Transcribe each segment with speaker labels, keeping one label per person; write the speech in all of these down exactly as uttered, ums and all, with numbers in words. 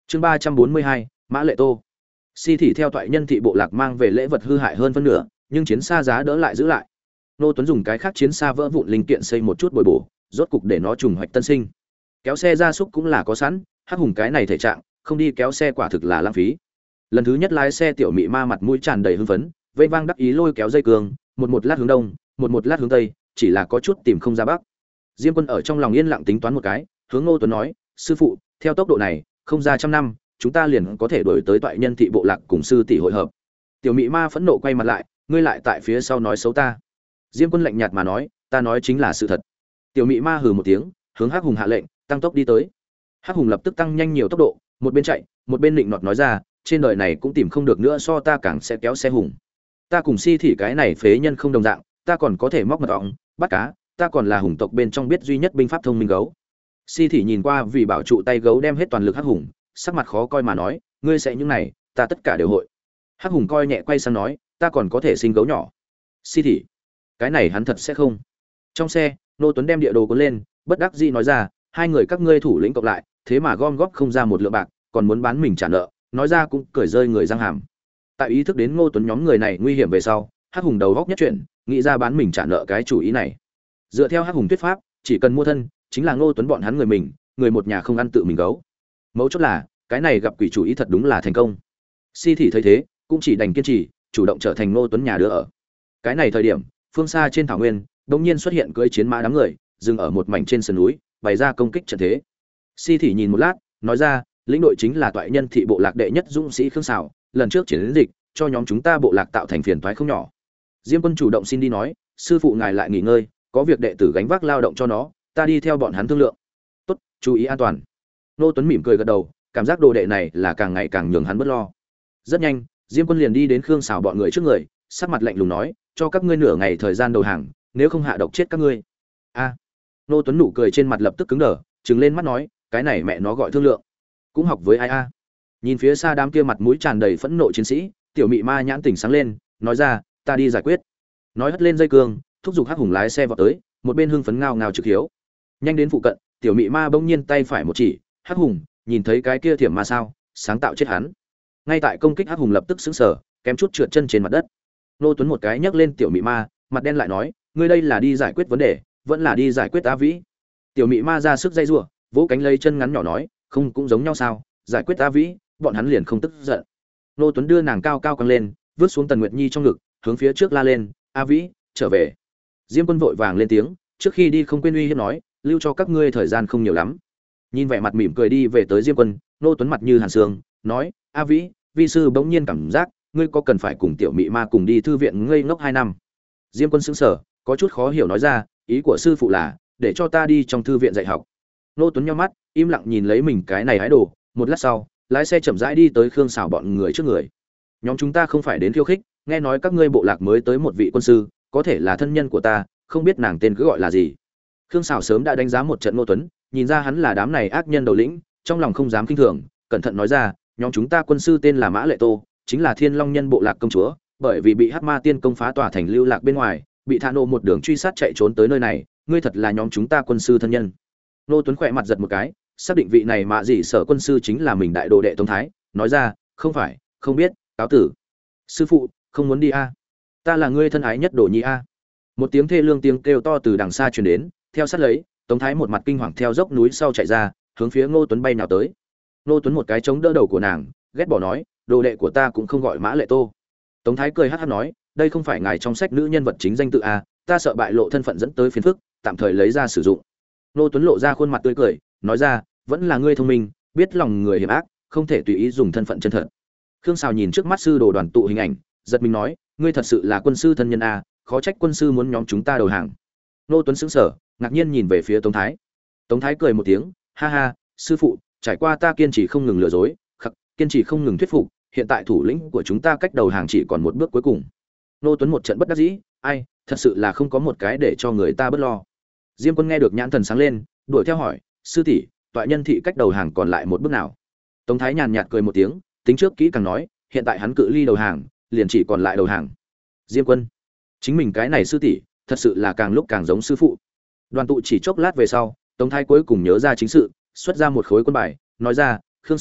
Speaker 1: Chương ba trăm bốn mươi hai, Mã Lệ Tô. Si thị theo toại nhân thị bộ lạc mang về lễ vật hư hại hơn phân nửa, nhưng chiến xa giá đỡ lại giữ lại. Nô Tuấn dùng cái khác chiến xa vỡ vụn linh kiện xây một chút bồi bổ, rốt cục để nó trùng hoạch tân sinh. Kéo xe gia súc cũng là có sẵn, Hắc Hùng cái này thể trạng, không đi kéo xe quả thực là lãng phí. Lần thứ nhất lái xe tiểu mị ma mặt mũi tràn đầy hưng phấn, vây vang đắc ý lôi kéo dây cương, một một lát hướng đông, một một lát hướng tây, chỉ là có chút tìm không ra bắc. Diêm Quân ở trong lòng yên lặng tính toán một cái, hướng Nô Tuấn nói, sư phụ, theo tốc độ này, không ra trăm năm, chúng ta liền có thể đuổi tới toại nhân thị bộ lạc cùng sư tỷ hội hợp. Tiểu mị ma phẫn nộ quay mặt lại, ngươi lại tại phía sau nói xấu ta. Diêm Quân lạnh nhạt mà nói, ta nói chính là sự thật. Tiểu mị ma hừ một tiếng, hướng Hắc Hùng hạ lệnh, tăng tốc đi tới. Hắc Hùng lập tức tăng nhanh nhiều tốc độ, một bên chạy, một bên định nọt nói ra, trên đời này cũng tìm không được nữa so ta càng sẽ kéo xe hùng. Ta cùng Si thị cái này phế nhân không đồng dạng, ta còn có thể móc mật ong, bắt cá, ta còn là hùng tộc bên trong biết duy nhất binh pháp thông minh gấu. Si thị nhìn qua vì bảo trụ tay gấu đem hết toàn lực Hắc Hùng, sắc mặt khó coi mà nói, ngươi sẽ những này, ta tất cả đều hội. Hắc Hùng coi nhẹ quay sang nói, ta còn có thể sinh gấu nhỏ. Si thị, cái này hắn thật sẽ không. Trong xe, Nô Tuấn đem địa đồ cuốn lên, bất đắc dĩ nói ra, hai người các ngươi thủ lĩnh cộng lại, thế mà gom góp không ra một lượng bạc, còn muốn bán mình trả nợ, nói ra cũng cười rơi người răng hàm. Tại ý thức đến Ngô Tuấn nhóm người này nguy hiểm về sau, Hắc Hùng đầu góc nhất chuyển, nghĩ ra bán mình trả nợ cái chủ ý này. Dựa theo Hắc Hùng thuyết pháp, chỉ cần mua thân, chính là Ngô Tuấn bọn hắn người mình, người một nhà không ăn tự mình gấu. Mấu chốt là, cái này gặp quỷ chủ ý thật đúng là thành công. Si thị thấy thế, cũng chỉ đành kiên trì, chủ động trở thành Ngô Tuấn nhà đứa ở. Cái này thời điểm, phương xa trên thảo nguyên, đột nhiên xuất hiện cưỡi chiến mã đám người, dừng ở một mảnh trên sườn núi, bày ra công kích trận thế. Si thị nhìn một lát, nói ra, lĩnh đội chính là toại nhân thị bộ lạc đệ nhất dũng sĩ Khương Sào, lần trước chiến dịch, cho nhóm chúng ta bộ lạc tạo thành phiền toái không nhỏ. Diêm Quân chủ động xin đi nói, sư phụ ngài lại nghỉ ngơi, có việc đệ tử gánh vác lao động cho nó, ta đi theo bọn hắn thương lượng. Tốt, chú ý an toàn. Nô Tuấn mỉm cười gật đầu, cảm giác đồ đệ này là càng ngày càng nhường hắn bớt lo. Rất nhanh, Diêm Quân liền đi đến Khương Sào bọn người trước người, sắc mặt lạnh lùng nói, cho các ngươi nửa ngày thời gian đầu hàng, nếu không hạ độc chết các ngươi. A. Nô Tuấn nụ cười trên mặt lập tức cứng đờ, trừng lên mắt nói, cái này mẹ nó gọi thương lượng, cũng học với ai a? Nhìn phía xa đám kia mặt mũi tràn đầy phẫn nộ chiến sĩ, tiểu mị ma nhãn tỉnh sáng lên, nói ra, ta đi giải quyết. Nói hất lên dây cương, thúc giục Hắc Hùng lái xe vào tới, một bên hưng phấn ngao ngao trực hiếu. Nhanh đến phụ cận, tiểu mị ma bỗng nhiên tay phải một chỉ, Hắc Hùng, nhìn thấy cái kia thiểm ma sao, sáng tạo chết hắn. Ngay tại công kích, Hắc Hùng lập tức sững sờ, kém chút trượt chân trên mặt đất. Nô Tuấn một cái nhấc lên tiểu mị ma, mặt đen lại nói, ngươi đây là đi giải quyết vấn đề, vẫn là đi giải quyết A Vĩ. Tiểu mị ma ra sức dây rủa, vỗ cánh lấy chân ngắn nhỏ nói, không cũng giống nhau sao, giải quyết A Vĩ, bọn hắn liền không tức giận. Nô Tuấn đưa nàng cao cao căng lên, vứt xuống Tần Nguyệt Nhi trong ngực, hướng phía trước la lên, A Vĩ, trở về. Diêm Quân vội vàng lên tiếng, trước khi đi không quên uy hiếp nói, lưu cho các ngươi thời gian không nhiều lắm. Nhìn vẻ mặt mỉm cười đi về tới Diêm Quân, Nô Tuấn mặt như hàn sương, nói, A Vĩ, vi sư bỗng nhiên cảm giác, ngươi có cần phải cùng tiểu mị ma cùng đi thư viện ngây ngốc hai năm. Diêm Quân sững sờ, có chút khó hiểu nói ra, ý của sư phụ là để cho ta đi trong thư viện dạy học. Nô Tuấn nhíu mắt, im lặng nhìn lấy mình cái này hái đồ, một lát sau, lái xe chậm rãi đi tới Khương Sào bọn người trước người. Nhóm chúng ta không phải đến khiêu khích, nghe nói các ngươi bộ lạc mới tới một vị quân sư, có thể là thân nhân của ta, không biết nàng tên cứ gọi là gì. Khương Sào sớm đã đánh giá một trận Nô Tuấn, nhìn ra hắn là đám này ác nhân đầu lĩnh, trong lòng không dám khinh thường, cẩn thận nói ra, nhóm chúng ta quân sư tên là Mã Lệ Tô, chính là Thiên Long nhân bộ lạc công chúa, bởi vì bị Hắc Ma Tiên công phá tòa thành lưu lạc bên ngoài, bị Thạ Nộ một đường truy sát chạy trốn tới nơi này, ngươi thật là nhóm chúng ta quân sư thân nhân. Nô Tuấn khỏe mặt giật một cái, xác định vị này Mã Dị Sở quân sư chính là mình đại đồ đệ Tống Thái, nói ra, không phải, không biết, cáo tử. Sư phụ, không muốn đi a, ta là ngươi thân ái nhất đồ nhi a. Một tiếng thê lương tiếng kêu to từ đằng xa truyền đến, theo sát lấy, Tống Thái một mặt kinh hoàng theo dốc núi sau chạy ra, hướng phía Ngô Tuấn bay nào tới. Ngô Tuấn một cái chống đỡ đầu của nàng, ghét bỏ nói, đồ đệ của ta cũng không gọi Mã Lệ Tô. Tống Thái cười hắc hắc nói, đây không phải ngài trong sách nữ nhân vật chính danh tự a, ta sợ bại lộ thân phận dẫn tới phiền phức, tạm thời lấy ra sử dụng. Ngô Tuấn lộ ra khuôn mặt tươi cười, nói ra, vẫn là ngươi thông minh, biết lòng người hiểm ác, không thể tùy ý dùng thân phận chân thật. Khương Sào nhìn trước mắt sư đồ đoàn tụ hình ảnh, giật mình nói, ngươi thật sự là quân sư thân nhân a, khó trách quân sư muốn nhóm chúng ta đầu hàng. Ngô Tuấn sững sờ, ngạc nhiên nhìn về phía Tống Thái. Tống Thái cười một tiếng, ha ha, sư phụ, trải qua ta kiên trì không ngừng lừa dối, khắc, kiên trì không ngừng thuyết phục, hiện tại thủ lĩnh của chúng ta cách đầu hàng chỉ còn một bước cuối cùng. Ngô Tuấn một trận bất đắc dĩ, ai, thật sự là không có một cái để cho người ta bớt lo. Diêm Quân nghe được nhãn thần sáng lên, đuổi theo hỏi, sư tỷ, tọa nhân thị cách đầu hàng còn lại một bước nào? Tống Thái nhàn nhạt cười một tiếng, tính trước kỹ càng nói, hiện tại hắn cự ly đầu hàng, liền chỉ còn lại đầu hàng. Diêm Quân, chính mình cái này sư tỷ, thật sự là càng lúc càng giống sư phụ. Đoàn tụ chỉ chốc lát về sau, Tống Thái cuối cùng nhớ ra chính sự, xuất ra một khối quân bài, nói ra, Khương Sào,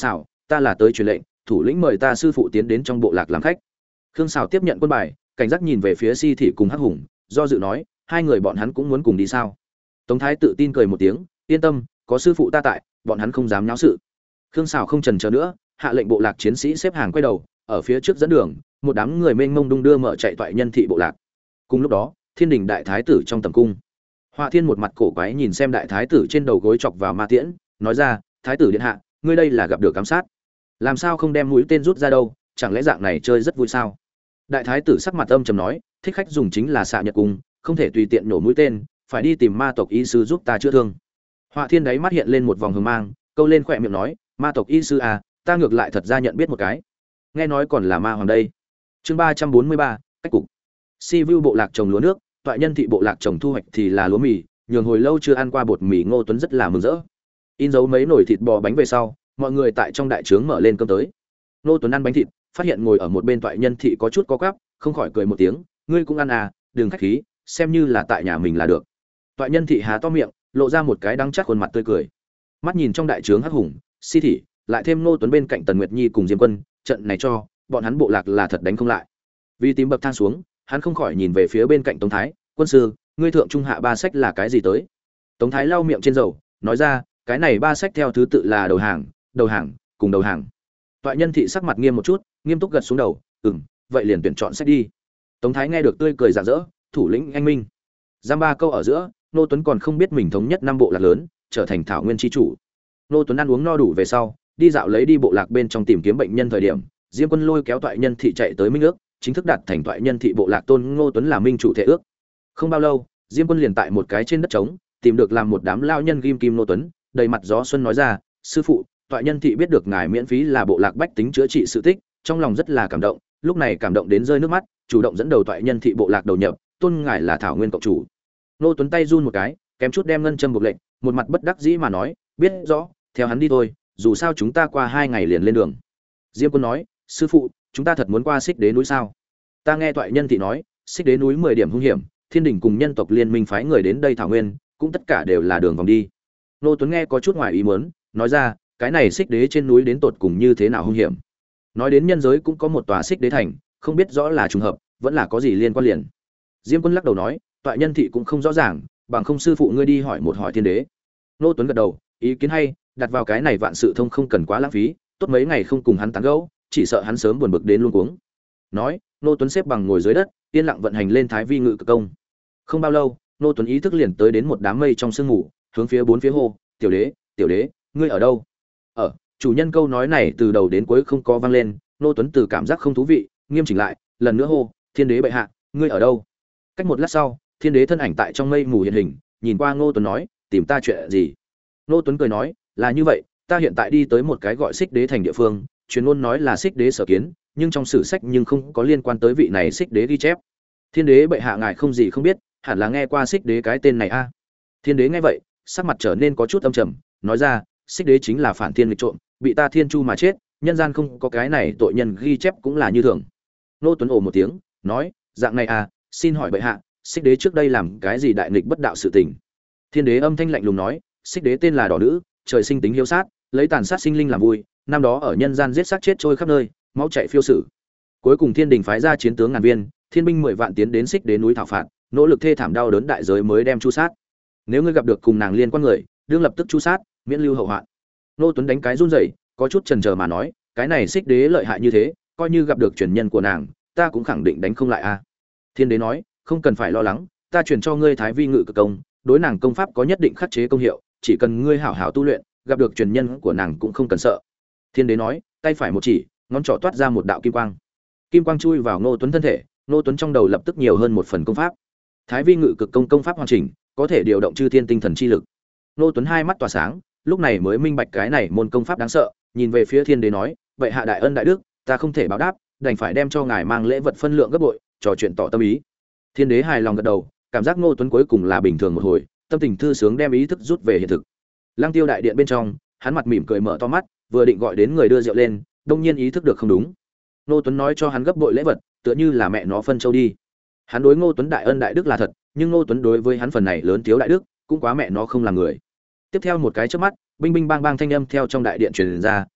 Speaker 1: ta là tới truyền lệnh, thủ lĩnh mời ta sư phụ tiến đến trong bộ lạc làm khách. Khương Sào tiếp nhận quân bài, cảnh giác nhìn về phía Si thị cùng Hắc Hùng, do dự nói, hai người bọn hắn cũng muốn cùng đi sao? Tống Thái tự tin cười một tiếng, yên tâm, có sư phụ ta tại, bọn hắn không dám nháo sự. Khương Sào không chần chờ nữa, hạ lệnh bộ lạc chiến sĩ xếp hàng quay đầu, ở phía trước dẫn đường, một đám người mênh mông đung đưa mở chạy toại nhân thị bộ lạc. Cùng lúc đó, Thiên đình đại thái tử trong tầm cung, Họa Thiên một mặt cổ quái nhìn xem đại thái tử trên đầu gối chọc vào ma tiễn, nói ra, thái tử điện hạ, ngươi đây là gặp được ám sát, làm sao không đem mũi tên rút ra đâu, chẳng lẽ dạng này chơi rất vui sao? Đại thái tử sắc mặt âm trầm nói, thích khách dùng chính là xạ nhật cung, không thể tùy tiện nổ mũi tên, phải đi tìm ma tộc y sư giúp ta chữa thương. Họa Thiên đáy mắt hiện lên một vòng hờ mang, câu lên khỏe miệng nói, ma tộc y sư à, ta ngược lại thật ra nhận biết một cái, nghe nói còn là ma hoàng đây. Chương ba trăm bốn mươi ba, cách cục. Si Vu bộ lạc trồng lúa nước, toại nhân thị bộ lạc trồng thu hoạch thì là lúa mì, nhường hồi lâu chưa ăn qua bột mì Ngô Tuấn rất là mừng rỡ. In dấu mấy nồi thịt bò bánh về sau, mọi người tại trong đại trướng mở lên cơm tới. Ngô Tuấn ăn bánh thịt, phát hiện ngồi ở một bên toại nhân thị có chút co quắp, không khỏi cười một tiếng, ngươi cũng ăn à, đừng khách khí, xem như là tại nhà mình là được. Toại nhân thị há to miệng, lộ ra một cái đắng chát khuôn mặt tươi cười. Mắt nhìn trong đại trướng Hắc Hùng, Si thị, lại thêm Ngô Tuấn bên cạnh Tần Nguyệt Nhi cùng Diêm Quân, trận này cho bọn hắn bộ lạc là thật đánh không lại. Vì tìm bậc thang xuống, hắn không khỏi nhìn về phía bên cạnh Tống Thái, quân sư, ngươi thượng trung hạ ba sách là cái gì tới? Tống Thái lau miệng trên dầu, nói ra, cái này ba sách theo thứ tự là đầu hàng, đầu hàng, cùng đầu hàng. Toại nhân thị sắc mặt nghiêm một chút, nghiêm túc gật xuống đầu, ừm, vậy liền tuyển chọn sách đi. Tống Thái nghe được tươi cười rạng rỡ, thủ lĩnh anh minh. Giam ba câu ở giữa, Nô Tuấn còn không biết mình thống nhất năm bộ lạc lớn, trở thành thảo nguyên chi chủ. Nô Tuấn ăn uống no đủ về sau, đi dạo lấy đi bộ lạc bên trong tìm kiếm bệnh nhân thời điểm, Diêm Quân lôi kéo toại nhân thị chạy tới Minh ước, chính thức đặt thành toại nhân thị bộ lạc tôn Ngô Tuấn là minh chủ thể ước. Không bao lâu, Diêm Quân liền tại một cái trên đất trống, tìm được làm một đám lao nhân ghim kim Ngô Tuấn, đầy mặt gió xuân nói ra, sư phụ, toại nhân thị biết được ngài miễn phí là bộ lạc bách tính chữa trị sự tích, trong lòng rất là cảm động, lúc này cảm động đến rơi nước mắt, chủ động dẫn đầu toại nhân thị bộ lạc đầu nhập, tôn ngài là thảo nguyên cộng chủ. Ngô Tuấn tay run một cái, kém chút đem ngân châm buộc lệnh, một mặt bất đắc dĩ mà nói, biết rõ, theo hắn đi thôi, dù sao chúng ta qua hai ngày liền lên đường. Diêm Quân nói, sư phụ, chúng ta thật muốn qua Xích Đế núi sao? Ta nghe toại nhân thị nói, Xích Đế núi mười điểm hung hiểm, Thiên đình cùng nhân tộc liên minh phái người đến đây thảo nguyên, cũng tất cả đều là đường vòng đi. Nô Tuấn nghe có chút ngoài ý muốn, nói ra, cái này Xích Đế trên núi đến tột cùng như thế nào hung hiểm? Nói đến nhân giới cũng có một tòa Xích Đế thành, không biết rõ là trùng hợp, vẫn là có gì liên quan liền. Diêm Quân lắc đầu nói, toại nhân thị cũng không rõ ràng, bằng không sư phụ ngươi đi hỏi một hỏi Thiên Đế. Nô Tuấn gật đầu, ý kiến hay, đặt vào cái này vạn sự thông không cần quá lãng phí, tốt mấy ngày không cùng hắn tán gẫu, chỉ sợ hắn sớm buồn bực đến luôn cuống. Nói, Nô Tuấn xếp bằng ngồi dưới đất, yên lặng vận hành lên Thái Vi Ngự Cực Công. Không bao lâu, Nô Tuấn ý thức liền tới đến một đám mây trong sương ngủ, hướng phía bốn phía hô, "Tiểu đế, tiểu đế, ngươi ở đâu?" Ở, chủ nhân câu nói này từ đầu đến cuối không có vang lên, Nô Tuấn từ cảm giác không thú vị, nghiêm chỉnh lại, lần nữa hô, "Thiên đế bệ hạ, ngươi ở đâu?" Cách một lát sau, Thiên đế thân ảnh tại trong mây mù hiện hình, nhìn qua Ngô Tuấn nói, "Tìm ta chuyện gì?" Ngô Tuấn cười nói, "Là như vậy, ta hiện tại đi tới một cái gọi Xích Đế thành địa phương, truyền ngôn nói là Xích Đế sở kiến, nhưng trong sử sách nhưng không có liên quan tới vị này Xích Đế ghi chép. Thiên đế bệ hạ ngài không gì không biết, hẳn là nghe qua Xích Đế cái tên này a." Thiên đế nghe vậy, sắc mặt trở nên có chút âm trầm, nói ra, Xích Đế chính là phản thiên nghịch trộm, bị ta thiên chu mà chết, nhân gian không có cái này tội nhân ghi chép cũng là như thường. Ngô Tuấn ồ một tiếng, nói, dạng này à, xin hỏi bệ hạ, Xích Đế trước đây làm cái gì đại nghịch bất đạo sự tình? Thiên đế âm thanh lạnh lùng nói, Xích Đế tên là Đỏ Nữ, trời sinh tính hiếu sát, lấy tàn sát sinh linh làm vui, năm đó ở nhân gian giết xác chết trôi khắp nơi, máu chảy phiêu sử. Cuối cùng Thiên đình phái ra chiến tướng ngàn viên, thiên binh mười vạn tiến đến Xích Đế núi thảo phạt, nỗ lực thê thảm đau đớn đại giới mới đem chu sát. Nếu ngươi gặp được cùng nàng liên quan người, đương lập tức chu sát, miễn lưu hậu hoạn. Nô Tuấn đánh cái run rẩy, có chút chần chờ mà nói, cái này Xích Đế lợi hại như thế, coi như gặp được truyền nhân của nàng, ta cũng khẳng định đánh không lại a. Thiên đế nói, không cần phải lo lắng, ta truyền cho ngươi Thái Vi Ngự Cực Công, đối nàng công pháp có nhất định khắc chế công hiệu, chỉ cần ngươi hảo hảo tu luyện, gặp được truyền nhân của nàng cũng không cần sợ. Thiên đế nói, tay phải một chỉ, ngón trỏ toát ra một đạo kim quang. Kim quang chui vào Ngô Tuấn thân thể, Ngô Tuấn trong đầu lập tức nhiều hơn một phần công pháp. Thái Vi Ngự Cực Công công pháp hoàn chỉnh, có thể điều động chư thiên tinh thần chi lực. Ngô Tuấn hai mắt tỏa sáng, lúc này mới minh bạch cái này môn công pháp đáng sợ, nhìn về phía Thiên đế nói, vậy hạ đại ân đại đức, ta không thể báo đáp, đành phải đem cho ngài mang lễ vật phân lượng gấp bội, trò chuyện tỏ tâm ý. Thiên đế hài lòng gật đầu, cảm giác Ngô Tuấn cuối cùng là bình thường một hồi, tâm tình thư sướng đem ý thức rút về hiện thực. Lăng Tiêu đại điện bên trong, hắn mặt mỉm cười mở to mắt, vừa định gọi đến người đưa rượu lên, đông nhiên ý thức được không đúng. Ngô Tuấn nói cho hắn gấp bội lễ vật, tựa như là mẹ nó phân châu đi. Hắn đối Ngô Tuấn đại ân đại đức là thật, nhưng Ngô Tuấn đối với hắn phần này lớn thiếu đại đức, cũng quá mẹ nó không là người. Tiếp theo một cái chớp mắt, binh binh bang bang thanh âm theo trong đại điện truyền ra,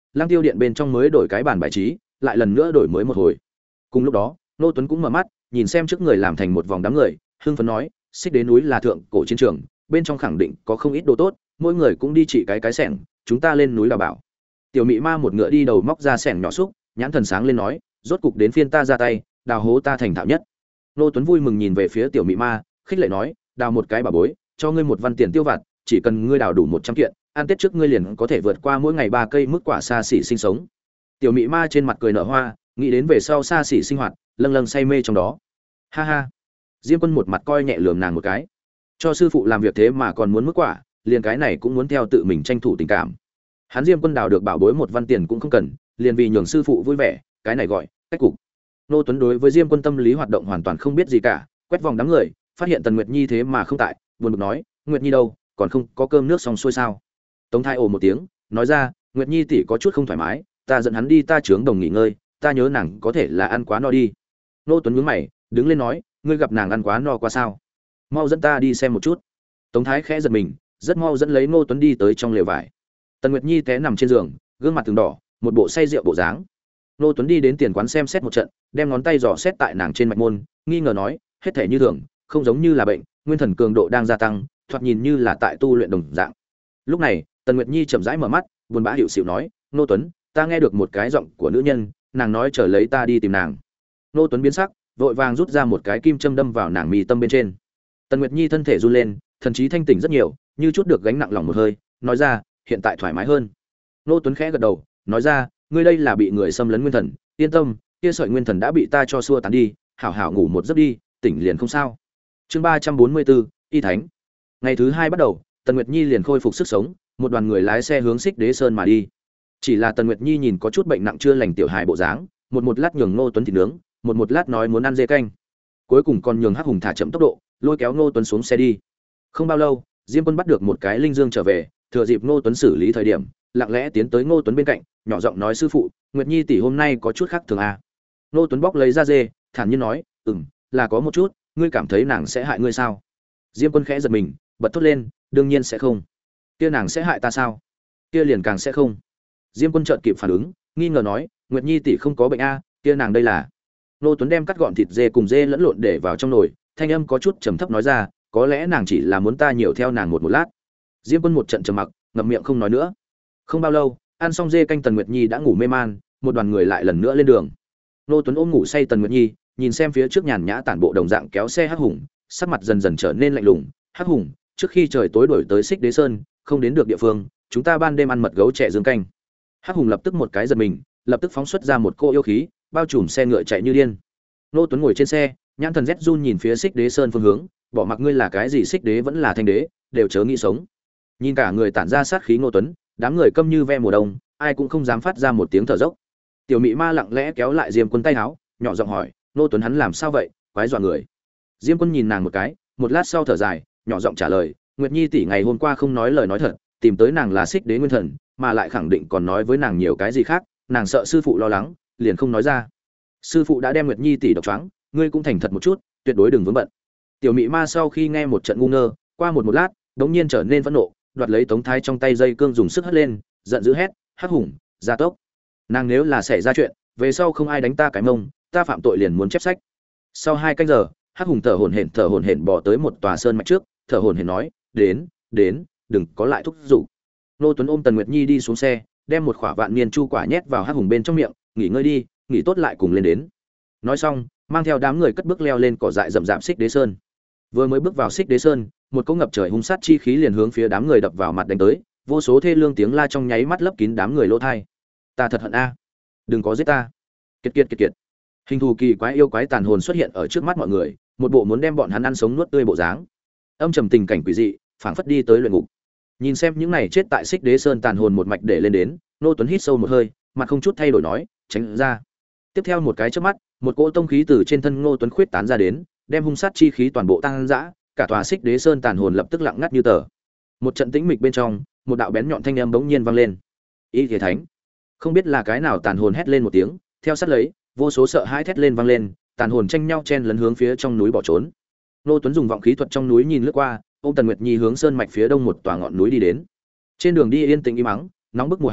Speaker 1: Lang Tiêu điện bên trong mới đổi cái bàn bài trí, lại lần nữa đổi mới một hồi. Cùng lúc đó, Ngô Tuấn cũng mở mắt, nhìn xem trước người làm thành một vòng đám người, hưng phấn nói, xích đế núi là thượng cổ chiến trường, bên trong khẳng định có không ít đồ tốt, mỗi người cũng đi trị cái cái xẻng, chúng ta lên núi đào bảo. Tiểu Mị Ma một ngựa đi đầu móc ra xẻng nhỏ xúc, nhãn thần sáng lên nói, rốt cục đến phiên ta ra tay, đào hố ta thành thạo nhất. Ngô Tuấn vui mừng nhìn về phía Tiểu Mị Ma, khích lệ nói, đào một cái bà bối, cho ngươi một văn tiền tiêu vặt, chỉ cần ngươi đào đủ một trăm kiện, ăn Tết trước ngươi liền có thể vượt qua mỗi ngày ba cây mức quả xa xỉ sinh sống. Tiểu Mị Ma trên mặt cười nở hoa, nghĩ đến về sau xa xỉ sinh hoạt, lâng lâng say mê trong đó. Ha ha. Diêm Quân một mặt coi nhẹ lườm nàng một cái. Cho sư phụ làm việc thế mà còn muốn mức quả, liền cái này cũng muốn theo tự mình tranh thủ tình cảm. Hắn Diêm Quân đào được bảo bối một văn tiền cũng không cần, liền vì nhường sư phụ vui vẻ, cái này gọi cách cục. Nô Tuấn đối với Diêm Quân tâm lý hoạt động hoàn toàn không biết gì cả, quét vòng đám người, phát hiện Tần Nguyệt Nhi thế mà không tại, buồn bực nói, Nguyệt Nhi đâu, còn không có cơm nước xong xuôi sao? Tống Thái ồ một tiếng, nói ra, Nguyệt Nhi tỷ có chút không thoải mái, ta dẫn hắn đi ta trướng đồng nghỉ ngơi, ta nhớ nàng có thể là ăn quá no đi. Nô Tuấn nhướng mày, đứng lên nói, ngươi gặp nàng ăn quá no qua sao? Mau dẫn ta đi xem một chút. Tống Thái khẽ giật mình, rất mau dẫn lấy Nô Tuấn đi tới trong lều vải. Tần Nguyệt Nhi té nằm trên giường, gương mặt từng đỏ, một bộ say rượu bộ dáng. Nô Tuấn đi đến tiền quán xem xét một trận, đem ngón tay dò xét tại nàng trên mạch môn, nghi ngờ nói, hết thể như thường, không giống như là bệnh, nguyên thần cường độ đang gia tăng, thoạt nhìn như là tại tu luyện đồng dạng. Lúc này, Tần Nguyệt Nhi chậm rãi mở mắt, buồn bã hiệu xịu nói, Nô Tuấn, ta nghe được một cái giọng của nữ nhân, nàng nói chờ lấy ta đi tìm nàng. Nô Tuấn biến sắc, vội vàng rút ra một cái kim châm đâm vào nàng mì tâm bên trên. Tần Nguyệt Nhi thân thể run lên, thần trí thanh tỉnh rất nhiều, như chút được gánh nặng lòng một hơi, nói ra, hiện tại thoải mái hơn. Nô Tuấn khẽ gật đầu, nói ra, ngươi đây là bị người xâm lấn nguyên thần, yên tâm, kia sợi nguyên thần đã bị ta cho xua tán đi, hảo hảo ngủ một giấc đi, tỉnh liền không sao. Chương ba trăm bốn mươi bốn, Y Thánh. Ngày thứ hai bắt đầu, Tần Nguyệt Nhi liền khôi phục sức sống, một đoàn người lái xe hướng Xích Đế Sơn mà đi. Chỉ là Tần Nguyệt Nhi nhìn có chút bệnh nặng chưa lành tiểu hài bộ dáng, một một lát nhường Ngô Tuấn thịt nướng, một một lát nói muốn ăn dê canh. Cuối cùng còn nhường Hắc Hùng thả chậm tốc độ, lôi kéo Ngô Tuấn xuống xe đi. Không bao lâu, Diêm Quân bắt được một cái linh dương trở về, thừa dịp Ngô Tuấn xử lý thời điểm, lặng lẽ tiến tới Ngô Tuấn bên cạnh, nhỏ giọng nói, sư phụ, Nguyệt Nhi tỷ hôm nay có chút khác thường à? Ngô Tuấn bóc lấy ra dê, thản nhiên nói, ừm, là có một chút, ngươi cảm thấy nàng sẽ hại ngươi sao? Diêm Quân khẽ giật mình, bật thốt lên, đương nhiên sẽ không. Kia nàng sẽ hại ta sao? Kia liền càng sẽ không. Diêm Quân chợt kịp phản ứng, nghi ngờ nói, Nguyệt Nhi tỷ không có bệnh a, kia nàng đây là? Ngô Tuấn đem cắt gọn thịt dê cùng dê lẫn lộn để vào trong nồi, thanh âm có chút trầm thấp nói ra, có lẽ nàng chỉ là muốn ta nhiều theo nàng một một lát. Diêm Quân một trận trầm mặc, ngậm miệng không nói nữa. Không bao lâu, ăn xong dê canh, Tần Nguyệt Nhi đã ngủ mê man, một đoàn người lại lần nữa lên đường. Ngô Tuấn ôm ngủ say Tần Nguyệt Nhi, nhìn xem phía trước nhàn nhã tản bộ đồng dạng kéo xe Hắc Hùng, sắc mặt dần dần trở nên lạnh lùng. Hắc Hùng, trước khi trời tối đổi tới Xích Đế Sơn, không đến được địa phương, chúng ta ban đêm ăn mật gấu trẻ dương canh. Hắc Hùng lập tức một cái giật mình, lập tức phóng xuất ra một cô yêu khí, bao trùm xe ngựa chạy như điên. Ngô Tuấn ngồi trên xe, nhãn thần rét run nhìn phía Xích Đế Sơn phương hướng, bỏ mặc ngươi là cái gì Xích Đế vẫn là Thanh Đế, đều chớ nghĩ sống. Nhìn cả người tản ra sát khí Ngô Tuấn, đám người câm như ve mùa đông, ai cũng không dám phát ra một tiếng thở dốc. Tiểu Mị Ma lặng lẽ kéo lại Diêm Quân tay áo, nhỏ giọng hỏi, Ngô Tuấn hắn làm sao vậy, quái dọa người. Diêm Quân nhìn nàng một cái, một lát sau thở dài, nhỏ giọng trả lời, Nguyệt Nhi tỷ ngày hôm qua không nói lời nói thật, tìm tới nàng là Xích Đế nguyên thần, mà lại khẳng định còn nói với nàng nhiều cái gì khác, nàng sợ sư phụ lo lắng, liền không nói ra. Sư phụ đã đem Nguyệt Nhi tỷ độc choáng, ngươi cũng thành thật một chút, tuyệt đối đừng vướng bận. Tiểu Mị Ma sau khi nghe một trận ngu ngơ, qua một một lát, đống nhiên trở nên phẫn nộ, đoạt lấy Tống Thái trong tay dây cương dùng sức hất lên, giận dữ hét, Hắc Hùng, gia tốc. Nàng nếu là xảy ra chuyện, về sau không ai đánh ta cái mông, ta phạm tội liền muốn chép sách. Sau hai canh giờ, Hắc Hùng thở hổn hển thở hổn hển bò tới một tòa sơn mạch trước, thở hổn hển nói, đến, đến, đừng có lại thúc giục. Nô Tuấn ôm Tần Nguyệt Nhi đi xuống xe, đem một khỏa vạn niên chu quả nhét vào Hắc Hùng bên trong miệng, nghỉ ngơi đi, nghỉ tốt lại cùng lên đến. Nói xong, mang theo đám người cất bước leo lên cỏ dại rậm rạp Xích Đế Sơn. Vừa mới bước vào Xích Đế Sơn, một cỗ ngập trời hung sát chi khí liền hướng phía đám người đập vào mặt đánh tới, vô số thê lương tiếng la trong nháy mắt lấp kín đám người lỗ tai. Ta thật hận a, đừng có giết ta. Kiệt kiệt kiệt kiệt. Hình thù kỳ quái yêu quái tàn hồn xuất hiện ở trước mắt mọi người, một bộ muốn đem bọn hắn ăn sống nuốt tươi bộ dáng. Âm trầm tình cảnh quỷ dị, phảng phất đi tới luyện ngục. Nhìn xem những này chết tại Xích Đế Sơn tàn hồn một mạch để lên đến, Nô Tuấn hít sâu một hơi, mặt không chút thay đổi nói, tránh ra. Tiếp theo một cái chớp mắt, một cỗ tông khí từ trên thân Ngô Tuấn khuyết tán ra đến, đem hung sát chi khí toàn bộ tăng dã, cả tòa Xích Đế Sơn tàn hồn lập tức lặng ngắt như tờ. Một trận tĩnh mịch bên trong, một đạo bén nhọn thanh âm bỗng nhiên vang lên. Y Thế Thánh. Không biết là cái nào tàn hồn hét lên một tiếng, theo sát lấy, vô số sợ hãi thét lên vang lên, tàn hồn tranh nhau chen lấn hướng phía trong núi bỏ trốn. Ngô Tuấn dùng vọng khí thuật trong núi nhìn lướt qua, ôm Tần Nguyệt Nhi hướng sơn mạch phía đông một tòa ngọn núi đi đến. Trên đường đi yên tĩnh im mắng, nóng bức mùa hè,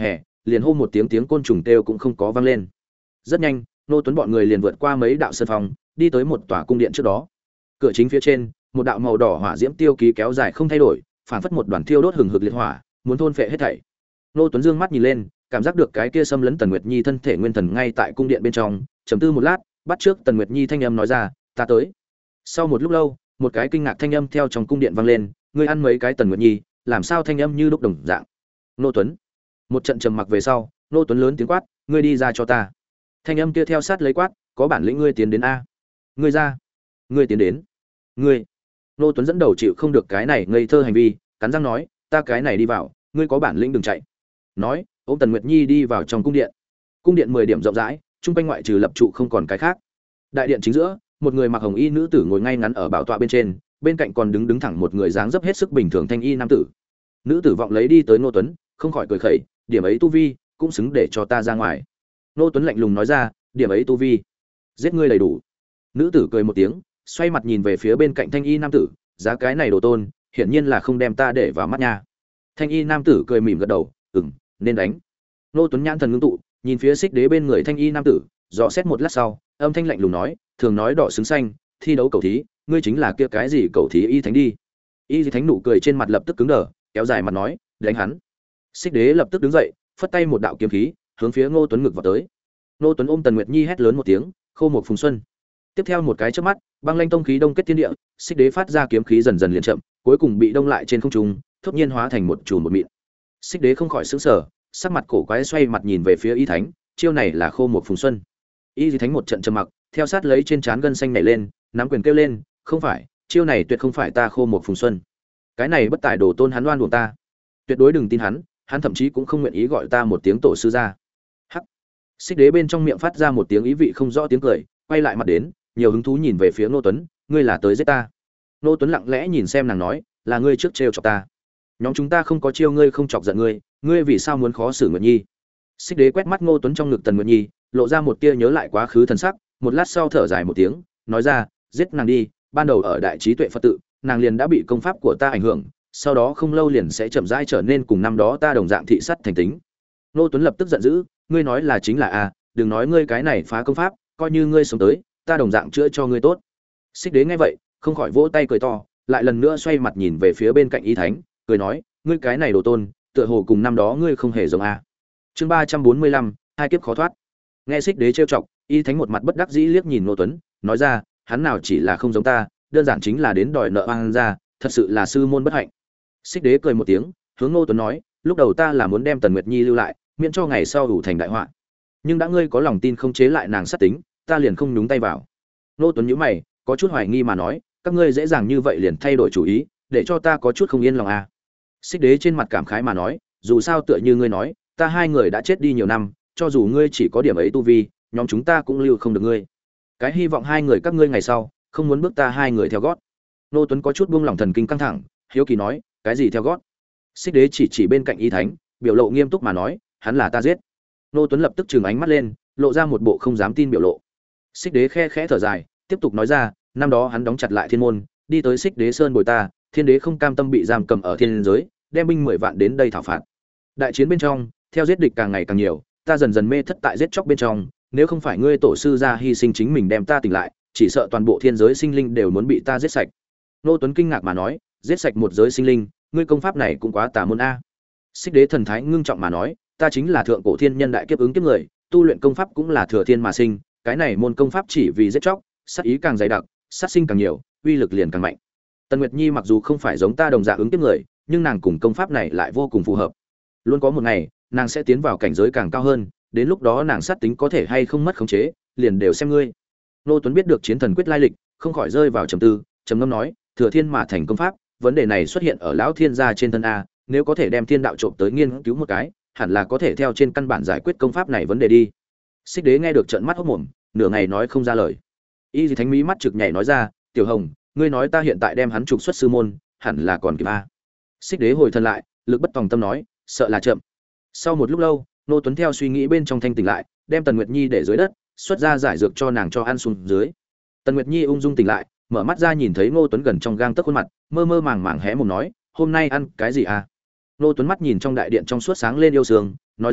Speaker 1: liền hô một tiếng tiếng côn trùng kêu cũng không có vang lên. Rất nhanh, Ngô Tuấn bọn người liền vượt qua mấy đạo sân phòng, đi tới một tòa cung điện trước đó. Cửa chính phía trên, một đạo màu đỏ hỏa diễm tiêu ký kéo dài không thay đổi, phản phất một đoàn thiêu đốt hừng hực liệt hỏa, muốn thôn phệ hết thảy. Ngô Tuấn dương mắt nhìn lên, cảm giác được cái kia xâm lấn Tần Nguyệt Nhi thân thể nguyên thần ngay tại cung điện bên trong, trầm tư một lát, bắt trước Tần Nguyệt Nhi thanh âm nói ra, "Ta tới." Sau một lúc lâu, một cái kinh ngạc thanh âm theo trong cung điện vang lên, "Ngươi ăn mấy cái Tần Nguyệt Nhi, làm sao thanh âm như lúc đồng dạng?" Ngô Tuấn. Một trận trầm mặc về sau, Ngô Tuấn lớn tiếng quát, "Ngươi đi ra cho ta." Thanh âm kia theo sát lấy quát, "Có bản lĩnh ngươi tiến đến a." "Ngươi ra." "Ngươi tiến đến." "Ngươi." Ngô Tuấn dẫn đầu chịu không được cái này ngây thơ hành vi, cắn răng nói, "Ta cái này đi vào, ngươi có bản lĩnh đừng chạy." Nói, ôm Tần Nguyệt Nhi đi vào trong cung điện. Cung điện mười điểm rộng rãi, trung quanh ngoại trừ lập trụ không còn cái khác. Đại điện chính giữa, một người mặc hồng y nữ tử ngồi ngay ngắn ở bảo tọa bên trên, bên cạnh còn đứng đứng thẳng một người dáng dấp hết sức bình thường thanh y nam tử. Nữ tử vọng lấy đi tới Ngô Tuấn, không khỏi cười khẩy, "Điểm ấy tu vi, cũng xứng để cho ta ra ngoài." Ngô Tuấn lạnh lùng nói ra, "Điểm ấy tu vi, giết ngươi đầy đủ." Nữ tử cười một tiếng, xoay mặt nhìn về phía bên cạnh thanh y nam tử, "Giá cái này đồ tôn, hiển nhiên là không đem ta để vào mắt nha." Thanh y nam tử cười mỉm gật đầu, "Ừm, nên đánh." Ngô Tuấn nhãn thần ngưng tụ, nhìn phía Xích Đế bên người thanh y nam tử, dò xét một lát sau, âm thanh lạnh lùng nói, "Thường nói đỏ xứng xanh, thi đấu cầu thí, ngươi chính là kia cái gì cầu thí y thánh đi." Y thánh nụ cười trên mặt lập tức cứng đờ, kéo dài mặt nói, "Đánh hắn." Xích Đế lập tức đứng dậy, phất tay một đạo kiếm khí, hướng phía Ngô Tuấn ngực vào tới. Ngô Tuấn ôm Tần Nguyệt Nhi hét lớn một tiếng, "Khô một phùng xuân." Tiếp theo một cái chớp mắt, băng lanh tông khí đông kết thiên địa, Xích Đế phát ra kiếm khí dần dần liền chậm, cuối cùng bị đông lại trên không trung, thốt nhiên hóa thành một chùm một mịn. Xích Đế không khỏi sửng sở, sắc mặt cổ quái xoay mặt nhìn về phía Y Thánh, chiêu này là khô một phùng xuân. Y Thánh một trận trầm mặc, theo sát lấy trên trán gân xanh nảy lên, nắm quyền kêu lên, "Không phải, chiêu này tuyệt không phải ta khô một phùng xuân. Cái này bất tài đồ tôn hắn oan uổng ta. Tuyệt đối đừng tin hắn, hắn thậm chí cũng không nguyện ý gọi ta một tiếng tổ sư ra." Hắc. Xích Đế bên trong miệng phát ra một tiếng ý vị không rõ tiếng cười, quay lại mặt đến, nhiều hứng thú nhìn về phía Ngô Tuấn, "Ngươi là tới giết ta?" Ngô Tuấn lặng lẽ nhìn xem nàng nói, "Là ngươi trước trêu chọc ta. Nhóm chúng ta không có chiêu ngươi không chọc giận ngươi, ngươi vì sao muốn khó xử Nguyệt Nhi?" Xích Đế quét mắt Ngô Tuấn trong ngực Tần Nguyệt Nhi, lộ ra một tia nhớ lại quá khứ thần sắc, một lát sau thở dài một tiếng, nói ra, "Giết nàng đi, ban đầu ở Đại Trí Tuệ Phật tự, nàng liền đã bị công pháp của ta ảnh hưởng, sau đó không lâu liền sẽ chậm rãi trở nên cùng năm đó ta đồng dạng thị sắt thành tính." Ngô Tuấn lập tức giận dữ, "Ngươi nói là chính là a, đừng nói ngươi cái này phá công pháp, coi như ngươi sống tới, ta đồng dạng chữa cho ngươi tốt." Xích Đế nghe vậy, không khỏi vỗ tay cười to, lại lần nữa xoay mặt nhìn về phía bên cạnh Y Thánh, cười nói, "Ngươi cái này đồ tôn, tựa hồ cùng năm đó ngươi không hề giống a." Chương ba trăm bốn mươi lăm, hai kiếp khó thoát. Nghe Xích Đế trêu chọc, Y Thánh một mặt bất đắc dĩ liếc nhìn Ngô Tuấn, nói ra, "Hắn nào chỉ là không giống ta, đơn giản chính là đến đòi nợ oan ra, thật sự là sư môn bất hạnh." Xích Đế cười một tiếng, hướng Ngô Tuấn nói, "Lúc đầu ta là muốn đem Tần Nguyệt Nhi lưu lại, miễn cho ngày sau đủ thành đại họa. Nhưng đã ngươi có lòng tin không chế lại nàng sát tính, ta liền không nhúng tay vào." Ngô Tuấn nhíu mày, có chút hoài nghi mà nói, "Các ngươi dễ dàng như vậy liền thay đổi chủ ý, để cho ta có chút không yên lòng à?" Xích Đế trên mặt cảm khái mà nói, "Dù sao tựa như ngươi nói, ta hai người đã chết đi nhiều năm, cho dù ngươi chỉ có điểm ấy tu vi, nhóm chúng ta cũng lưu không được ngươi. Cái hy vọng hai người các ngươi ngày sau không muốn bước ta hai người theo gót." Ngô Tuấn có chút buông lỏng thần kinh căng thẳng, hiếu kỳ nói, "Cái gì theo gót?" Xích Đế chỉ chỉ bên cạnh Y Thánh, biểu lộ nghiêm túc mà nói, "Hắn là ta giết." Ngô Tuấn lập tức trừng ánh mắt lên, lộ ra một bộ không dám tin biểu lộ. Xích Đế khe khẽ thở dài, tiếp tục nói ra, "Năm đó hắn đóng chặt lại thiên môn, đi tới Xích Đế Sơn bồi ta, Thiên Đế không cam tâm bị giam cầm ở thiên giới, đem binh mười vạn đến đây thảo phạt. Đại chiến bên trong, theo giết địch càng ngày càng nhiều, ta dần dần mê thất tại giết chóc bên trong, nếu không phải ngươi tổ sư ra hy sinh chính mình đem ta tỉnh lại, chỉ sợ toàn bộ thiên giới sinh linh đều muốn bị ta giết sạch." Ngô Tuấn kinh ngạc mà nói, "Giết sạch một giới sinh linh, ngươi công pháp này cũng quá tà môn a." Xích Đế thần thái ngưng trọng mà nói, "Ta chính là thượng cổ thiên nhân đại kiếp ứng kiếp người, tu luyện công pháp cũng là thừa thiên mà sinh, cái này môn công pháp chỉ vì giết chóc, sát ý càng dày đặc, sát sinh càng nhiều, uy lực liền càng mạnh. Tần Nguyệt Nhi mặc dù không phải giống ta đồng dạng ứng kiếp người, nhưng nàng cùng công pháp này lại vô cùng phù hợp. Luôn có một ngày, nàng sẽ tiến vào cảnh giới càng cao hơn, đến lúc đó nàng sát tính có thể hay không mất khống chế, liền đều xem ngươi." Ngô Tuấn biết được Chiến Thần Quyết lai lịch, không khỏi rơi vào trầm tư, trầm ngâm nói, "Thừa thiên mà thành công pháp, vấn đề này xuất hiện ở lão thiên gia trên thân a, nếu có thể đem thiên đạo trộm tới nghiên cứu một cái, hẳn là có thể theo trên căn bản giải quyết công pháp này vấn đề đi." Xích Đế nghe được trợn mắt hốt mồm, nửa ngày nói không ra lời. Y Thánh Mỹ mắt trực nhảy nói ra, "Tiểu Hồng, ngươi nói ta hiện tại đem hắn trục xuất sư môn, hẳn là còn kịp a." Xích Đế hồi thần lại, lực bất tòng tâm nói, "Sợ là chậm." Sau một lúc lâu, Ngô Tuấn theo suy nghĩ bên trong thanh tỉnh lại, đem Tần Nguyệt Nhi để dưới đất, xuất ra giải dược cho nàng cho ăn xuống dưới. Tần Nguyệt Nhi ung dung tỉnh lại, mở mắt ra nhìn thấy Ngô Tuấn gần trong gang tấc khuôn mặt, mơ mơ màng màng hé mồm nói, "Hôm nay ăn cái gì à?" Ngô Tuấn mắt nhìn trong đại điện trong suốt sáng lên yêu sương, nói ra,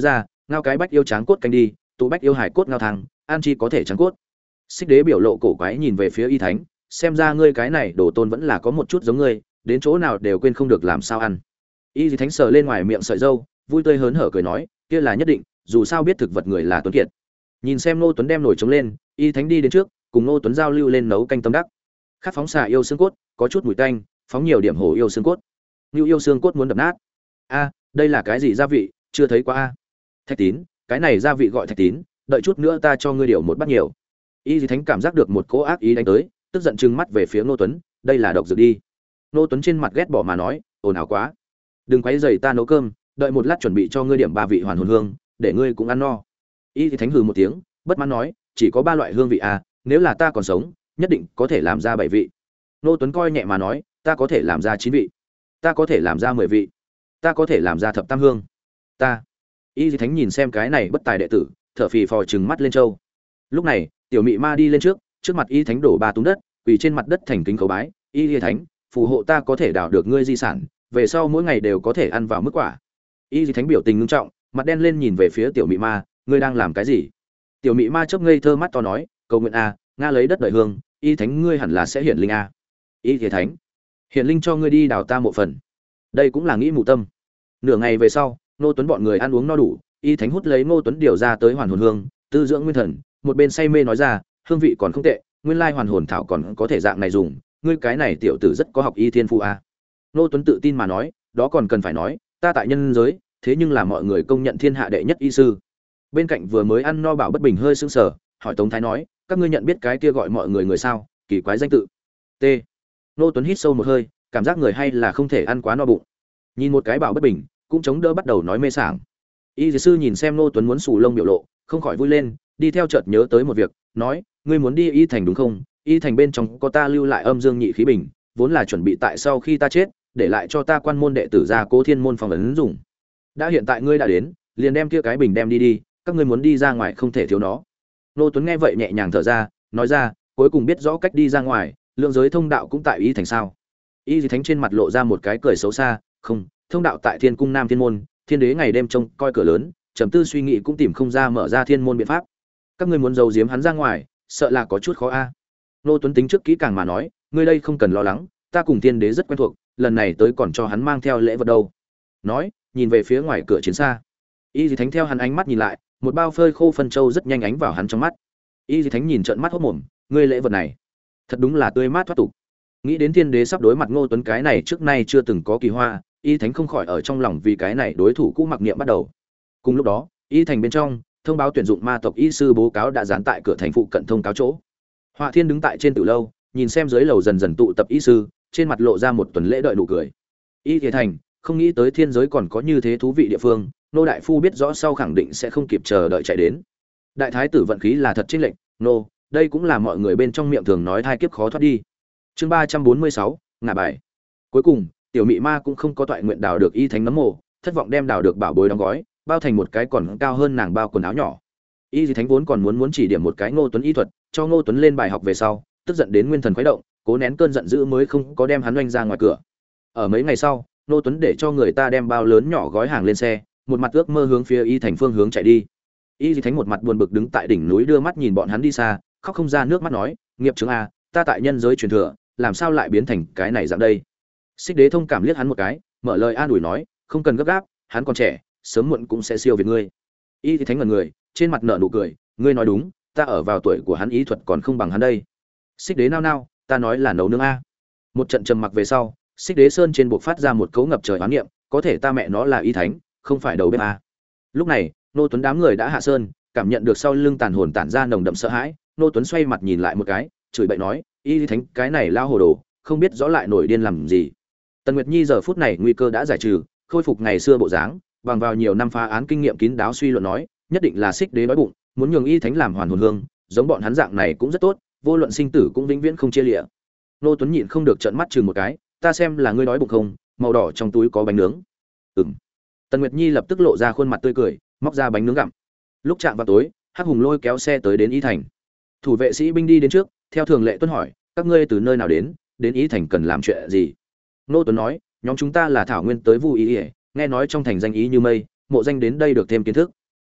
Speaker 1: ngao cái bách yêu tráng cốt canh đi, tụ bách yêu hải cốt ngao thang, an chi có thể tráng cốt. Xích Đế biểu lộ cổ quái nhìn về phía Y Thánh, xem ra ngươi cái này đồ tôn vẫn là có một chút giống ngươi, đến chỗ nào đều quên không được làm sao ăn. Y Thánh sờ lên ngoài miệng sợi râu, vui tươi hớn hở cười nói, kia là nhất định, dù sao biết thực vật người là Tuấn Kiệt. Nhìn xem Ngô Tuấn đem nổi trống lên, Y Thánh đi đến trước, cùng Ngô Tuấn giao lưu lên nấu canh tâm đắc. Khát phóng xà yêu xương cốt, có chút mùi tanh, phóng nhiều điểm hổ yêu xương cốt. Nưu yêu xương cốt muốn đập nát. A, đây là cái gì gia vị, chưa thấy qua a. Thạch tín, cái này gia vị gọi thạch tín, đợi chút nữa ta cho ngươi điều một bát nhiều. Y Thánh cảm giác được một cỗ ác ý đánh tới, tức giận trừng mắt về phía Ngô Tuấn, đây là độc dược đi. Ngô Tuấn trên mặt ghét bỏ mà nói, ồn ào quá, đừng quấy rầy ta nấu cơm, đợi một lát chuẩn bị cho ngươi điểm ba vị hoàn hồn hương, để ngươi cũng ăn no. Y Thánh hừ một tiếng, bất mãn nói, chỉ có ba loại hương vị à, nếu là ta còn sống, nhất định có thể làm ra bảy vị. Ngô Tuấn coi nhẹ mà nói, ta có thể làm ra chín vị, ta có thể làm ra mười vị, ta có thể làm ra thập tam hương. Ta. Y Thánh nhìn xem cái này bất tài đệ tử, thở phì phò trừng mắt lên châu. Lúc này, tiểu mị ma đi lên trước, trước mặt Y Thánh đổ ba túm đất, quỳ trên mặt đất thành kính cầu bái, Y Thánh, phù hộ ta có thể đào được ngươi di sản, về sau mỗi ngày đều có thể ăn vào mức quả. Y Thánh biểu tình ngưng trọng, mặt đen lên nhìn về phía tiểu mị ma, ngươi đang làm cái gì? Tiểu mị ma chớp ngây thơ mắt to nói, cầu nguyện a, nga lấy đất đợi hương, Y Thánh ngươi hẳn là sẽ hiển linh a. Y Thánh, hiển linh cho ngươi đi đào ta mộ phần. Đây cũng là nghĩ mù tâm. Nửa ngày về sau, Ngô Tuấn bọn người ăn uống no đủ, Y Thánh hút lấy Ngô Tuấn điều ra tới hoàn hồn hương, tư dưỡng nguyên thần, một bên say mê nói ra, hương vị còn không tệ, nguyên lai hoàn hồn thảo còn có thể dạng này dùng, ngươi cái này tiểu tử rất có học y thiên phu a. Ngô Tuấn tự tin mà nói, đó còn cần phải nói, ta tại nhân giới, thế nhưng là mọi người công nhận thiên hạ đệ nhất y sư. Bên cạnh vừa mới ăn no bảo bất bình hơi sững sờ, hỏi Tống Thái nói, các ngươi nhận biết cái kia gọi mọi người người sao, kỳ quái danh tự. T. Ngô Tuấn hít sâu một hơi, cảm giác người hay là không thể ăn quá no bụng. Nhìn một cái bảo bất bình, cũng chống đỡ bắt đầu nói mê sảng. Y sư nhìn xem Ngô Tuấn muốn xù lông biểu lộ, không khỏi vui lên, đi theo chợt nhớ tới một việc, nói, ngươi muốn đi Y Thành đúng không? Y Thành bên trong có ta lưu lại âm dương nhị khí bình, vốn là chuẩn bị tại sau khi ta chết, để lại cho ta quan môn đệ tử gia Cố Thiên môn phòng ấn dùng. Đã hiện tại ngươi đã đến, liền đem kia cái bình đem đi đi, các ngươi muốn đi ra ngoài không thể thiếu nó. Ngô Tuấn nghe vậy nhẹ nhàng thở ra, nói ra, cuối cùng biết rõ cách đi ra ngoài, lượng giới thông đạo cũng tại Y Thành sao? Y Thánh trên mặt lộ ra một cái cười xấu xa, không, thông đạo tại Thiên cung Nam Thiên môn, Thiên đế ngày đêm trông coi cửa lớn, trầm tư suy nghĩ cũng tìm không ra mở ra thiên môn biện pháp. Các ngươi muốn giấu giếm hắn ra ngoài, sợ là có chút khó a. Ngô Tuấn tính trước kỹ càng mà nói, ngươi đây không cần lo lắng, ta cùng Thiên đế rất quen thuộc, lần này tới còn cho hắn mang theo lễ vật đâu. Nói, nhìn về phía ngoài cửa chiến xa. Y Dì Thánh theo hắn ánh mắt nhìn lại, một bao phơi khô phân châu rất nhanh ánh vào hắn trong mắt. Y Dì Thánh nhìn trợn mắt hốt mồm, ngươi lễ vật này, thật đúng là tươi mát thoát tục. Nghĩ đến Thiên đế sắp đối mặt Ngô Tuấn cái này trước nay chưa từng có kỳ hoa, Y Thánh không khỏi ở trong lòng vì cái này đối thủ cũ mặc niệm bắt đầu. Cùng lúc đó, Y Thành bên trong, thông báo tuyển dụng ma tộc y sư bố cáo đã dán tại cửa thành phụ cận thông cáo chỗ. Họa Thiên đứng tại trên tử lâu, nhìn xem dưới lầu dần dần tụ tập y sư, trên mặt lộ ra một tuần lễ đợi nụ cười. Y Thế Thành, không nghĩ tới thiên giới còn có như thế thú vị địa phương, nô đại phu biết rõ sau khẳng định sẽ không kịp chờ đợi chạy đến. Đại thái tử vận khí là thật chênh lệch, nô, đây cũng là mọi người bên trong miệng thường nói thai kiếp khó thoát đi. Chương ba trăm bốn mươi sáu, ngả bài. Cuối cùng, tiểu mị ma cũng không có toại nguyện đào được Y Thánh nấm mồ, thất vọng đem đào được bảo bối đóng gói, bao thành một cái còn cao hơn nàng bao quần áo nhỏ. Y Dì Thánh vốn còn muốn muốn chỉ điểm một cái Ngô Tuấn y thuật, cho Ngô Tuấn lên bài học về sau, tức giận đến nguyên thần khuấy động, cố nén cơn giận dữ mới không có đem hắn oanh ra ngoài cửa. Ở mấy ngày sau, Ngô Tuấn để cho người ta đem bao lớn nhỏ gói hàng lên xe, một mặt ước mơ hướng phía Y Thành phương hướng chạy đi. Y Dì Thánh một mặt buồn bực đứng tại đỉnh núi đưa mắt nhìn bọn hắn đi xa, khóc không ra nước mắt nói, nghiệp chứng a, ta tại nhân giới truyền thừa, làm sao lại biến thành cái này dạng đây? Xích Đế thông cảm liếc hắn một cái, mở lời an ủi nói, không cần gấp gáp, hắn còn trẻ, sớm muộn cũng sẽ siêu việt ngươi. Y Dì Thánh ngẩn người, trên mặt nở nụ cười, ngươi nói đúng, ta ở vào tuổi của hắn ý thuật còn không bằng hắn đây. Xích Đế nao nao, ta nói là nấu nướng a. Một trận trầm mặc về sau, Xích Đế sơn trên buộc phát ra một cấu ngập trời oán niệm, có thể ta mẹ nó là Y Thánh, không phải đầu bếp a. Lúc này, Nô Tuấn đám người đã hạ sơn, cảm nhận được sau lưng tàn hồn tản ra nồng đậm sợ hãi, Nô Tuấn xoay mặt nhìn lại một cái, chửi bậy nói, Y Thánh cái này lao hồ đồ, không biết rõ lại nổi điên làm gì. Tần Nguyệt Nhi giờ phút này nguy cơ đã giải trừ, khôi phục ngày xưa bộ dáng, bằng vào nhiều năm phá án kinh nghiệm kín đáo suy luận nói, nhất định là Xích Đế đói bụng, muốn nhường Y Thánh làm hoàn hồn hương, giống bọn hắn dạng này cũng rất tốt, vô luận sinh tử cũng vĩnh viễn không chia lịa. Nô Tuấn nhịn không được trợn mắt chừng một cái, ta xem là ngươi đói bụng không, màu đỏ trong túi có bánh nướng. Ừm. Tần Nguyệt Nhi lập tức lộ ra khuôn mặt tươi cười, móc ra bánh nướng gặm. Lúc chạm vào tối, Hắc Hùng lôi kéo xe tới đến Y Thành. Thủ vệ sĩ binh đi đến trước, theo thường lệ tuân hỏi, các ngươi từ nơi nào đến, đến Y Thành cần làm chuyện gì? Nô Tuấn nói, nhóm chúng ta là thảo nguyên tới Vu Y, nghe nói trong thành danh ý như mây, mộ danh đến đây được thêm kiến thức.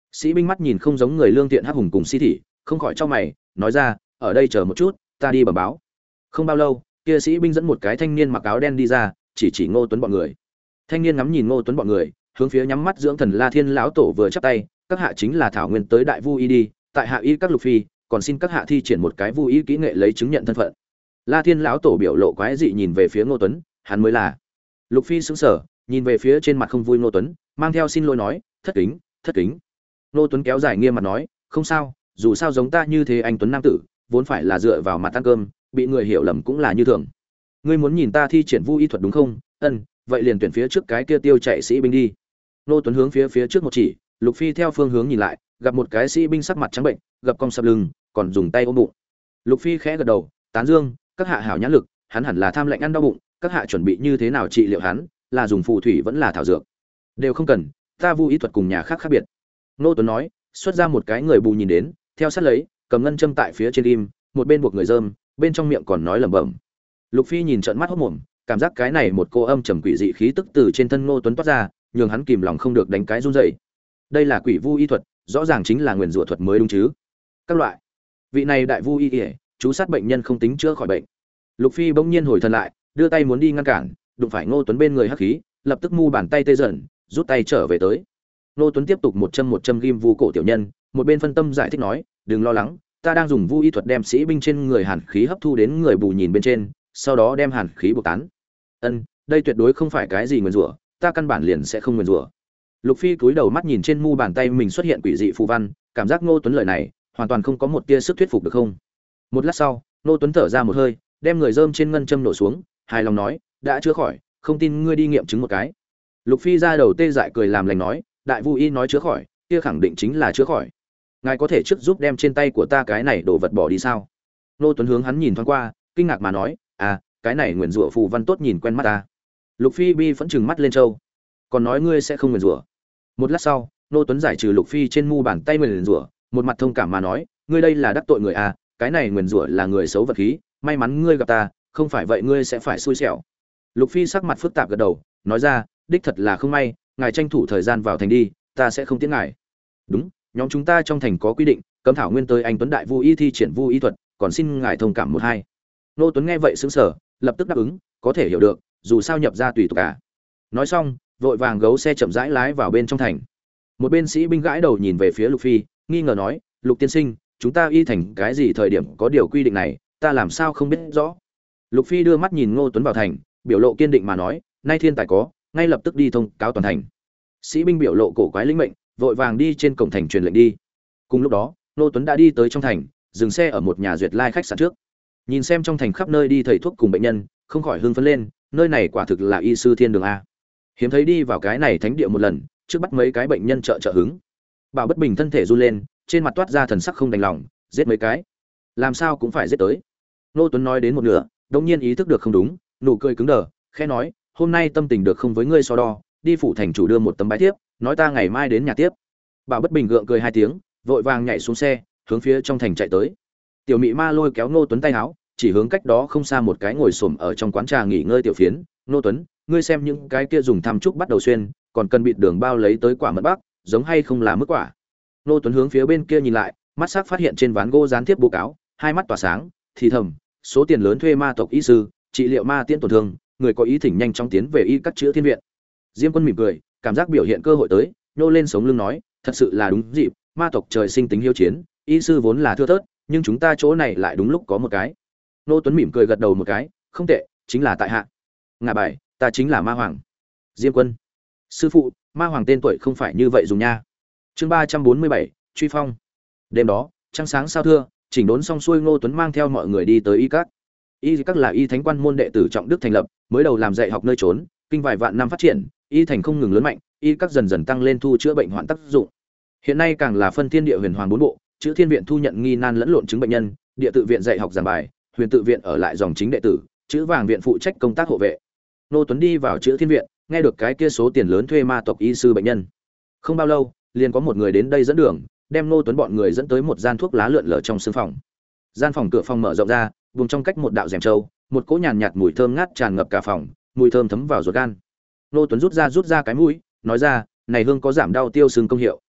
Speaker 1: Sĩ binh mắt nhìn không giống người lương thiện hắc hùng cùng si thị, không khỏi cho mày, nói ra, ở đây chờ một chút, ta đi bẩm báo. Không bao lâu, kia sĩ binh dẫn một cái thanh niên mặc áo đen đi ra, chỉ chỉ Ngô Tuấn bọn người. Thanh niên ngắm nhìn Ngô Tuấn bọn người, hướng phía nhắm mắt dưỡng thần La Thiên lão tổ vừa chắp tay, các hạ chính là thảo nguyên tới đại vu y đi, tại hạ y các lục phi, còn xin các hạ thi triển một cái vu y kỹ nghệ lấy chứng nhận thân phận. La Thiên lão tổ biểu lộ quái dị nhìn về phía Ngô Tuấn, hắn mới là. Lục phi sững sờ, nhìn về phía trên mặt không vui Ngô Tuấn, mang theo xin lỗi nói, thất kính, thất kính. Ngô Tuấn kéo dài nghiêm mặt nói, không sao, dù sao giống ta như thế anh tuấn nam tử, vốn phải là dựa vào mặt ăn cơm, bị người hiểu lầm cũng là như thường. Ngươi muốn nhìn ta thi triển vu y thuật đúng không? Ân, vậy liền tuyển phía trước cái kia tiêu chạy sĩ binh đi. Ngô Tuấn hướng phía phía trước một chỉ, Lục phi theo phương hướng nhìn lại, gặp một cái sĩ binh sắc mặt trắng bệnh, gập cong sập lưng, còn dùng tay ôm bụng. Lục phi khẽ gật đầu, tán dương, các hạ hảo nhãn lực, hắn hẳn là tham lệnh ăn đau bụng, các hạ chuẩn bị như thế nào trị liệu hắn, là dùng phù thủy vẫn là thảo dược? Đều không cần, ta vu y thuật cùng nhà khác khác biệt. Ngô Tuấn nói, xuất ra một cái người bù nhìn đến, theo sát lấy, cầm ngân châm tại phía trên im, một bên buộc người dơm, bên trong miệng còn nói lẩm bẩm. Lục phi nhìn trợn mắt hốt mồm, cảm giác cái này một cô âm trầm quỷ dị khí tức từ trên thân Ngô Tuấn toát ra, nhường hắn kìm lòng không được đánh cái run rẩy. Đây là quỷ vu y thuật, rõ ràng chính là nguyền rủa thuật mới đúng chứ? Các loại. Vị này đại vu y, y chú sát bệnh nhân không tính chữa khỏi bệnh. Lục phi bỗng nhiên hồi thần lại, đưa tay muốn đi ngăn cản, đụng phải Ngô Tuấn bên người hắc khí, lập tức mu bàn tay tê dần, rút tay trở về tới. Ngô Tuấn tiếp tục một châm một châm ghim vu cổ tiểu nhân, một bên phân tâm giải thích nói, đừng lo lắng, ta đang dùng vu y thuật đem sĩ binh trên người hàn khí hấp thu đến người bù nhìn bên trên, sau đó đem hàn khí buộc tán. Ân, đây tuyệt đối không phải cái gì nguyền rủa, ta căn bản liền sẽ không nguyền rủa. Lục phi cúi đầu mắt nhìn trên mu bàn tay mình xuất hiện quỷ dị phù văn, cảm giác Ngô Tuấn lời này hoàn toàn không có một tia sức thuyết phục được không. Một lát sau, Ngô Tuấn thở ra một hơi, đem người rơm trên ngân châm nổ xuống, hài lòng nói, đã chữa khỏi, không tin ngươi đi nghiệm chứng một cái. Lục phi ra đầu tê dại cười làm lành nói, đại vu y nói chữa khỏi, kia khẳng định chính là chữa khỏi. Ngài có thể trước giúp đem trên tay của ta cái này đồ vật bỏ đi sao? Ngô Tuấn hướng hắn nhìn thoáng qua, kinh ngạc mà nói, à, cái này nguyền rủa phù văn tốt nhìn quen mắt ta. Lục phi bi phẫn chừng mắt lên châu, còn nói ngươi sẽ không nguyền rủa. Một lát sau, Ngô Tuấn giải trừ Lục phi trên mu bàn tay nguyền rủa, một mặt thông cảm mà nói, ngươi đây là đắc tội người à, cái này nguyền rủa là người xấu vật khí, may mắn ngươi gặp ta, không phải vậy ngươi sẽ phải xui xẻo. Lục phi sắc mặt phức tạp gật đầu, nói ra, đích thật là không may, ngài tranh thủ thời gian vào thành đi, ta sẽ không tiễn ngài. Đúng, nhóm chúng ta trong thành có quy định, cấm thảo nguyên tới anh tuấn đại vu y thi triển vu y thuật, còn xin ngài thông cảm một hai. Ngô Tuấn nghe vậy sững sờ, lập tức đáp ứng, có thể hiểu được, dù sao nhập ra tùy tục cả. Nói xong, vội vàng gấu xe chậm rãi lái vào bên trong thành. Một bên sĩ binh gãi đầu nhìn về phía Lục phi, nghi ngờ nói, Lục tiên sinh, chúng ta y thành cái gì thời điểm có điều quy định này, ta làm sao không biết rõ. Lục phi đưa mắt nhìn Ngô Tuấn vào thành, biểu lộ kiên định mà nói, nay thiên tài có, ngay lập tức đi thông cáo toàn thành. Sĩ binh biểu lộ cổ quái lĩnh mệnh, vội vàng đi trên cổng thành truyền lệnh đi. Cùng lúc đó, Ngô Tuấn đã đi tới trong thành, dừng xe ở một nhà duyệt lai khách sạn trước. Nhìn xem trong thành khắp nơi đi thầy thuốc cùng bệnh nhân, không khỏi hưng phấn lên, nơi này quả thực là y sư thiên đường a. Hiếm thấy đi vào cái này thánh địa một lần, trước bắt mấy cái bệnh nhân trợ trợ hứng. Bảo Bất Bình thân thể run lên, trên mặt toát ra thần sắc không đành lòng, giết mấy cái, làm sao cũng phải giết tới. Ngô Tuấn nói đến một nửa, đột nhiên ý thức được không đúng, nụ cười cứng đờ, khẽ nói, hôm nay tâm tình được không với ngươi so đo, đi phủ thành chủ đưa một tấm bái tiếp, nói ta ngày mai đến nhà tiếp. Bảo Bất Bình gượng cười hai tiếng, vội vàng nhảy xuống xe, hướng phía trong thành chạy tới. Tiểu Mị Ma lôi kéo Ngô Tuấn tay áo, chỉ hướng cách đó không xa một cái ngồi xổm ở trong quán trà nghỉ ngơi tiểu phiến. Ngô Tuấn, ngươi xem những cái kia dùng thăm trúc bắt đầu xuyên, còn cần bịt đường bao lấy tới quả mận bắc, giống hay không là mức quả. Ngô Tuấn hướng phía bên kia nhìn lại, mắt sắc phát hiện trên ván gỗ dán tiếp bố cáo, hai mắt tỏa sáng, thì thầm, số tiền lớn thuê ma tộc y sư, trị liệu ma tiễn tổn thương, người có ý thỉnh nhanh chóng tiến về y các chữa thiên viện. Diêm Quân mỉm cười, cảm giác biểu hiện cơ hội tới, nhô lên sống lưng nói, thật sự là đúng dịp, ma tộc trời sinh tính hiếu chiến, y sư vốn là thưa thớt, nhưng chúng ta chỗ này lại đúng lúc có một cái. Ngô Tuấn mỉm cười gật đầu một cái, không tệ, chính là tại hạ. Ngạ bài, ta chính là Ma Hoàng. Diêm Quân, sư phụ, Ma Hoàng tên tuổi không phải như vậy dùng nha. Chương ba trăm bốn mươi bảy, truy phong. Đêm đó, trăng sáng sao thưa, chỉnh đốn xong xuôi, Ngô Tuấn mang theo mọi người đi tới y các. Y các là y thánh quan môn đệ tử trọng đức thành lập, mới đầu làm dạy học nơi trốn, kinh vài vạn năm phát triển, y thành không ngừng lớn mạnh, y các dần dần tăng lên thu chữa bệnh hoạn tác dụng. Hiện nay càng là phân thiên địa huyền hoàng bốn bộ, chữ thiên viện thu nhận nghi nan lẫn lộn chứng bệnh nhân, địa tự viện dạy học giảng bài, huyền tự viện ở lại dòng chính đệ tử, chữ vàng viện phụ trách công tác hộ vệ. Ngô Tuấn đi vào chữ thiên viện, nghe được cái kia số tiền lớn thuê ma tộc y sư bệnh nhân. Không bao lâu, liền có một người đến đây dẫn đường, đem Ngô Tuấn bọn người dẫn tới một gian thuốc lá lượn lờ trong sương phòng. Gian phòng cửa phòng mở rộng ra, vùng trong cách một đạo rèm trâu, một cỗ nhàn nhạt mùi thơm ngát tràn ngập cả phòng, mùi thơm thấm vào ruột gan. Ngô Tuấn rút ra rút ra cái mũi, nói ra, này hương có giảm đau tiêu sưng công hiệu,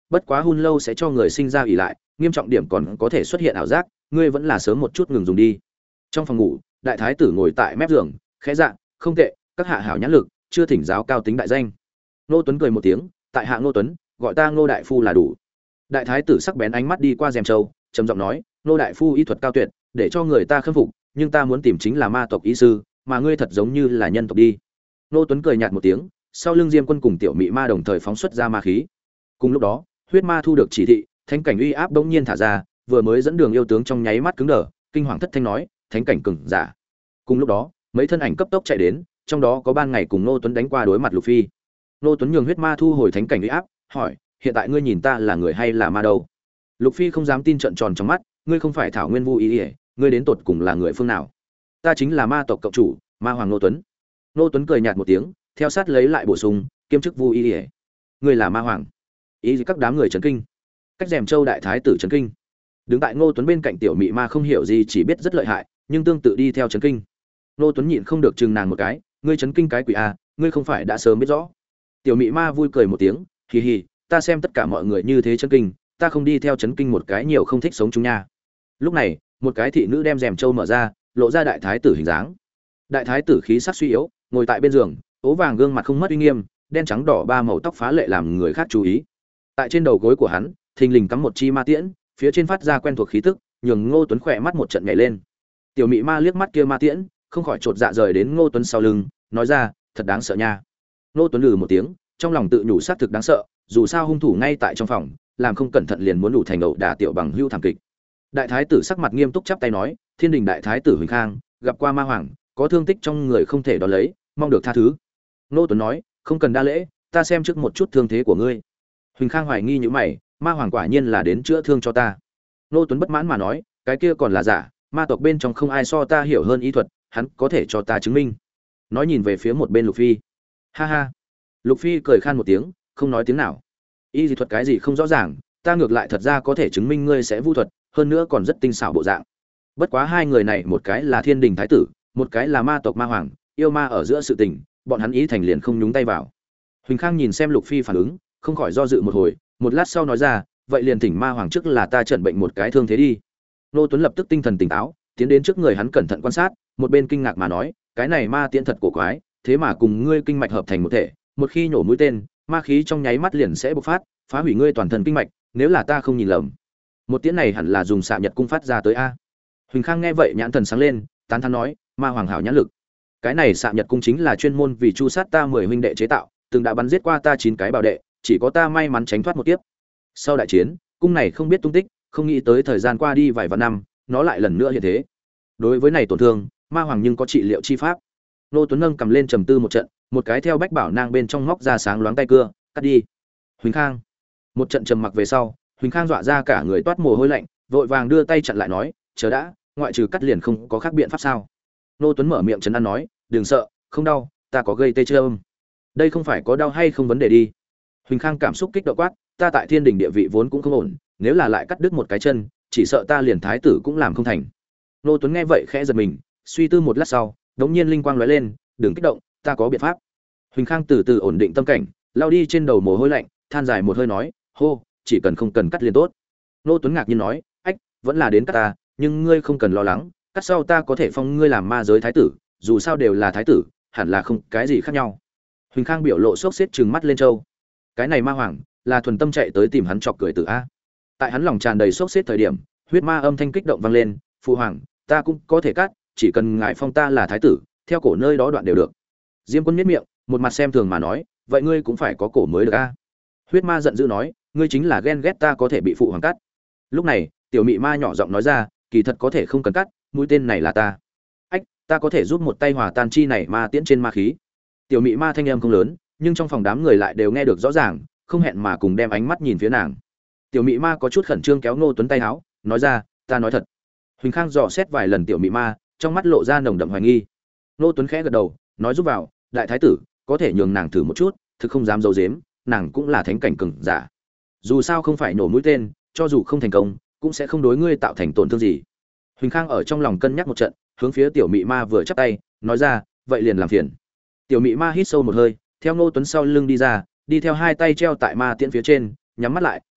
Speaker 1: bất quá hun lâu sẽ cho người sinh ra ỉ lại, nghiêm trọng điểm còn có thể xuất hiện ảo giác, ngươi vẫn là sớm một chút ngừng dùng đi. Trong phòng ngủ, đại thái tử ngồi tại mép giường, khẽ dạ, không tệ, các hạ hảo nhãn lực, chưa thỉnh giáo cao tính đại danh. Ngô Tuấn cười một tiếng, tại hạ Ngô Tuấn, gọi ta Ngô đại phu là đủ. Đại thái tử sắc bén ánh mắt đi qua rèm châu, trầm giọng nói, Ngô đại phu y thuật cao tuyệt, để cho người ta khâm phục, nhưng ta muốn tìm chính là ma tộc y sư, mà ngươi thật giống như là nhân tộc đi. Ngô Tuấn cười nhạt một tiếng, sau lưng Diêm Quân cùng tiểu mị ma đồng thời phóng xuất ra ma khí. Cùng lúc đó, huyết ma thu được chỉ thị, thánh cảnh uy áp bỗng nhiên thả ra, vừa mới dẫn đường yêu tướng trong nháy mắt cứng đờ, kinh hoàng thất thanh nói, thánh cảnh cường giả. Cùng lúc đó, mấy thân ảnh cấp tốc chạy đến, trong đó có ban ngày cùng Ngô Tuấn đánh qua đối mặt Lục Phi. Ngô Tuấn nhường huyết ma thu hồi thánh cảnh uy áp, hỏi, hiện tại ngươi nhìn ta là người hay là ma đâu? Lục Phi không dám tin trợn tròn trong mắt, ngươi không phải Thảo Nguyên Vu Ý, ngươi đến tột cùng là người phương nào? Ta chính là ma tộc cộng chủ, Ma Hoàng Ngô Tuấn. Ngô Tuấn cười nhạt một tiếng, theo sát lấy lại bổ sung, kiêm chức Vu Ý. Ngươi là Ma Hoàng? Ý các đám người chấn kinh. Cách rèm châu đại thái tử chấn kinh. Đứng tại Ngô Tuấn bên cạnh tiểu mị ma không hiểu gì, chỉ biết rất lợi hại, nhưng tương tự đi theo chấn kinh. Ngô Tuấn nhịn không được chừng nàng một cái, ngươi chấn kinh cái quỷ a, ngươi không phải đã sớm biết rõ? Tiểu mị ma vui cười một tiếng, hì hì, ta xem tất cả mọi người như thế chấn kinh, ta không đi theo chấn kinh một cái nhiều không thích sống chúng nha. Lúc này, một cái thị nữ đem rèm châu mở ra, lộ ra đại thái tử hình dáng. Đại thái tử khí sắc suy yếu, ngồi tại bên giường, ố vàng gương mặt không mất uy nghiêm, đen trắng đỏ ba màu tóc phá lệ làm người khác chú ý. Tại trên đầu gối của hắn, thình lình cắm một chi ma tiễn, phía trên phát ra quen thuộc khí tức, nhường Ngô Tuấn khỏe mắt một trận nhảy lên. Tiểu mị ma liếc mắt kia ma tiễn, không khỏi chột dạ rời đến Ngô Tuấn sau lưng, nói ra, thật đáng sợ nha. Ngô Tuấn lừ một tiếng, trong lòng tự nhủ xác thực đáng sợ, dù sao hung thủ ngay tại trong phòng, làm không cẩn thận liền muốn đủ thành ẩu đả tiểu bằng hưu thảm kịch. Đại thái tử sắc mặt nghiêm túc chắp tay nói, Thiên đình đại thái tử Huỳnh Khang, gặp qua ma hoàng, có thương tích trong người không thể đón lấy, mong được tha thứ. Ngô Tuấn nói, không cần đa lễ, ta xem trước một chút thương thế của ngươi. Huỳnh Khang hoài nghi như mày, ma hoàng quả nhiên là đến chữa thương cho ta. Ngô Tuấn bất mãn mà nói, cái kia còn là giả, ma tộc bên trong không ai so ta hiểu hơn y thuật, hắn có thể cho ta chứng minh. Nói nhìn về phía một bên Lục Phi. Ha ha. Lục Phi cười khan một tiếng, không nói tiếng nào. Y dị thuật cái gì không rõ ràng, ta ngược lại thật ra có thể chứng minh ngươi sẽ vu thuật, hơn nữa còn rất tinh xảo bộ dạng. Bất quá hai người này, một cái là Thiên đình thái tử, một cái là ma tộc ma hoàng, yêu ma ở giữa sự tình, bọn hắn ý thành liền không nhúng tay vào. Huỳnh Khang nhìn xem Lục Phi phản ứng, không khỏi do dự một hồi, một lát sau nói ra, vậy liền thỉnh ma hoàng trước là ta chẩn bệnh một cái thương thế đi. Nô Tuấn lập tức tinh thần tỉnh táo, tiến đến trước người hắn cẩn thận quan sát, một bên kinh ngạc mà nói, cái này ma tiễn thật cổ quái, thế mà cùng ngươi kinh mạch hợp thành một thể, một khi nổ mũi tên, ma khí trong nháy mắt liền sẽ bộc phát, phá hủy ngươi toàn thân kinh mạch, nếu là ta không nhìn lầm, một tiễn này hẳn là dùng xạ nhật cung phát ra tới a. Huỳnh Khang nghe vậy nhãn thần sáng lên, tán thán nói, ma hoàng hảo nhãn lực. Cái này xạ nhật cung chính là chuyên môn vì chu sát ta mười huynh đệ chế tạo, từng đã bắn giết qua ta chín cái bảo đệ, chỉ có ta may mắn tránh thoát một kiếp. Sau đại chiến, cung này không biết tung tích, không nghĩ tới thời gian qua đi vài vạn năm, nó lại lần nữa hiện thế. Đối với này tổn thương, ma hoàng nhưng có trị liệu chi pháp. Nô Tuấn nâng cầm lên trầm tư một trận, một cái theo bách bảo nang bên trong móc ra sáng loáng tay cưa, cắt đi. Huỳnh Khang. Một trận trầm mặc về sau, Huỳnh Khang dọa ra cả người toát mồ hôi lạnh, vội vàng đưa tay chặn lại nói, chờ đã, ngoại trừ cắt liền không có khác biện pháp sao? Nô Tuấn mở miệng trấn an nói, đừng sợ, không đau, ta có gây tê chưa âm. Đây không phải có đau hay không vấn đề đi. Huỳnh Khang cảm xúc kích động quát, ta tại Thiên đình địa vị vốn cũng không ổn, nếu là lại cắt đứt một cái chân, chỉ sợ ta liền thái tử cũng làm không thành. Nô Tuấn nghe vậy khẽ giật mình, suy tư một lát sau, đống nhiên linh quang lóe lên, đừng kích động, ta có biện pháp. Huỳnh Khang từ từ ổn định tâm cảnh, lao đi trên đầu mồ hôi lạnh, than dài một hơi nói, hô, chỉ cần không cần cắt liền tốt. Nô Tuấn ngạc nhiên nói, ách, vẫn là đến cắt ta, nhưng ngươi không cần lo lắng, cắt sau ta có thể phong ngươi làm ma giới thái tử, dù sao đều là thái tử, hẳn là không cái gì khác nhau. Huỳnh Khang biểu lộ sốt xếp trừng mắt lên châu. Cái này ma hoàng là thuần tâm chạy tới tìm hắn chọc cười tử a. Tại hắn lòng tràn đầy sốt xếp thời điểm, huyết ma âm thanh kích động vang lên, phụ hoàng, ta cũng có thể cắt, chỉ cần ngài phong ta là thái tử, theo cổ nơi đó đoạn đều được. Diêm Quân miết miệng, một mặt xem thường mà nói, vậy ngươi cũng phải có cổ mới được a. Huyết ma giận dữ nói, ngươi chính là ghen ghét ta có thể bị phụ hoàng cắt. Lúc này, tiểu mị ma nhỏ giọng nói ra, kỳ thật có thể không cần cắt, mũi tên này là ta. Ách, ta có thể giúp một tay hòa tan chi này ma tiễn trên ma khí. Tiểu mị ma thanh âm không lớn, nhưng trong phòng đám người lại đều nghe được rõ ràng, không hẹn mà cùng đem ánh mắt nhìn phía nàng. Tiểu mị ma có chút khẩn trương kéo Ngô Tuấn tay áo, nói ra, ta nói thật. Huỳnh Khang dò xét vài lần tiểu mị ma, trong mắt lộ ra nồng đậm hoài nghi. Ngô Tuấn khẽ gật đầu, nói giúp vào, đại thái tử, có thể nhường nàng thử một chút, thực không dám giấu giếm, nàng cũng là thánh cảnh cường giả. Dù sao không phải nổ mũi tên, cho dù không thành công, cũng sẽ không đối ngươi tạo thành tổn thương gì. Huỳnh Khang ở trong lòng cân nhắc một trận, hướng phía tiểu mị ma vừa chắp tay, nói ra, vậy liền làm phiền. Tiểu mị ma hít sâu một hơi, theo Ngô Tuấn sau lưng đi ra, đi theo hai tay treo tại ma tiễn phía trên, nhắm mắt lại,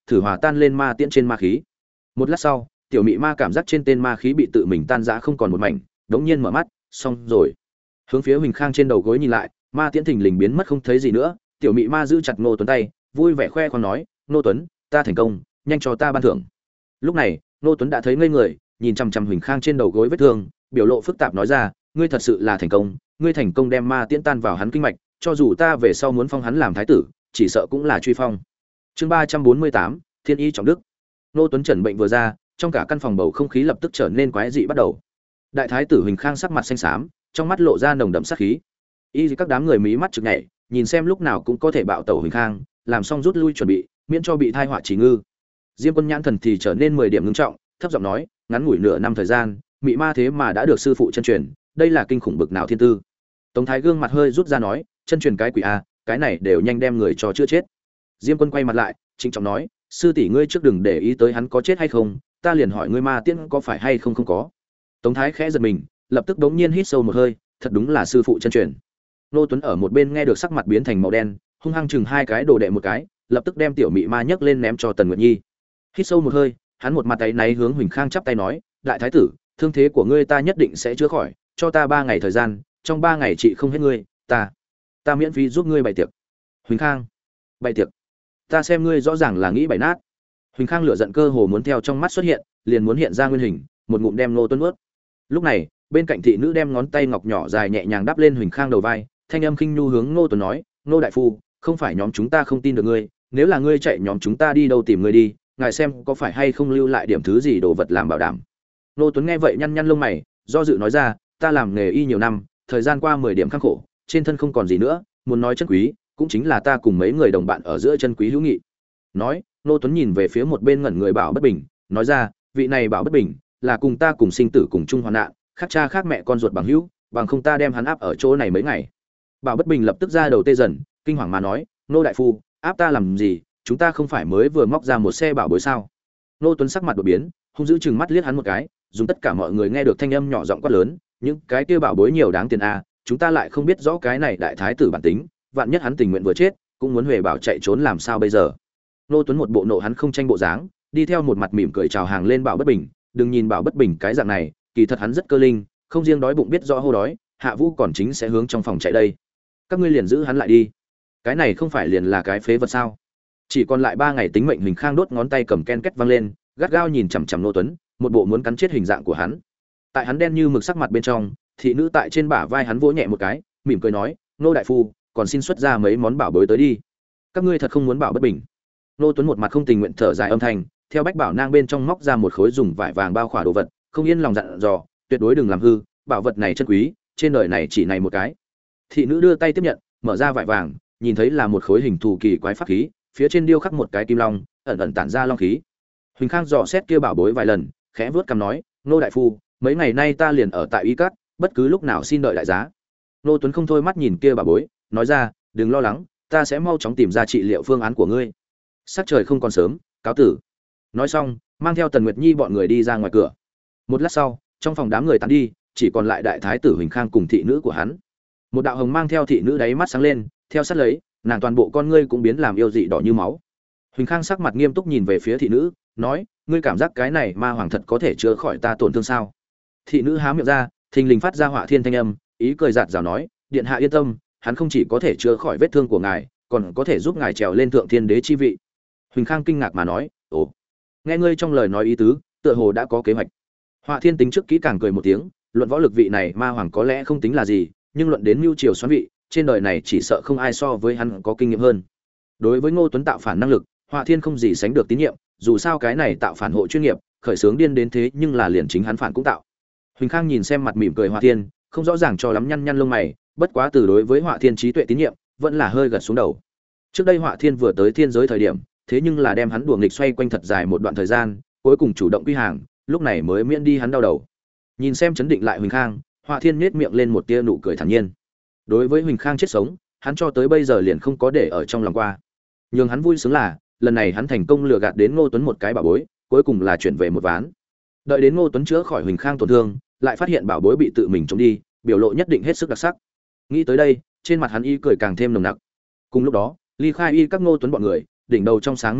Speaker 1: thử hòa tan lên ma tiễn trên ma khí. Một lát sau, tiểu mị ma cảm giác trên tên ma khí bị tự mình tan rã không còn một mảnh, đống nhiên mở mắt, xong rồi. Hướng phía Huỳnh Khang trên đầu gối nhìn lại, ma tiễn thình lình biến mất không thấy gì nữa. Tiểu mị ma giữ chặt Ngô Tuấn tay, vui vẻ khoe khoang nói, Ngô Tuấn, ta thành công, nhanh cho ta ban thưởng. Lúc này, Ngô Tuấn đã thấy ngây người, nhìn chằm chằm Huỳnh Khang trên đầu gối vết thương, biểu lộ phức tạp nói ra, ngươi thật sự là thành công, ngươi thành công đem ma tiễn tan vào hắn kinh mạch, cho dù ta về sau muốn phong hắn làm thái tử, chỉ sợ cũng là truy phong. Chương ba trăm bốn mươi tám, Thiên Y trọng đức. Ngô Tuấn trần bệnh vừa ra, trong cả căn phòng bầu không khí lập tức trở nên quái dị bắt đầu. Đại thái tử Huỳnh Khang sắc mặt xanh xám, trong mắt lộ ra nồng đậm sát khí. Y các đám người mí mắt chực nhảy, nhìn xem lúc nào cũng có thể bạo tẩu Huỳnh Khang, làm xong rút lui chuẩn bị, miễn cho bị thai họa chỉ ngư. Diêm Quân nhãn thần thì trở nên mười điểm ngưng trọng, thấp giọng nói, ngắn ngủi nửa năm thời gian, mị ma thế mà đã được sư phụ chân truyền, đây là kinh khủng bực nào thiên tư. Tống Thái gương mặt hơi rút ra nói, chân truyền cái quỷ a, cái này đều nhanh đem người cho chữa chết. Diêm Quân quay mặt lại, trịnh trọng nói, sư tỷ ngươi trước đừng để ý tới hắn có chết hay không, ta liền hỏi ngươi ma tiễn có phải hay không không có. Tống Thái khẽ giật mình, lập tức đống nhiên hít sâu một hơi, thật đúng là sư phụ chân truyền. Nô Tuấn ở một bên nghe được sắc mặt biến thành màu đen, hung hăng chừng hai cái đồ đệ một cái, lập tức đem tiểu mị ma nhấc lên ném cho Tần Nguyệt Nhi. Hít sâu một hơi, hắn một mặt tay náy hướng Huỳnh Khang chắp tay nói, đại thái tử, thương thế của ngươi ta nhất định sẽ chữa khỏi, cho ta ba ngày thời gian, trong ba ngày trị không hết ngươi, ta, ta miễn phí giúp ngươi bày tiệc. Huỳnh Khang, bày tiệc? Ta xem ngươi rõ ràng là nghĩ bày nát. Huỳnh Khang lửa giận cơ hồ muốn theo trong mắt xuất hiện, liền muốn hiện ra nguyên hình, một ngụm đem Nô Tuấn nuốt. Lúc này, bên cạnh thị nữ đem ngón tay ngọc nhỏ dài nhẹ nhàng đắp lên Huỳnh Khang đầu vai, thanh âm khinh nhu hướng Ngô Tuấn nói, Ngô đại phu, không phải nhóm chúng ta không tin được ngươi, nếu là ngươi chạy nhóm chúng ta đi đâu tìm ngươi đi, ngài xem có phải hay không lưu lại điểm thứ gì đồ vật làm bảo đảm. Ngô Tuấn nghe vậy nhăn nhăn lông mày, do dự nói ra, ta làm nghề y nhiều năm, thời gian qua mười điểm khắc khổ, trên thân không còn gì nữa, muốn nói chân quý, cũng chính là ta cùng mấy người đồng bạn ở giữa chân quý hữu nghị. Nói, Ngô Tuấn nhìn về phía một bên ngẩn người Bảo Bất Bình, nói ra, vị này Bảo Bất Bình là cùng ta cùng sinh tử cùng chung hoạn nạn, khác cha khác mẹ con ruột bằng hữu, bằng không ta đem hắn áp ở chỗ này mấy ngày. Bảo Bất Bình lập tức ra đầu tê dần, kinh hoàng mà nói, Ngô đại phu, áp ta làm gì, chúng ta không phải mới vừa móc ra một xe bảo bối sao? Ngô Tuấn sắc mặt đột biến, hung dữ chừng mắt liếc hắn một cái, dùng tất cả mọi người nghe được thanh âm nhỏ giọng quát lớn, những cái kia bảo bối nhiều đáng tiền a, chúng ta lại không biết rõ cái này đại thái tử bản tính, vạn nhất hắn tình nguyện vừa chết, cũng muốn huề bảo chạy trốn làm sao bây giờ? Ngô Tuấn một bộ nộ hắn không tranh bộ dáng, đi theo một mặt mỉm cười chào hàng lên Bảo Bất Bình, đừng nhìn Bảo Bất Bình cái dạng này, kỳ thật hắn rất cơ linh, không riêng đói bụng biết rõ hô đói, Hạ Vũ còn chính sẽ hướng trong phòng chạy đây. Các ngươi liền giữ hắn lại đi. Cái này không phải liền là cái phế vật sao? Chỉ còn lại ba ngày tính mệnh, Huỳnh Khang đốt ngón tay cầm ken két văng lên, gắt gao nhìn chằm chằm Ngô Tuấn, một bộ muốn cắn chết hình dạng của hắn. Tại hắn đen như mực sắc mặt bên trong, thị nữ tại trên bả vai hắn vỗ nhẹ một cái, mỉm cười nói, Ngô đại phu, còn xin xuất ra mấy món bảo bối tới đi. Các ngươi thật không muốn Bảo Bất Bình? Ngô Tuấn một mặt không tình nguyện thở dài âm thanh, theo bách bảo nang bên trong móc ra một khối dùng vải vàng bao khỏa đồ vật, không yên lòng dặn dò, tuyệt đối đừng làm hư, bảo vật này chân quý, trên đời này chỉ này một cái. Thị nữ đưa tay tiếp nhận, mở ra vải vàng, nhìn thấy là một khối hình thù kỳ quái pháp khí, phía trên điêu khắc một cái kim long, ẩn ẩn tản ra long khí. Huỳnh Khang dò xét kia bảo bối vài lần, khẽ vuốt cằm nói, Ngô đại phu, mấy ngày nay ta liền ở tại Y Cát, bất cứ lúc nào xin đợi đại giá. Ngô Tuấn không thôi mắt nhìn kia bảo bối, nói ra, đừng lo lắng, ta sẽ mau chóng tìm ra trị liệu phương án của ngươi. Sắc trời không còn sớm, cáo tử. Nói xong, mang theo Tần Nguyệt Nhi bọn người đi ra ngoài cửa. Một lát sau, trong phòng đám người tán đi, chỉ còn lại đại thái tử Huỳnh Khang cùng thị nữ của hắn. Một đạo hồng mang theo thị nữ đáy mắt sáng lên, theo sát lấy, nàng toàn bộ con ngươi cũng biến làm yêu dị đỏ như máu. Huỳnh Khang sắc mặt nghiêm túc nhìn về phía thị nữ, nói, ngươi cảm giác cái này ma hoàng thật có thể chữa khỏi ta tổn thương sao? Thị nữ há miệng ra, thình lình phát ra hỏa thiên thanh âm, ý cười giạt rào nói, điện hạ yên tâm, hắn không chỉ có thể chữa khỏi vết thương của ngài, còn có thể giúp ngài trèo lên thượng thiên đế chi vị. Huỳnh Khang kinh ngạc mà nói, ồ, nghe ngươi trong lời nói ý tứ, tựa hồ đã có kế hoạch. Hỏa thiên tính trước kỹ càng cười một tiếng, luận võ lực vị này ma hoàng có lẽ không tính là gì, nhưng luận đến mưu triều xoán vị, trên đời này chỉ sợ không ai so với hắn có kinh nghiệm hơn. Đối với Ngô Tuấn tạo phản năng lực, Hỏa thiên không gì sánh được tín nhiệm, dù sao cái này tạo phản hộ chuyên nghiệp, khởi sướng điên đến thế nhưng là liền chính hắn phản cũng tạo. Huỳnh Khang nhìn xem mặt mỉm cười Hỏa thiên, không rõ ràng cho lắm nhăn nhăn lông mày, bất quá từ đối với Hỏa thiên trí tuệ tín nhiệm, vẫn là hơi gật xuống đầu. Trước đây Hỏa thiên vừa tới thiên giới thời điểm, thế nhưng là đem hắn đùa nghịch xoay quanh thật dài một đoạn thời gian, cuối cùng chủ động quy hàng, lúc này mới miễn đi hắn đau đầu. Nhìn xem chấn định lại Huỳnh Khang, Hỏa thiên nhếch miệng lên một tia nụ cười thản nhiên. Đối với Huỳnh Khang chết sống, hắn cho tới bây giờ liền không có để ở trong lòng qua. Nhưng hắn vui sướng là, lần này hắn thành công lừa gạt đến Ngô Tuấn một cái bảo bối, cuối cùng là chuyển về một ván. Đợi đến Ngô Tuấn chữa khỏi Huỳnh Khang tổn thương, lại phát hiện bảo bối bị tự mình trộm đi, biểu lộ nhất định hết sức đặc sắc. Nghĩ tới đây, trên mặt hắn y cười càng thêm nồng nặc. Cùng lúc đó, ly khai y các Ngô Tuấn bọn người, đỉnh đầu trong sáng minh nguyệt,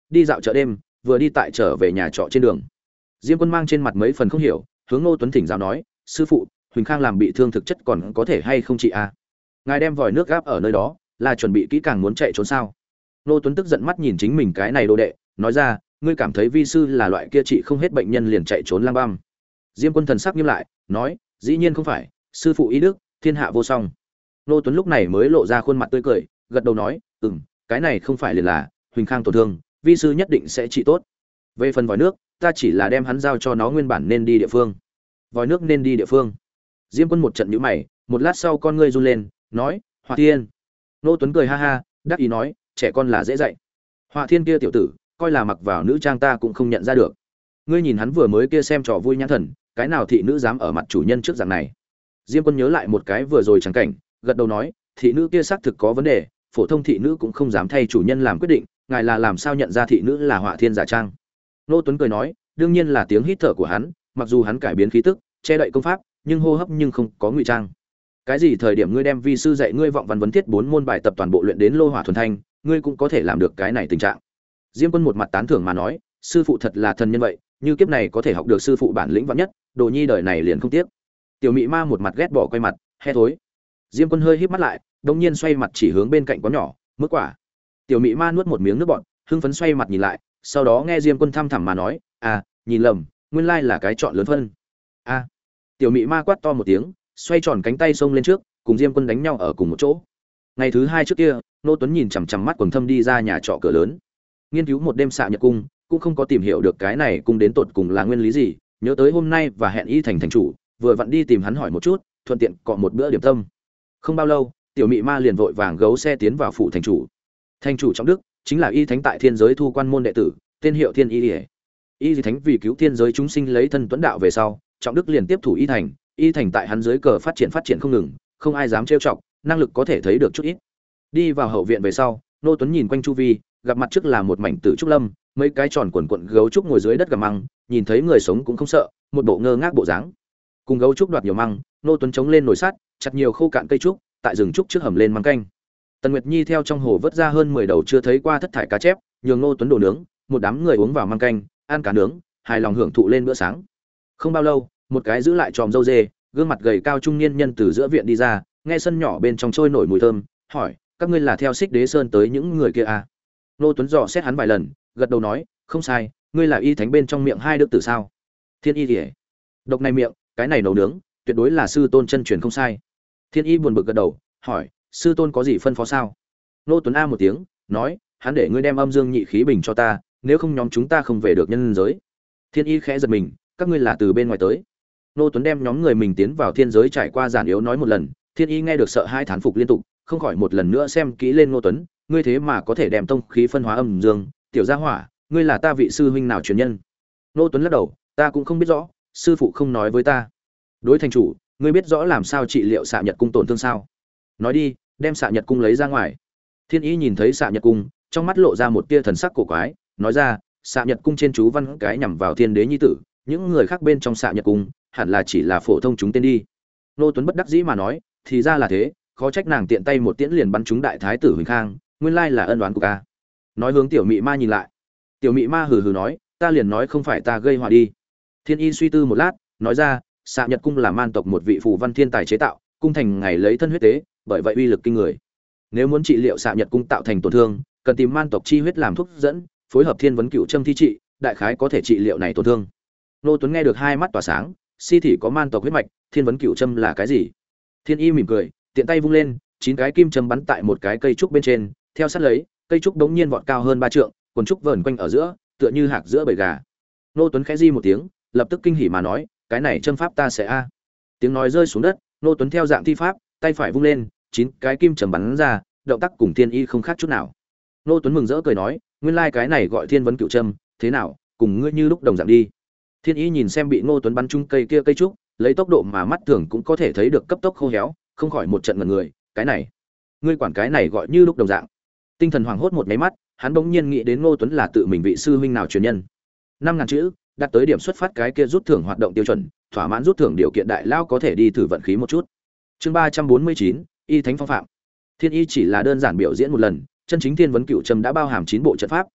Speaker 1: đi dạo chợ đêm, vừa đi tại trở về nhà trọ trên đường. Diêm Quân mang trên mặt mấy phần không hiểu, hướng Ngô Tuấn thỉnh giáo nói, sư phụ, Huỳnh Khang làm bị thương thực chất còn có thể hay không chị a? Ngài đem vòi nước gáp ở nơi đó, là chuẩn bị kỹ càng muốn chạy trốn sao? Ngô Tuấn tức giận mắt nhìn chính mình cái này đồ đệ, nói ra, ngươi cảm thấy vi sư là loại kia trị không hết bệnh nhân liền chạy trốn lang băm. Diêm Quân thần sắc nghiêm lại, nói, dĩ nhiên không phải, sư phụ ý đức, thiên hạ vô song. Ngô Tuấn lúc này mới lộ ra khuôn mặt tươi cười, gật đầu nói, ừm, cái này không phải liền là Huỳnh Khang tổn thương, vi sư nhất định sẽ trị tốt. Về phần vòi nước, ta chỉ là đem hắn giao cho nó nguyên bản nên đi địa phương. Vòi nước nên đi địa phương. Diêm Quân một trận nhíu mày, một lát sau con ngươi run lên, nói, Hỏa Thiên. Ngô Tuấn cười ha ha, đắc ý nói, trẻ con là dễ dạy. Hỏa Thiên kia tiểu tử, coi là mặc vào nữ trang ta cũng không nhận ra được. Ngươi nhìn hắn vừa mới kia xem trò vui nhãn thần, cái nào thị nữ dám ở mặt chủ nhân trước dạng này. Diêm Quân nhớ lại một cái vừa rồi chẳng cảnh, gật đầu nói, thị nữ kia xác thực có vấn đề, phổ thông thị nữ cũng không dám thay chủ nhân làm quyết định, ngài là làm sao nhận ra thị nữ là Hỏa Thiên giả trang? Ngô Tuấn cười nói, đương nhiên là tiếng hít thở của hắn, mặc dù hắn cải biến khí tức, che đậy công pháp, nhưng hô hấp nhưng không có ngụy trang. Cái gì thời điểm ngươi đem vi sư dạy ngươi vọng văn vấn thiết bốn môn bài tập toàn bộ luyện đến lô hỏa thuần thanh, ngươi cũng có thể làm được cái này tình trạng. Diêm Quân một mặt tán thưởng mà nói, sư phụ thật là thần nhân vậy, như kiếp này có thể học được sư phụ bản lĩnh vạn nhất, đồ nhi đời này liền không tiếc. Tiểu Mị Ma một mặt ghét bỏ quay mặt, he thối. Diêm Quân hơi híp mắt lại, đột nhiên xoay mặt chỉ hướng bên cạnh quán nhỏ, mức quả. Tiểu Mị Ma nuốt một miếng nước bọt, hưng phấn xoay mặt nhìn lại, sau đó nghe Diêm Quân thăm thẳm mà nói, à, nhìn lầm, nguyên lai là cái chọn lớn phân. A. À. Tiểu Mị Ma quát to một tiếng, xoay tròn cánh tay xông lên trước, cùng Diêm Quân đánh nhau ở cùng một chỗ. Ngày thứ hai trước kia, Nô Tuấn nhìn chằm chằm mắt quầng thâm đi ra nhà trọ cửa lớn, nghiên cứu một đêm xạ nhật cung, cũng không có tìm hiểu được cái này cung đến tột cùng là nguyên lý gì, nhớ tới hôm nay và hẹn Y Thành thành chủ, vừa vặn đi tìm hắn hỏi một chút, thuận tiện cọ một bữa điểm tâm. Không bao lâu, Tiểu Mị Ma liền vội vàng gấu xe tiến vào phủ thành chủ. Thành chủ Trọng Đức chính là Y Thánh tại thiên giới thu quan môn đệ tử, tên hiệu Thiên Y Liễu. Y Thánh vì cứu thiên giới chúng sinh lấy thân tuấn đạo về sau, Trọng Đức liền tiếp thủ Y Thành, Y Thành tại hắn dưới cờ phát triển phát triển không ngừng, không ai dám trêu chọc, năng lực có thể thấy được chút ít. Đi vào hậu viện về sau, Nô Tuấn nhìn quanh chu vi, gặp mặt trước là một mảnh tử trúc lâm, mấy cái tròn quần quần gấu trúc ngồi dưới đất gặm măng, nhìn thấy người sống cũng không sợ, một bộ ngơ ngác bộ dáng. Cùng gấu trúc đoạt nhiều măng, Nô Tuấn chống lên nồi sắt, chặt nhiều khô cạn cây trúc, tại rừng trúc trước hầm lên măng canh. Tần Nguyệt Nhi theo trong hồ vớt ra hơn mười đầu chưa thấy qua thất thải cá chép, nhường Nô Tuấn đồ nướng, một đám người uống vào măng canh, ăn cá nướng, hài lòng hưởng thụ lên bữa sáng. Không bao lâu, một cái giữ lại tròm râu dê, gương mặt gầy cao trung niên nhân từ giữa viện đi ra, nghe sân nhỏ bên trong trôi nổi mùi thơm, hỏi, các ngươi là theo Xích Đế Sơn tới những người kia à? Nô Tuấn dò xét hắn vài lần, gật đầu nói, không sai, ngươi là Y Thánh bên trong miệng hai đức tử sao? Thiên Y Liễu. Độc này miệng, cái này nấu nướng, tuyệt đối là sư tôn chân truyền không sai. Thiên Y buồn bực gật đầu, hỏi, sư tôn có gì phân phó sao? Nô Tuấn a một tiếng, nói, hắn để ngươi đem âm dương nhị khí bình cho ta, nếu không nhóm chúng ta không về được nhân giới. Thiên Y khẽ giật mình, các ngươi là từ bên ngoài tới. Nô Tuấn đem nhóm người mình tiến vào thiên giới trải qua giản yếu nói một lần, Thiên Y nghe được sợ hai thán phục liên tục, không khỏi một lần nữa xem kỹ lên Nô Tuấn, ngươi thế mà có thể đem tông khí phân hóa âm dương, tiểu gia hỏa, ngươi là ta vị sư huynh nào truyền nhân? Nô Tuấn lắc đầu, ta cũng không biết rõ, sư phụ không nói với ta. Đối thành chủ, ngươi biết rõ làm sao trị liệu xạ nhật cung tổn thương sao? Nói đi, đem xạ nhật cung lấy ra ngoài. Thiên Y nhìn thấy xạ nhật cung, trong mắt lộ ra một tia thần sắc cổ quái, nói ra, xạ nhật cung trên chú văn cái nhằm vào thiên đế nhi tử, những người khác bên trong xạ nhật cung hẳn là chỉ là phổ thông chúng tên đi. Nô Tuấn bất đắc dĩ mà nói, thì ra là thế, khó trách nàng tiện tay một tiễn liền bắn trúng đại thái tử Huỳnh Khang, nguyên lai là ân oán của ca. Nói hướng Tiểu Mị Ma nhìn lại. Tiểu Mị Ma hừ hừ nói, ta liền nói không phải ta gây họa đi. Thiên Y suy tư một lát, nói ra, xạ nhật cung là man tộc một vị phù văn thiên tài chế tạo, cung thành ngày lấy thân huyết tế, bởi vậy uy lực kinh người. Nếu muốn trị liệu xạ nhật cung tạo thành tổn thương, cần tìm man tộc chi huyết làm thuốc dẫn, phối hợp thiên vấn cựu châm thi trị, đại khái có thể trị liệu này tổn thương. Nô Tuấn nghe được hai mắt tỏa sáng, si thị có man tộc huyết mạch, thiên vấn cựu châm là cái gì? Thiên Y mỉm cười, tiện tay vung lên, chín cái kim châm bắn tại một cái cây trúc bên trên, theo sát lấy, cây trúc đống nhiên vọt cao hơn ba trượng, quần trúc vờn quanh ở giữa, tựa như hạc giữa bầy gà. Nô Tuấn khẽ di một tiếng, lập tức kinh hỉ mà nói, cái này châm pháp ta sẽ a. Tiếng nói rơi xuống đất, Nô Tuấn theo dạng thi pháp, tay phải vung lên, chín cái kim châm bắn ra, động tác cùng Thiên Y không khác chút nào. Nô Tuấn mừng rỡ cười nói, nguyên lai like cái này gọi thiên vấn cựu châm, thế nào, cùng ngươi như lúc đồng dạng đi. Thiên Y nhìn xem bị Ngô Tuấn bắn trúng cây kia cây trúc, lấy tốc độ mà mắt thường cũng có thể thấy được cấp tốc khô héo, không khỏi một trận ngẩn người, cái này, ngươi quản cái này gọi như lúc đồng dạng. Tinh thần hoảng hốt một mấy mắt, hắn bỗng nhiên nghĩ đến Ngô Tuấn là tự mình vị sư huynh nào truyền nhân. Năm ngàn chữ, đặt tới điểm xuất phát cái kia rút thưởng hoạt động tiêu chuẩn, thỏa mãn rút thưởng điều kiện đại lao có thể đi thử vận khí một chút. Chương ba trăm bốn mươi chín, Y Thánh phong phạm. Thiên Y chỉ là đơn giản biểu diễn một lần, chân chính thiên vấn cựu châm đã bao hàm chín bộ trận pháp,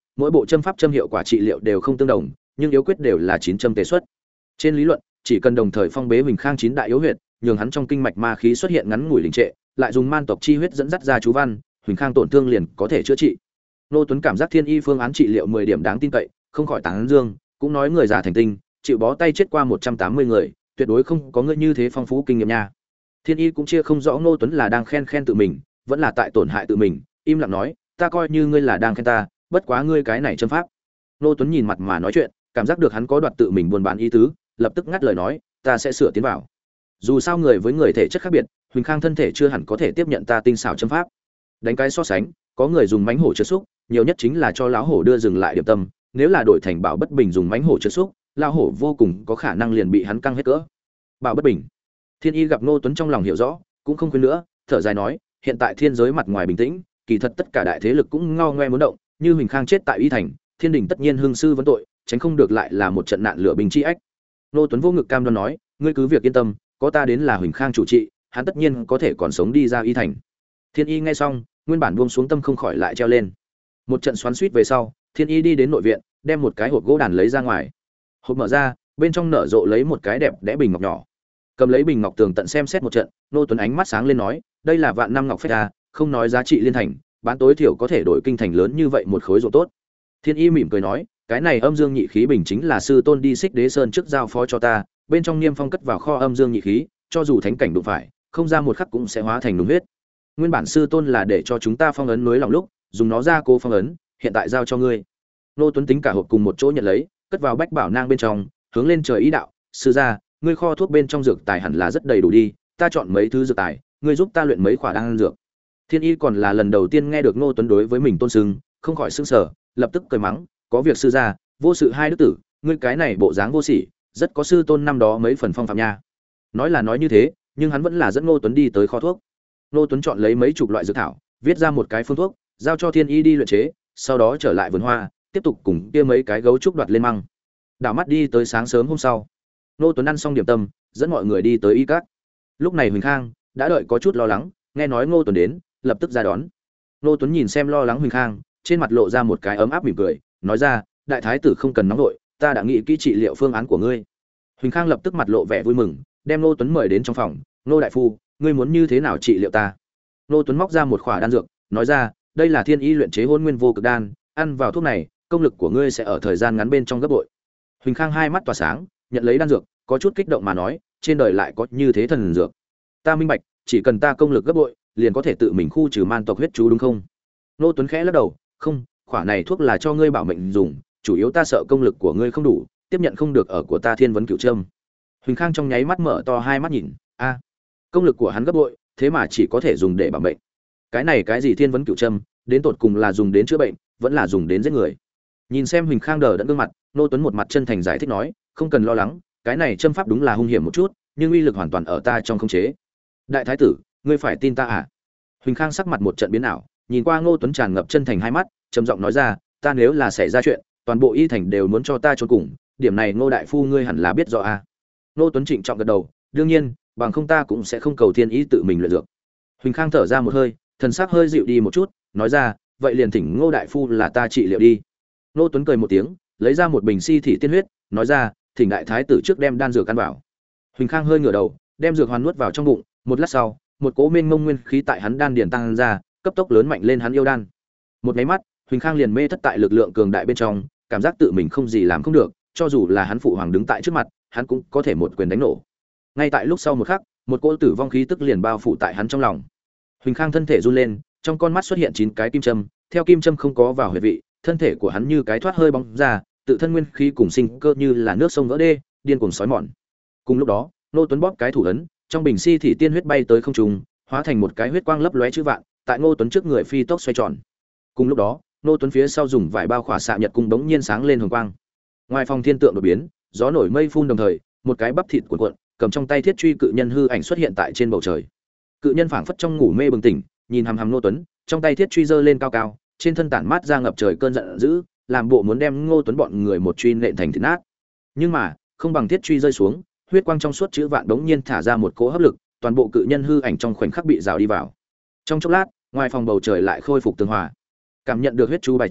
Speaker 1: mỗi bộ châm pháp châm hiệu quả trị liệu đều không tương đồng, nhưng yếu quyết đều là chín châm tề xuất. Trên lý luận, chỉ cần đồng thời phong bế Huỳnh Khang chín đại yếu huyệt, nhường hắn trong kinh mạch ma khí xuất hiện ngắn ngủi đình trệ, lại dùng man tộc chi huyết dẫn dắt ra chú văn, Huỳnh Khang tổn thương liền có thể chữa trị. Nô Tuấn cảm giác Thiên Y phương án trị liệu mười điểm đáng tin cậy, không khỏi tán dương, cũng nói người già thành tinh, chịu bó tay chết qua một trăm tám mươi người, tuyệt đối không có người như thế phong phú kinh nghiệm nha. Thiên Y cũng chia không rõ Nô Tuấn là đang khen khen tự mình, vẫn là tại tổn hại tự mình, im lặng nói, ta coi như ngươi là đang khen ta, bất quá ngươi cái này châm pháp. Nô Tuấn nhìn mặt mà nói chuyện, cảm giác được hắn có đoạt tự mình buôn bán ý tứ, lập tức ngắt lời nói, ta sẽ sửa tiến vào. Dù sao người với người thể chất khác biệt, Huỳnh Khang thân thể chưa hẳn có thể tiếp nhận ta tinh xảo châm pháp. Đánh cái so sánh, có người dùng mánh hổ chữa xúc, nhiều nhất chính là cho lão hổ đưa dừng lại điểm tâm, nếu là đổi thành Bảo Bất Bình dùng mánh hổ chữa xúc, lão hổ vô cùng có khả năng liền bị hắn căng hết cỡ. Bảo Bất Bình. Thiên Y gặp Nô Tuấn trong lòng hiểu rõ, cũng không khuyên nữa, thở dài nói, hiện tại thiên giới mặt ngoài bình tĩnh, kỳ thật tất cả đại thế lực cũng ngao ngoe muốn động, như Huỳnh Khang chết tại Y Thành, Thiên Đình tất nhiên hương sư vấn tội, tránh không được lại là một trận nạn lửa bình chi ách. Nô Tuấn vô ngực cam đoan nói, ngươi cứ việc yên tâm, có ta đến là Huỳnh Khang chủ trị, hắn tất nhiên có thể còn sống đi ra Y Thành. Thiên Y nghe xong, nguyên bản buông xuống tâm không khỏi lại treo lên. Một trận xoắn xuýt về sau, Thiên Y đi đến nội viện, đem một cái hộp gỗ đàn lấy ra ngoài. Hộp mở ra, bên trong nở rộ lấy một cái đẹp đẽ bình ngọc nhỏ. Cầm lấy bình ngọc tường tận xem xét một trận, Nô Tuấn ánh mắt sáng lên nói, đây là vạn năm ngọc phách a, không nói giá trị liên thành, bán tối thiểu có thể đổi kinh thành lớn như vậy một khối ruộng tốt. Thiên Y mỉm cười nói, cái này âm dương nhị khí bình chính là sư tôn đi Xích Đế Sơn trước giao phó cho ta, bên trong niêm phong cất vào kho âm dương nhị khí, cho dù thánh cảnh đụng phải, không ra một khắc cũng sẽ hóa thành đúng huyết. Nguyên bản sư tôn là để cho chúng ta phong ấn núi lòng lúc, dùng nó ra cố phong ấn, hiện tại giao cho ngươi. Nô Tuấn tính cả hộp cùng một chỗ nhận lấy, cất vào bách bảo nang bên trong, hướng lên trời ý đạo, sư gia, ngươi kho thuốc bên trong dược tài hẳn là rất đầy đủ đi, ta chọn mấy thứ dược tài, ngươi giúp ta luyện mấy khỏa đan dược. Thiên Y còn là lần đầu tiên nghe được Nô Tuấn đối với mình tôn sưng, không khỏi sững sờ, lập tức cười mắng, có việc sư gia, vô sự hai đức tử, ngươi cái này bộ dáng vô sỉ, rất có sư tôn năm đó mấy phần phong phạm nha. Nói là nói như thế, nhưng hắn vẫn là dẫn Nô Tuấn đi tới kho thuốc. Nô Tuấn chọn lấy mấy chục loại dược thảo, viết ra một cái phương thuốc, giao cho Thiên Y đi luyện chế, sau đó trở lại vườn hoa, tiếp tục cùng kia mấy cái gấu trúc đoạt lên măng. Đảo mắt đi tới sáng sớm hôm sau, Nô Tuấn ăn xong điểm tâm, dẫn mọi người đi tới y các. Lúc này Huỳnh Khang đã đợi có chút lo lắng, nghe nói Ngô Tuấn đến, lập tức ra đón. Nô Tuấn nhìn xem lo lắng Huỳnh Khang, trên mặt lộ ra một cái ấm áp mỉm cười, nói ra, đại thái tử không cần nóng vội, ta đã nghĩ kỹ trị liệu phương án của ngươi. Huỳnh Khang lập tức mặt lộ vẻ vui mừng, đem Nô Tuấn mời đến trong phòng, Nô đại phu, ngươi muốn như thế nào trị liệu ta? Nô Tuấn móc ra một khỏa đan dược, nói ra, đây là Thiên Y luyện chế Hỗn Nguyên Vô Cực đan, ăn vào thuốc này, công lực của ngươi sẽ ở thời gian ngắn bên trong gấp bội. Huỳnh Khang hai mắt tỏa sáng, nhận lấy đan dược, có chút kích động mà nói, trên đời lại có như thế thần dược. Ta minh bạch, chỉ cần ta công lực gấp bội, liền có thể tự mình khu trừ man tộc huyết chú đúng không? Nô Tuấn khẽ lắc đầu, không, khỏa này thuốc là cho ngươi bảo mệnh dùng, chủ yếu ta sợ công lực của ngươi không đủ, tiếp nhận không được ở của ta Thiên Vấn Cửu Trâm. Huỳnh Khang trong nháy mắt mở to hai mắt nhìn, a, công lực của hắn gấp bội, thế mà chỉ có thể dùng để bảo mệnh. Cái này cái gì Thiên Vấn Cửu Trâm, đến tột cùng là dùng đến chữa bệnh, vẫn là dùng đến giết người? Nhìn xem Huỳnh Khang đờ đẫn gương mặt, Nô Tuấn một mặt chân thành giải thích nói, không cần lo lắng, cái này châm pháp đúng là hung hiểm một chút, nhưng uy lực hoàn toàn ở ta trong khống chế. Đại thái tử, ngươi phải tin ta à? Huỳnh Khang sắc mặt một trận biến ảo, nhìn qua Ngô Tuấn tràn ngập chân thành hai mắt, trầm giọng nói ra, ta nếu là xảy ra chuyện, toàn bộ y thành đều muốn cho ta trốn cùng, điểm này Ngô đại phu ngươi hẳn là biết rõ à? Ngô Tuấn trịnh trọng gật đầu, đương nhiên, bằng không ta cũng sẽ không cầu Thiên Y tự mình luyện dược. Huỳnh Khang thở ra một hơi, thần sắc hơi dịu đi một chút, nói ra, vậy liền thỉnh Ngô đại phu là ta trị liệu đi. Ngô Tuấn cười một tiếng, lấy ra một bình si thị tiên huyết, nói ra, thỉnh đại thái tử trước đem đan dược ăn vào. Huỳnh Khang hơi ngửa đầu, đem dược hoàn nuốt vào trong bụng, một lát sau, một cỗ mênh mông nguyên khí tại hắn đan điền tăng ra, cấp tốc lớn mạnh lên hắn yêu đan. Một cái mắt, Huỳnh Khang liền mê thất tại lực lượng cường đại bên trong, cảm giác tự mình không gì làm không được, cho dù là hắn phụ hoàng đứng tại trước mặt, hắn cũng có thể một quyền đánh nổ. Ngay tại lúc sau một khắc, một cỗ tử vong khí tức liền bao phủ tại hắn trong lòng. Huỳnh Khang thân thể run lên, trong con mắt xuất hiện chín cái kim châm, theo kim châm không có vào huyệt vị, thân thể của hắn như cái thoát hơi bóng ra, tự thân nguyên khí cùng sinh cơ như là nước sông vỡ đê, điên cuồng sói mòn. Cùng lúc đó, Nô Tuấn bóp cái thủ ấn, trong bình si thị tiên huyết bay tới không trung, hóa thành một cái huyết quang lấp lóe chữ vạn, tại Ngô Tuấn trước người phi tốc xoay tròn. Cùng lúc đó, Nô Tuấn phía sau dùng vải bao khỏa xạ nhật cung bỗng nhiên sáng lên hồng quang. Ngoài phòng thiên tượng đột biến, gió nổi mây phun đồng thời, một cái bắp thịt cuộn cuộn, cầm trong tay thiết truy cự nhân hư ảnh xuất hiện tại trên bầu trời. Cự nhân phảng phất trong ngủ mê bừng tỉnh, nhìn hằm hằm Nô Tuấn, trong tay thiết truy giơ lên cao cao, trên thân tản mát ra ngập trời cơn giận dữ, làm bộ muốn đem Ngô Tuấn bọn người một truy nện thành thịt nát. Nhưng mà, không bằng thiết truy rơi xuống, huyết quang trong suốt chữ vạn đống nhiên thả ra một cỗ hấp lực, toàn bộ cự nhân hư ảnh trong khoảnh khắc bị rào đi vào. Trong chốc lát, ngoài phòng bầu trời lại khôi phục tường hòa. Cảm nhận được huyết chú bài trừ,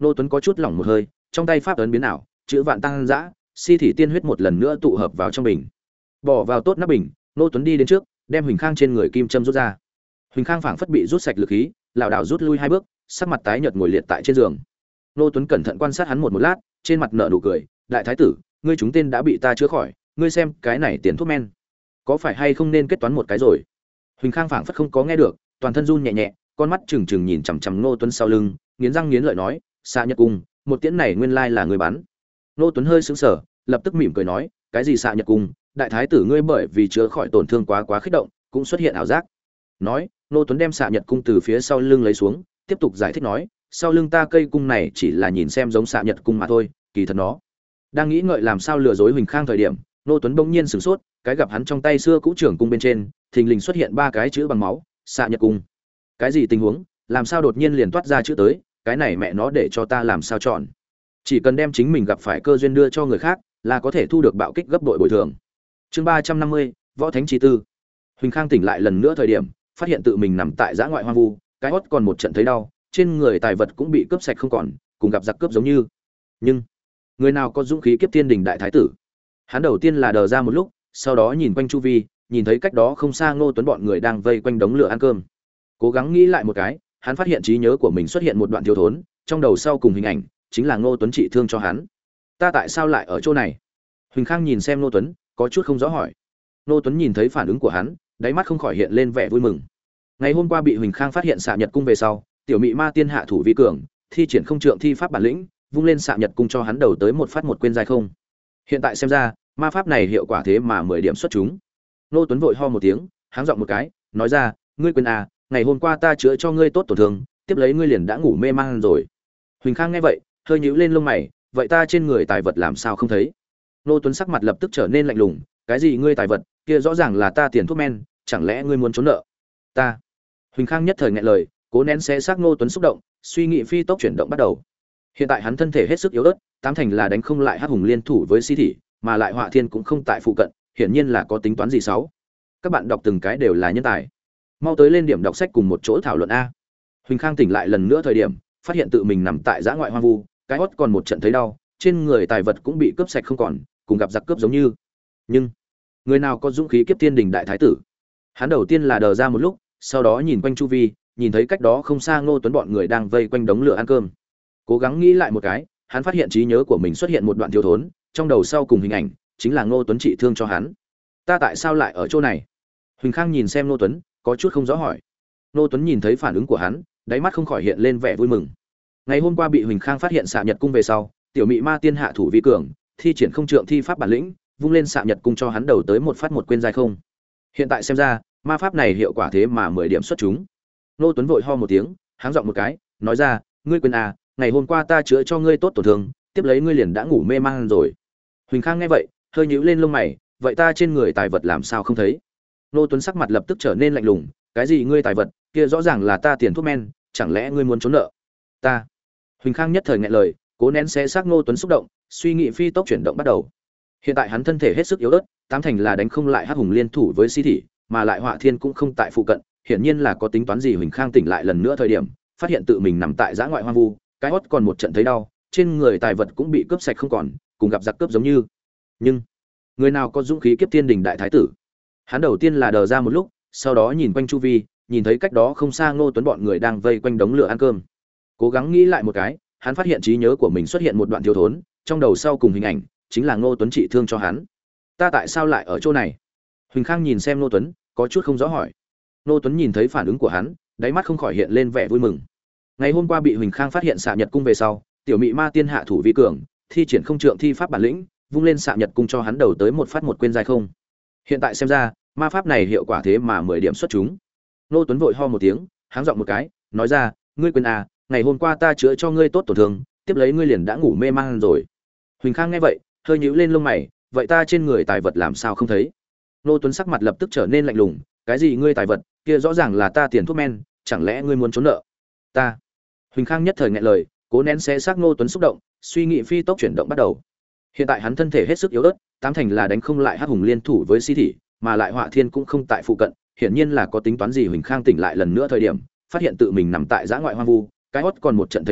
Speaker 1: Nô Tuấn có chút lỏng một hơi, trong tay pháp ấn biến ảo, chữ vạn tăng dã, si thị tiên huyết một lần nữa tụ hợp vào trong bình. Bỏ vào tốt nắp bình, Nô Tuấn đi đến trước, đem Huỳnh Khang trên người kim châm rút ra. Huỳnh Khang phảng phất bị rút sạch lực khí, lảo đảo rút lui hai bước, sắc mặt tái nhợt ngồi liệt tại trên giường. Nô Tuấn cẩn thận quan sát hắn một một lát, trên mặt nở nụ cười, "Đại thái tử, ngươi chúng tên đã bị ta chữa khỏi, ngươi xem, cái này tiền thuốc men, có phải hay không nên kết toán một cái rồi?" Huỳnh Khang phảng phất không có nghe được, toàn thân run nhẹ nhẹ, con mắt trừng trừng nhìn chằm chằm Nô Tuấn sau lưng, nghiến răng nghiến lợi nói, "Xạ Nhật Cung, một tiễn này nguyên lai là người bắn." Nô Tuấn hơi sững sờ, lập tức mỉm cười nói, "Cái gì Xạ Nhật Cung, đại thái tử ngươi bởi vì chữa khỏi tổn thương quá quá kích động, cũng xuất hiện ảo giác." Nói, Nô Tuấn đem Xạ Nhật Cung từ phía sau lưng lấy xuống, tiếp tục giải thích nói, "Sau lưng ta cây cung này chỉ là nhìn xem giống Xạ Nhật Cung mà thôi, kỳ thật nó." Đang nghĩ ngợi làm sao lừa dối Huỳnh Khang thời điểm, Nô Tuấn bỗng nhiên sửng sốt, cái gặp hắn trong tay xưa cũ trưởng cung bên trên, thình lình xuất hiện ba cái chữ bằng máu, Xạ Nhật Cung. Cái gì tình huống, làm sao đột nhiên liền toát ra chữ tới, cái này mẹ nó để cho ta làm sao chọn. Chỉ cần đem chính mình gặp phải cơ duyên đưa cho người khác, là có thể thu được bạo kích gấp bội bồi thường. Chương ba trăm năm mươi, Võ Thánh Chi Tư. Huỳnh Khang tỉnh lại lần nữa thời điểm, phát hiện tự mình nằm tại dã ngoại hoang vu, cái hốt còn một trận thấy đau, trên người tài vật cũng bị cướp sạch không còn, cùng gặp giặc cướp giống như. Nhưng người nào có dũng khí kiếp thiên đình đại thái tử? Hắn đầu tiên là đờ ra một lúc, sau đó nhìn quanh chu vi, nhìn thấy cách đó không xa Ngô Tuấn bọn người đang vây quanh đống lửa ăn cơm. Cố gắng nghĩ lại một cái, hắn phát hiện trí nhớ của mình xuất hiện một đoạn thiếu thốn, trong đầu sau cùng hình ảnh chính là Ngô Tuấn trị thương cho hắn. Ta tại sao lại ở chỗ này? Huỳnh Khang nhìn xem Ngô Tuấn, có chút không rõ hỏi. Ngô Tuấn nhìn thấy phản ứng của hắn, đáy mắt không khỏi hiện lên vẻ vui mừng. Ngày hôm qua bị Huỳnh Khang phát hiện Xạ Nhật Cung về sau, tiểu mị ma tiên hạ thủ vi cường, thi triển không trượng thi pháp bản lĩnh, vung lên Xạ Nhật Cung cho hắn đầu tới một phát một quên dài không. Hiện tại xem ra, ma pháp này hiệu quả thế mà mười điểm xuất chúng. Ngô Tuấn vội ho một tiếng, háng giọng một cái, nói ra, ngươi quên à, ngày hôm qua ta chữa cho ngươi tốt tổn thương, tiếp lấy ngươi liền đã ngủ mê man rồi. Huỳnh Khang nghe vậy, hơi nhíu lên lông mày, vậy ta trên người tài vật làm sao không thấy? Ngô Tuấn sắc mặt lập tức trở nên lạnh lùng, cái gì ngươi tài vật, kia rõ ràng là ta tiền thuốc men, chẳng lẽ ngươi muốn trốn nợ? Ta. Huỳnh Khang nhất thời nghẹn lời, cố nén xé xác Ngô Tuấn xúc động, suy nghĩ phi tốc chuyển động bắt đầu. Hiện tại hắn thân thể hết sức yếu ớt, tám thành là đánh không lại Hắc Hùng liên thủ với Si thị, mà lại Họa Thiên cũng không tại phụ cận, hiển nhiên là có tính toán gì xấu. Các bạn đọc từng cái đều là nhân tài. Mau tới lên điểm đọc sách cùng một chỗ thảo luận a. Huỳnh Khang tỉnh lại lần nữa thời điểm, phát hiện tự mình nằm tại dã ngoại hoang vu, cái hốt còn một trận thấy đau, trên người tài vật cũng bị cướp sạch không còn, cùng gặp giặc cướp giống như. Nhưng người nào có dũng khí kiếp thiên đình đại thái tử? Hắn đầu tiên là đờ ra một lúc, sau đó nhìn quanh chu vi, nhìn thấy cách đó không xa Ngô Tuấn bọn người đang vây quanh đống lửa ăn cơm. Cố gắng nghĩ lại một cái, hắn phát hiện trí nhớ của mình xuất hiện một đoạn thiếu thốn, trong đầu sau cùng hình ảnh chính là Ngô Tuấn trị thương cho hắn. Ta tại sao lại ở chỗ này? Huỳnh Khang nhìn xem Ngô Tuấn, có chút không rõ hỏi. Ngô Tuấn nhìn thấy phản ứng của hắn, đáy mắt không khỏi hiện lên vẻ vui mừng. Ngày hôm qua bị Huỳnh Khang phát hiện Xạ Nhật Cung về sau, tiểu mị ma tiên hạ thủ vi cường, thi triển không trượng thi pháp bản lĩnh, vung lên Xạ Nhật Cung cho hắn đầu tới một phát một quên dài không. Hiện tại xem ra, ma pháp này hiệu quả thế mà mười điểm xuất chúng. Ngô Tuấn vội ho một tiếng, háng giọng một cái, nói ra, ngươi quên à, ngày hôm qua ta chữa cho ngươi tốt tổn thương, tiếp lấy ngươi liền đã ngủ mê man rồi. Huỳnh Khang nghe vậy, hơi nhíu lên lông mày, vậy ta trên người tài vật làm sao không thấy? Ngô Tuấn sắc mặt lập tức trở nên lạnh lùng, cái gì ngươi tài vật, kia rõ ràng là ta tiền thuốc men, chẳng lẽ ngươi muốn trốn nợ? Ta. Huỳnh Khang nhất thời nghẹn lời, cố nén xé xác Ngô Tuấn xúc động, suy nghĩ phi tốc chuyển động bắt đầu. Hiện tại hắn thân thể hết sức yếu ớt, tám thành là đánh không lại Hắc Hùng liên thủ với Si thị, mà lại Họa Thiên cũng không tại phụ cận, hiển nhiên là có tính toán gì. Huỳnh Khang tỉnh lại lần nữa thời điểm, phát hiện tự mình nằm tại dã ngoại hoang vu, cái hốt còn một trận thấy đau, trên người tài vật cũng bị cướp sạch không còn, cùng gặp giặc cướp giống như. Nhưng người nào có dũng khí kiếp thiên đình đại thái tử? Hắn đầu tiên là đờ ra một lúc, sau đó nhìn quanh chu vi, nhìn thấy cách đó không xa Ngô Tuấn bọn người đang vây quanh đống lửa ăn cơm. Cố gắng nghĩ lại một cái, hắn phát hiện trí nhớ của mình xuất hiện một đoạn thiếu thốn, trong đầu sau cùng hình ảnh chính là Ngô Tuấn trị thương cho hắn. Ta tại sao lại ở chỗ này? Huỳnh Khang nhìn xem Ngô Tuấn, có chút không rõ hỏi. Ngô Tuấn nhìn thấy phản ứng của hắn, đáy mắt không khỏi hiện lên vẻ vui mừng. Ngày hôm qua bị Huỳnh Khang phát hiện Xạ Nhật Cung về sau, tiểu mị ma tiên hạ thủ vi cường, thi triển không trượng thi pháp bản lĩnh, vung lên Xạ Nhật Cung cho hắn đầu tới một phát một quên dài không. Hiện tại xem ra, ma pháp này hiệu quả thế mà mười điểm xuất chúng. Ngô Tuấn vội ho một tiếng, háng giọng một cái, nói ra, ngươi quên à, ngày hôm qua ta chữa cho ngươi tốt tổn thương, tiếp lấy ngươi liền đã ngủ mê man rồi. Huỳnh Khang nghe vậy, hơi nhíu lên lông mày, vậy ta trên người tài vật làm sao không thấy? Ngô Tuấn sắc mặt lập tức trở nên lạnh lùng, cái gì ngươi tài vật, kia rõ ràng là ta tiền thuốc men, chẳng lẽ ngươi muốn trốn nợ? Ta. Huỳnh Khang nhất thời nghẹn lời, cố nén xé xác Ngô Tuấn xúc động, suy nghĩ phi tốc chuyển động bắt đầu. Hiện tại hắn thân thể hết sức yếu ớt, tám thành là đánh không lại Hắc Hùng liên thủ với Si thị, mà lại Họa Thiên cũng không tại phụ cận, hiển nhiên là có tính toán gì. Huỳnh Khang tỉnh lại lần nữa thời điểm, phát hiện tự mình nằm tại dã ngoại hoang vu, cái hốt còn một trận thấy đau,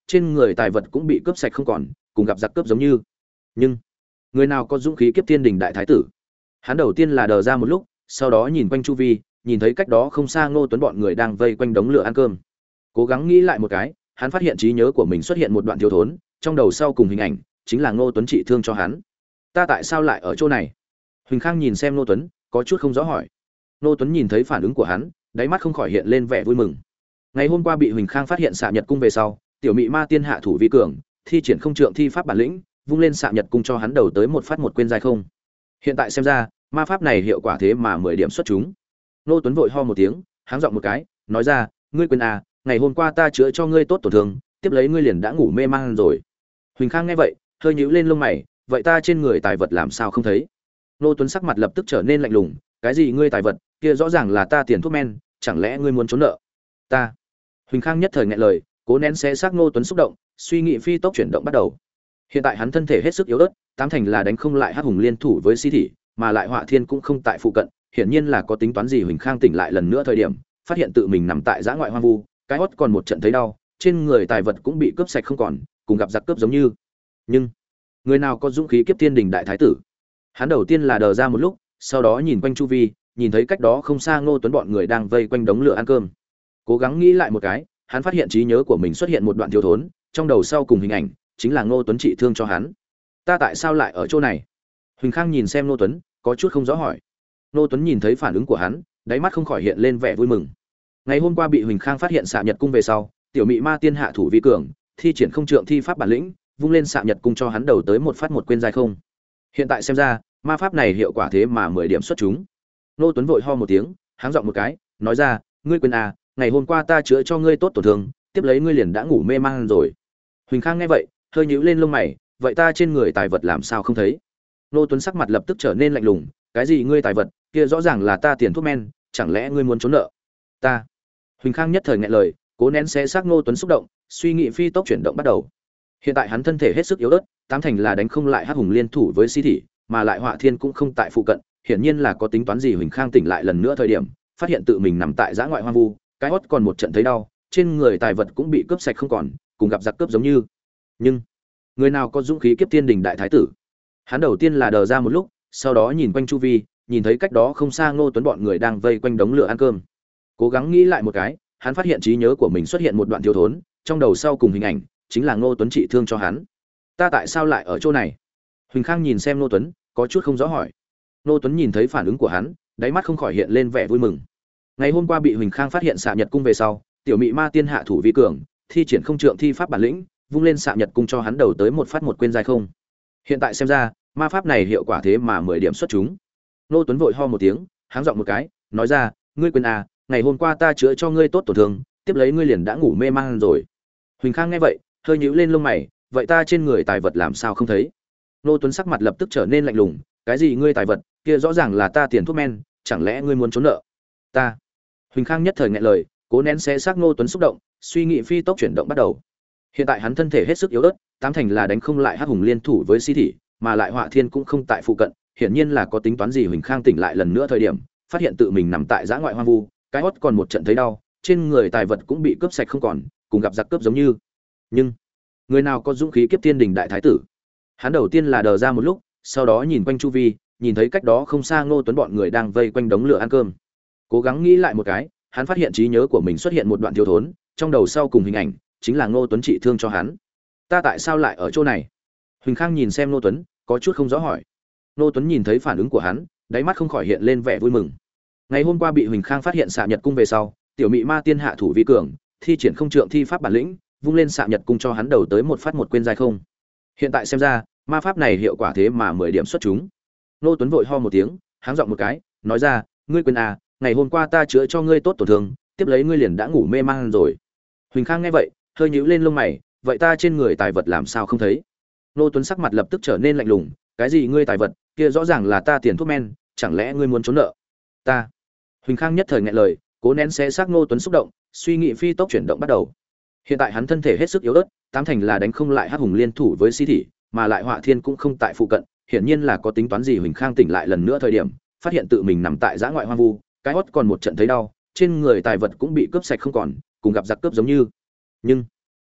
Speaker 1: trên người tài vật cũng bị cướp sạch không còn, cùng gặp giặc cướp giống như. Nhưng người nào có dũng khí kiếp tiên đình đại thái tử? Hắn đầu tiên là đờ ra một lúc, sau đó nhìn quanh chu vi, nhìn thấy cách đó không xa Ngô Tuấn bọn người đang vây quanh đống lửa ăn cơm. Cố gắng nghĩ lại một cái, hắn phát hiện trí nhớ của mình xuất hiện một đoạn thiếu thốn, trong đầu sau cùng hình ảnh chính là Ngô Tuấn trị thương cho hắn. Ta tại sao lại ở chỗ này? Huỳnh Khang nhìn xem Ngô Tuấn, có chút không rõ hỏi. Ngô Tuấn nhìn thấy phản ứng của hắn, đáy mắt không khỏi hiện lên vẻ vui mừng. Ngày hôm qua bị Huỳnh Khang phát hiện xạ nhật cung về sau, tiểu mị ma tiên hạ thủ vi cường, thi triển không trượng thi pháp bản lĩnh, vung lên xạ nhật cung cho hắn đầu tới một phát một quên dài không. Hiện tại xem ra, ma pháp này hiệu quả thế mà mười điểm xuất chúng. Ngô Tuấn vội ho một tiếng, háng giọng một cái, nói ra, ngươi quên à, ngày hôm qua ta chữa cho ngươi tốt tổn thương, tiếp lấy ngươi liền đã ngủ mê man rồi. Huỳnh Khang nghe vậy, hơi nhíu lên lông mày, vậy ta trên người tài vật làm sao không thấy? Ngô Tuấn sắc mặt lập tức trở nên lạnh lùng, cái gì ngươi tài vật, kia rõ ràng là ta tiền thuốc men, chẳng lẽ ngươi muốn trốn nợ? Ta. Huỳnh Khang nhất thời nghẹn lời, cố nén xé xác Ngô Tuấn xúc động, suy nghĩ phi tốc chuyển động bắt đầu. Hiện tại hắn thân thể hết sức yếu ớt, tám thành là đánh không lại Hắc Hùng liên thủ với Si Thị, mà lại Họa Thiên cũng không tại phụ cận, hiển nhiên là có tính toán gì. Huỳnh Khang tỉnh lại lần nữa thời điểm, phát hiện tự mình nằm tại giã ngoại hoang vu, cái hốt còn một trận thấy đau, trên người tài vật cũng bị cướp sạch không còn, cùng gặp giặc cướp giống như. Nhưng người nào có dũng khí kiếp tiên đình đại thái tử? Hắn đầu tiên là đờ ra một lúc, sau đó nhìn quanh chu vi, nhìn thấy cách đó không xa Ngô Tuấn bọn người đang vây quanh đống lửa ăn cơm. Cố gắng nghĩ lại một cái, hắn phát hiện trí nhớ của mình xuất hiện một đoạn thiếu thốn, trong đầu sau cùng hình ảnh chính là Ngô Tuấn trị thương cho hắn. Ta tại sao lại ở chỗ này? Huỳnh Khang nhìn xem Ngô Tuấn, có chút không rõ hỏi. Ngô Tuấn nhìn thấy phản ứng của hắn, đáy mắt không khỏi hiện lên vẻ vui mừng. Ngày hôm qua bị Huỳnh Khang phát hiện xạ nhật cung về sau, tiểu mị ma tiên hạ thủ vi cường, thi triển không trượng thi pháp bản lĩnh, vung lên xạ nhật cung cho hắn đầu tới một phát một quên dài không. Hiện tại xem ra, ma pháp này hiệu quả thế mà mười điểm xuất chúng. Ngô Tuấn vội ho một tiếng, háng giọng một cái, nói ra, ngươi quên à, ngày hôm qua ta chữa cho ngươi tốt tổn thương, tiếp lấy ngươi liền đã ngủ mê man rồi. Huỳnh Khang nghe vậy, hơi nhíu lên lông mày, vậy ta trên người tài vật làm sao không thấy? Ngô Tuấn sắc mặt lập tức trở nên lạnh lùng, cái gì ngươi tài vật, kia rõ ràng là ta tiền thuốc men, chẳng lẽ ngươi muốn trốn nợ? Ta. Huỳnh Khang nhất thời nghẹn lời, cố nén xé xác Ngô Tuấn xúc động, suy nghĩ phi tốc chuyển động bắt đầu. Hiện tại hắn thân thể hết sức yếu ớt, tám thành là đánh không lại Hắc Hùng liên thủ với Si Thị, mà lại Họa Thiên cũng không tại phụ cận, hiển nhiên là có tính toán gì. Huỳnh Khang tỉnh lại lần nữa thời điểm, phát hiện tự mình nằm tại giã ngoại hoang vu, cái hốt còn một trận thấy đau, trên người tài vật cũng bị cướp sạch không còn, cùng gặp giặc cướp giống như. Nhưng người nào có dũng khí kiếp tiên đình đại thái tử? Hắn đầu tiên là đờ ra một lúc, sau đó nhìn quanh chu vi, nhìn thấy cách đó không xa Ngô Tuấn bọn người đang vây quanh đống lửa ăn cơm. Cố gắng nghĩ lại một cái, hắn phát hiện trí nhớ của mình xuất hiện một đoạn thiếu thốn, trong đầu sau cùng hình ảnh chính là Ngô Tuấn trị thương cho hắn. Ta tại sao lại ở chỗ này? Huỳnh Khang nhìn xem Ngô Tuấn, có chút không rõ hỏi. Ngô Tuấn nhìn thấy phản ứng của hắn, đáy mắt không khỏi hiện lên vẻ vui mừng. Ngày hôm qua bị Huỳnh Khang phát hiện xạ nhật cung về sau, tiểu mị ma tiên hạ thủ vi cường, thi triển không trượng thi pháp bản lĩnh, vung lên xạ nhật cung cho hắn đầu tới một phát một quên dài không. Hiện tại xem ra, ma pháp này hiệu quả thế mà mười điểm xuất chúng. Ngô Tuấn vội ho một tiếng, háng giọng một cái, nói ra, ngươi quên à, ngày hôm qua ta chữa cho ngươi tốt tổn thương, tiếp lấy ngươi liền đã ngủ mê man rồi. Huỳnh Khang nghe vậy, hơi nhíu lên lông mày, vậy ta trên người tài vật làm sao không thấy? Ngô Tuấn sắc mặt lập tức trở nên lạnh lùng, cái gì ngươi tài vật, kia rõ ràng là ta tiền thuốc men, chẳng lẽ ngươi muốn trốn nợ? Ta. Huỳnh Khang nhất thời nghẹn lời, cố nén xé xác Ngô Tuấn xúc động, suy nghĩ phi tốc chuyển động bắt đầu. Hiện tại hắn thân thể hết sức yếu ớt, tám thành là đánh không lại Hắc Hùng liên thủ với Si Thị, mà lại Họa Thiên cũng không tại phụ cận, hiển nhiên là có tính toán gì. Huỳnh Khang tỉnh lại lần nữa thời điểm, phát hiện tự mình nằm tại giã ngoại hoang vu, cái hốt còn một trận thấy đau, trên người tài vật cũng bị cướp sạch không còn, cùng gặp giặc cướp giống như. Nhưng người nào có dũng khí kiếp tiên đình đại thái tử? Hắn đầu tiên là đờ ra một lúc, sau đó nhìn quanh chu vi, nhìn thấy cách đó không xa Ngô Tuấn bọn người đang vây quanh đống lửa ăn cơm. Cố gắng nghĩ lại một cái, hắn phát hiện trí nhớ của mình xuất hiện một đoạn thiếu thốn, trong đầu sau cùng hình ảnh chính là Ngô Tuấn trị thương cho hắn. Ta tại sao lại ở chỗ này? Huỳnh Khang nhìn xem Ngô Tuấn, có chút không rõ hỏi. Ngô Tuấn nhìn thấy phản ứng của hắn, đáy mắt không khỏi hiện lên vẻ vui mừng. Ngày hôm qua bị Huỳnh Khang phát hiện xạ nhật cung về sau, tiểu mị ma tiên hạ thủ vi cường, thi triển không trượng thi pháp bản lĩnh, vung lên xạ nhật cung cho hắn đầu tới một phát một quên dài không. Hiện tại xem ra, ma pháp này hiệu quả thế mà mười điểm xuất chúng. Ngô Tuấn vội ho một tiếng, háng giọng một cái, nói ra, ngươi quên à, ngày hôm qua ta chữa cho ngươi tốt tổn thương, tiếp lấy ngươi liền đã ngủ mê man rồi. Huỳnh Khang nghe vậy, hơi nhíu lên lông mày, vậy ta trên người tài vật làm sao không thấy? Ngô Tuấn sắc mặt lập tức trở nên lạnh lùng, cái gì ngươi tài vật, kia rõ ràng là ta tiền thuốc men, chẳng lẽ ngươi muốn trốn nợ? Ta. Huỳnh Khang nhất thời nghẹn lời, cố nén xé xác Ngô Tuấn xúc động, suy nghĩ phi tốc chuyển động bắt đầu. Hiện tại hắn thân thể hết sức yếu ớt, tám thành là đánh không lại Hắc Hùng liên thủ với Si Thị, mà lại Họa Thiên cũng không tại phụ cận, hiển nhiên là có tính toán gì. Huỳnh Khang tỉnh lại lần nữa thời điểm, phát hiện tự mình nằm tại giã ngoại hoang vu, cái hốt còn một trận thấy đau, trên người tài vật cũng bị cướp sạch không còn, cùng gặp giặc cướp giống như. Nhưng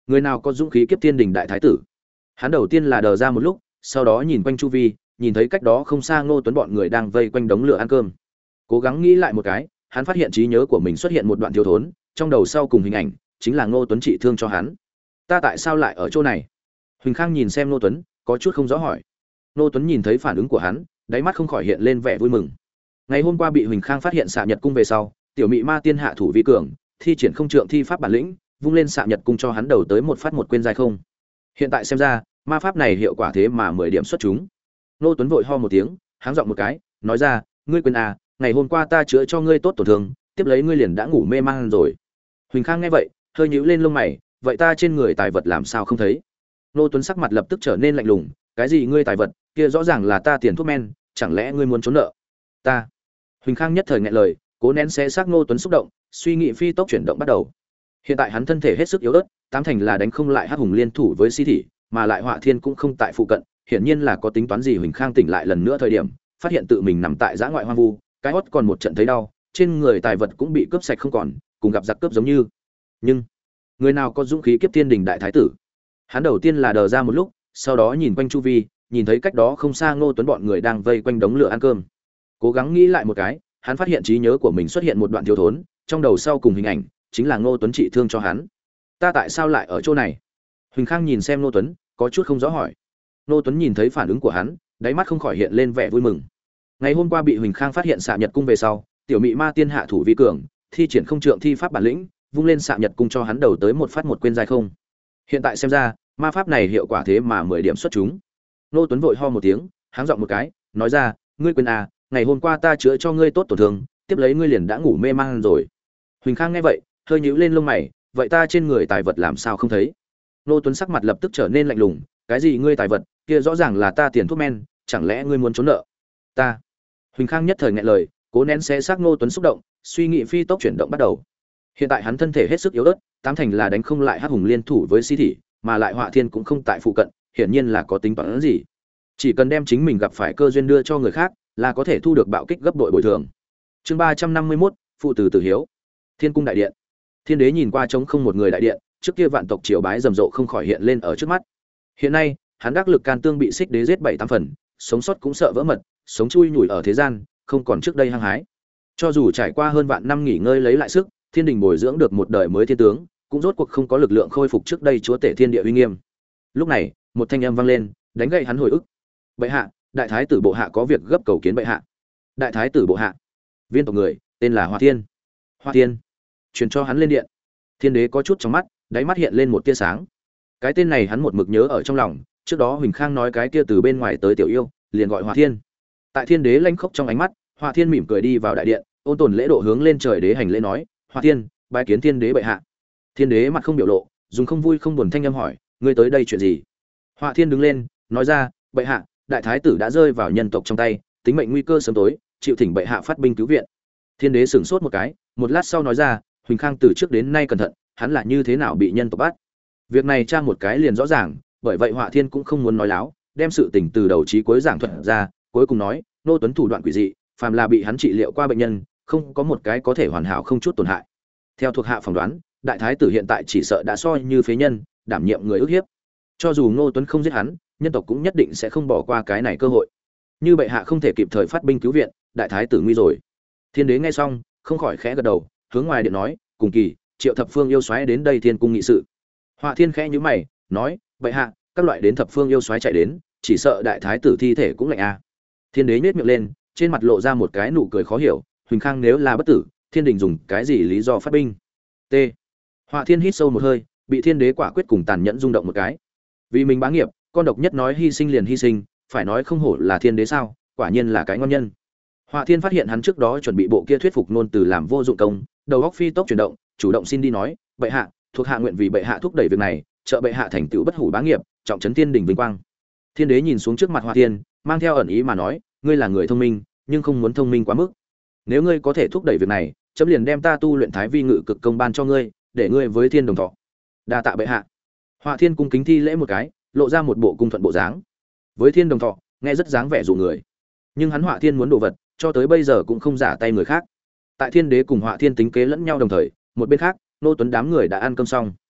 Speaker 1: Người nào có dũng khí kiếp thiên đình đại thái tử? Hắn đầu tiên là đờ ra một lúc, sau đó nhìn quanh chu vi, nhìn thấy cách đó không xa Ngô Tuấn bọn người đang vây quanh đống lửa ăn cơm. Cố gắng nghĩ lại một cái, hắn phát hiện trí nhớ của mình xuất hiện một đoạn thiếu thốn, trong đầu sau cùng hình ảnh chính là Ngô Tuấn trị thương cho hắn. Ta tại sao lại ở chỗ này? Huỳnh Khang nhìn xem Ngô Tuấn, có chút không rõ hỏi. Ngô Tuấn nhìn thấy phản ứng của hắn, đáy mắt không khỏi hiện lên vẻ vui mừng. Ngày hôm qua bị Huỳnh Khang phát hiện xạ nhật cung về sau, tiểu mị ma tiên hạ thủ vi cường, thi triển không trượng thi pháp bản lĩnh, vung lên xạ nhật cung cho hắn đầu tới một phát một quên dài không. Hiện tại xem ra, ma pháp này hiệu quả thế mà mười điểm xuất chúng. Ngô Tuấn vội ho một tiếng, háng giọng một cái, nói ra, ngươi quên à, ngày hôm qua ta chữa cho ngươi tốt tổn thương, tiếp lấy ngươi liền đã ngủ mê man rồi. Huỳnh Khang nghe vậy, hơi nhíu lên lông mày, vậy ta trên người tài vật làm sao không thấy? Ngô Tuấn sắc mặt lập tức trở nên lạnh lùng, cái gì ngươi tài vật, kia rõ ràng là ta tiền thuốc men, chẳng lẽ ngươi muốn trốn nợ? Ta. Huỳnh Khang nhất thời nghẹn lời, cố nén xé xác Ngô Tuấn xúc động, suy nghĩ phi tốc chuyển động bắt đầu. Hiện tại hắn thân thể hết sức yếu ớt, tám thành là đánh không lại Hắc Hùng liên thủ với Si Thị, mà lại Họa Thiên cũng không tại phụ cận, hiển nhiên là có tính toán gì. Huỳnh Khang tỉnh lại lần nữa thời điểm, phát hiện tự mình nằm tại dã ngoại hoang vu, cái hốt còn một trận thấy đau, trên người tài vật cũng bị cướp sạch không còn, cùng gặp giặc cướp giống như. Nhưng người nào có dũng khí kiếp thiên đình đại thái tử? Hắn đầu tiên là đờ ra một lúc, sau đó nhìn quanh chu vi, nhìn thấy cách đó không xa Ngô Tuấn bọn người đang vây quanh đống lửa ăn cơm. Cố gắng nghĩ lại một cái, hắn phát hiện trí nhớ của mình xuất hiện một đoạn thiếu thốn, trong đầu sau cùng hình ảnh chính là Ngô Tuấn trị thương cho hắn. Ta tại sao lại ở chỗ này? Huỳnh Khang nhìn xem Ngô Tuấn, có chút không rõ hỏi. Ngô Tuấn nhìn thấy phản ứng của hắn, đáy mắt không khỏi hiện lên vẻ vui mừng. Ngày hôm qua bị Huỳnh Khang phát hiện xạ nhật cung về sau, tiểu mị ma tiên hạ thủ vi cường, thi triển không trượng thi pháp bản lĩnh, vung lên xạ nhật cung cho hắn đầu tới một phát một quên dài không. Hiện tại xem ra, ma pháp này hiệu quả thế mà mười điểm xuất chúng. Ngô Tuấn vội ho một tiếng, háng giọng một cái, nói ra, ngươi quên à, ngày hôm qua ta chữa cho ngươi tốt tổn thương, tiếp lấy ngươi liền đã ngủ mê man rồi. Huỳnh Khang nghe vậy, hơi nhíu lên lông mày, vậy ta trên người tài vật làm sao không thấy? Ngô Tuấn sắc mặt lập tức trở nên lạnh lùng, cái gì ngươi tài vật, kia rõ ràng là ta tiền thuốc men, chẳng lẽ ngươi muốn trốn nợ? Ta. Huỳnh Khang nhất thời nghẹn lời, cố nén xé xác Ngô Tuấn xúc động, suy nghĩ phi tốc chuyển động bắt đầu. Hiện tại hắn thân thể hết sức yếu ớt, tám thành là đánh không lại Hắc Hùng liên thủ với Si Thị, mà lại Họa Thiên cũng không tại phụ cận, hiển nhiên là có tính toán gì. Chỉ cần đem chính mình gặp phải cơ duyên đưa cho người khác, là có thể thu được bạo kích gấp bội bồi thường. Chương ba trăm năm mươi mốt, phụ tử tử hiếu. Thiên cung đại điện. Thiên đế nhìn qua trống không một người đại điện, trước kia vạn tộc triều bái rầm rộ không khỏi hiện lên ở trước mắt. Hiện nay, hắn đắc lực can tương bị xích đế giết bảy tám phần, sống sót cũng sợ vỡ mật, sống chui nhủi ở thế gian, không còn trước đây hăng hái. Cho dù trải qua hơn vạn năm nghỉ ngơi lấy lại sức, thiên đình bồi dưỡng được một đời mới thiên tướng, cũng rốt cuộc không có lực lượng khôi phục trước đây chúa tể thiên địa uy nghiêm. Lúc này, một thanh âm vang lên, đánh gậy hắn hồi ức. Bệ hạ, đại thái tử bộ hạ có việc gấp cầu kiến bệ hạ. Đại thái tử bộ hạ, viên tộc người, tên là Hoa Thiên. Hoa Thiên, truyền cho hắn lên điện. Thiên đế có chút trong mắt, đáy mắt hiện lên một tia sáng. Cái tên này hắn một mực nhớ ở trong lòng, trước đó Huỳnh Khang nói cái kia từ bên ngoài tới tiểu yêu, liền gọi Hoa Thiên. Tại thiên đế lanh khốc trong ánh mắt, Hoa Thiên mỉm cười đi vào đại điện, ôn tồn lễ độ hướng lên trời đế hành lễ nói, Hoa Thiên, bái kiến thiên đế bệ hạ. Thiên đế mặt không biểu lộ, dùng không vui không buồn thanh âm hỏi, ngươi tới đây chuyện gì? Hoa Thiên đứng lên, nói ra, bệ hạ, đại thái tử đã rơi vào nhân tộc trong tay, tính mệnh nguy cơ sớm tối, chịu thỉnh bệ hạ phát binh cứu viện. Thiên đế sửng sốt một cái, một lát sau nói ra, Huỳnh Khang từ trước đến nay cẩn thận, hắn là như thế nào bị nhân tộc bắt? Việc này tra một cái liền rõ ràng, bởi vậy Họa Thiên cũng không muốn nói láo, đem sự tình từ đầu chí cuối giảng thuật ra, cuối cùng nói, Nô Tuấn thủ đoạn quỷ dị, phàm là bị hắn trị liệu qua bệnh nhân, không có một cái có thể hoàn hảo không chút tổn hại. Theo thuộc hạ phỏng đoán, đại thái tử hiện tại chỉ sợ đã soi như phế nhân, đảm nhiệm người ức hiếp. Cho dù Ngô Tuấn không giết hắn, nhân tộc cũng nhất định sẽ không bỏ qua cái này cơ hội. Như bệ hạ không thể kịp thời phát binh cứu viện, đại thái tử nguy rồi. Thiên đế nghe xong, không khỏi khẽ gật đầu, hướng ngoài điện nói, cùng kỳ, Triệu Thập Phương yêu xoáy đến đây thiên cung nghị sự. Họa Thiên khẽ nhíu mày, nói, bệ hạ, các loại đến Thập Phương yêu xoáy chạy đến, chỉ sợ đại thái tử thi thể cũng lạnh a. Thiên đế nhếch miệng lên, trên mặt lộ ra một cái nụ cười khó hiểu, Huỳnh Khang nếu là bất tử, thiên đình dùng cái gì lý do phát binh? T. Họa Thiên hít sâu một hơi, bị thiên đế quả quyết cùng tàn nhẫn rung động một cái. Vì mình bá nghiệp, con độc nhất nói hy sinh liền hy sinh, phải nói không hổ là thiên đế sao, quả nhiên là cái ngon nhân. Họa Thiên phát hiện hắn trước đó chuẩn bị bộ kia thuyết phục ngôn từ làm vô dụng công, đầu óc phi tốc chuyển động, chủ động xin đi nói, bệ hạ, thuộc hạ nguyện vì bệ hạ thúc đẩy việc này, trợ bệ hạ thành tựu bất hủ bá nghiệp, trọng trấn thiên đình vinh quang. Thiên đế nhìn xuống trước mặt Họa Thiên, mang theo ẩn ý mà nói, ngươi là người thông minh, nhưng không muốn thông minh quá mức. Nếu ngươi có thể thúc đẩy việc này, chấm liền đem ta tu luyện Thái Vi Ngự Cực công ban cho ngươi, để ngươi với thiên đồng thọ. Đa tạ bệ hạ. Họa Thiên cung kính thi lễ một cái, lộ ra một bộ cung thuận bộ dáng. Với thiên đồng thọ, nghe rất dáng vẻ dụ người. Nhưng hắn Họa Thiên muốn đồ vật, cho tới bây giờ cũng không giả tay người khác. Tại thiên đế cùng Họa Thiên tính kế lẫn nhau đồng thời, một bên khác, Nô Tuấn đám người đã ăn cơm xong.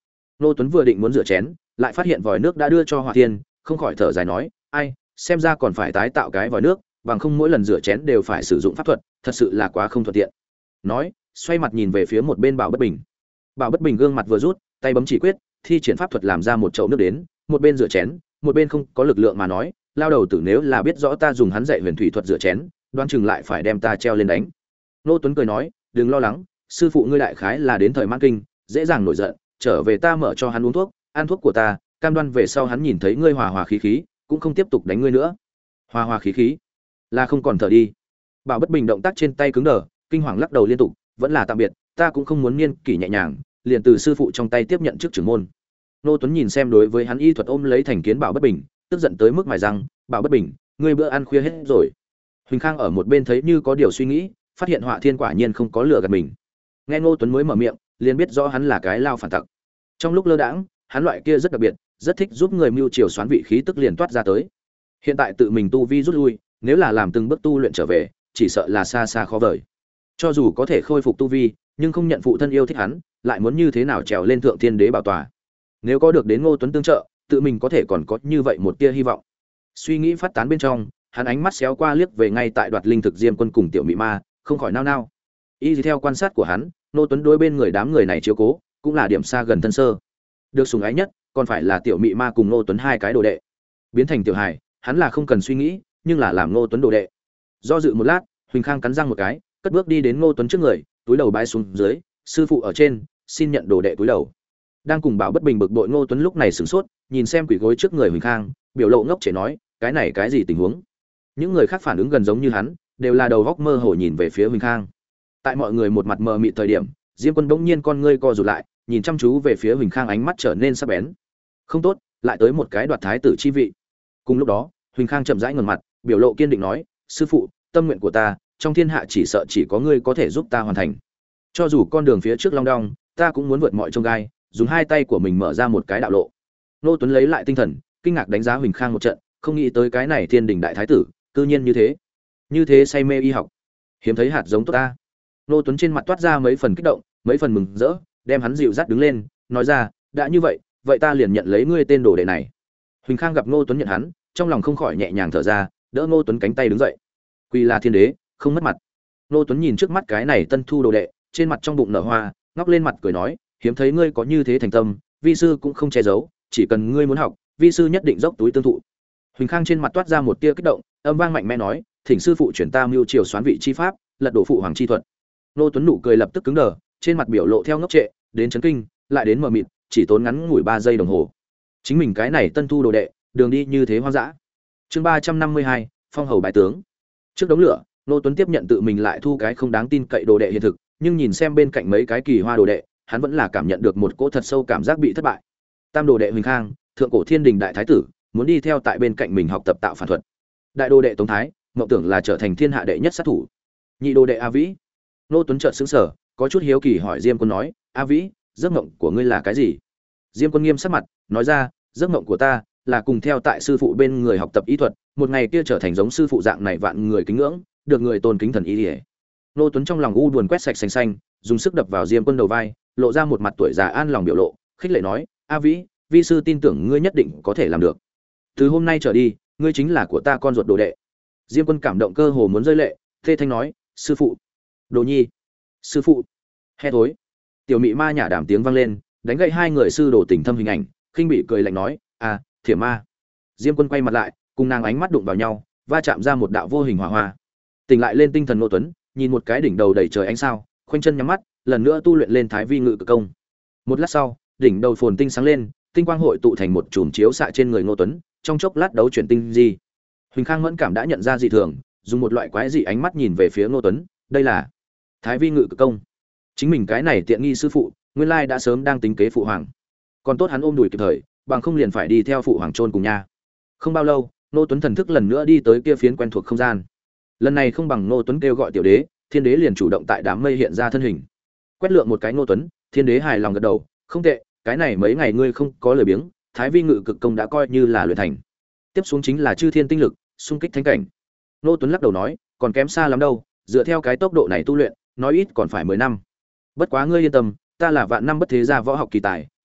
Speaker 1: Nô Tuấn vừa định muốn rửa chén, lại phát hiện vòi nước đã đưa cho Hỏa Thiên, không khỏi thở dài nói, ai, xem ra còn phải tái tạo cái vòi nước, bằng không mỗi lần rửa chén đều phải sử dụng pháp thuật, thật sự là quá không thuận tiện. Nói, xoay mặt nhìn về phía một bên Bảo Bất Bình. Bảo Bất Bình gương mặt vừa rút, tay bấm chỉ quyết, thi triển pháp thuật làm ra một chậu nước đến, một bên rửa chén, một bên không có lực lượng mà nói, lao đầu tử nếu là biết rõ ta dùng hắn dạy huyền thủy thuật rửa chén, đoán chừng lại phải đem ta treo lên đánh. Nô Tuấn cười nói, đừng lo lắng, sư phụ ngươi đại khái là đến thời mãn kinh, dễ dàng nổi giận, trở về ta mở cho hắn uống thuốc, ăn thuốc của ta, cam đoan về sau hắn nhìn thấy ngươi hòa hòa khí khí, cũng không tiếp tục đánh ngươi nữa. Hòa hòa khí khí, là không còn thở đi. Bảo Bất Bình động tác trên tay cứng đờ, kinh hoàng lắc đầu liên tục, vẫn là tạm biệt, ta cũng không muốn niên kỷ nhẹ nhàng, liền từ sư phụ trong tay tiếp nhận chức trưởng môn. Nô Tuấn nhìn xem đối với hắn y thuật ôm lấy thành kiến Bảo Bất Bình, tức giận tới mức mài răng, Bảo Bất Bình, ngươi bữa ăn khuya hết rồi. Huỳnh Khang ở một bên thấy như có điều suy nghĩ, phát hiện Họa Thiên quả nhiên không có lừa gạt mình. Nghe Ngô Tuấn mới mở miệng, liền biết rõ hắn là cái lao phản tặc. Trong lúc lơ đãng, hắn loại kia rất đặc biệt, rất thích giúp người mưu triều xoán vị khí tức liền toát ra tới. Hiện tại tự mình tu vi rút lui, nếu là làm từng bước tu luyện trở về, chỉ sợ là xa xa khó vời. Cho dù có thể khôi phục tu vi, nhưng không nhận phụ thân yêu thích hắn, lại muốn như thế nào trèo lên thượng thiên đế bảo tọa. Nếu có được đến Ngô Tuấn tương trợ, tự mình có thể còn có như vậy một tia hy vọng. Suy nghĩ phát tán bên trong, hắn ánh mắt xéo qua liếc về ngay tại đoạt linh thực Diêm Quân cùng Tiểu Mị Ma, không khỏi nao nao. Y theo quan sát của hắn, Ngô Tuấn đối bên người đám người này chiếu cố, cũng là điểm xa gần thân sơ. Được sủng ái nhất, còn phải là Tiểu Mị Ma cùng Ngô Tuấn hai cái đồ đệ. Biến thành tiểu hài, hắn là không cần suy nghĩ, nhưng là làm Ngô Tuấn đồ đệ. Do dự một lát, Huỳnh Khang cắn răng một cái, cất bước đi đến Ngô Tuấn trước người, túi đầu bái xuống dưới, sư phụ ở trên, xin nhận đồ đệ túi đầu. Đang cùng Bảo Bất Bình bực bội Ngô Tuấn lúc này sửng sốt, nhìn xem quỷ gối trước người Huỳnh Khang, biểu lộ ngốc trẻ nói, cái này cái gì tình huống? Những người khác phản ứng gần giống như hắn, đều là đầu góc mơ hồ nhìn về phía Huỳnh Khang. Tại mọi người một mặt mờ mịt thời điểm, Diêm Quân bỗng nhiên con ngươi co rụt lại, nhìn chăm chú về phía Huỳnh Khang, ánh mắt trở nên sắc bén. Không tốt, lại tới một cái đoạt thái tử chi vị. Cùng lúc đó, Huỳnh Khang chậm rãi ngẩng mặt, biểu lộ kiên định nói, sư phụ, tâm nguyện của ta, trong thiên hạ chỉ sợ chỉ có ngươi có thể giúp ta hoàn thành. Cho dù con đường phía trước long đong, ta cũng muốn vượt mọi chông gai, dùng hai tay của mình mở ra một cái đạo lộ. Nô Tuấn lấy lại tinh thần, kinh ngạc đánh giá Huỳnh Khang một trận, không nghĩ tới cái này thiên đình đại thái tử, cư nhiên như thế, như thế say mê y học, hiếm thấy hạt giống tốt ta. Nô Tuấn trên mặt toát ra mấy phần kích động, mấy phần mừng rỡ, đem hắn dịu dắt đứng lên, nói ra, đã như vậy, vậy ta liền nhận lấy ngươi tên đồ đệ này. Huỳnh Khang gặp Nô Tuấn nhận hắn, trong lòng không khỏi nhẹ nhàng thở ra, đỡ Nô Tuấn cánh tay đứng dậy. Quỳ là thiên đế, không mất mặt. Nô Tuấn nhìn trước mắt cái này tân thu đồ đệ, trên mặt trong bụng nở hoa, ngóc lên mặt cười nói, hiếm thấy ngươi có như thế thành tâm, vi sư cũng không che giấu, chỉ cần ngươi muốn học, vi sư nhất định dốc túi tương thụ. Huỳnh Khang trên mặt toát ra một tia kích động, âm vang mạnh mẽ nói, thỉnh sư phụ chuyển ta mưu triều xoán vị chi pháp, lật đổ phụ hoàng chi thuật. Nô Tuấn nụ cười lập tức cứng đờ, trên mặt biểu lộ theo ngốc trệ, đến chấn kinh, lại đến mờ mịt, chỉ tốn ngắn ngủi ba giây đồng hồ. Chính mình cái này tân thu đồ đệ, đường đi như thế hoang dã. Chương ba trăm năm mươi hai, phong hầu bái tướng. Trước đống lửa, Nô Tuấn tiếp nhận tự mình lại thu cái không đáng tin cậy đồ đệ hiện thực, nhưng nhìn xem bên cạnh mấy cái kỳ hoa đồ đệ, hắn vẫn là cảm nhận được một cỗ thật sâu cảm giác bị thất bại. Tam đồ đệ Huỳnh Khang, thượng cổ thiên đình đại thái tử, muốn đi theo tại bên cạnh mình học tập tạo phản thuật. Đại đồ đệ Tống Thái, mộng tưởng là trở thành thiên hạ đệ nhất sát thủ. Nhị đồ đệ A Vĩ. Nô Tuấn chợt sững sờ, có chút hiếu kỳ hỏi Diêm Quân nói, A Vĩ, giấc mộng của ngươi là cái gì? Diêm Quân nghiêm sắc mặt, nói ra, giấc mộng của ta là cùng theo tại sư phụ bên người học tập y thuật, một ngày kia trở thành giống sư phụ dạng này vạn người kính ngưỡng, được người tôn kính thần y liễu. Nô Tuấn trong lòng u buồn quét sạch xanh xanh, dùng sức đập vào Diêm Quân đầu vai, lộ ra một mặt tuổi già an lòng biểu lộ, khích lệ nói, A Vĩ, vi sư tin tưởng ngươi nhất định có thể làm được. Từ hôm nay trở đi, ngươi chính là của ta con ruột đồ đệ. Diêm Quân cảm động cơ hồ muốn rơi lệ, thê thanh nói, sư phụ, đồ nhi, sư phụ, he thối. Tiểu Mị Ma nhả đảm tiếng vang lên, đánh gậy hai người sư đồ tình thâm hình ảnh, khinh bị cười lạnh nói, à, thiểm ma. Diêm Quân quay mặt lại, cùng nàng ánh mắt đụng vào nhau, va chạm ra một đạo vô hình hỏa hoa. Tỉnh lại lên tinh thần Ngô Tuấn, nhìn một cái đỉnh đầu đầy trời ánh sao, khoanh chân nhắm mắt, lần nữa tu luyện lên Thái Vi Ngự Cực Công. Một lát sau, đỉnh đầu phồn tinh sáng lên, tinh quang hội tụ thành một chùm chiếu xạ trên người Ngô Tuấn, trong chốc lát đấu chuyển tinh di. Huỳnh Khang mẫn cảm đã nhận ra dị thường, dùng một loại quái dị ánh mắt nhìn về phía Ngô Tuấn, đây là Thái Vi Ngự Cực Công. Chính mình cái này tiện nghi sư phụ, nguyên lai đã sớm đang tính kế phụ hoàng. Còn tốt hắn ôm đùi kịp thời, bằng không liền phải đi theo phụ hoàng chôn cùng nha. Không bao lâu, Ngô Tuấn thần thức lần nữa đi tới kia phiến quen thuộc không gian. Lần này không bằng Ngô Tuấn kêu gọi tiểu đế, thiên đế liền chủ động tại đám mây hiện ra thân hình. Quét lượng một cái Ngô Tuấn, thiên đế hài lòng gật đầu, không tệ, cái này mấy ngày ngươi không có lời biếng, Thái Vi Ngự Cực Công đã coi như là luyện thành. Tiếp xuống chính là chư thiên tinh lực, xung kích thánh cảnh. Ngô Tuấn lắc đầu nói, còn kém xa lắm đâu, dựa theo cái tốc độ này tu luyện, nói ít còn phải mười năm. Bất quá ngươi yên tâm, ta là vạn năm bất thế gia võ học kỳ tài,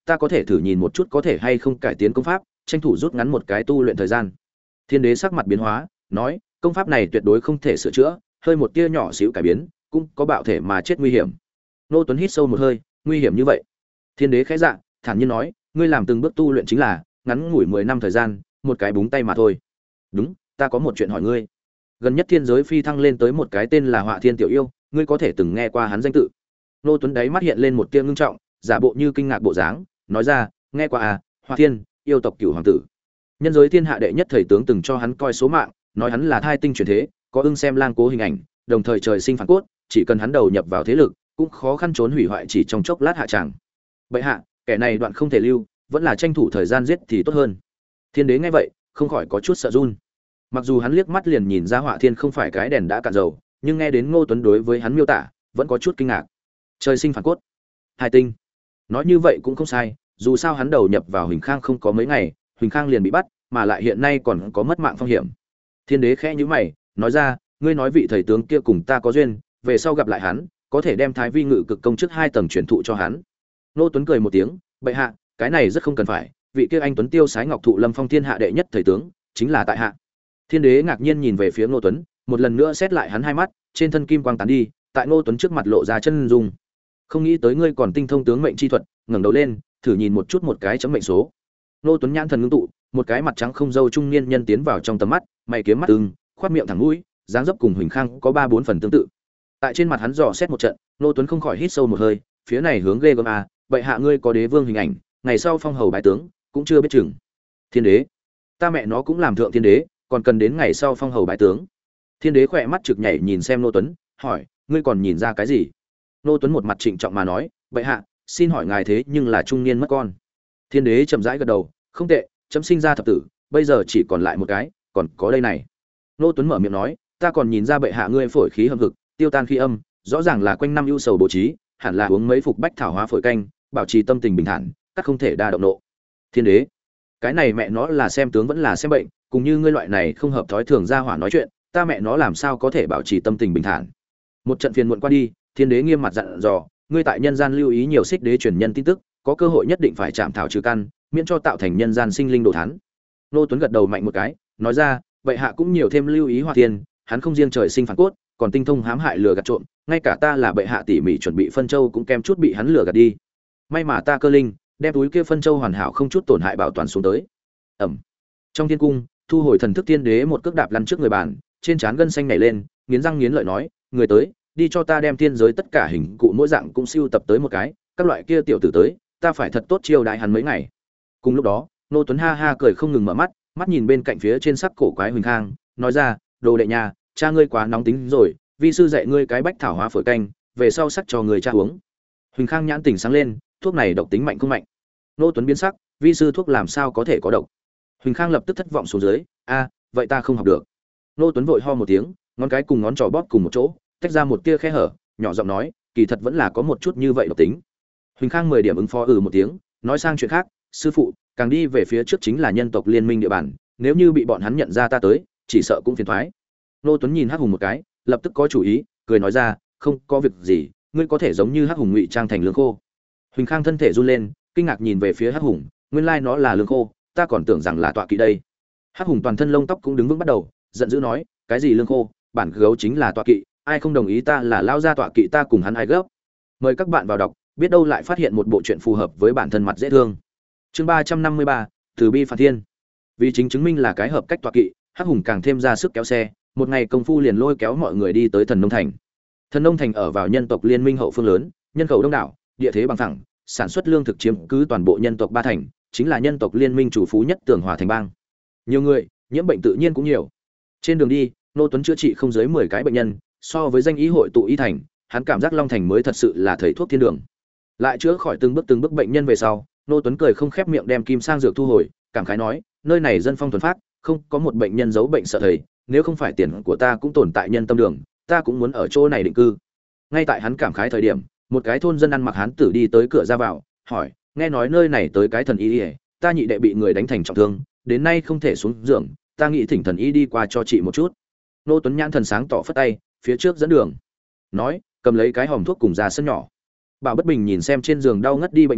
Speaker 1: ta có thể thử nhìn một chút có thể hay không cải tiến công pháp, tranh thủ rút ngắn một cái tu luyện thời gian. Thiên đế sắc mặt biến hóa, nói, công pháp này tuyệt đối không thể sửa chữa, hơi một tia nhỏ xíu cải biến, cũng có bạo thể mà chết nguy hiểm. Nô Tuấn hít sâu một hơi, nguy hiểm như vậy? Thiên đế khẽ dạ, thản nhiên nói, ngươi làm từng bước tu luyện chính là ngắn ngủi mười năm thời gian, một cái búng tay mà thôi. Đúng, ta có một chuyện hỏi ngươi. Gần nhất thiên giới phi thăng lên tới một cái tên là Họa Thiên tiểu yêu, ngươi có thể từng nghe qua hắn danh tự? Nô Tuấn đáy mắt hiện lên một tia ngưng trọng, giả bộ như kinh ngạc bộ dáng, nói ra, nghe qua à, Họa Thiên, yêu tộc cửu hoàng tử. Nhân giới thiên hạ đệ nhất thầy tướng từng cho hắn coi số mạng, nói hắn là thai tinh chuyển thế, có ưng xem lang cố hình ảnh, đồng thời trời sinh phản cốt, chỉ cần hắn đầu nhập vào thế lực, cũng khó khăn trốn hủy hoại chỉ trong chốc lát hạ tràng. Bệ hạ, kẻ này đoạn không thể lưu, vẫn là tranh thủ thời gian giết thì tốt hơn. Thiên đế nghe vậy, không khỏi có chút sợ run. Mặc dù hắn liếc mắt liền nhìn ra Họa Thiên không phải cái đèn đã cạn dầu, nhưng nghe đến Ngô Tuấn đối với hắn miêu tả, vẫn có chút kinh ngạc. Trời sinh phản cốt, hai tinh. Nói như vậy cũng không sai, dù sao hắn đầu nhập vào Huỳnh Khang không có mấy ngày, Huỳnh Khang liền bị bắt, mà lại hiện nay còn có mất mạng phong hiểm. Thiên đế khẽ nhíu mày, nói ra, ngươi nói vị thầy tướng kia cùng ta có duyên, về sau gặp lại hắn, có thể đem Thái Vi Ngự Cực công trước hai tầng truyền thụ cho hắn. Ngô Tuấn cười một tiếng, bệ hạ, cái này rất không cần phải, vị kia anh tuấn tiêu sái ngọc thụ lâm phong thiên hạ đệ nhất thầy tướng, chính là tại hạ. Thiên đế ngạc nhiên nhìn về phía Ngô Tuấn, một lần nữa xét lại hắn hai mắt, trên thân kim quang tán đi, tại Ngô Tuấn trước mặt lộ ra chân dung. Không nghĩ tới ngươi còn tinh thông tướng mệnh chi thuật, ngẩng đầu lên, thử nhìn một chút một cái chấm mệnh số. Ngô Tuấn nhãn thần ngưng tụ, một cái mặt trắng không râu trung niên nhân tiến vào trong tầm mắt, mày kiếm mắt ưng, khoát miệng thẳng mũi, dáng dấp cùng Huỳnh Khang có ba bốn phần tương tự. Tại trên mặt hắn dò xét một trận, Ngô Tuấn không khỏi hít sâu một hơi, phía này hướng ghê gớm à, bệ hạ ngươi có đế vương hình ảnh, ngày sau phong hầu bái tướng, cũng chưa biết chừng. Thiên đế, ta mẹ nó cũng làm thượng thiên đế, còn cần đến ngày sau phong hầu bái tướng. Thiên đế khỏe mắt trực nhảy nhìn xem Ngô Tuấn, hỏi, ngươi còn nhìn ra cái gì? Ngô Tuấn một mặt trịnh trọng mà nói, bệ hạ, xin hỏi ngài thế nhưng là trung niên mất con. Thiên đế chậm rãi gật đầu, không tệ, chấm sinh ra thập tử, bây giờ chỉ còn lại một cái, còn có đây này. Ngô Tuấn mở miệng nói, ta còn nhìn ra bệ hạ ngươi phổi khí hâm hực, tiêu tan khí âm, rõ ràng là quanh năm ưu sầu bố trí, hẳn là uống mấy phục bách thảo hóa phổi canh, bảo trì tâm tình bình thản, các không thể đa động nộ. Thiên đế, cái này mẹ nó là xem tướng vẫn là xem bệnh, cùng như ngươi loại này không hợp thói thường ra hỏa nói chuyện, ta mẹ nó làm sao có thể bảo trì tâm tình bình thản. Một trận phiền muộn qua đi, thiên đế nghiêm mặt dặn dò, ngươi tại nhân gian lưu ý nhiều xích đế truyền nhân tin tức, có cơ hội nhất định phải chạm thảo trừ căn, miễn cho tạo thành nhân gian sinh linh đồ thán. Nô Tuấn gật đầu mạnh một cái, nói ra, vậy hạ cũng nhiều thêm lưu ý Họa Thiên, hắn không riêng trời sinh phản cốt, còn tinh thông hãm hại lừa gạt trộm, ngay cả ta là bệ hạ tỉ mỉ chuẩn bị phân châu cũng kem chút bị hắn lừa gạt đi. May mà ta cơ linh, đem túi kia phân châu hoàn hảo không chút tổn hại bảo toàn xuống tới. Ẩm. Trong thiên cung, thu hồi thần thức thiên đế một cước đạp lăn trước người bàn, trên trán gân xanh nảy lên, nghiến răng nghiến lợi nói, người tới, đi cho ta đem thiên giới tất cả hình cụ mỗi dạng cũng siêu tập tới một cái, các loại kia tiểu tử tới, ta phải thật tốt chiêu đãi hắn mấy ngày. Cùng lúc đó, Nô Tuấn ha ha cười không ngừng mở mắt, mắt nhìn bên cạnh phía trên sắc cổ quái Huỳnh Khang, nói ra, đồ đệ nhà, cha ngươi quá nóng tính rồi, vi sư dạy ngươi cái bách thảo hóa phổi canh, về sau sắc cho người cha uống. Huỳnh Khang nhãn tỉnh sáng lên, thuốc này độc tính mạnh không mạnh? Nô Tuấn biến sắc, vi sư thuốc làm sao có thể có độc? Huỳnh Khang lập tức thất vọng xuống dưới, a, vậy ta không học được. Nô Tuấn vội ho một tiếng, ngón cái cùng ngón trỏ bóp cùng một chỗ, tách ra một tia khe hở, nhỏ giọng nói, kỳ thật vẫn là có một chút như vậy độc tính. Huỳnh Khang mười điểm ứng phó ừ một tiếng, nói sang chuyện khác, sư phụ, càng đi về phía trước chính là nhân tộc liên minh địa bàn, nếu như bị bọn hắn nhận ra ta tới, chỉ sợ cũng phiền toái. Nô Tuấn nhìn Hắc Hùng một cái, lập tức có chủ ý, cười nói ra, không có việc gì, ngươi có thể giống như Hắc Hùng ngụy trang thành lương khô. Huỳnh Khang thân thể run lên, kinh ngạc nhìn về phía Hắc Hùng, nguyên lai nó là lương khô, ta còn tưởng rằng là tọa kỵ đây. Hắc Hùng toàn thân lông tóc cũng đứng vững bắt đầu, giận dữ nói, cái gì lương khô, bản gấu chính là tọa kỵ, ai không đồng ý ta là lao ra tọa kỵ ta cùng hắn ai gấp. Mời các bạn vào đọc, biết đâu lại phát hiện một bộ truyện phù hợp với bản thân mặt dễ thương. Chương ba trăm năm mươi ba, Từ bi phạt thiên. Vì chính chứng minh là cái hợp cách tọa kỵ, Hắc Hùng càng thêm ra sức kéo xe, một ngày công phu liền lôi kéo mọi người đi tới Thần Nông Thành. Thần Nông Thành ở vào nhân tộc liên minh hậu phương lớn, nhân khẩu đông đảo, địa thế bằng phẳng, sản xuất lương thực chiếm cứ toàn bộ nhân tộc ba thành, chính là nhân tộc liên minh chủ phú nhất Tường Hòa thành bang. Nhiều người, nhiễm bệnh tự nhiên cũng nhiều. Trên đường đi, Nô Tuấn chữa trị không dưới mười cái bệnh nhân, so với danh ý hội tụ y thành, hắn cảm giác Long Thành mới thật sự là thầy thuốc thiên đường. Lại chữa khỏi từng bước từng bước bệnh nhân về sau, Nô Tuấn cười không khép miệng đem kim sang dược thu hồi, cảm khái nói, nơi này dân phong thuần phát, không có một bệnh nhân giấu bệnh sợ thầy, nếu không phải tiền của ta cũng tồn tại nhân tâm đường, ta cũng muốn ở chỗ này định cư. Ngay tại hắn cảm khái thời điểm, một cái thôn dân ăn mặc hán tử đi tới cửa ra vào, hỏi, nghe nói nơi này tới cái thần y, ta nhị đệ bị người đánh thành trọng thương, đến nay không thể xuống giường, ta nghĩ thỉnh thần y đi qua cho trị một chút. Nô Tuấn nhãn thần sáng tỏ phất tay, phía trước dẫn đường. Nói, cầm lấy cái hòm thuốc cùng ra sân nhỏ. Bảo Bất Bình nhìn xem trên giường đau ngất đi bệnh nhân,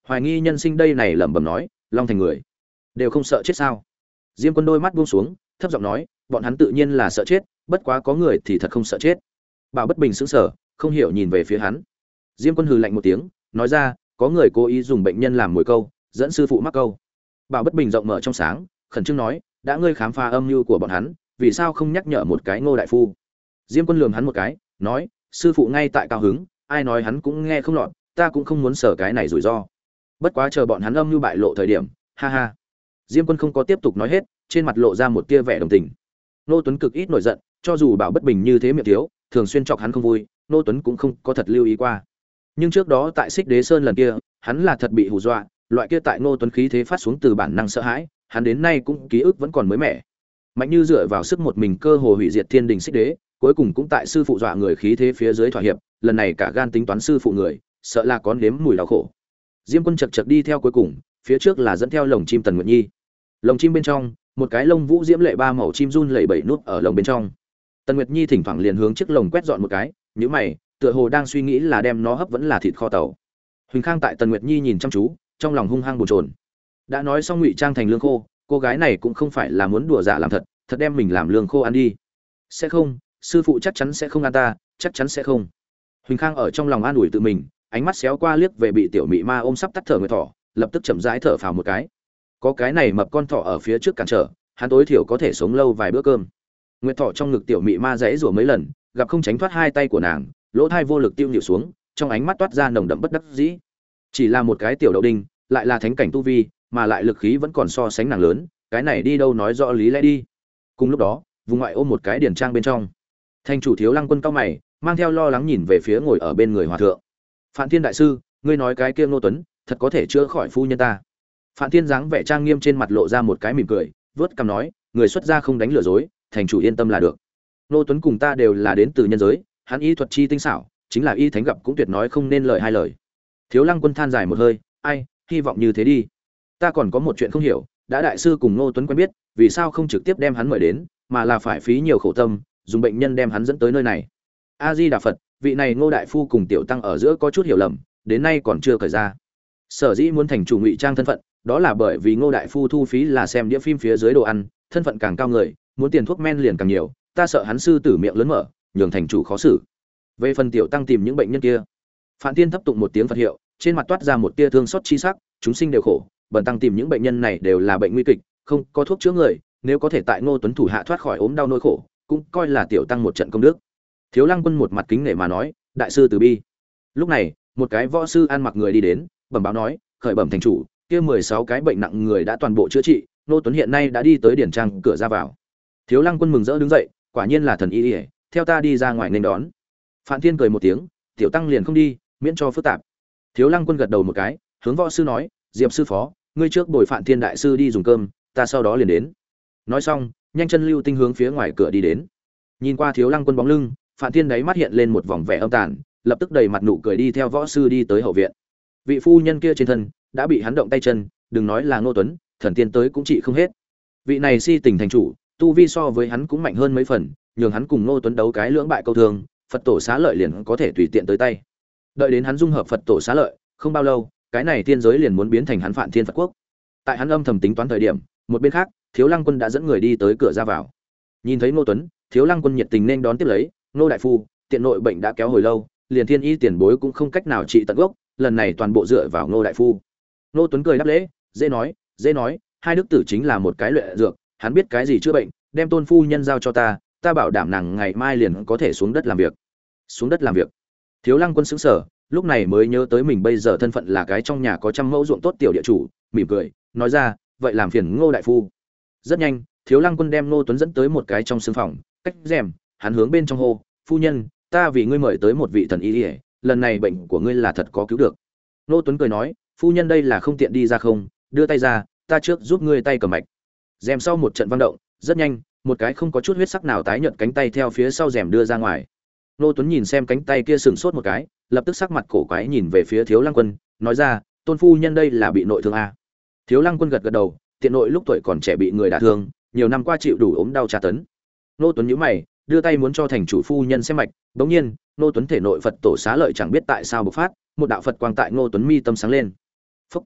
Speaker 1: hoài nghi nhân sinh đây này lẩm bẩm nói, Long Thành người đều không sợ chết sao? Diêm Quân đôi mắt buông xuống, thấp giọng nói, bọn hắn tự nhiên là sợ chết, bất quá có người thì thật không sợ chết. Bảo Bất Bình sững sờ, không hiểu nhìn về phía hắn. Diêm Quân hừ lạnh một tiếng, nói ra, có người cố ý dùng bệnh nhân làm mồi câu, dẫn sư phụ mắc câu. Bảo Bất Bình rộng mở trong sáng, khẩn trương nói, đã ngươi khám phá âm mưu của bọn hắn, vì sao không nhắc nhở một cái Ngô đại phu? Diêm Quân lườm hắn một cái, nói, sư phụ ngay tại cao hứng, ai nói hắn cũng nghe không lọt, ta cũng không muốn sở cái này rủi ro. Bất quá chờ bọn hắn âm mưu bại lộ thời điểm, ha ha. Diêm Quân không có tiếp tục nói hết, trên mặt lộ ra một tia vẻ đồng tình. Nô Tuấn cực ít nổi giận, cho dù Bảo Bất Bình như thế miệng thiếu, thường xuyên chọc hắn không vui, Nô Tuấn cũng không có thật lưu ý qua. Nhưng trước đó tại Xích Đế Sơn lần kia, hắn là thật bị hù dọa, loại kia tại Nô Tuấn khí thế phát xuống từ bản năng sợ hãi, hắn đến nay cũng ký ức vẫn còn mới mẻ. Mạnh Như dựa vào sức một mình cơ hồ hủy diệt Thiên Đình Xích Đế, cuối cùng cũng tại sư phụ dọa người khí thế phía dưới thỏa hiệp, lần này cả gan tính toán sư phụ người, sợ là có nếm mùi đau khổ. Diêm Quân chậc chậc đi theo cuối cùng, phía trước là dẫn theo lồng chim Tần Nguyệt Nhi. Lồng chim bên trong, một cái lông vũ diễm lệ ba màu chim run lẩy bẩy núp ở lồng bên trong. Tần Nguyệt Nhi thỉnh thoảng liền hướng chiếc lồng quét dọn một cái, nhíu mày, tựa hồ đang suy nghĩ là đem nó hấp vẫn là thịt kho tàu. Huỳnh Khang tại Tần Nguyệt Nhi nhìn chăm chú, trong lòng hung hăng bồn chồn. Đã nói xong ngụy trang thành lương khô, cô gái này cũng không phải là muốn đùa dạ làm thật, thật đem mình làm lương khô ăn đi. Sẽ không, sư phụ chắc chắn sẽ không ăn ta, chắc chắn sẽ không. Huỳnh Khang ở trong lòng an ủi tự mình, ánh mắt xéo qua liếc về bị tiểu mị ma ôm sắp tắt thở người thỏ, lập tức chậm rãi thở phào một cái. Có cái này mập con thỏ ở phía trước cản trở, hắn tối thiểu có thể sống lâu vài bữa cơm. Nguyệt thỏ trong ngực tiểu mị ma giãy rủa mấy lần, gặp không tránh thoát hai tay của nàng, lỗ thai vô lực tiêu nhịu xuống, trong ánh mắt toát ra nồng đậm bất đắc dĩ. Chỉ là một cái tiểu đậu đinh, lại là thánh cảnh tu vi, mà lại lực khí vẫn còn so sánh nàng lớn, cái này đi đâu nói rõ lý lẽ đi. Cùng lúc đó, vùng ngoại ôm một cái điển trang bên trong, thành chủ Thiếu Lăng Quân cao mày, mang theo lo lắng nhìn về phía ngồi ở bên người hòa thượng. Phạm Thiên đại sư, ngươi nói cái kia Ngô Tuấn, thật có thể chữa khỏi phu nhân ta? Phạm Thiên dáng vẻ trang nghiêm trên mặt lộ ra một cái mỉm cười, vớt cằm nói, người xuất gia không đánh lừa dối, thành chủ yên tâm là được. Ngô Tuấn cùng ta đều là đến từ nhân giới, hắn y thuật chi tinh xảo, chính là y thánh gặp cũng tuyệt nói không nên lời hai lời. Thiếu Lăng Quân than dài một hơi, ai, hy vọng như thế đi. Ta còn có một chuyện không hiểu, đã đại sư cùng Ngô Tuấn quen biết, vì sao không trực tiếp đem hắn mời đến, mà là phải phí nhiều khổ tâm, dùng bệnh nhân đem hắn dẫn tới nơi này. A Di Đà Phật, vị này Ngô đại phu cùng tiểu tăng ở giữa có chút hiểu lầm, đến nay còn chưa cởi ra. Sở dĩ muốn thành chủ ngụy trang thân phận, đó là bởi vì Ngô đại phu thu phí là xem đĩa phim phía dưới đồ ăn, thân phận càng cao người, muốn tiền thuốc men liền càng nhiều, ta sợ hắn sư tử miệng lớn mở, nhường thành chủ khó xử. Về phần tiểu tăng tìm những bệnh nhân kia, Phạm Tiên thấp tụng một tiếng Phật hiệu, trên mặt toát ra một tia thương xót chi sắc, chúng sinh đều khổ, bần tăng tìm những bệnh nhân này đều là bệnh nguy kịch, không có thuốc chữa người, nếu có thể tại Ngô Tuấn thủ hạ thoát khỏi ốm đau nỗi khổ, cũng coi là tiểu tăng một trận công đức. Thiếu Lăng Quân một mặt kính nể mà nói, đại sư từ bi. Lúc này, một cái võ sư ăn mặc người đi đến, bẩm báo nói, khởi bẩm thành chủ, kia mười sáu cái bệnh nặng người đã toàn bộ chữa trị, Ngô Tuấn hiện nay đã đi tới điển trang cửa ra vào. Thiếu Lăng Quân mừng rỡ đứng dậy, quả nhiên là thần y y, theo ta đi ra ngoài nên đón. Phạm Thiên cười một tiếng, tiểu tăng liền không đi, miễn cho phức tạp. Thiếu Lăng Quân gật đầu một cái, hướng võ sư nói, Diệp sư phó, ngươi trước bồi Phạm Thiên đại sư đi dùng cơm, ta sau đó liền đến. Nói xong, nhanh chân lưu tinh hướng phía ngoài cửa đi đến. Nhìn qua Thiếu Lăng Quân bóng lưng, Phạm Thiên đáy mắt hiện lên một vòng vẻ âm tàn, lập tức đầy mặt nụ cười đi theo võ sư đi tới hậu viện. Vị phu nhân kia trên thân đã bị hắn động tay chân, đừng nói là Ngô Tuấn, thần tiên tới cũng trị không hết. Vị này si tình thành chủ, tu vi so với hắn cũng mạnh hơn mấy phần, nhường hắn cùng Ngô Tuấn đấu cái lưỡng bại câu thương, Phật tổ xá lợi liền có thể tùy tiện tới tay. Đợi đến hắn dung hợp Phật tổ xá lợi, không bao lâu, cái này tiên giới liền muốn biến thành hắn Phạm Thiên Phật quốc. Tại hắn âm thầm tính toán thời điểm, một bên khác, Thiếu Lăng Quân đã dẫn người đi tới cửa ra vào. Nhìn thấy Ngô Tuấn, Thiếu Lăng Quân nhiệt tình nên đón tiếp lấy, Ngô đại phu, tiện nội bệnh đã kéo hồi lâu, liền thiên y tiền bối cũng không cách nào trị tận gốc, lần này toàn bộ dựa vào Ngô đại phu. Ngô Tuấn cười đáp lễ, dễ nói, dễ nói, hai đức tử chính là một cái luyện dược, hắn biết cái gì chữa bệnh, đem tôn phu nhân giao cho ta, ta bảo đảm nàng ngày mai liền có thể xuống đất làm việc. Xuống đất làm việc. Thiếu Lăng Quân sững sờ, lúc này mới nhớ tới mình bây giờ thân phận là cái trong nhà có trăm mẫu ruộng tốt tiểu địa chủ, mỉm cười, nói ra, vậy làm phiền Ngô đại phu. Rất nhanh, Thiếu Lăng Quân đem Ngô Tuấn dẫn tới một cái trong sương phòng, cách rèm, hắn hướng bên trong hô, phu nhân, ta vì ngươi mời tới một vị thần y, lần này bệnh của ngươi là thật có cứu được. Ngô Tuấn cười nói, phu nhân đây là không tiện đi ra không, đưa tay ra, ta trước giúp ngươi tay cầm mạch. Rèm sau một trận vang động, rất nhanh, một cái không có chút huyết sắc nào tái nhợt cánh tay theo phía sau rèm đưa ra ngoài. Ngô Tuấn nhìn xem cánh tay kia sừng sốt một cái, lập tức sắc mặt cổ quái nhìn về phía Thiếu Lăng Quân, nói ra, tôn phu nhân đây là bị nội thương a. Thiếu Lăng Quân gật gật đầu, tiện nội lúc tuổi còn trẻ bị người đả thương, nhiều năm qua chịu đủ ốm đau tra tấn. Ngô Tuấn nhíu mày, đưa tay muốn cho thành chủ phu nhân xem mạch, bỗng nhiên, Ngô Tuấn thể nội Phật tổ xá lợi chẳng biết tại sao bộc phát, một đạo Phật quang tại Ngô Tuấn mi tâm sáng lên. Phúc.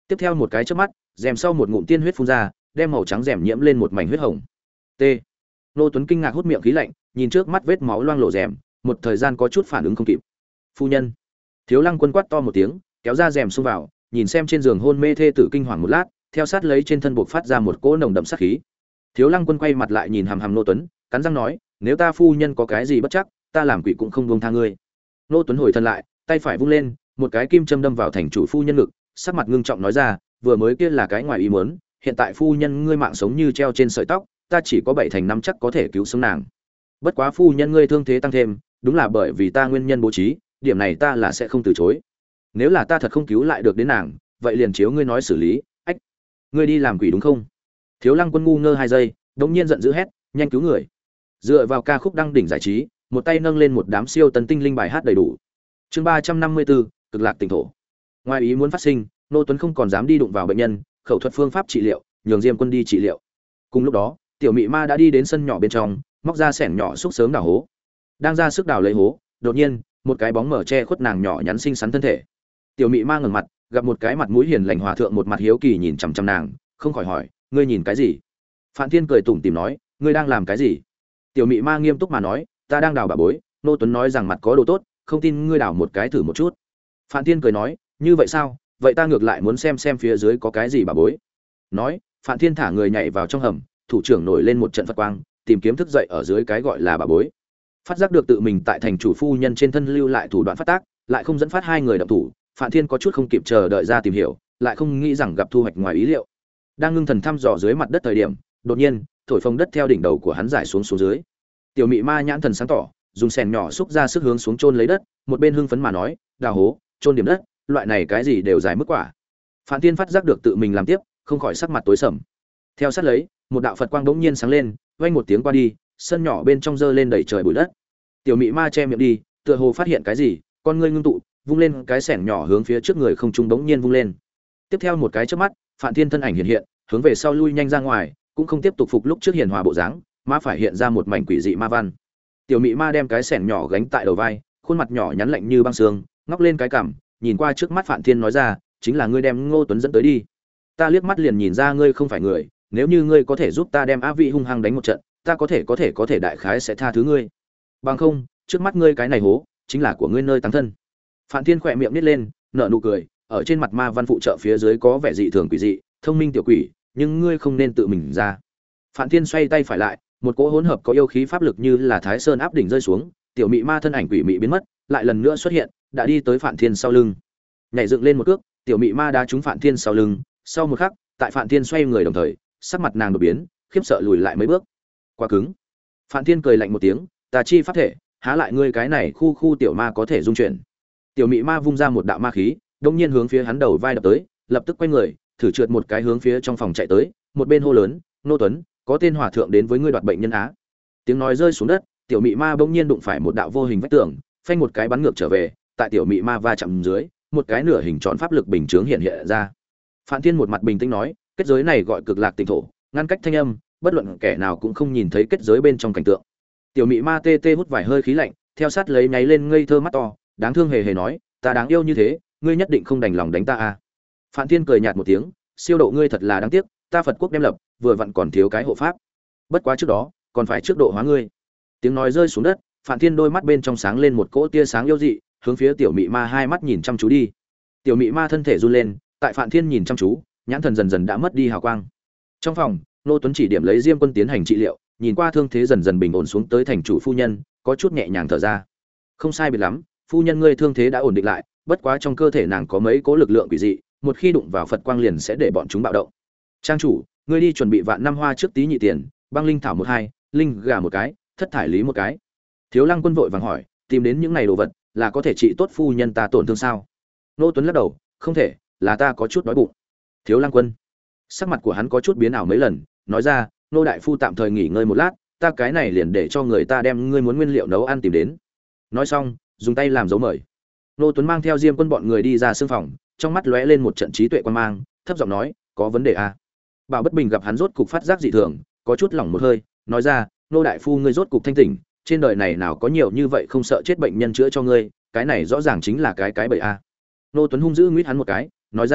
Speaker 1: Tiếp theo một cái chớp mắt, rèm sau một ngụm tiên huyết phun ra, đem màu trắng rèm nhiễm lên một mảnh huyết hồng. T. Nô Tuấn kinh ngạc hút miệng khí lạnh, nhìn trước mắt vết máu loang lổ rèm, một thời gian có chút phản ứng không kịp. Phu nhân. Thiếu Lăng Quân quát to một tiếng, kéo ra rèm xông vào, nhìn xem trên giường hôn mê thê tử kinh hoàng một lát, theo sát lấy trên thân buộc phát ra một cỗ nồng đậm sát khí. Thiếu Lăng Quân quay mặt lại nhìn hằm hằm Nô Tuấn, cắn răng nói, nếu ta phu nhân có cái gì bất chắc, ta làm quỷ cũng không buông tha ngươi. Nô Tuấn hồi thân lại, tay phải vung lên, một cái kim châm đâm vào thành chủ phu nhân ngực, sắc mặt ngưng trọng nói ra, vừa mới kia là cái ngoài ý muốn, hiện tại phu nhân ngươi mạng sống như treo trên sợi tóc, ta chỉ có bảy thành năm chắc có thể cứu sống nàng. Bất quá phu nhân ngươi thương thế tăng thêm, đúng là bởi vì ta nguyên nhân bố trí, điểm này ta là sẽ không từ chối. Nếu là ta thật không cứu lại được đến nàng, vậy liền chiếu ngươi nói xử lý. Ách, ngươi đi làm quỷ đúng không? Thiếu Lăng Quân ngu ngơ hai giây, đột nhiên giận dữ hét, nhanh cứu người. Dựa vào ca khúc đăng đỉnh giải trí, một tay nâng lên một đám siêu tần tinh linh bài hát đầy đủ. Chương ba trăm năm mươi bốn, cực lạc tỉnh thổ. Ngoài ý muốn phát sinh, Nô Tuấn không còn dám đi đụng vào bệnh nhân, khẩu thuật phương pháp trị liệu, nhường Diêm Quân đi trị liệu. Cùng lúc đó, tiểu mị ma đã đi đến sân nhỏ bên trong, móc ra xẻng nhỏ xúc sớm đào hố. Đang ra sức đào lấy hố, đột nhiên, một cái bóng mở che khuất nàng nhỏ nhắn xinh xắn thân thể. Tiểu mị ma ngẩng mặt, gặp một cái mặt mũi hiền lành hòa thượng một mặt hiếu kỳ nhìn chằm chằm nàng, không khỏi hỏi, ngươi nhìn cái gì? Phạm Thiên cười tủm tỉm nói, ngươi đang làm cái gì? Tiểu mị ma nghiêm túc mà nói, ta đang đào bà bối. Nô Tuấn nói rằng mặt có đồ tốt, không tin ngươi đào một cái thử một chút. Phạm Thiên cười nói, như vậy sao? Vậy ta ngược lại muốn xem xem phía dưới có cái gì bà bối. Nói, Phạm Thiên thả người nhảy vào trong hầm, thủ trưởng nổi lên một trận Phật quang, tìm kiếm thức dậy ở dưới cái gọi là bà bối. Phát giác được tự mình tại thành chủ phu nhân trên thân lưu lại thủ đoạn phát tác, lại không dẫn phát hai người động thủ, Phạm Thiên có chút không kịp chờ đợi ra tìm hiểu, lại không nghĩ rằng gặp thu hoạch ngoài ý liệu. Đang ngưng thần thăm dò dưới mặt đất thời điểm, đột nhiên, thổi phồng đất theo đỉnh đầu của hắn giải xuống xuống dưới. Tiểu mị ma nhãn thần sáng tỏ, dùng sèn nhỏ xúc ra sức hướng xuống chôn lấy đất, một bên hưng phấn mà nói, đào hố, chôn điểm đất, loại này cái gì đều giải mức quả. Phạm Thiên phát giác được tự mình làm tiếp, không khỏi sắc mặt tối sầm. Theo sát lấy, một đạo Phật quang bỗng nhiên sáng lên, vang một tiếng qua đi, sân nhỏ bên trong dơ lên đầy trời bụi đất. Tiểu mị ma che miệng đi, tựa hồ phát hiện cái gì, con ngươi ngưng tụ, vung lên cái xẻng nhỏ hướng phía trước người không trung bỗng nhiên vung lên. Tiếp theo một cái chớp mắt, Phạm Thiên thân ảnh hiện hiện, hướng về sau lui nhanh ra ngoài, cũng không tiếp tục phục lúc trước hiền hòa bộ dáng, mà phải hiện ra một mảnh quỷ dị ma văn. Tiểu mị ma đem cái xẻng nhỏ gánh tại đầu vai, khuôn mặt nhỏ nhắn lạnh như băng xương, ngóc lên cái cằm, nhìn qua trước mắt Phạm Thiên nói ra, chính là ngươi đem Ngô Tuấn dẫn tới đi. Ta liếc mắt liền nhìn ra ngươi không phải người, nếu như ngươi có thể giúp ta đem Á Vị hung hăng đánh một trận, ta có thể có thể có thể đại khái sẽ tha thứ ngươi. Bằng không, trước mắt ngươi cái này hố, chính là của ngươi nơi tăng thân. Phạm Thiên khỏe miệng nít lên, nở nụ cười, ở trên mặt ma văn phụ trợ phía dưới có vẻ dị thường quỷ dị, thông minh tiểu quỷ, nhưng ngươi không nên tự mình ra. Phạm Thiên xoay tay phải lại, một cỗ hỗn hợp có yêu khí pháp lực như là Thái Sơn áp đỉnh rơi xuống, tiểu mị ma thân ảnh quỷ mị biến mất, lại lần nữa xuất hiện, đã đi tới Phạm Thiên sau lưng. Nhảy dựng lên một cước, tiểu mị ma đá trúng Phạm Thiên sau lưng, sau một khắc, tại Phạm Thiên xoay người đồng thời, sắc mặt nàng đột biến, khiếp sợ lùi lại mấy bước. Quá cứng. Phạm Thiên cười lạnh một tiếng, tà chi pháp thể, há lại ngươi cái này khu khu tiểu ma có thể dung chuyển. Tiểu mị ma vung ra một đạo ma khí, đột nhiên hướng phía hắn đầu vai đập tới, lập tức quay người, thử trượt một cái hướng phía trong phòng chạy tới, một bên hô lớn, "Nô Tuấn, có tên hòa thượng đến với ngươi đoạt bệnh nhân á." Tiếng nói rơi xuống đất, tiểu mị ma bỗng nhiên đụng phải một đạo vô hình vách tường, phanh một cái bắn ngược trở về, tại tiểu mị ma va chạm dưới, một cái nửa hình tròn pháp lực bình chướng hiện hiện ra. Phạm Thiên một mặt bình tĩnh nói, kết giới này gọi cực lạc tịnh thổ, ngăn cách thanh âm, bất luận kẻ nào cũng không nhìn thấy kết giới bên trong cảnh tượng. Tiểu mị ma tê tê hút vài hơi khí lạnh, theo sát lấy nháy lên ngây thơ mắt to, đáng thương hề hề nói, ta đáng yêu như thế, ngươi nhất định không đành lòng đánh ta à? Phạm Thiên cười nhạt một tiếng, siêu độ ngươi thật là đáng tiếc, ta Phật quốc đem lập, vừa vặn còn thiếu cái hộ pháp. Bất quá trước đó, còn phải trước độ hóa ngươi. Tiếng nói rơi xuống đất, Phạm Thiên đôi mắt bên trong sáng lên một cỗ tia sáng yêu dị, hướng phía tiểu mị ma hai mắt nhìn chăm chú đi. Tiểu mị ma thân thể run lên, tại Phạm Thiên nhìn chăm chú, nhãn thần dần dần đã mất đi hào quang. Trong phòng, Nô Tuấn chỉ điểm lấy Diêm Quân tiến hành trị liệu, nhìn qua thương thế dần dần bình ổn xuống tới thành chủ phu nhân, có chút nhẹ nhàng thở ra. Không sai biệt lắm, phu nhân ngươi thương thế đã ổn định lại, bất quá trong cơ thể nàng có mấy cỗ lực lượng quỷ dị, một khi đụng vào Phật quang liền sẽ để bọn chúng bạo động. Trang chủ, ngươi đi chuẩn bị vạn năm hoa trước tí nhị tiền, băng linh thảo một hai, linh gà một cái, thất thải lý một cái. Thiếu Lăng Quân vội vàng hỏi, tìm đến những này đồ vật, là có thể trị tốt phu nhân ta tổn thương sao? Nô Tuấn lắc đầu, không thể, là ta có chút đói bụng. Thiếu Lăng Quân, sắc mặt của hắn có chút biến ảo mấy lần, nói ra, nô đại phu tạm thời nghỉ ngơi một lát, ta cái này liền để cho người ta đem ngươi muốn nguyên liệu nấu ăn tìm đến. Nói xong, dùng tay làm dấu mời. Nô Tuấn mang theo Diêm Quân bọn người đi ra sương phòng, trong mắt lóe lên một trận trí tuệ quan mang, thấp giọng nói, có vấn đề à? Bảo Bất Bình gặp hắn rốt cục phát giác dị thường, có chút lỏng một hơi, nói ra, nô đại phu ngươi rốt cục thanh tỉnh, trên đời này nào có nhiều như vậy không sợ chết bệnh nhân chữa cho ngươi, cái này rõ ràng chính là cái cái bậy a. Nô Tuấn hung dữ nguyết hắn một cái, nói ra,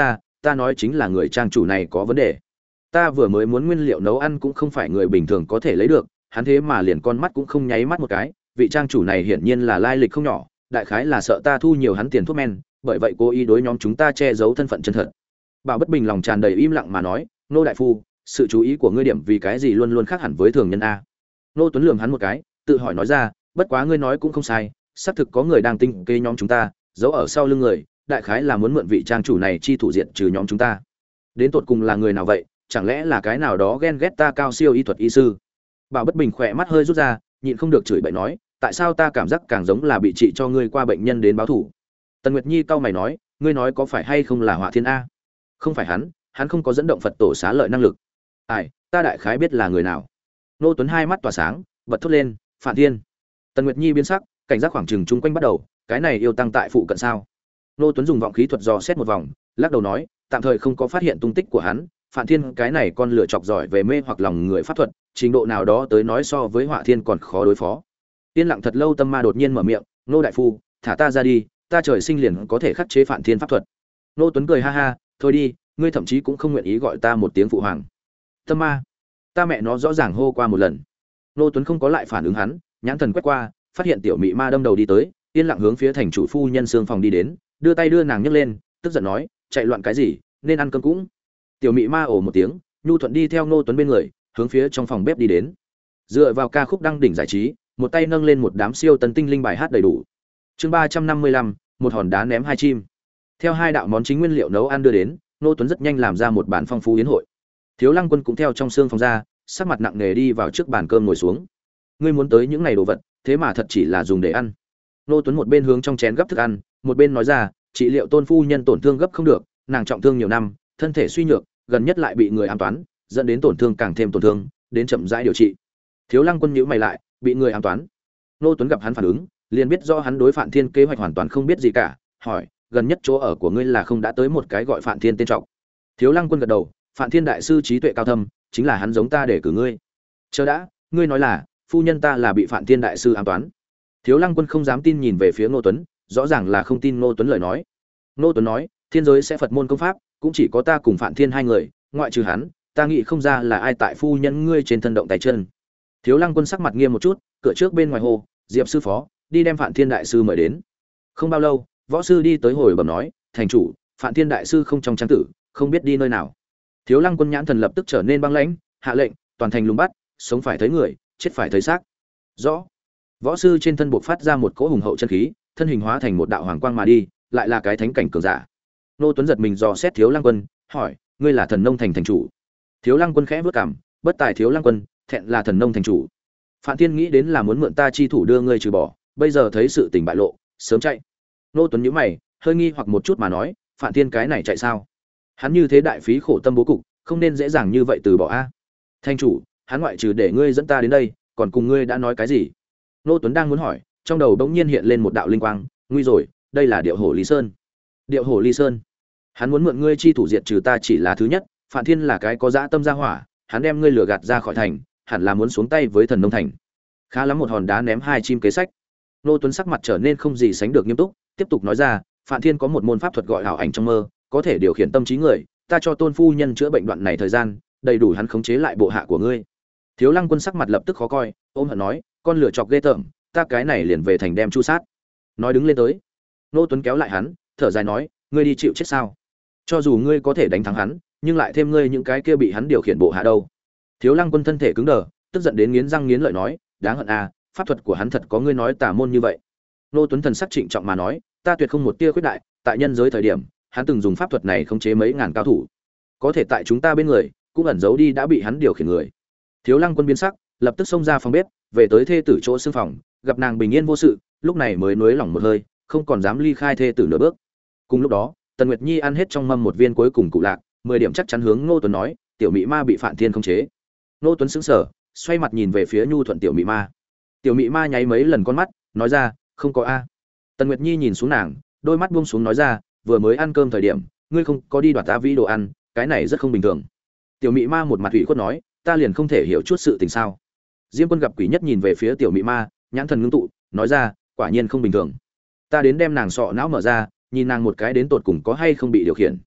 Speaker 1: ta nói chính là người trang chủ này có vấn đề. Ta vừa mới muốn nguyên liệu nấu ăn cũng không phải người bình thường có thể lấy được, hắn thế mà liền con mắt cũng không nháy mắt một cái, vị trang chủ này hiển nhiên là lai lịch không nhỏ, đại khái là sợ ta thu nhiều hắn tiền thuốc men, bởi vậy cố ý đối nhóm chúng ta che giấu thân phận chân thật. Bảo Bất Bình lòng tràn đầy im lặng mà nói, nô đại phu, sự chú ý của ngươi điểm vì cái gì luôn luôn khác hẳn với thường nhân a? Nô Tuấn lườm hắn một cái, tự hỏi nói ra, bất quá ngươi nói cũng không sai, xác thực có người đang tinh kế nhóm chúng ta, giấu ở sau lưng người, đại khái là muốn mượn vị trang chủ này chi thủ diện trừ nhóm chúng ta. Đến tột cùng là người nào vậy, chẳng lẽ là cái nào đó ghen ghét ta cao siêu y thuật y sư? Bảo Bất Bình khỏe mắt hơi rút ra, nhịn không được chửi bậy nói, tại sao ta cảm giác càng giống là bị trị cho ngươi qua bệnh nhân đến báo thủ? Tần Nguyệt Nhi cau mày nói, ngươi nói có phải hay không là Hỏa Thiên a? Không phải hắn, hắn không có dẫn động Phật tổ xá lợi năng lực. Ai, ta đại khái biết là người nào. Nô Tuấn hai mắt tỏa sáng, bật thốt lên, Phản Thiên. Tần Nguyệt Nhi biến sắc, cảnh giác khoảng chừng chung quanh bắt đầu, cái này yêu tăng tại phụ cận sao? Nô Tuấn dùng vọng khí thuật dò xét một vòng, lắc đầu nói, tạm thời không có phát hiện tung tích của hắn. Phản Thiên cái này con lửa chọc giỏi về mê hoặc lòng người pháp thuật, trình độ nào đó tới nói so với Hỏa Thiên còn khó đối phó. Tiên lặng thật lâu, Tâm Ma đột nhiên mở miệng, "Nô đại phu, thả ta ra đi, ta trời sinh liền có thể khắc chế Phản Thiên pháp thuật." Nô Tuấn cười ha ha, "Thôi đi, ngươi thậm chí cũng không nguyện ý gọi ta một tiếng phụ hoàng." Tâm Ma, ta mẹ nó rõ ràng hô qua một lần. Nô Tuấn không có lại phản ứng hắn, nhãn thần quét qua, phát hiện tiểu mị ma đâm đầu đi tới, yên lặng hướng phía thành chủ phu nhân xương phòng đi đến, đưa tay đưa nàng nhấc lên, tức giận nói, "Chạy loạn cái gì, nên ăn cơm cũng." Tiểu mị ma ồ một tiếng, nhu thuận đi theo Nô Tuấn bên người, hướng phía trong phòng bếp đi đến. Dựa vào ca khúc đăng đỉnh giải trí, một tay nâng lên một đám siêu tân tinh linh bài hát đầy đủ. Chương ba trăm năm mươi lăm, một hòn đá ném hai chim. Theo hai đạo món chính nguyên liệu nấu ăn đưa đến, Nô Tuấn rất nhanh làm ra một bàn phong phú yến hội. Thiếu Lăng Quân cũng theo trong xương phòng ra, sắc mặt nặng nề đi vào trước bàn cơm ngồi xuống. Ngươi muốn tới những ngày đồ vật, thế mà thật chỉ là dùng để ăn. Nô Tuấn một bên hướng trong chén gấp thức ăn, một bên nói ra, trị liệu Tôn phu nhân tổn thương gấp không được, nàng trọng thương nhiều năm, thân thể suy nhược, gần nhất lại bị người ám toán, dẫn đến tổn thương càng thêm tổn thương, đến chậm rãi điều trị. Thiếu Lăng Quân nhíu mày lại, bị người ám toán. Nô Tuấn gặp hắn phản ứng, liền biết do hắn đối Phạn Thiên kế hoạch hoàn toàn không biết gì cả, hỏi, gần nhất chỗ ở của ngươi là không đã tới một cái gọi Phạn Thiên tên trọng. Thiếu Lăng Quân gật đầu, Phạn Thiên đại sư trí tuệ cao thâm, chính là hắn giống ta để cử ngươi. Chờ đã, ngươi nói là, phu nhân ta là bị Phạn Thiên đại sư ám toán. Thiếu Lăng Quân không dám tin nhìn về phía Ngô Tuấn, rõ ràng là không tin Ngô Tuấn lời nói. Ngô Tuấn nói, thiên giới sẽ Phật môn công pháp, cũng chỉ có ta cùng Phạn Thiên hai người, ngoại trừ hắn, ta nghĩ không ra là ai tại phu nhân ngươi trên thân động tay chân. Thiếu Lăng Quân sắc mặt nghiêm một chút, cửa trước bên ngoài hồ, Diệp sư phó, đi đem Phạn Thiên đại sư mời đến. Không bao lâu, võ sư đi tới hồi bẩm nói, thành chủ, Phạn Thiên đại sư không trong trang tử, không biết đi nơi nào. Thiếu Lăng Quân nhãn thần lập tức trở nên băng lãnh, hạ lệnh, toàn thành lùng bắt, sống phải thấy người, chết phải thấy xác. Rõ. Võ sư trên thân buộc phát ra một cỗ hùng hậu chân khí, thân hình hóa thành một đạo hoàng quang mà đi, lại là cái thánh cảnh cường giả. Nô Tuấn giật mình dò xét Thiếu Lăng Quân, hỏi, ngươi là Thần Nông thành thành chủ? Thiếu Lăng Quân khẽ bước cằm, bất tài Thiếu Lăng Quân, thẹn là Thần Nông thành chủ. Phạn Thiên nghĩ đến là muốn mượn ta chi thủ đưa ngươi trừ bỏ, bây giờ thấy sự tình bại lộ, sớm chạy. Nô Tuấn nhíu mày, hơi nghi hoặc một chút mà nói, Phạn Thiên cái này chạy sao? Hắn như thế đại phí khổ tâm bố cục, không nên dễ dàng như vậy từ bỏ a. Thành chủ, hắn ngoại trừ để ngươi dẫn ta đến đây, còn cùng ngươi đã nói cái gì? Nô Tuấn đang muốn hỏi, trong đầu bỗng nhiên hiện lên một đạo linh quang, nguy rồi, đây là Điệu Hổ Ly Sơn. Điệu Hổ Ly Sơn? Hắn muốn mượn ngươi chi thủ diệt trừ ta chỉ là thứ nhất, Phạn Thiên là cái có dã tâm gia hỏa, hắn đem ngươi lừa gạt ra khỏi thành, hẳn là muốn xuống tay với Thần Nông thành. Khá lắm, một hòn đá ném hai chim kế sách. Nô Tuấn sắc mặt trở nên không gì sánh được nghiêm túc, tiếp tục nói ra, Phạn Thiên có một môn pháp thuật gọi ảo ảnh trong mơ, có thể điều khiển tâm trí người, ta cho Tôn phu nhân chữa bệnh đoạn này thời gian, đầy đủ hắn khống chế lại bộ hạ của ngươi. Thiếu Lăng Quân sắc mặt lập tức khó coi, ôm hận nói, con lửa chọc ghê tởm, ta cái này liền về thành đem chu sát. Nói đứng lên tới. Nô Tuấn kéo lại hắn, thở dài nói, ngươi đi chịu chết sao? Cho dù ngươi có thể đánh thắng hắn, nhưng lại thêm ngươi những cái kia bị hắn điều khiển bộ hạ đâu. Thiếu Lăng Quân thân thể cứng đờ, tức giận đến nghiến răng nghiến lợi nói, đáng hận à, pháp thuật của hắn thật có ngươi nói tà môn như vậy. Nô Tuấn thần sắc trịnh trọng mà nói, ta tuyệt không một tia khuyết đại, tại nhân giới thời điểm, hắn từng dùng pháp thuật này khống chế mấy ngàn cao thủ. Có thể tại chúng ta bên người, cũng ẩn giấu đi đã bị hắn điều khiển người. Thiếu Lăng Quân biến sắc, lập tức xông ra phòng bếp, về tới thê tử chỗ xương phòng, gặp nàng bình yên vô sự, lúc này mới nuối lòng một hơi, không còn dám ly khai thê tử nửa bước. Cùng lúc đó, Tần Nguyệt Nhi ăn hết trong mâm một viên cuối cùng cụ lạc, mười điểm chắc chắn hướng Ngô Tuấn nói, tiểu mị ma bị Phạn Thiên khống chế. Ngô Tuấn sững sờ, xoay mặt nhìn về phía nhu thuận tiểu mị ma. Tiểu mị ma nháy mấy lần con mắt, nói ra, không có a. Tần Nguyệt Nhi nhìn xuống nàng, đôi mắt buông xuống nói ra, vừa mới ăn cơm thời điểm, ngươi không có đi đoạt ta vĩ đồ ăn, cái này rất không bình thường. Tiểu mị ma một mặt ủy khuất nói, ta liền không thể hiểu chút sự tình sao? Diêm Quân gặp quỷ nhất nhìn về phía tiểu mị ma, nhãn thần ngưng tụ, nói ra, quả nhiên không bình thường. Ta đến đem nàng sọ não mở ra, nhìn nàng một cái đến tột cùng có hay không bị điều khiển.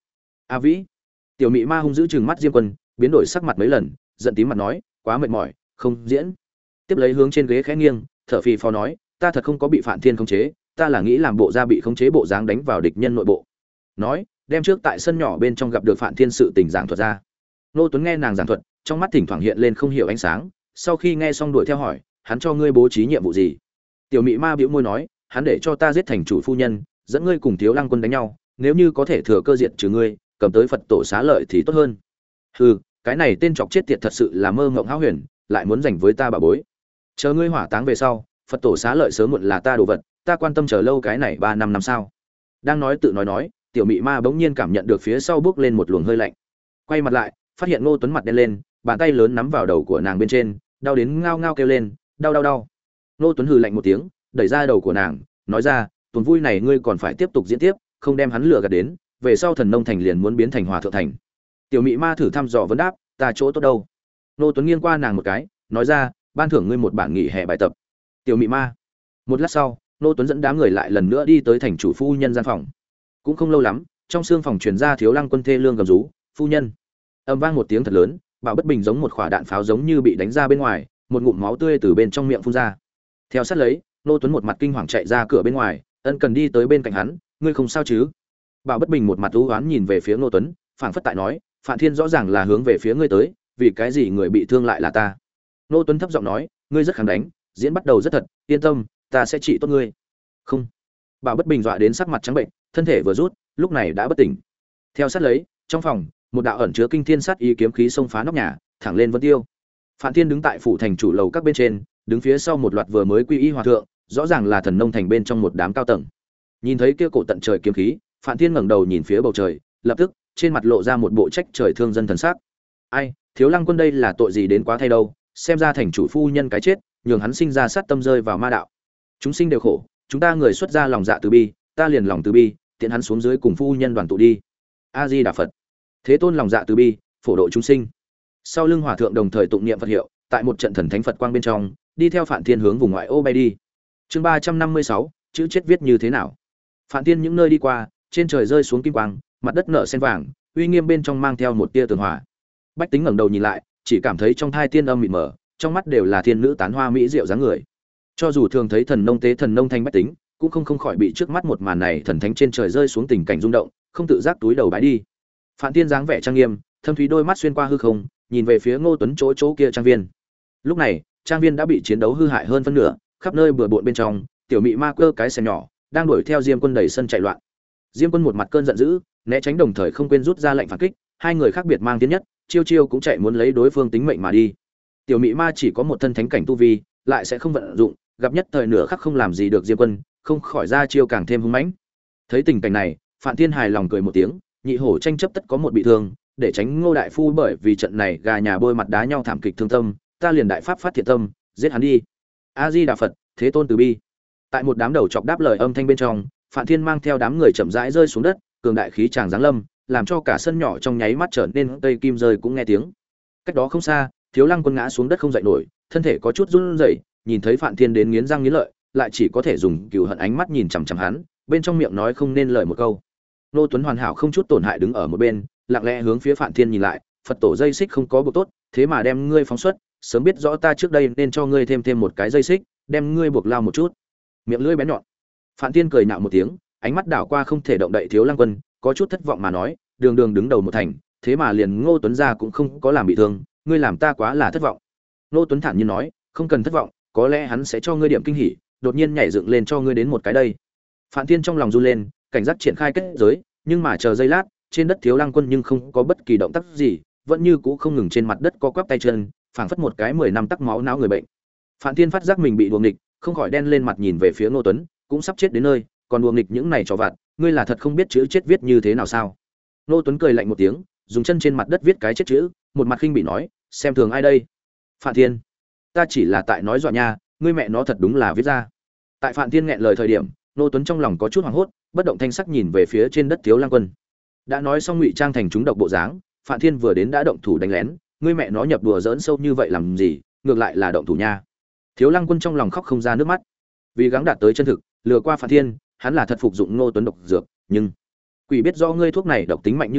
Speaker 1: A Vĩ. Tiểu Mị Ma hung dữ trừng mắt Diêm Quân, biến đổi sắc mặt mấy lần, giận tím mặt nói, quá mệt mỏi, không diễn. Tiếp lấy hướng trên ghế khẽ nghiêng, thở phì phò nói, ta thật không có bị Phản Thiên khống chế, ta là nghĩ làm bộ ra bị khống chế bộ dáng đánh vào địch nhân nội bộ. Nói, đem trước tại sân nhỏ bên trong gặp được Phản Thiên sự tình giảng thuật ra. Nô Tuấn nghe nàng giảng thuật, trong mắt thỉnh thoảng hiện lên không hiểu ánh sáng, sau khi nghe xong đuổi theo hỏi, hắn cho ngươi bố trí nhiệm vụ gì? Tiểu Mị Ma bĩu môi nói, hắn để cho ta giết thành chủ phu nhân, dẫn ngươi cùng Thiếu Lăng Quân đánh nhau, nếu như có thể thừa cơ diệt trừ ngươi, cầm tới Phật tổ xá lợi thì tốt hơn. Hừ, cái này tên chọc chết tiệt thật sự là mơ ngộng hão huyền, lại muốn giành với ta bà bối. Chờ ngươi hỏa táng về sau, Phật tổ xá lợi sớm muộn là ta đồ vật, ta quan tâm chờ lâu cái này ba năm năm sao? Đang nói tự nói nói, Tiểu Mị Ma bỗng nhiên cảm nhận được phía sau bước lên một luồng hơi lạnh. Quay mặt lại, phát hiện Ngô Tuấn mặt đen lên, bàn tay lớn nắm vào đầu của nàng bên trên, đau đến ngao ngao kêu lên, đau đau đau. Ngô Tuấn hừ lạnh một tiếng, đẩy ra đầu của nàng, nói ra, tuần vui này ngươi còn phải tiếp tục diễn tiếp, không đem hắn lừa gạt đến, về sau Thần Nông thành liền muốn biến thành Hòa thượng thành. Tiểu Mị Ma thử thăm dò vấn đáp, ta chỗ tốt đâu? Ngô Tuấn nghiêng qua nàng một cái, nói ra, ban thưởng ngươi một bản nghỉ hè bài tập. Tiểu Mị Ma. Một lát sau, Ngô Tuấn dẫn đám người lại lần nữa đi tới thành chủ phu nhân gian phòng. Cũng không lâu lắm, trong xương phòng truyền ra Thiếu Lăng Quân thê lương gầm rú, phu nhân. Âm vang một tiếng thật lớn, Bảo Bất Bình giống một quả đạn pháo giống như bị đánh ra bên ngoài, một ngụm máu tươi từ bên trong miệng phun ra. Theo sát lấy, Ngô Tuấn một mặt kinh hoàng chạy ra cửa bên ngoài, ân cần đi tới bên cạnh hắn, ngươi không sao chứ? Bảo Bất Bình một mặt u uất nhìn về phía Ngô Tuấn, phảng phất tại nói, Phạn Thiên rõ ràng là hướng về phía ngươi tới, vì cái gì người bị thương lại là ta? Ngô Tuấn thấp giọng nói, ngươi rất kháng đánh, diễn bắt đầu rất thật, yên tâm, ta sẽ trị tốt ngươi. Không. Bảo Bất Bình dọa đến sắc mặt trắng bệnh, thân thể vừa rút, lúc này đã bất tỉnh. Theo sát lấy, trong phòng, một đạo ẩn chứa kinh thiên sát ý kiếm khí xông phá nóc nhà, thẳng lên Vân Tiêu. Phạn Thiên đứng tại phủ thành chủ lầu các bên trên, đứng phía sau một loạt vừa mới quy y hòa thượng, rõ ràng là Thần Nông thành bên trong một đám cao tầng. Nhìn thấy kia cổ tận trời kiếm khí, Phạn Thiên ngẩng đầu nhìn phía bầu trời, lập tức, trên mặt lộ ra một bộ trách trời thương dân thần sắc. Ai, Thiếu Lăng Quân đây là tội gì đến quá thay đâu, xem ra thành chủ phu nhân cái chết, nhường hắn sinh ra sát tâm rơi vào ma đạo. Chúng sinh đều khổ, chúng ta người xuất ra lòng dạ từ bi, ta liền lòng từ bi, tiện hắn xuống dưới cùng phu nhân đoàn tụ đi. A Di Đà Phật. Thế Tôn lòng dạ từ bi, phổ độ chúng sinh. Sau lưng hòa thượng đồng thời tụng niệm Phật hiệu, tại một trận thần thánh Phật quang bên trong, đi theo Phạn Thiên hướng vùng ngoại ô bay đi. Chương ba trăm năm mươi sáu, chữ chết viết như thế nào? Phạn Thiên những nơi đi qua, trên trời rơi xuống kim quang, mặt đất nở sen vàng, uy nghiêm bên trong mang theo một tia tường hòa. Bách Tính ngẩng đầu nhìn lại, chỉ cảm thấy trong thai tiên âm mịt mờ, trong mắt đều là thiên nữ tán hoa mỹ diệu dáng người. Cho dù thường thấy thần nông tế thần nông thanh Bách Tính, cũng không không khỏi bị trước mắt một màn này thần thánh trên trời rơi xuống tình cảnh rung động, không tự giác túi đầu bái đi. Phạn Thiên dáng vẻ trang nghiêm, thâm thúy đôi mắt xuyên qua hư không, nhìn về phía Ngô Tuấn chỗ chỗ kia trang viên. Lúc này, trang viên đã bị chiến đấu hư hại hơn phân nửa, khắp nơi bừa bộn bên trong, Tiểu Mị Ma cơ cái xe nhỏ đang đuổi theo Diêm Quân đầy sân chạy loạn. Diêm Quân một mặt cơn giận dữ, né tránh đồng thời không quên rút ra lệnh phản kích, hai người khác biệt mang tiến nhất, chiêu chiêu cũng chạy muốn lấy đối phương tính mệnh mà đi. Tiểu Mị Ma chỉ có một thân thánh cảnh tu vi, lại sẽ không vận dụng, gặp nhất thời nửa khắc không làm gì được Diêm Quân, không khỏi ra chiêu càng thêm hung mãnh. Thấy tình cảnh này, Phạn Thiên hài lòng cười một tiếng, nhị hổ tranh chấp tất có một bị thương, để tránh Ngô đại phu bởi vì trận này gà nhà bôi mặt đá nhau thảm kịch thương tâm, ta liền đại pháp phát thiện tâm, giết hắn đi. A Di Đà Phật, Thế Tôn từ bi. Tại một đám đầu chọc đáp lời âm thanh bên trong, Phạn Thiên mang theo đám người chậm rãi rơi xuống đất, cường đại khí tràng giáng lâm, làm cho cả sân nhỏ trong nháy mắt trở nên cây kim rơi cũng nghe tiếng. Cách đó không xa, Thiếu Lăng Quân ngã xuống đất không dậy nổi, thân thể có chút run rẩy, nhìn thấy Phạn Thiên đến nghiến răng nghiến lợi, lại chỉ có thể dùng cừu hận ánh mắt nhìn chằm chằm hắn, bên trong miệng nói không nên lời một câu. Nô Tuấn hoàn hảo không chút tổn hại đứng ở một bên, lặng lẽ hướng phía Phạn Thiên nhìn lại, Phật tổ dây xích không có buộc tốt, thế mà đem ngươi phóng xuất, sớm biết rõ ta trước đây nên cho ngươi thêm thêm một cái dây xích, đem ngươi buộc lao một chút. Miệng lưỡi bén nhọn. Phạn Thiên cười nhạo một tiếng, ánh mắt đảo qua không thể động đậy Thiếu Lăng Quân, có chút thất vọng mà nói, đường đường đứng đầu một thành, thế mà liền Ngô Tuấn gia cũng không có làm bị thương, ngươi làm ta quá là thất vọng. Ngô Tuấn thản nhiên nói, không cần thất vọng, có lẽ hắn sẽ cho ngươi điểm kinh hỉ, đột nhiên nhảy dựng lên cho ngươi đến một cái đây. Phạn Thiên trong lòng run lên, cảnh giác triển khai kết giới, nhưng mà chờ giây lát, trên đất Thiếu Lăng Quân nhưng không có bất kỳ động tác gì, vẫn như cũ không ngừng trên mặt đất co quắp tay chân, phảng phất một cái mười năm tắc máu não người bệnh. Phạn Thiên phát giác mình bị đuồng nghịch, không khỏi đen lên mặt nhìn về phía Ngô Tuấn, cũng sắp chết đến nơi, còn đuồng nghịch những này trò vặt, ngươi là thật không biết chữ chết viết như thế nào sao? Ngô Tuấn cười lạnh một tiếng, dùng chân trên mặt đất viết cái chết chữ, một mặt khinh bỉ nói, xem thường ai đây? Phạn Thiên, ta chỉ là tại nói dọa nha, ngươi mẹ nó thật đúng là viết ra. Tại Phạn Thiên nghẹn lời thời điểm, Ngô Tuấn trong lòng có chút hoảng hốt, bất động thanh sắc nhìn về phía trên đất Thiếu Lăng Quân. Đã nói xong ngụy trang thành chúng độc bộ dáng, Phạn Thiên vừa đến đã động thủ đánh lén, ngươi mẹ nó nhập đùa giỡn sâu như vậy làm gì, ngược lại là động thủ nha. Thiếu Lăng Quân trong lòng khóc không ra nước mắt. Vì gắng đạt tới chân thực, lừa qua Phạn Thiên, hắn là thật phục dụng Ngô Tuấn độc dược, nhưng quỷ biết do ngươi thuốc này độc tính mạnh như vậy,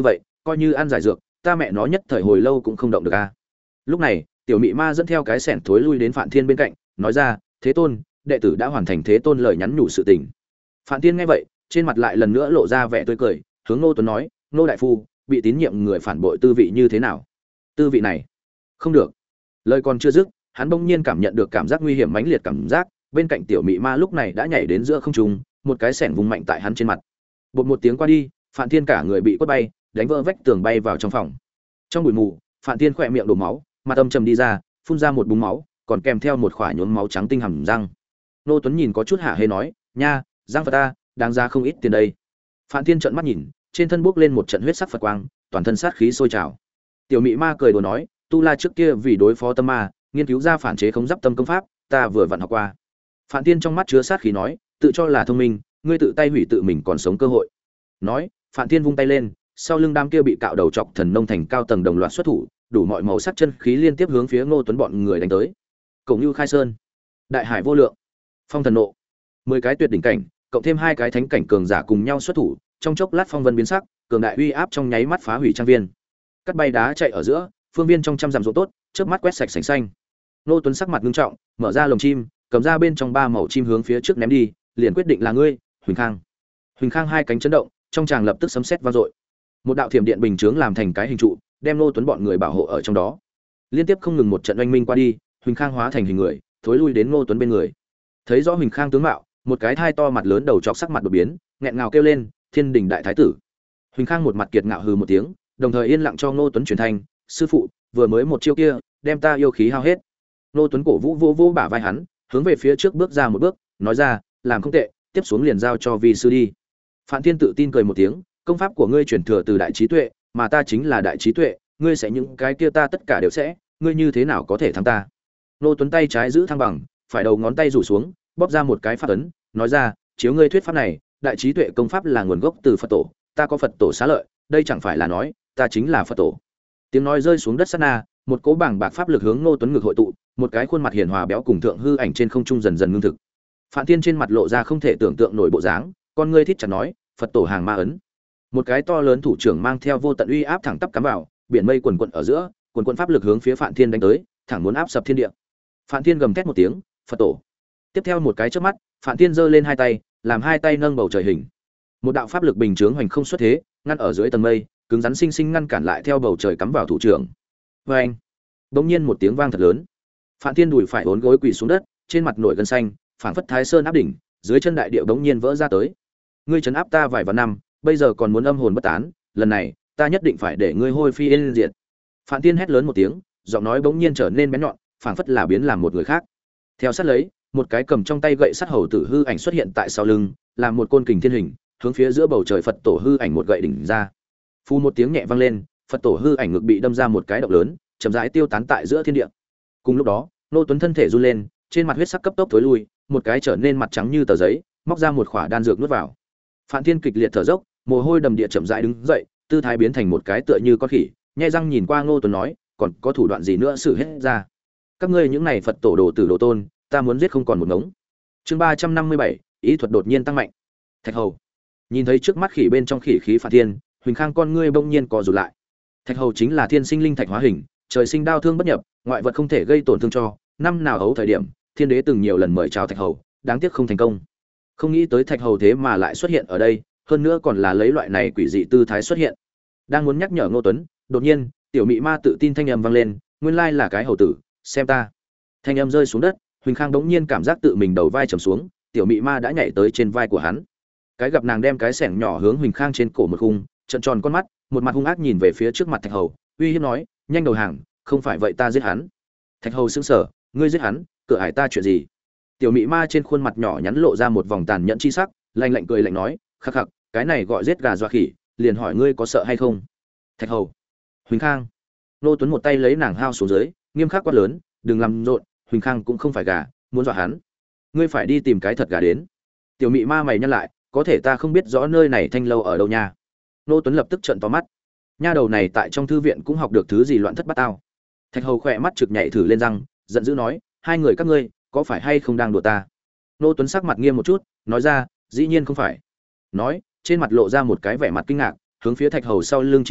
Speaker 1: coi như ăn giải dược, ta mẹ nó nhất thời hồi lâu cũng không động được a. Lúc này, tiểu mị ma dẫn theo cái xẻng thối lui đến Phạm Thiên bên cạnh, nói ra, "Thế Tôn, đệ tử đã hoàn thành Thế Tôn lời nhắn nhủ sự tình." Phạm Thiên nghe vậy, trên mặt lại lần nữa lộ ra vẻ tươi cười, hướng Ngô Tuấn nói, "Ngô đại phu, bị tín nhiệm người phản bội tư vị như thế nào?" "Tư vị này, không được." Lời còn chưa dứt, hắn bỗng nhiên cảm nhận được cảm giác nguy hiểm mãnh liệt cảm giác, bên cạnh tiểu mị ma lúc này đã nhảy đến giữa không trung, một cái xẻng vùng mạnh tại hắn trên mặt. Bột một tiếng qua đi, Phạm Thiên cả người bị quất bay, đánh vỡ vách tường bay vào trong phòng. Trong bụi mù, Phạm Thiên khỏe miệng đổ máu, mặt âm trầm đi ra, phun ra một búng máu, còn kèm theo một khỏa nhuốm máu trắng tinh hầm răng. Nô Tuấn nhìn có chút hả hê nói, "Nha, răng Phật ta, đáng ra không ít tiền đây." Phạm Thiên trợn mắt nhìn, trên thân bốc lên một trận huyết sắc Phật quang, toàn thân sát khí sôi trào. Tiểu mị ma cười đùa nói, "Tu La trước kia vì đối phó tâm ma, nghiên cứu ra phản chế khống giáp tâm công pháp, ta vừa vặn học qua." Phạm Thiên trong mắt chứa sát khí nói, "Tự cho là thông minh, ngươi tự tay hủy tự mình còn sống cơ hội." Nói, Phạm Thiên vung tay lên, sau lưng đám kia bị cạo đầu chọc thần nông thành cao tầng đồng loạt xuất thủ, đủ mọi màu sắc chân khí liên tiếp hướng phía Ngô Tuấn bọn người đánh tới. Cổ Nưu Khai Sơn, Đại Hải vô lượng, Phong Thần Nộ, mười cái tuyệt đỉnh cảnh, cộng thêm hai cái thánh cảnh cường giả cùng nhau xuất thủ, trong chốc lát phong vân biến sắc, cường đại uy áp trong nháy mắt phá hủy trang viên. Cắt bay đá chạy ở giữa, phương viên trong trăm dặm rộ tốt, chớp mắt quét sạch sành xanh. Ngô Tuấn sắc mặt nghiêm trọng, mở ra lồng chim, cầm ra bên trong ba mẩu chim hướng phía trước ném đi, liền quyết định là ngươi, Huỳnh Khang. Huỳnh Khang hai cánh chấn động, trong tràng lập tức sấm sét vang dội. Một đạo thiểm điện bình chướng làm thành cái hình trụ, đem Ngô Tuấn bọn người bảo hộ ở trong đó. Liên tiếp không ngừng một trận oanh minh qua đi, Huỳnh Khang hóa thành hình người, thối lui đến Ngô Tuấn bên người. Thấy rõ Huỳnh Khang tướng mạo, một cái thai to mặt lớn đầu chọc sắc mặt đột biến, nghẹn ngào kêu lên, "Thiên đình đại thái tử!" Huỳnh Khang một mặt kiệt ngạo hừ một tiếng, đồng thời yên lặng cho Ngô Tuấn truyền thanh, "Sư phụ, vừa mới một chiêu kia, đem ta yêu khí hao hết." Ngô Tuấn cổ vũ vô vô bả vai hắn, hướng về phía trước bước ra một bước, nói ra, "Làm không tệ, tiếp xuống liền giao cho vi sư đi." Phạm Thiên tự tin cười một tiếng, "Công pháp của ngươi truyền thừa từ đại trí tuệ, mà ta chính là đại trí tuệ, ngươi sẽ những cái kia ta tất cả đều sẽ, ngươi như thế nào có thể thắng ta?" Ngô Tuấn tay trái giữ thăng bằng, phải đầu ngón tay rủ xuống, bóp ra một cái pháp ấn, nói ra, "Chiếu ngươi thuyết pháp này, đại trí tuệ công pháp là nguồn gốc từ Phật tổ, ta có Phật tổ xá lợi, đây chẳng phải là nói, ta chính là Phật tổ." Tiếng nói rơi xuống đất sát na, một cỗ bảng bạc pháp lực hướng Ngô Tuấn ngực hội tụ, một cái khuôn mặt hiền hòa béo cùng thượng hư ảnh trên không trung dần dần ngưng thực. Phạm Thiên trên mặt lộ ra không thể tưởng tượng nổi bộ dáng, con ngươi thít chặt nói, "Phật tổ hàng ma ấn." Một cái to lớn thủ trưởng mang theo vô tận uy áp thẳng tắp cắm vào, biển mây quần quần ở giữa, quần quần pháp lực hướng phía Phạm Thiên đánh tới, thẳng muốn áp sập thiên địa. Phạm Thiên gầm thét một tiếng, "Phật tổ!" Tiếp theo một cái chớp mắt, Phạm Thiên giơ lên hai tay, làm hai tay nâng bầu trời hình. Một đạo pháp lực bình chướng hoành không xuất thế, ngăn ở dưới tầng mây, cứng rắn sinh sinh ngăn cản lại theo bầu trời cắm vào thủ trưởng. Oeng! Bỗng nhiên một tiếng vang thật lớn. Phạm Thiên đùi phải uốn gối quỳ xuống đất, trên mặt nổi gân xanh, phảng phất Thái Sơn áp đỉnh, dưới chân đại địa bỗng nhiên vỡ ra tới. "Ngươi trấn áp ta vài vạn năm, bây giờ còn muốn âm hồn bất tán, lần này, ta nhất định phải để ngươi hôi phi yên diệt." Phạm Thiên hét lớn một tiếng, giọng nói bỗng nhiên trở nên bén nhọn, phảng phất là biến làm một người khác. Theo sát lấy, một cái cầm trong tay gậy sắt hầu tử hư ảnh xuất hiện tại sau lưng, làm một côn kình thiên hình, hướng phía giữa bầu trời Phật tổ hư ảnh một gậy đỉnh ra. Phu một tiếng nhẹ vang lên, Phật tổ hư ảnh ngực bị đâm ra một cái động lớn, chậm rãi tiêu tán tại giữa thiên địa. Cùng lúc đó, Ngô Tuấn thân thể run lên, trên mặt huyết sắc cấp tốc tối lui, một cái trở nên mặt trắng như tờ giấy, móc ra một khỏa đan dược nuốt vào. Phạm Thiên kịch liệt thở dốc, mồ hôi đầm địa chậm rãi đứng dậy, tư thái biến thành một cái tựa như con khỉ, nhếch răng nhìn qua Ngô Tuấn nói, "Còn có thủ đoạn gì nữa sử hết ra? Các ngươi những này Phật tổ đồ tử đồ tôn, ta muốn giết không còn một ngống." Chương ba trăm năm mươi bảy, ý thuật đột nhiên tăng mạnh. Thạch Hầu nhìn thấy trước mắt khỉ bên trong khỉ khí Phạm Thiên, Huỳnh Khang con ngươi bỗng nhiên co rụt lại. Thạch Hầu chính là thiên sinh linh thạch hóa hình, trời sinh đao thương bất nhập, ngoại vật không thể gây tổn thương cho. Năm nào hấu thời điểm, Thiên Đế từng nhiều lần mời chào Thạch Hầu, đáng tiếc không thành công. Không nghĩ tới Thạch Hầu thế mà lại xuất hiện ở đây, hơn nữa còn là lấy loại này quỷ dị tư thái xuất hiện. Đang muốn nhắc nhở Ngô Tuấn, đột nhiên, tiểu mị ma tự tin thanh âm vang lên, "Nguyên lai là cái hầu tử, xem ta." Thanh âm rơi xuống đất, Huỳnh Khang đống nhiên cảm giác tự mình đầu vai trầm xuống, tiểu mị ma đã nhảy tới trên vai của hắn. Cái gặp nàng đem cái xẻng nhỏ hướng Huỳnh Khang trên cổ một khung, trợn tròn con mắt, một mặt hung ác nhìn về phía trước mặt Thạch Hầu, uy hiếp nói, "Nhanh đầu hàng, không phải vậy ta giết hắn." Thạch Hầu sững sờ, "Ngươi giết hắn, cửa ải ta chuyện gì?" Tiểu mị ma trên khuôn mặt nhỏ nhắn lộ ra một vòng tàn nhẫn chi sắc, lạnh lạnh cười lạnh nói, "Khắc khắc, cái này gọi giết gà dọa khỉ, liền hỏi ngươi có sợ hay không?" Thạch Hầu, Huỳnh Khang. Nô Tuấn một tay lấy nàng hao xuống dưới, nghiêm khắc quát lớn, "Đừng làm rộn, Huỳnh Khang cũng không phải gà, muốn dọa hắn, ngươi phải đi tìm cái thật gà đến." Tiểu mị ma mày nhăn lại, "Có thể ta không biết rõ nơi này thanh lâu ở đâu nha." Nô Tuấn lập tức trợn to mắt. Nha đầu này tại trong thư viện cũng học được thứ gì loạn thất bát tao. Thạch Hầu khỏe mắt trực nhảy thử lên răng, giận dữ nói, "Hai người các ngươi, có phải hay không đang đùa ta?" Nô Tuấn sắc mặt nghiêm một chút, nói ra, "Dĩ nhiên không phải." Nói, trên mặt lộ ra một cái vẻ mặt kinh ngạc, hướng phía Thạch Hầu sau lưng chỉ đạo,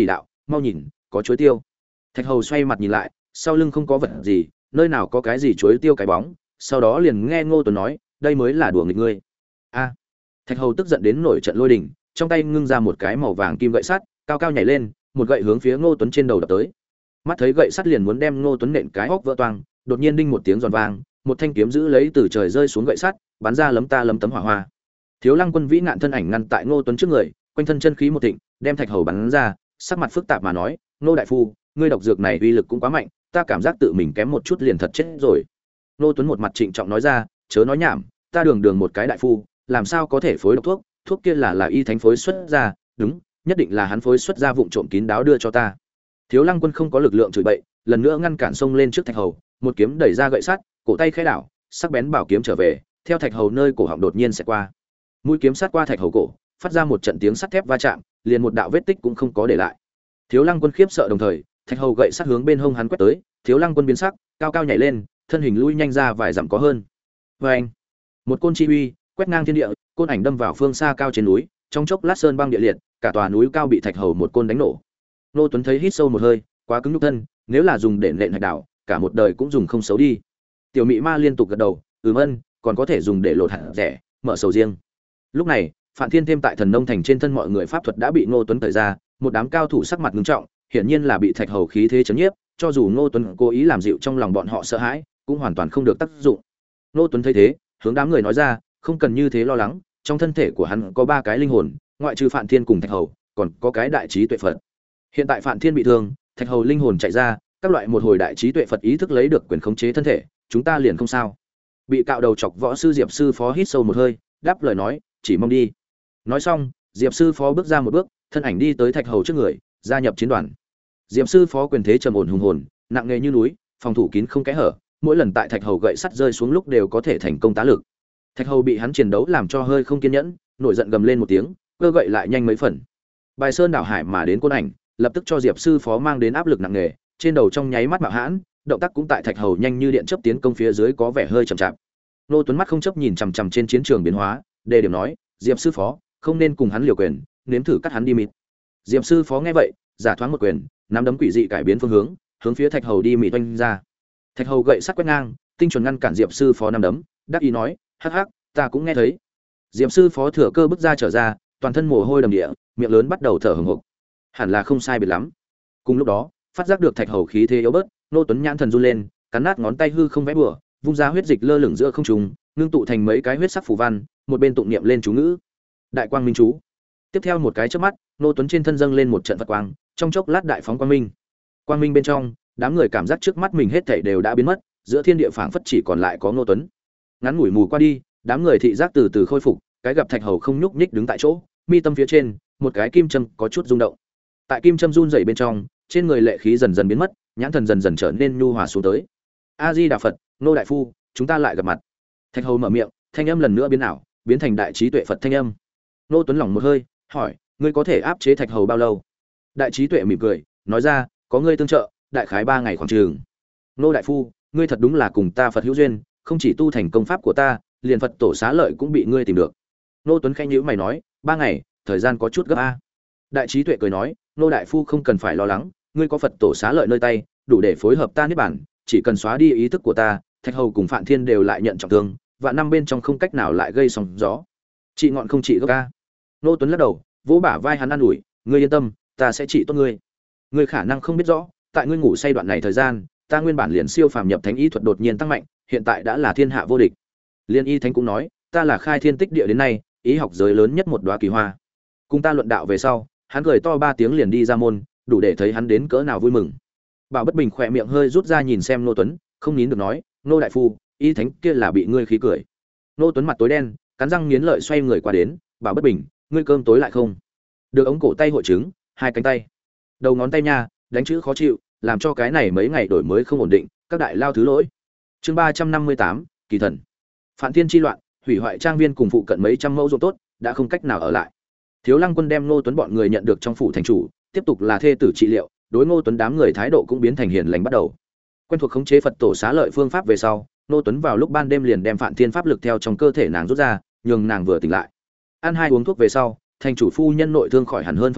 Speaker 1: mau nhìn, có chuối tiêu. Thạch hầu xoay mặt nhìn lại, sau lưng không có vật gì, nơi nào có cái gì chuối tiêu cái bóng, sau đó liền nghe Ngô Tuấn nói, đây mới là đùa nghịch ngươi. A. Thạch hầu tức giận đến nổi trận lôi đình, trong tay ngưng ra một cái màu vàng kim gậy sắt, cao cao nhảy lên, một gậy hướng phía Ngô Tuấn trên đầu đập tới. Mắt thấy gậy sắt liền muốn đem Ngô Tuấn nện cái hốc vỡ toang, đột nhiên đinh một tiếng giòn vang, một thanh kiếm giữ lấy từ trời rơi xuống gậy sắt, bắn ra lấm ta lấm tấm hỏa hoa. Thiếu Lăng Quân vĩ ngạn thân ảnh ngăn tại Ngô Tuấn trước người, quanh thân chân khí một thịnh, đem thạch hầu bắn ra, sắc mặt phức tạp mà nói, "Ngô đại phu, ngươi độc dược này uy lực cũng quá mạnh, ta cảm giác tự mình kém một chút liền thật chết rồi." Ngô Tuấn một mặt trịnh trọng nói ra, "Chớ nói nhảm, ta đường đường một cái đại phu, làm sao có thể phối độc thuốc, thuốc kia là là y thánh phối xuất ra, đúng, nhất định là hắn phối xuất ra vụng trộm kín đáo đưa cho ta." Thiếu Lăng Quân không có lực lượng chửi bậy, lần nữa ngăn cản xông lên trước thạch hầu, một kiếm đẩy ra gậy sắt, cổ tay khẽ đảo, sắc bén bảo kiếm trở về, theo thạch hầu nơi cổ họng đột nhiên sẽ qua. Mũi kiếm sát qua thạch hầu cổ, phát ra một trận tiếng sắt thép va chạm, liền một đạo vết tích cũng không có để lại. Thiếu Lăng Quân khiếp sợ đồng thời, thạch hầu gậy sắt hướng bên hông hắn quét tới, Thiếu Lăng Quân biến sắc, cao cao nhảy lên, thân hình lui nhanh ra vài dặm có hơn. Oeng! Một côn chi uy, quét ngang thiên địa, côn ảnh đâm vào phương xa cao trên núi, trong chốc lát sơn băng địa liệt, cả tòa núi cao bị thạch hầu một côn đánh nổ. Nô Tuấn thấy hít sâu một hơi, quá cứng nhục thân, nếu là dùng để nện hạch đảo, cả một đời cũng dùng không xấu đi. Tiểu Mị Ma liên tục gật đầu, ừm ân, còn có thể dùng để lột hạt rẻ, mở sầu riêng. Lúc này, Phạm Thiên thêm tại Thần Nông Thành trên thân mọi người pháp thuật đã bị Ngô Tuấn tẩy ra, một đám cao thủ sắc mặt nghiêm trọng, hiển nhiên là bị thạch hầu khí thế chấn nhiếp, cho dù Ngô Tuấn cố ý làm dịu trong lòng bọn họ sợ hãi, cũng hoàn toàn không được tác dụng. Ngô Tuấn thấy thế, hướng đám người nói ra, không cần như thế lo lắng, trong thân thể của hắn có ba cái linh hồn, ngoại trừ Phạm Thiên cùng thạch hầu, còn có cái đại trí tuệ Phật. Hiện tại Phạm Thiên bị thương, thạch hầu linh hồn chạy ra, các loại một hồi đại trí tuệ Phật ý thức lấy được quyền khống chế thân thể, chúng ta liền không sao. Bị cạo đầu chọc võ sư Diệp sư phó hít sâu một hơi, đáp lời nói, chỉ mong đi. Nói xong, Diệp sư phó bước ra một bước, thân ảnh đi tới thạch hầu trước người, gia nhập chiến đoàn. Diệp sư phó quyền thế trầm ổn hùng hồn, nặng nề như núi, phòng thủ kín không kẽ hở, mỗi lần tại thạch hầu gậy sắt rơi xuống lúc đều có thể thành công tá lực. Thạch hầu bị hắn chiến đấu làm cho hơi không kiên nhẫn, nổi giận gầm lên một tiếng, cơ gậy lại nhanh mấy phần. Bài sơn đảo hải mà đến côn ảnh, lập tức cho Diệp sư phó mang đến áp lực nặng nề, trên đầu trong nháy mắt mạo hãn, động tác cũng tại thạch hầu nhanh như điện chớp tiến công phía dưới có vẻ hơi chậm chạp. Nô Tuấn mắt không chấp nhìn chằm chằm trên chiến trường biến hóa, đề điểm nói, Diệp sư phó, không nên cùng hắn liều quyền, nếm thử cắt hắn đi mịt. Diệp sư phó nghe vậy, giả thoáng một quyền, nắm đấm quỷ dị cải biến phương hướng, hướng phía thạch hầu đi mịt oanh ra. Thạch hầu gậy sắt quét ngang, tinh chuẩn ngăn cản Diệp sư phó nắm đấm, đắc ý nói, hắc hắc, ta cũng nghe thấy. Diệp sư phó thừa cơ bước ra trở ra, toàn thân mồ hôi đầm địa, miệng lớn bắt đầu thở hổn hộc. Hẳn là không sai biệt lắm. Cùng lúc đó, phát giác được thạch hầu khí thế yếu bớt, Nô Tuấn nhãn thần run lên, cắn nát ngón tay hư không vẽ bừa, vung ra huyết dịch lơ lửng giữa không trung, ngưng tụ thành mấy cái huyết sắc phù văn, một bên tụng niệm lên chú ngữ. Đại quang minh chú. Tiếp theo một cái chớp mắt, Nô Tuấn trên thân dâng lên một trận Phật quang, trong chốc lát đại phóng quang minh. Quang minh bên trong, đám người cảm giác trước mắt mình hết thảy đều đã biến mất, giữa thiên địa phảng phất chỉ còn lại có Nô Tuấn. Ngắn ngủi mù qua đi, đám người thị giác từ từ khôi phục, cái gặp thạch hầu không nhúc nhích đứng tại chỗ, mi tâm phía trên, một cái kim châm có chút rung động. Tại kim châm run rẩy bên trong, trên người lệ khí dần dần biến mất, nhãn thần dần dần trở nên nhu hòa xuống tới. A Di Đà Phật, Nô đại phu, chúng ta lại gặp mặt. Thạch hầu mở miệng, thanh âm lần nữa biến ảo, biến thành đại trí tuệ Phật thanh âm. Nô Tuấn lỏng một hơi, hỏi, ngươi có thể áp chế thạch hầu bao lâu? Đại trí tuệ mỉm cười, nói ra, có ngươi tương trợ, đại khái ba ngày khoảng chừng. Nô đại phu, ngươi thật đúng là cùng ta Phật hữu duyên, không chỉ tu thành công pháp của ta, liền Phật tổ xá lợi cũng bị ngươi tìm được. Nô Tuấn khẽ nhíu mày nói, ba ngày, thời gian có chút gấp a. Đại trí tuệ cười nói, nô đại phu không cần phải lo lắng, ngươi có Phật tổ xá lợi nơi tay, đủ để phối hợp ta niết bản, chỉ cần xóa đi ý thức của ta, thạch hầu cùng Phạm Thiên đều lại nhận trọng thương, và năm bên trong không cách nào lại gây sóng gió. Trị ngọn không trị gốc a. Nô Tuấn lắc đầu, vỗ bả vai hắn an ủi, ngươi yên tâm, ta sẽ trị tốt ngươi. Ngươi khả năng không biết rõ, tại ngươi ngủ say đoạn này thời gian, ta nguyên bản liền siêu phàm nhập thánh y thuật đột nhiên tăng mạnh, hiện tại đã là thiên hạ vô địch. Liên y thánh cũng nói, ta là khai thiên tích địa đến nay, ý học giới lớn nhất một đóa kỳ hoa. Cùng ta luận đạo về sau, hắn cười to ba tiếng liền đi ra môn, đủ để thấy hắn đến cỡ nào vui mừng. Bảo Bất Bình khỏe miệng hơi rút ra nhìn xem Nô Tuấn, không nín được nói, Nô đại phu, y thánh kia là bị ngươi khí cười. Nô Tuấn mặt tối đen, cắn răng nghiến lợi xoay người qua đến, Bảo Bất Bình, ngươi cơm tối lại không? Được ống cổ tay hội chứng, hai cánh tay, đầu ngón tay nha, đánh chữ khó chịu, làm cho cái này mấy ngày đổi mới không ổn định, các đại lao thứ lỗi. Chương ba trăm năm mươi tám, kỳ thần. Phạn Thiên chi loạn, hủy hoại trang viên cùng phụ cận mấy trăm mẫu ruộng tốt, đã không cách nào ở lại. Thiếu Lăng Quân đem Ngô Tuấn bọn người nhận được trong phủ thành chủ, tiếp tục là thê tử trị liệu, đối Ngô Tuấn đám người thái độ cũng biến thành hiền lành bắt đầu. Quen thuộc khống chế Phật tổ xá lợi phương pháp về sau, Ngô Tuấn vào lúc ban đêm liền đem Phạn Thiên pháp lực theo trong cơ thể nàng rút ra, nhường nàng vừa tỉnh lại. Ăn hai uống thuốc về sau, thành chủ phu nhân nội thương khỏi hẳn hơn phân nửa,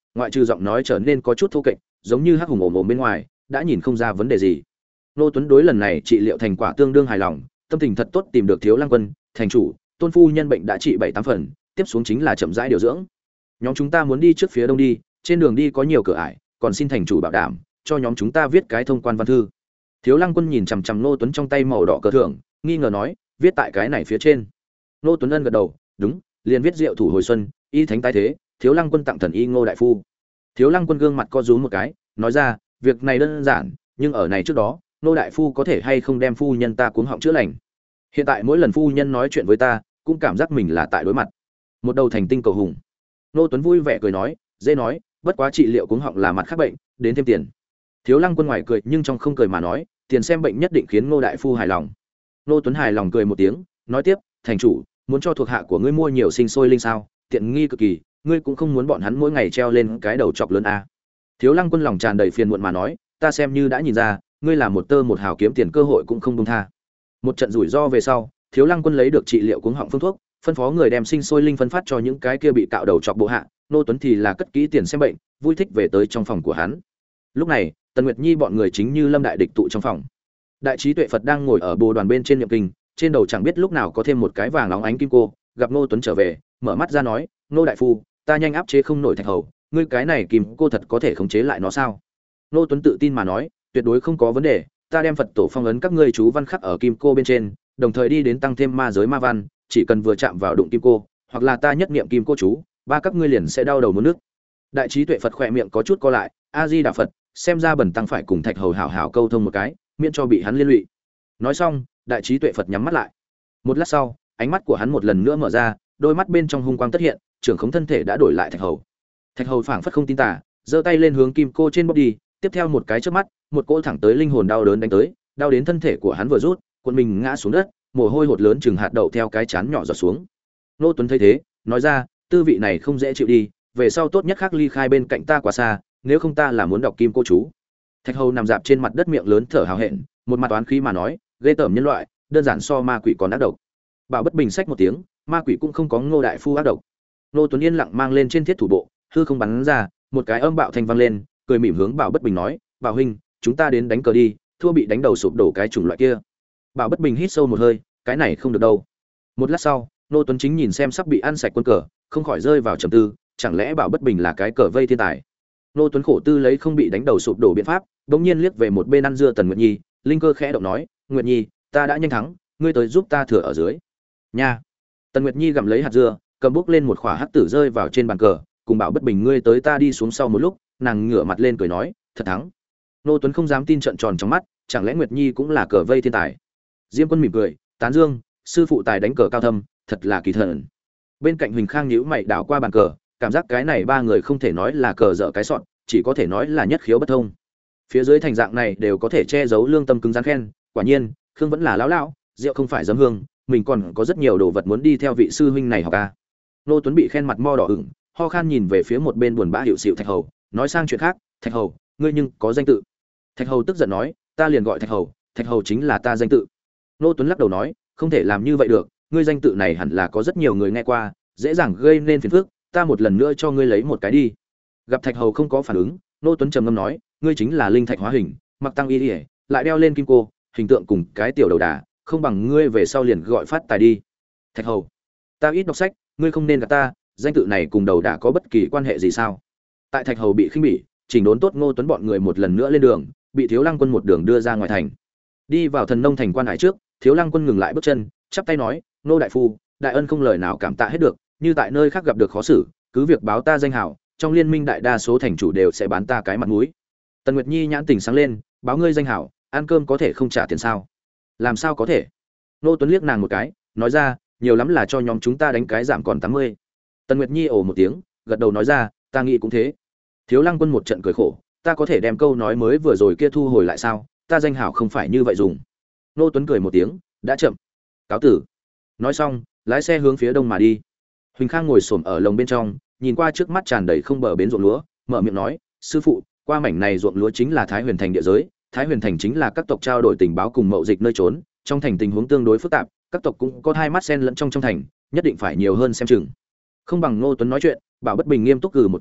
Speaker 1: ngoại trừ giọng nói trở nên có chút thô kệch, giống như hắc hùng ồm ồm bên ngoài, đã nhìn không ra vấn đề gì. Nô Tuấn đối lần này trị liệu thành quả tương đương hài lòng, tâm tình thật tốt, tìm được Thiếu Lăng Quân, thành chủ, Tôn phu nhân bệnh đã trị bảy tám phần, tiếp xuống chính là chậm rãi điều dưỡng. Nhóm chúng ta muốn đi trước phía đông đi, trên đường đi có nhiều cửa ải, còn xin thành chủ bảo đảm cho nhóm chúng ta viết cái thông quan văn thư. Thiếu Lăng Quân nhìn chằm chằm Nô Tuấn trong tay màu đỏ cờ thưởng, nghi ngờ nói, viết tại cái này phía trên. Nô Tuấn ân gật đầu, đúng, liền viết Diệu thủ hồi xuân, y thánh tái thế, Thiếu Lăng Quân tặng thần y Ngô đại phu. Thiếu Lăng Quân gương mặt co rúm một cái, nói ra, việc này đơn giản, nhưng ở này trước đó, Ngô đại phu có thể hay không đem phu nhân ta cuống họng chữa lành. Hiện tại mỗi lần phu nhân nói chuyện với ta, cũng cảm giác mình là tại đối mặt một đầu thành tinh cầu hùng. Nô Tuấn vui vẻ cười nói, dễ nói, bất quá trị liệu cuống họng là mặt khác bệnh, đến thêm tiền. Thiếu Lăng Quân ngoài cười nhưng trong không cười mà nói, tiền xem bệnh nhất định khiến Ngô đại phu hài lòng. Nô Tuấn hài lòng cười một tiếng, nói tiếp, thành chủ, muốn cho thuộc hạ của ngươi mua nhiều sinh sôi linh sao, tiện nghi cực kỳ, ngươi cũng không muốn bọn hắn mỗi ngày treo lên cái đầu chọc lớn a. Thiếu Lăng Quân lòng tràn đầy phiền muộn mà nói, ta xem như đã nhìn ra, ngươi là một tơ một hào kiếm tiền cơ hội cũng không buông tha. Một trận rủi ro về sau, Thiếu Lăng Quân lấy được trị liệu cuống họng phương thuốc, phân phó người đem sinh sôi linh phân phát cho những cái kia bị cạo đầu chọc bộ hạ. Nô Tuấn thì là cất kỹ tiền xem bệnh, vui thích về tới trong phòng của hắn. Lúc này, Tần Nguyệt Nhi bọn người chính như lâm đại địch tụ trong phòng. Đại trí tuệ Phật đang ngồi ở bồ đoàn bên trên niệm kinh, trên đầu chẳng biết lúc nào có thêm một cái vàng óng ánh kim cô, gặp Nô Tuấn trở về, mở mắt ra nói, Nô đại phu, ta nhanh áp chế không nổi thạch hầu, ngươi cái này kim cô thật có thể khống chế lại nó sao? Nô Tuấn tự tin mà nói, tuyệt đối không có vấn đề, ta đem Phật tổ phong ấn các ngươi chú văn khắc ở kim cô bên trên, đồng thời đi đến tăng thêm ma giới ma văn, chỉ cần vừa chạm vào đụng kim cô, hoặc là ta nhất niệm kim cô chú, ba các ngươi liền sẽ đau đầu muốn nước. Đại trí tuệ Phật khỏe miệng có chút co lại, A Di Đà Phật, xem ra bần tăng phải cùng thạch hầu hảo hảo câu thông một cái, miễn cho bị hắn liên lụy. Nói xong, đại trí tuệ Phật nhắm mắt lại. Một lát sau, ánh mắt của hắn một lần nữa mở ra, đôi mắt bên trong hung quang tất hiện, trưởng khống thân thể đã đổi lại thạch hầu. Thạch hầu phảng phất không tin tà, giơ tay lên hướng kim cô trên bóp đi, tiếp theo một cái chớp mắt, một cỗ thẳng tới linh hồn đau đớn đánh tới, đau đến thân thể của hắn vừa rút, cuộn mình ngã xuống đất, mồ hôi hột lớn chừng hạt đậu theo cái chán nhỏ giọt xuống. Nô Tuấn thấy thế, nói ra, tư vị này không dễ chịu đi, về sau tốt nhất khác ly khai bên cạnh ta quá xa, nếu không ta là muốn đọc kim cô chú. Thạch hầu nằm dạp trên mặt đất miệng lớn thở hào hẹn, một mặt oán khí mà nói, ghê tởm nhân loại, đơn giản so ma quỷ còn ác độc. Bảo Bất Bình xách một tiếng, ma quỷ cũng không có Ngô đại phu ác độc. Nô Tuấn yên lặng mang lên trên thiết thủ bộ, hư không bắn ra, một cái âm bạo thanh vang lên, cười mỉm hướng Bảo Bất Bình nói, Bảo huynh, chúng ta đến đánh cờ đi, thua bị đánh đầu sụp đổ cái chủng loại kia. Bảo Bất Bình hít sâu một hơi, cái này không được đâu. Một lát sau, Nô Tuấn chính nhìn xem sắp bị ăn sạch quân cờ, không khỏi rơi vào trầm tư, chẳng lẽ Bảo Bất Bình là cái cờ vây thiên tài. Nô Tuấn khổ tư lấy không bị đánh đầu sụp đổ biện pháp, bỗng nhiên liếc về một bên ăn dưa Tần Nguyệt Nhi, linh cơ khẽ động nói, Nguyệt Nhi, ta đã nhanh thắng, ngươi tới giúp ta thừa ở dưới. Nha. Tần Nguyệt Nhi gặm lấy hạt dưa, cầm bốc lên một khỏa hắc tử rơi vào trên bàn cờ, cùng Bảo Bất Bình ngươi tới ta đi xuống sau một lúc, nàng ngửa mặt lên cười nói, thật thắng. Nô Tuấn không dám tin trợn tròn trong mắt, chẳng lẽ Nguyệt Nhi cũng là cờ vây thiên tài. Diêm Quân mỉm cười, tán dương, sư phụ tài đánh cờ cao thâm, thật là kỳ thần. Bên cạnh Huỳnh Khang nhíu mày đảo qua bàn cờ, cảm giác cái này ba người không thể nói là cờ dở cái sọn, chỉ có thể nói là nhất khiếu bất thông. Phía dưới thành dạng này đều có thể che giấu lương tâm cứng rắn khen, quả nhiên, Khương vẫn là lão lão, rượu không phải giấm hương, mình còn có rất nhiều đồ vật muốn đi theo vị sư huynh này học a. Nô Tuấn bị khen mặt mo đỏ ửng, ho khan nhìn về phía một bên buồn bã hiệu xịu Thạch Hầu, nói sang chuyện khác, Thạch Hầu, ngươi nhưng có danh tự. Thạch Hầu tức giận nói, ta liền gọi Thạch Hầu, Thạch Hầu chính là ta danh tự. Nô Tuấn lắc đầu nói, không thể làm như vậy được, ngươi danh tự này hẳn là có rất nhiều người nghe qua, dễ dàng gây nên phiền phức, ta một lần nữa cho ngươi lấy một cái đi. Gặp Thạch Hầu không có phản ứng, Nô Tuấn trầm ngâm nói, ngươi chính là linh thạch hóa hình, mặc tăng y liễu, lại đeo lên kim cô, hình tượng cùng cái tiểu đầu đà, không bằng ngươi về sau liền gọi phát tài đi. Thạch Hầu, ta ít đọc sách, ngươi không nên gạt ta, danh tự này cùng đầu đà có bất kỳ quan hệ gì sao? Tại Thạch Hầu bị khinh bỉ, chỉnh đốn tốt Ngô Tuấn bọn người một lần nữa lên đường, bị Thiếu Lăng Quân một đường đưa ra ngoài thành. Đi vào Thần Nông thành quan hải trước, Thiếu Lăng Quân ngừng lại bước chân, chắp tay nói, nô đại phu, đại ân không lời nào cảm tạ hết được, như tại nơi khác gặp được khó xử, cứ việc báo ta danh hảo, trong liên minh đại đa số thành chủ đều sẽ bán ta cái mặt mũi. Tần Nguyệt Nhi nhãn tình sáng lên, báo ngươi danh hảo, ăn cơm có thể không trả tiền sao? Làm sao có thể? Nô Tuấn liếc nàng một cái, nói ra, nhiều lắm là cho nhóm chúng ta đánh cái giảm còn tám mươi. Tần Nguyệt Nhi ồ một tiếng, gật đầu nói ra, ta nghĩ cũng thế. Thiếu Lăng Quân một trận cười khổ, ta có thể đem câu nói mới vừa rồi kia thu hồi lại sao? Ta danh hảo không phải như vậy dùng. Nô Tuấn cười một tiếng, đã chậm. Cáo tử. Nói xong, lái xe hướng phía đông mà đi. Huỳnh Khang ngồi xổm ở lồng bên trong, nhìn qua trước mắt tràn đầy không bờ bến ruộng lúa, mở miệng nói, sư phụ, qua mảnh này ruộng lúa chính là Thái Huyền thành địa giới, Thái Huyền thành chính là các tộc trao đổi tình báo cùng mậu dịch nơi trốn, trong thành tình huống tương đối phức tạp, các tộc cũng có hai mắt xen lẫn trong trong thành, nhất định phải nhiều hơn xem chừng. Không bằng Ngô Tuấn nói chuyện, Bảo Bất Bình nghiêm túc cừ một tiếng,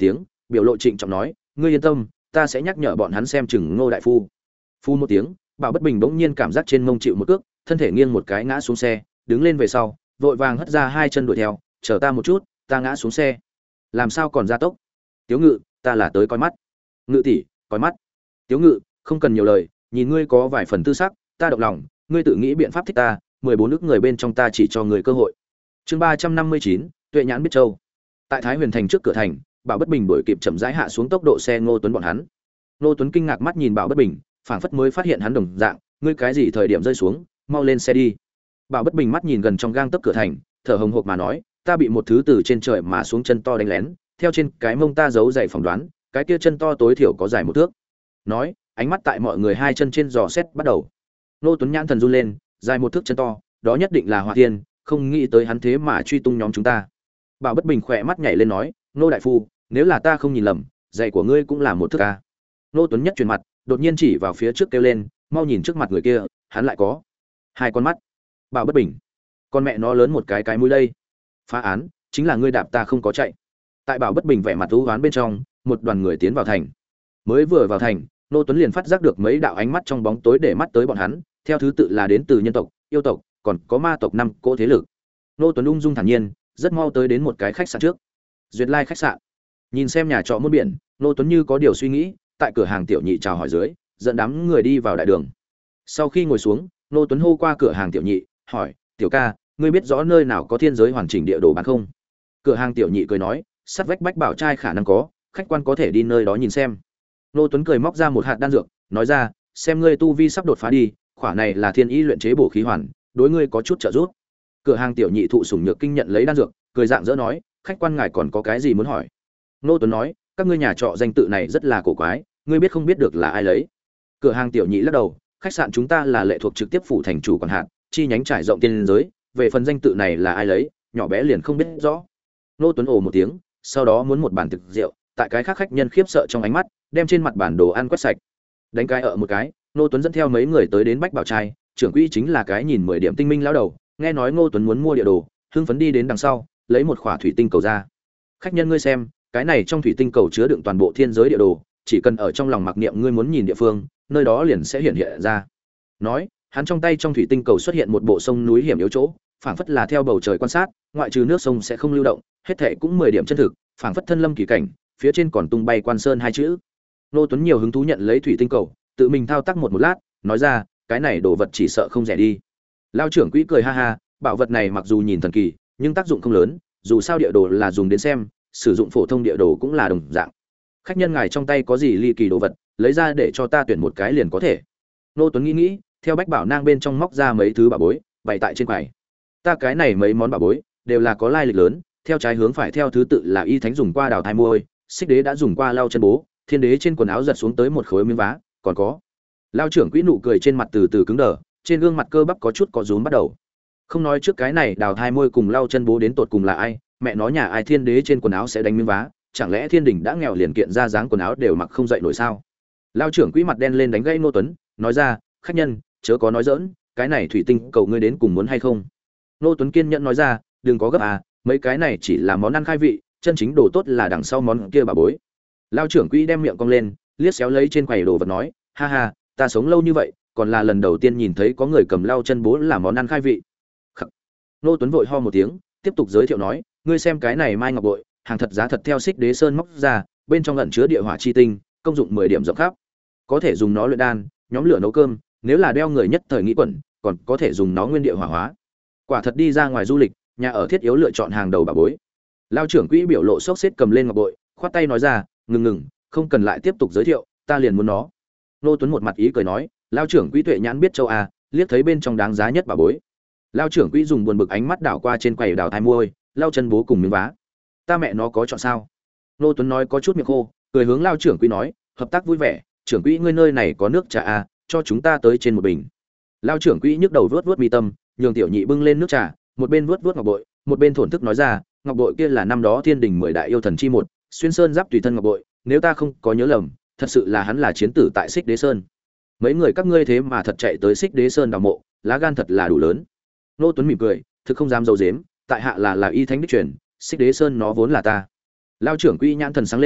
Speaker 1: biểu lộ trịnh trọng nói, ngươi yên tâm, ta sẽ nhắc nhở bọn hắn xem chừng Ngô đại phu. Phu một tiếng, Bảo Bất Bình bỗng nhiên cảm giác trên mông chịu một cước, thân thể nghiêng một cái ngã xuống xe, đứng lên về sau, vội vàng hất ra hai chân đuổi theo, chờ ta một chút, ta ngã xuống xe. Làm sao còn gia tốc? Tiếu Ngự, ta là tới coi mắt. Ngự tỷ, coi mắt. Tiếu Ngự, không cần nhiều lời, nhìn ngươi có vài phần tư sắc, ta động lòng, ngươi tự nghĩ biện pháp thích ta, mười bốn nước người bên trong ta chỉ cho người cơ hội. Chương ba trăm năm mươi chín, Tuệ nhãn biết châu. Tại Thái Huyền thành trước cửa thành, Bảo Bất Bình đuổi kịp chậm rãi hạ xuống tốc độ xe Ngô Tuấn bọn hắn. Ngô Tuấn kinh ngạc mắt nhìn Bảo Bất Bình, phảng phất mới phát hiện hắn đồng dạng, ngươi cái gì thời điểm rơi xuống, mau lên xe đi. Bảo Bất Bình mắt nhìn gần trong gang tấc cửa thành, thở hồng hộc mà nói, ta bị một thứ từ trên trời mà xuống chân to đánh lén, theo trên cái mông ta giấu dày phỏng đoán, cái kia chân to tối thiểu có dài một thước. Nói, ánh mắt tại mọi người hai chân trên dò xét bắt đầu. Ngô Tuấn nhãn thần run lên, dài một thước chân to, đó nhất định là Hỏa Thiên, không nghĩ tới hắn thế mà truy tung nhóm chúng ta. Bảo Bất Bình khỏe mắt nhảy lên nói, Ngô đại phu, nếu là ta không nhìn lầm, giày của ngươi cũng là một thước a. Ngô Tuấn nhất chuyển mặt, đột nhiên chỉ vào phía trước kêu lên, mau nhìn trước mặt người kia, hắn lại có hai con mắt. Bảo Bất Bình, con mẹ nó lớn một cái cái mũi đây. Phá án, chính là ngươi đạp ta không có chạy. Tại Bảo Bất Bình vẻ mặt u uất bên trong, một đoàn người tiến vào thành. Mới vừa vào thành, Ngô Tuấn liền phát giác được mấy đạo ánh mắt trong bóng tối để mắt tới bọn hắn, theo thứ tự là đến từ nhân tộc, yêu tộc, còn có ma tộc năm cỗ thế lực. Ngô Tuấn ung dung thản nhiên, rất mau tới đến một cái khách sạn trước. Duyệt Lai khách sạn. Nhìn xem nhà trọ muôn biển, Ngô Tuấn như có điều suy nghĩ, tại cửa hàng tiểu nhị chào hỏi dưới, dẫn đám người đi vào đại đường. Sau khi ngồi xuống, Ngô Tuấn hô qua cửa hàng tiểu nhị, hỏi, "Tiểu ca, ngươi biết rõ nơi nào có thiên giới hoàn chỉnh địa đồ bán không?" Cửa hàng tiểu nhị cười nói, "Sắt vách Bách Bảo trai khả năng có, khách quan có thể đi nơi đó nhìn xem." Ngô Tuấn cười móc ra một hạt đan dược, nói ra, "Xem ngươi tu vi sắp đột phá đi, khỏa này là thiên ý luyện chế bổ khí hoàn, đối ngươi có chút trợ giúp." Cửa hàng tiểu nhị thụ sủng nhược kinh nhận lấy đan dược, cười dạng dỡ nói, "Khách quan ngài còn có cái gì muốn hỏi?" Ngô Tuấn nói, "Các ngươi nhà trọ danh tự này rất là cổ quái, ngươi biết không biết được là ai lấy?" Cửa hàng tiểu nhị lắc đầu, "Khách sạn chúng ta là lệ thuộc trực tiếp phủ thành chủ quản hạt, chi nhánh trải rộng tiên giới, về phần danh tự này là ai lấy, nhỏ bé liền không biết rõ." Ngô Tuấn ồ một tiếng, sau đó muốn một bàn thực rượu, tại cái khác khách nhân khiếp sợ trong ánh mắt, đem trên mặt bản đồ ăn quét sạch. Đánh cái ở một cái, Ngô Tuấn dẫn theo mấy người tới đến Bách Bảo trai, trưởng quỹ chính là cái nhìn mười điểm tinh minh lão đầu, nghe nói Ngô Tuấn muốn mua địa đồ, hưng phấn đi đến đằng sau, lấy một khỏa thủy tinh cầu ra. "Khách nhân ngươi xem, cái này trong thủy tinh cầu chứa đựng toàn bộ thiên giới địa đồ, chỉ cần ở trong lòng mặc niệm ngươi muốn nhìn địa phương, nơi đó liền sẽ hiện hiện ra." Nói, hắn trong tay trong thủy tinh cầu xuất hiện một bộ sông núi hiểm yếu chỗ, phảng phất là theo bầu trời quan sát, ngoại trừ nước sông sẽ không lưu động, hết thảy cũng mười điểm chân thực, phảng phất thân lâm kỳ cảnh, phía trên còn tung bay Quan Sơn hai chữ. Nô Tuấn nhiều hứng thú nhận lấy thủy tinh cầu, tự mình thao tác một một lát, nói ra, cái này đồ vật chỉ sợ không rẻ đi. Lao trưởng quỹ cười ha ha, bảo vật này mặc dù nhìn thần kỳ, nhưng tác dụng không lớn, dù sao địa đồ là dùng đến xem, sử dụng phổ thông địa đồ cũng là đồng dạng. Khách nhân ngài trong tay có gì ly kỳ đồ vật, lấy ra để cho ta tuyển một cái liền có thể. Nô Tuấn nghĩ nghĩ, theo bách bảo nang bên trong móc ra mấy thứ bảo bối, bày tại trên quầy. Ta cái này mấy món bảo bối đều là có lai lịch lớn, theo trái hướng phải theo thứ tự là y thánh dùng qua đào thai môi, xích đế đã dùng qua lau chân bố, thiên đế trên quần áo giật xuống tới một khối miếng vá, còn có. Lao trưởng quỹ nụ cười trên mặt từ từ cứng đờ, trên gương mặt cơ bắp có chút có rúm bắt đầu. Không nói trước cái này đào thai môi cùng lau chân bố đến tột cùng là ai, mẹ nó nhà ai thiên đế trên quần áo sẽ đánh miếng vá, chẳng lẽ thiên đình đã nghèo liền kiện ra dáng quần áo đều mặc không dậy nổi sao? Lao trưởng quỹ mặt đen lên đánh gây Nô Tuấn, nói ra, khách nhân, chớ có nói dỡn, cái này thủy tinh cầu ngươi đến cùng muốn hay không? Nô Tuấn kiên nhẫn nói ra, đừng có gấp à, mấy cái này chỉ là món ăn khai vị, chân chính đồ tốt là đằng sau món kia bà bối. Lao trưởng quỹ đem miệng cong lên, liếc xéo lấy trên quầy đồ vật nói, ha ha, ta sống lâu như vậy, còn là lần đầu tiên nhìn thấy có người cầm lau chân bố làm món ăn khai vị. Khắc. Nô Tuấn vội ho một tiếng, tiếp tục giới thiệu nói, ngươi xem cái này mai ngọc bội, hàng thật giá thật theo xích đế sơn móc ra, bên trong ẩn chứa địa hỏa chi tinh, công dụng mười điểm rộng khắp, có thể dùng nó luyện đan, nhóm lửa nấu cơm, nếu là đeo người nhất thời nghĩ quẩn, còn có thể dùng nó nguyên địa hỏa hóa. Quả thật đi ra ngoài du lịch, nhà ở thiết yếu lựa chọn hàng đầu bà bối. Lao trưởng quỹ biểu lộ sốc xếp cầm lên ngọc bội, khoát tay nói ra, ngừng ngừng, không cần lại tiếp tục giới thiệu, ta liền muốn nó. Nô Tuấn một mặt ý cười nói, Lao trưởng quỹ tuệ nhãn biết châu a, liếc thấy bên trong đáng giá nhất bà bối. Lao trưởng quỹ dùng buồn bực ánh mắt đảo qua trên quầy đào thai môi, lau chân bố cùng miếng vá. Ta mẹ nó có chọn sao? Nô Tuấn nói có chút miệng khô, cười hướng Lao trưởng quỹ nói, hợp tác vui vẻ, trưởng quỹ ngươi nơi này có nước trà a, cho chúng ta tới trên một bình. Lao trưởng quỹ nhức đầu vuốt vuốt mi tâm, nhường tiểu nhị bưng lên nước trà, một bên vuốt vuốt ngọc bội, một bên thổn thức nói ra, ngọc bội kia là năm đó thiên đình mười đại yêu thần chi một, xuyên sơn giáp tùy thân ngọc bội, nếu ta không có nhớ lầm, thật sự là hắn là chiến tử tại xích đế sơn. Mấy người các ngươi thế mà thật chạy tới xích đế sơn đào mộ, lá gan thật là đủ lớn. Nô Tuấn mỉm cười, thực không dám giấu giếm, tại hạ là là y thánh đích truyền, xích đế sơn nó vốn là ta. Lao trưởng quỹ nhãn thần sáng lên,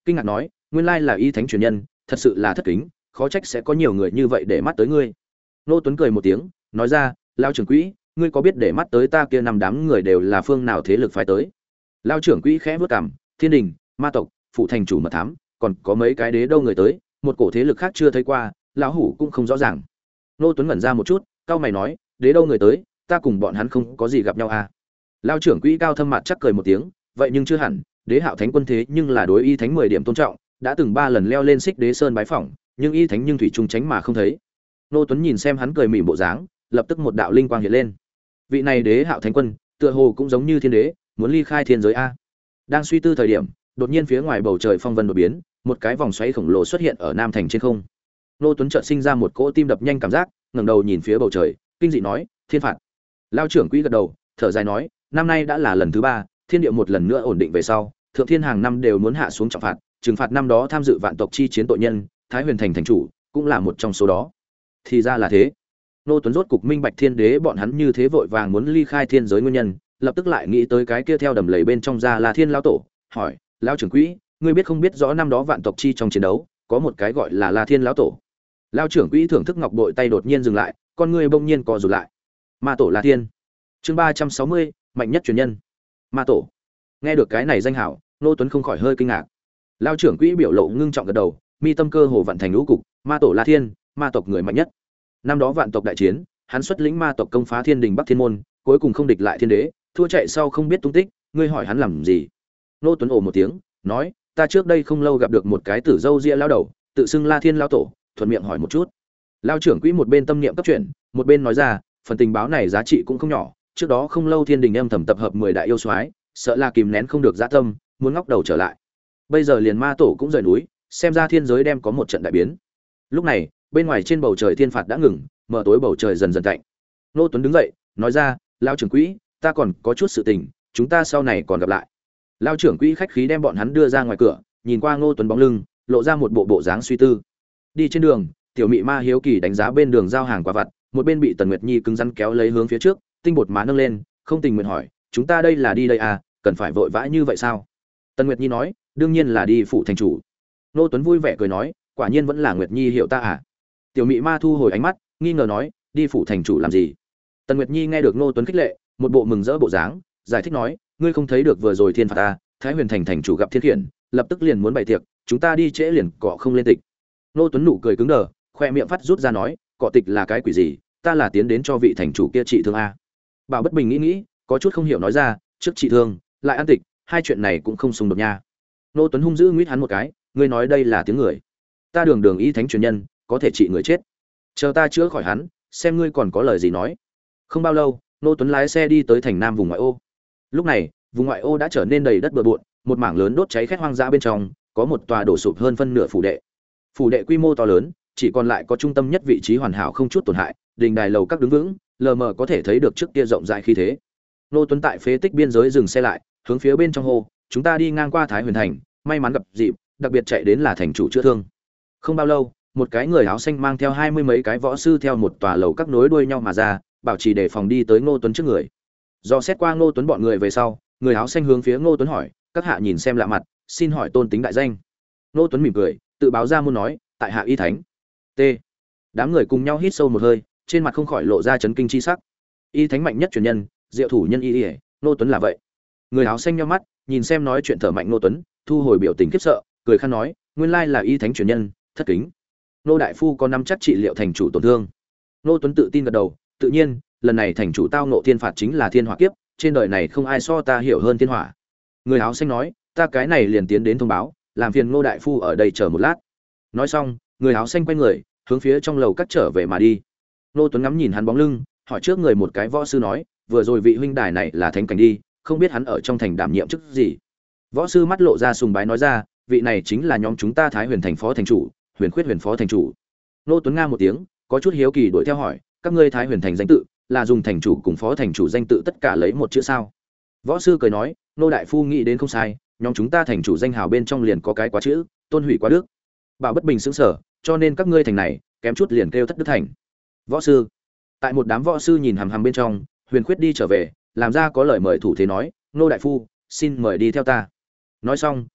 Speaker 1: kinh ngạc nói, nguyên lai là y thánh truyền nhân, thật sự là thất kính, khó trách sẽ có nhiều người như vậy để mắt tới ngươi. Ngô Tuấn cười một tiếng, nói ra, lao trưởng quỹ, ngươi có biết để mắt tới ta kia năm đám người đều là phương nào thế lực phái tới? Lao trưởng quỹ khẽ vớt cằm, thiên đình, ma tộc, phụ thành chủ mật thám, còn có mấy cái đế đâu người tới, một cổ thế lực khác chưa thấy qua, lão hủ cũng không rõ ràng. Ngô Tuấn ngẩn ra một chút, cao mày nói, đế đâu người tới, ta cùng bọn hắn không có gì gặp nhau à? Lao trưởng quỹ cao thâm mặt chắc cười một tiếng, vậy nhưng chưa hẳn, đế hạo thánh quân thế nhưng là đối y thánh mười điểm tôn trọng, đã từng ba lần leo lên xích đế sơn bái phỏng, nhưng y thánh nhưng thủy trung tránh mà không thấy. Ngô Tuấn nhìn xem hắn cười mỉm bộ dáng, lập tức một đạo linh quang hiện lên. Vị này đế hạo thánh quân, tựa hồ cũng giống như thiên đế, muốn ly khai thiên giới a. Đang suy tư thời điểm, đột nhiên phía ngoài bầu trời phong vân đột biến, một cái vòng xoáy khổng lồ xuất hiện ở nam thành trên không. Ngô Tuấn chợt sinh ra một cỗ tim đập nhanh cảm giác, ngẩng đầu nhìn phía bầu trời, kinh dị nói, thiên phạt. Lao trưởng quỹ gật đầu, thở dài nói, năm nay đã là lần thứ ba, thiên địa một lần nữa ổn định về sau, thượng thiên hàng năm đều muốn hạ xuống trọng phạt, trừng phạt năm đó tham dự vạn tộc chi chiến tội nhân, Thái Huyền thành thành chủ cũng là một trong số đó. Thì ra là thế. Ngô Tuấn rốt cục minh bạch thiên đế bọn hắn như thế vội vàng muốn ly khai thiên giới nguyên nhân, lập tức lại nghĩ tới cái kia theo đầm lầy bên trong ra là Thiên lão tổ, hỏi, lão trưởng quỹ, ngươi biết không biết rõ năm đó vạn tộc chi trong chiến đấu, có một cái gọi là La Thiên lão tổ. Lão trưởng quỹ thưởng thức ngọc bội tay đột nhiên dừng lại, con ngươi bỗng nhiên co rụt lại. Ma tổ La Thiên. Chương ba trăm sáu mươi, mạnh nhất truyền nhân. Ma tổ. Nghe được cái này danh hảo, Ngô Tuấn không khỏi hơi kinh ngạc. Lão trưởng quỹ biểu lộ ngưng trọng gật đầu, mi tâm cơ hồ vận thành lũ cục, Ma tổ La Thiên, ma tộc người mạnh nhất. Năm đó vạn tộc đại chiến, hắn xuất lĩnh ma tộc công phá thiên đình Bắc Thiên môn, cuối cùng không địch lại thiên đế, thua chạy sau không biết tung tích, ngươi hỏi hắn làm gì? Ngô Tuấn ồ một tiếng, nói, ta trước đây không lâu gặp được một cái tử dâu ria lão đầu, tự xưng La Thiên lão tổ, thuận miệng hỏi một chút. Lão trưởng quỹ một bên tâm niệm cấp chuyển, một bên nói ra, phần tình báo này giá trị cũng không nhỏ, trước đó không lâu thiên đình em thầm tập hợp mười đại yêu soái, sợ là kìm nén không được dã tâm, muốn ngóc đầu trở lại. Bây giờ liền ma tổ cũng rời núi, xem ra thiên giới đem có một trận đại biến. Lúc này, bên ngoài trên bầu trời thiên phạt đã ngừng, mở tối bầu trời dần dần tạnh. Ngô Tuấn đứng dậy, nói ra, lão trưởng quỹ, ta còn có chút sự tình, chúng ta sau này còn gặp lại. Lão trưởng quỹ khách khí đem bọn hắn đưa ra ngoài cửa, nhìn qua Ngô Tuấn bóng lưng, lộ ra một bộ bộ dáng suy tư. Đi trên đường, tiểu mị ma hiếu kỳ đánh giá bên đường giao hàng quả vặt, một bên bị Tần Nguyệt Nhi cứng rắn kéo lấy hướng phía trước, tinh bột má nâng lên, không tình nguyện hỏi, chúng ta đây là đi đây à, cần phải vội vã như vậy sao? Tần Nguyệt Nhi nói, đương nhiên là đi phụ thành chủ. Ngô Tuấn vui vẻ cười nói, quả nhiên vẫn là Nguyệt Nhi hiểu ta à? Tiểu mị ma thu hồi ánh mắt, nghi ngờ nói, đi phụ thành chủ làm gì? Tần Nguyệt Nhi nghe được Ngô Tuấn khích lệ, một bộ mừng rỡ bộ dáng, giải thích nói, ngươi không thấy được vừa rồi thiên phạt ta, Thái Huyền thành thành chủ gặp thiên khiển, lập tức liền muốn bày tiệc, chúng ta đi trễ liền cọ không lên tịch. Ngô Tuấn nụ cười cứng đờ, khoe miệng phát rút ra nói, cọ tịch là cái quỷ gì, ta là tiến đến cho vị thành chủ kia trị thương a. Bảo Bất Bình nghĩ nghĩ, có chút không hiểu nói ra, trước trị thương, lại ăn tịch, hai chuyện này cũng không xung đột nha. Ngô Tuấn hung dữ nguyết hắn một cái, ngươi nói đây là tiếng người, ta đường đường y thánh truyền nhân, có thể trị người chết, chờ ta chữa khỏi hắn, xem ngươi còn có lời gì nói. Không bao lâu, Ngô Tuấn lái xe đi tới thành nam vùng ngoại ô. Lúc này, vùng ngoại ô đã trở nên đầy đất bừa bộn, một mảng lớn đốt cháy khét hoang dã bên trong, có một tòa đổ sụp hơn phân nửa phủ đệ. Phủ đệ quy mô to lớn, chỉ còn lại có trung tâm nhất vị trí hoàn hảo không chút tổn hại, đình đài lầu các đứng vững, lờ mờ có thể thấy được trước kia rộng rãi khí thế. Ngô Tuấn tại phế tích biên giới dừng xe lại, hướng phía bên trong hô, chúng ta đi ngang qua Thái Huyền thành, may mắn gặp dịp, đặc biệt chạy đến là thành chủ chữa thương. Không bao lâu, một cái người áo xanh mang theo hai mươi mấy cái võ sư theo một tòa lầu các nối đuôi nhau mà ra, bảo trì đề phòng đi tới Ngô Tuấn trước người. Do xét qua Ngô Tuấn bọn người về sau, người áo xanh hướng phía Ngô Tuấn hỏi, các hạ nhìn xem lạ mặt, xin hỏi tôn tính đại danh. Ngô Tuấn mỉm cười, tự báo ra muốn nói, tại hạ y thánh. T. Đám người cùng nhau hít sâu một hơi, trên mặt không khỏi lộ ra chấn kinh chi sắc. Y thánh mạnh nhất truyền nhân, diệu thủ nhân y y, Ngô Tuấn là vậy. Người áo xanh nhíu mắt, nhìn xem nói chuyện thở mạnh Ngô Tuấn, thu hồi biểu tình khiếp sợ, cười khăn nói, nguyên lai là y thánh truyền nhân, thất kính. Ngô đại phu có nắm chắc trị liệu thành chủ tổn thương. Ngô Tuấn tự tin gật đầu, tự nhiên, lần này thành chủ tao ngộ thiên phạt chính là thiên hỏa kiếp, trên đời này không ai so ta hiểu hơn thiên hỏa. Người áo xanh nói, ta cái này liền tiến đến thông báo, làm phiền Ngô đại phu ở đây chờ một lát. Nói xong, người áo xanh quay người, hướng phía trong lầu cắt trở về mà đi. Ngô Tuấn ngắm nhìn hắn bóng lưng, hỏi trước người một cái võ sư nói, vừa rồi vị huynh đài này là thánh cảnh đi, không biết hắn ở trong thành đảm nhiệm chức gì. Võ sư mắt lộ ra sùng bái nói ra, vị này chính là nhóm chúng ta Thái Huyền thành phó thành chủ, Huyền Khuyết Huyền phó thành chủ. Ngô Tuấn nga một tiếng, có chút hiếu kỳ đuổi theo hỏi, các ngươi Thái Huyền thành danh tự là dùng thành chủ cùng phó thành chủ danh tự tất cả lấy một chữ sao? Võ sư cười nói, Ngô đại phu nghĩ đến không sai, nhóm chúng ta thành chủ danh hào bên trong liền có cái quá chữ, tôn hủy quá đức. Bảo Bất Bình sững sờ, cho nên các ngươi thành này kém chút liền kêu thất đức thành. Võ sư. Tại một đám võ sư nhìn hằm hằm bên trong, Huyền Khuyết đi trở về, làm ra có lời mời thủ thế nói, Ngô đại phu, xin mời đi theo ta. Nói xong,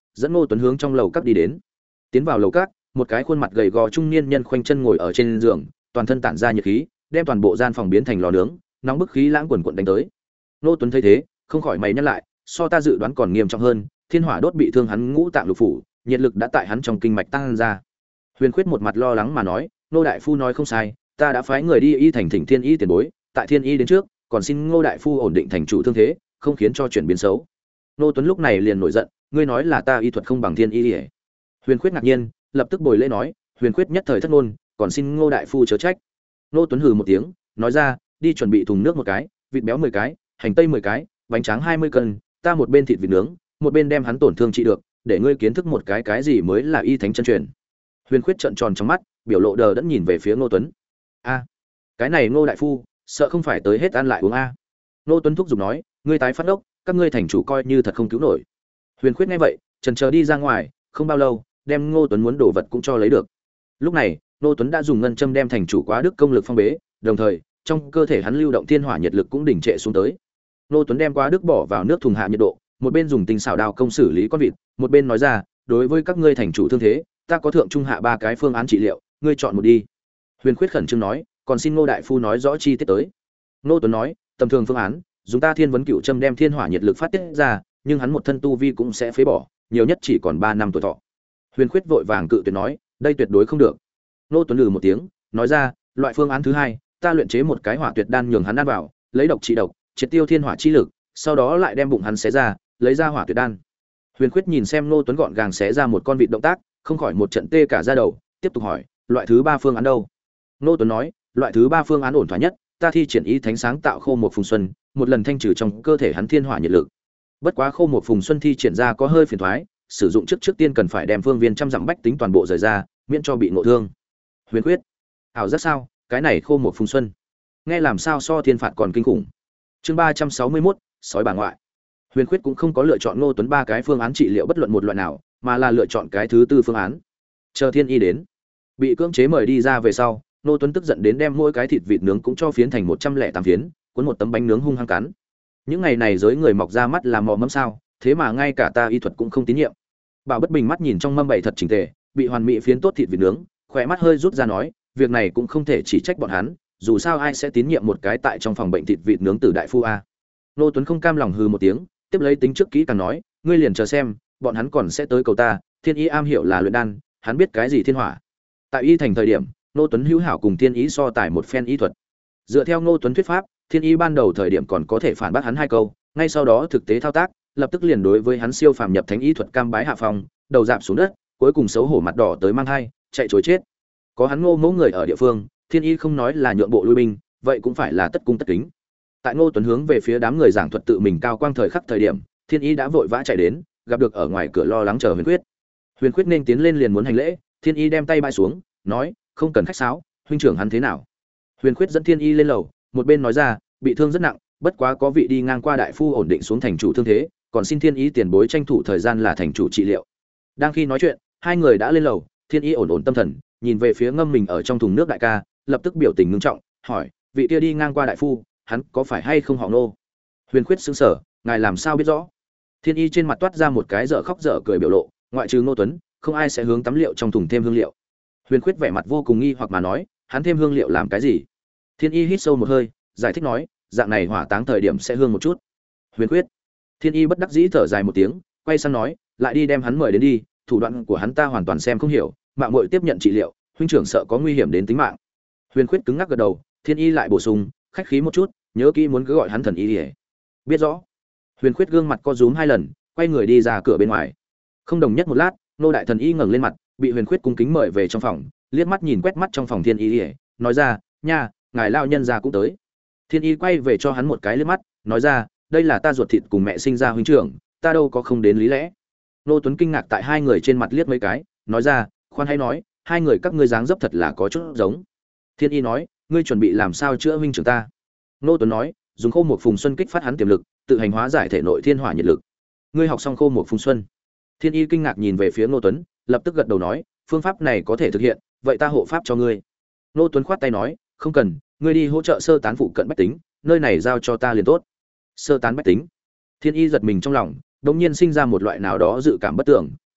Speaker 1: dẫn Ngô Tuấn hướng trong lầu các đi đến. Tiến vào lầu các, một cái khuôn mặt gầy gò trung niên nhân khoanh chân ngồi ở trên giường, toàn thân tản ra nhiệt khí, đem toàn bộ gian phòng biến thành lò nướng, nóng bức khí lãng quần quần đánh tới. Ngô Tuấn thấy thế, không khỏi mày nhăn lại, so ta dự đoán còn nghiêm trọng hơn, thiên hỏa đốt bị thương hắn ngũ tạng lục phủ, nhiệt lực đã tại hắn trong kinh mạch tăng ra. Huyền Khuyết một mặt lo lắng mà nói, Ngô đại phu nói không sai, ta đã phái người đi y thành thỉnh thiên y tiền bối, tại thiên y đến trước, còn xin Ngô đại phu ổn định thành chủ thương thế, không khiến cho chuyển biến xấu. Ngô Tuấn lúc này liền nổi giận, ngươi nói là ta y thuật không bằng thiên y. Huyền Khuyết ngạc nhiên, lập tức bồi lễ nói, Huyền Khuyết nhất thời thất ngôn, còn xin Ngô đại phu chớ trách. Ngô Tuấn hừ một tiếng, nói ra, đi chuẩn bị thùng nước một cái, vịt béo mười cái, hành tây mười cái, bánh tráng hai mươi cân, ta một bên thịt vịt nướng, một bên đem hắn tổn thương trị được, để ngươi kiến thức một cái cái gì mới là y thánh chân truyền. Huyền Khuyết trợn tròn trong mắt, biểu lộ đờ đẫn nhìn về phía Ngô Tuấn. A, cái này Ngô đại phu, sợ không phải tới hết ăn lại uống a. Ngô Tuấn thúc giục nói, ngươi tái phát ốc, các ngươi thành chủ coi như thật không cứu nổi. Huyền Khuyết nghe vậy, chần chờ đi ra ngoài, không bao lâu, đem Ngô Tuấn muốn đồ vật cũng cho lấy được. Lúc này, Ngô Tuấn đã dùng ngân châm đem thành chủ Quá Đức công lực phong bế, đồng thời, trong cơ thể hắn lưu động thiên hỏa nhiệt lực cũng đỉnh trệ xuống tới. Ngô Tuấn đem Quá Đức bỏ vào nước thùng hạ nhiệt độ, một bên dùng tinh xảo đao công xử lý con vịt, một bên nói ra, đối với các ngươi thành chủ thương thế, ta có thượng trung hạ ba cái phương án trị liệu, ngươi chọn một đi. Huyền Khuyết khẩn trương nói, còn xin Ngô đại phu nói rõ chi tiết tới. Ngô Tuấn nói, tầm thường phương án, dùng ta thiên vấn cựu châm đem thiên hỏa nhiệt lực phát tiết ra, nhưng hắn một thân tu vi cũng sẽ phế bỏ, nhiều nhất chỉ còn ba năm tuổi thọ. Huyền Khuyết vội vàng cự tuyệt nói, đây tuyệt đối không được. Ngô Tuấn lừ một tiếng, nói ra, loại phương án thứ hai, ta luyện chế một cái hỏa tuyệt đan nhường hắn ăn vào, lấy độc trị độc, triệt tiêu thiên hỏa chi lực, sau đó lại đem bụng hắn xé ra, lấy ra hỏa tuyệt đan. Huyền Khuyết nhìn xem Ngô Tuấn gọn gàng xé ra một con vịt động tác, không khỏi một trận tê cả da đầu, tiếp tục hỏi, loại thứ ba phương án đâu? Ngô Tuấn nói, loại thứ ba phương án ổn thỏa nhất, ta thi triển ý thánh sáng tạo khô một phùng xuân, một lần thanh trừ trong cơ thể hắn thiên hỏa nhiệt lực. Bất quá khô một phùng xuân thi triển ra có hơi phiền toái, sử dụng trước trước tiên cần phải đem phương viên trăm dặm bách tính toàn bộ rời ra, miễn cho bị ngộ thương. Huyền Khuyết, ảo rất sao, cái này khô một phùng xuân, nghe làm sao so thiên phạt còn kinh khủng. Chương ba trăm sáu mươi mốt, sói bà ngoại. Huyền Khuyết cũng không có lựa chọn Ngô Tuấn ba cái phương án trị liệu bất luận một loại nào, mà là lựa chọn cái thứ tư phương án. Chờ thiên y đến, bị cưỡng chế mời đi ra về sau, Ngô Tuấn tức giận đến đem mỗi cái thịt vịt nướng cũng cho phiến thành một trăm lẻ tám phiến, cuốn một tấm bánh nướng hung hăng cắn. Những ngày này giới người mọc ra mắt làm mò mẫm sao, thế mà ngay cả ta y thuật cũng không tín nhiệm. Bảo Bất Bình mắt nhìn trong mâm bày thật chỉnh tề, bị hoàn mỹ phiến tốt thịt vịt nướng, khỏe mắt hơi rút ra nói, việc này cũng không thể chỉ trách bọn hắn, dù sao ai sẽ tín nhiệm một cái tại trong phòng bệnh thịt vịt nướng từ đại phu a. Ngô Tuấn không cam lòng hừ một tiếng, tiếp lấy tính trước kỹ càng nói, ngươi liền chờ xem, bọn hắn còn sẽ tới cầu ta, thiên ý am hiểu là luyện đan, hắn biết cái gì thiên hỏa. Tại y thành thời điểm, Ngô Tuấn hữu hảo cùng thiên ý so tài một phen y thuật. Dựa theo Ngô Tuấn thuyết pháp, thiên ý ban đầu thời điểm còn có thể phản bác hắn hai câu, ngay sau đó thực tế thao tác, lập tức liền đối với hắn siêu phàm nhập thánh y thuật cam bái hạ phòng, đầu dạp xuống đất, cuối cùng xấu hổ mặt đỏ tới mang hai, chạy trối chết. Có hắn Ngô mẫu người ở địa phương, thiên ý không nói là nhượng bộ lui binh, vậy cũng phải là tất cung tất kính. Tại Ngô Tuấn hướng về phía đám người giảng thuật tự mình cao quang thời khắc thời điểm, thiên ý đã vội vã chạy đến, gặp được ở ngoài cửa lo lắng chờ Huyền Khuyết. Huyền Khuyết nên tiến lên liền muốn hành lễ, thiên ý đem tay bãi xuống, nói, không cần khách sáo, huynh trưởng hắn thế nào? Huyền Khuyết dẫn thiên ý lên lầu, một bên nói ra, bị thương rất nặng, bất quá có vị đi ngang qua đại phu ổn định xuống thành chủ thương thế, còn xin thiên ý tiền bối tranh thủ thời gian là thành chủ trị liệu. Đang khi nói chuyện, hai người đã lên lầu, thiên ý ổn ổn tâm thần, nhìn về phía ngâm mình ở trong thùng nước đại ca, lập tức biểu tình ngưng trọng, hỏi, vị kia đi ngang qua đại phu, hắn có phải hay không họ Ngô? Huyền Khuyết sững sờ, ngài làm sao biết rõ? Thiên y trên mặt toát ra một cái dở khóc dở cười biểu lộ, ngoại trừ Ngô Tuấn, không ai sẽ hướng tắm liệu trong thùng thêm hương liệu. Huyền Khuyết vẻ mặt vô cùng nghi hoặc mà nói, hắn thêm hương liệu làm cái gì? Thiên y hít sâu một hơi, giải thích nói, dạng này hỏa táng thời điểm sẽ hương một chút. Huyền Khuyết. Thiên y bất đắc dĩ thở dài một tiếng, quay sang nói, lại đi đem hắn mời đến đi, thủ đoạn của hắn ta hoàn toàn xem không hiểu, mạng muội tiếp nhận trị liệu, huynh trưởng sợ có nguy hiểm đến tính mạng. Huyền Khuyết cứng ngắc gật đầu, Thiên y lại bổ sung, khách khí một chút, nhớ kỹ muốn cứ gọi hắn thần y đi. Biết rõ. Huyền Khuyết gương mặt co rúm hai lần, quay người đi ra cửa bên ngoài. Không đồng nhất một lát, nô đại thần y ngẩng lên mặt, bị Huyền Khuyết cung kính mời về trong phòng, liếc mắt nhìn quét mắt trong phòng Thiên y, nói ra, nha, ngài lao nhân gia cũng tới. Thiên y quay về cho hắn một cái liếc mắt, nói ra, đây là ta ruột thịt cùng mẹ sinh ra huynh trưởng, ta đâu có không đến lý lẽ. Nô Tuấn kinh ngạc tại hai người trên mặt liếc mấy cái, nói ra, khoan hãy nói, hai người các ngươi dáng dấp thật là có chút giống. Thiên y nói, ngươi chuẩn bị làm sao chữa huynh trưởng ta? Nô Tuấn nói, dùng khô một phùng xuân kích phát hắn tiềm lực, tự hành hóa giải thể nội thiên hỏa nhiệt lực. Ngươi học xong khô một phùng xuân? Thiên y kinh ngạc nhìn về phía Nô Tuấn, lập tức gật đầu nói, phương pháp này có thể thực hiện, vậy ta hộ pháp cho ngươi. Nô Tuấn khoát tay nói, không cần, ngươi đi hỗ trợ sơ tán phụ cận bách tính, nơi này giao cho ta liền tốt. Sơ tán bách tính? Thiên y giật mình trong lòng, đột nhiên sinh ra một loại nào đó dự cảm bất tưởng,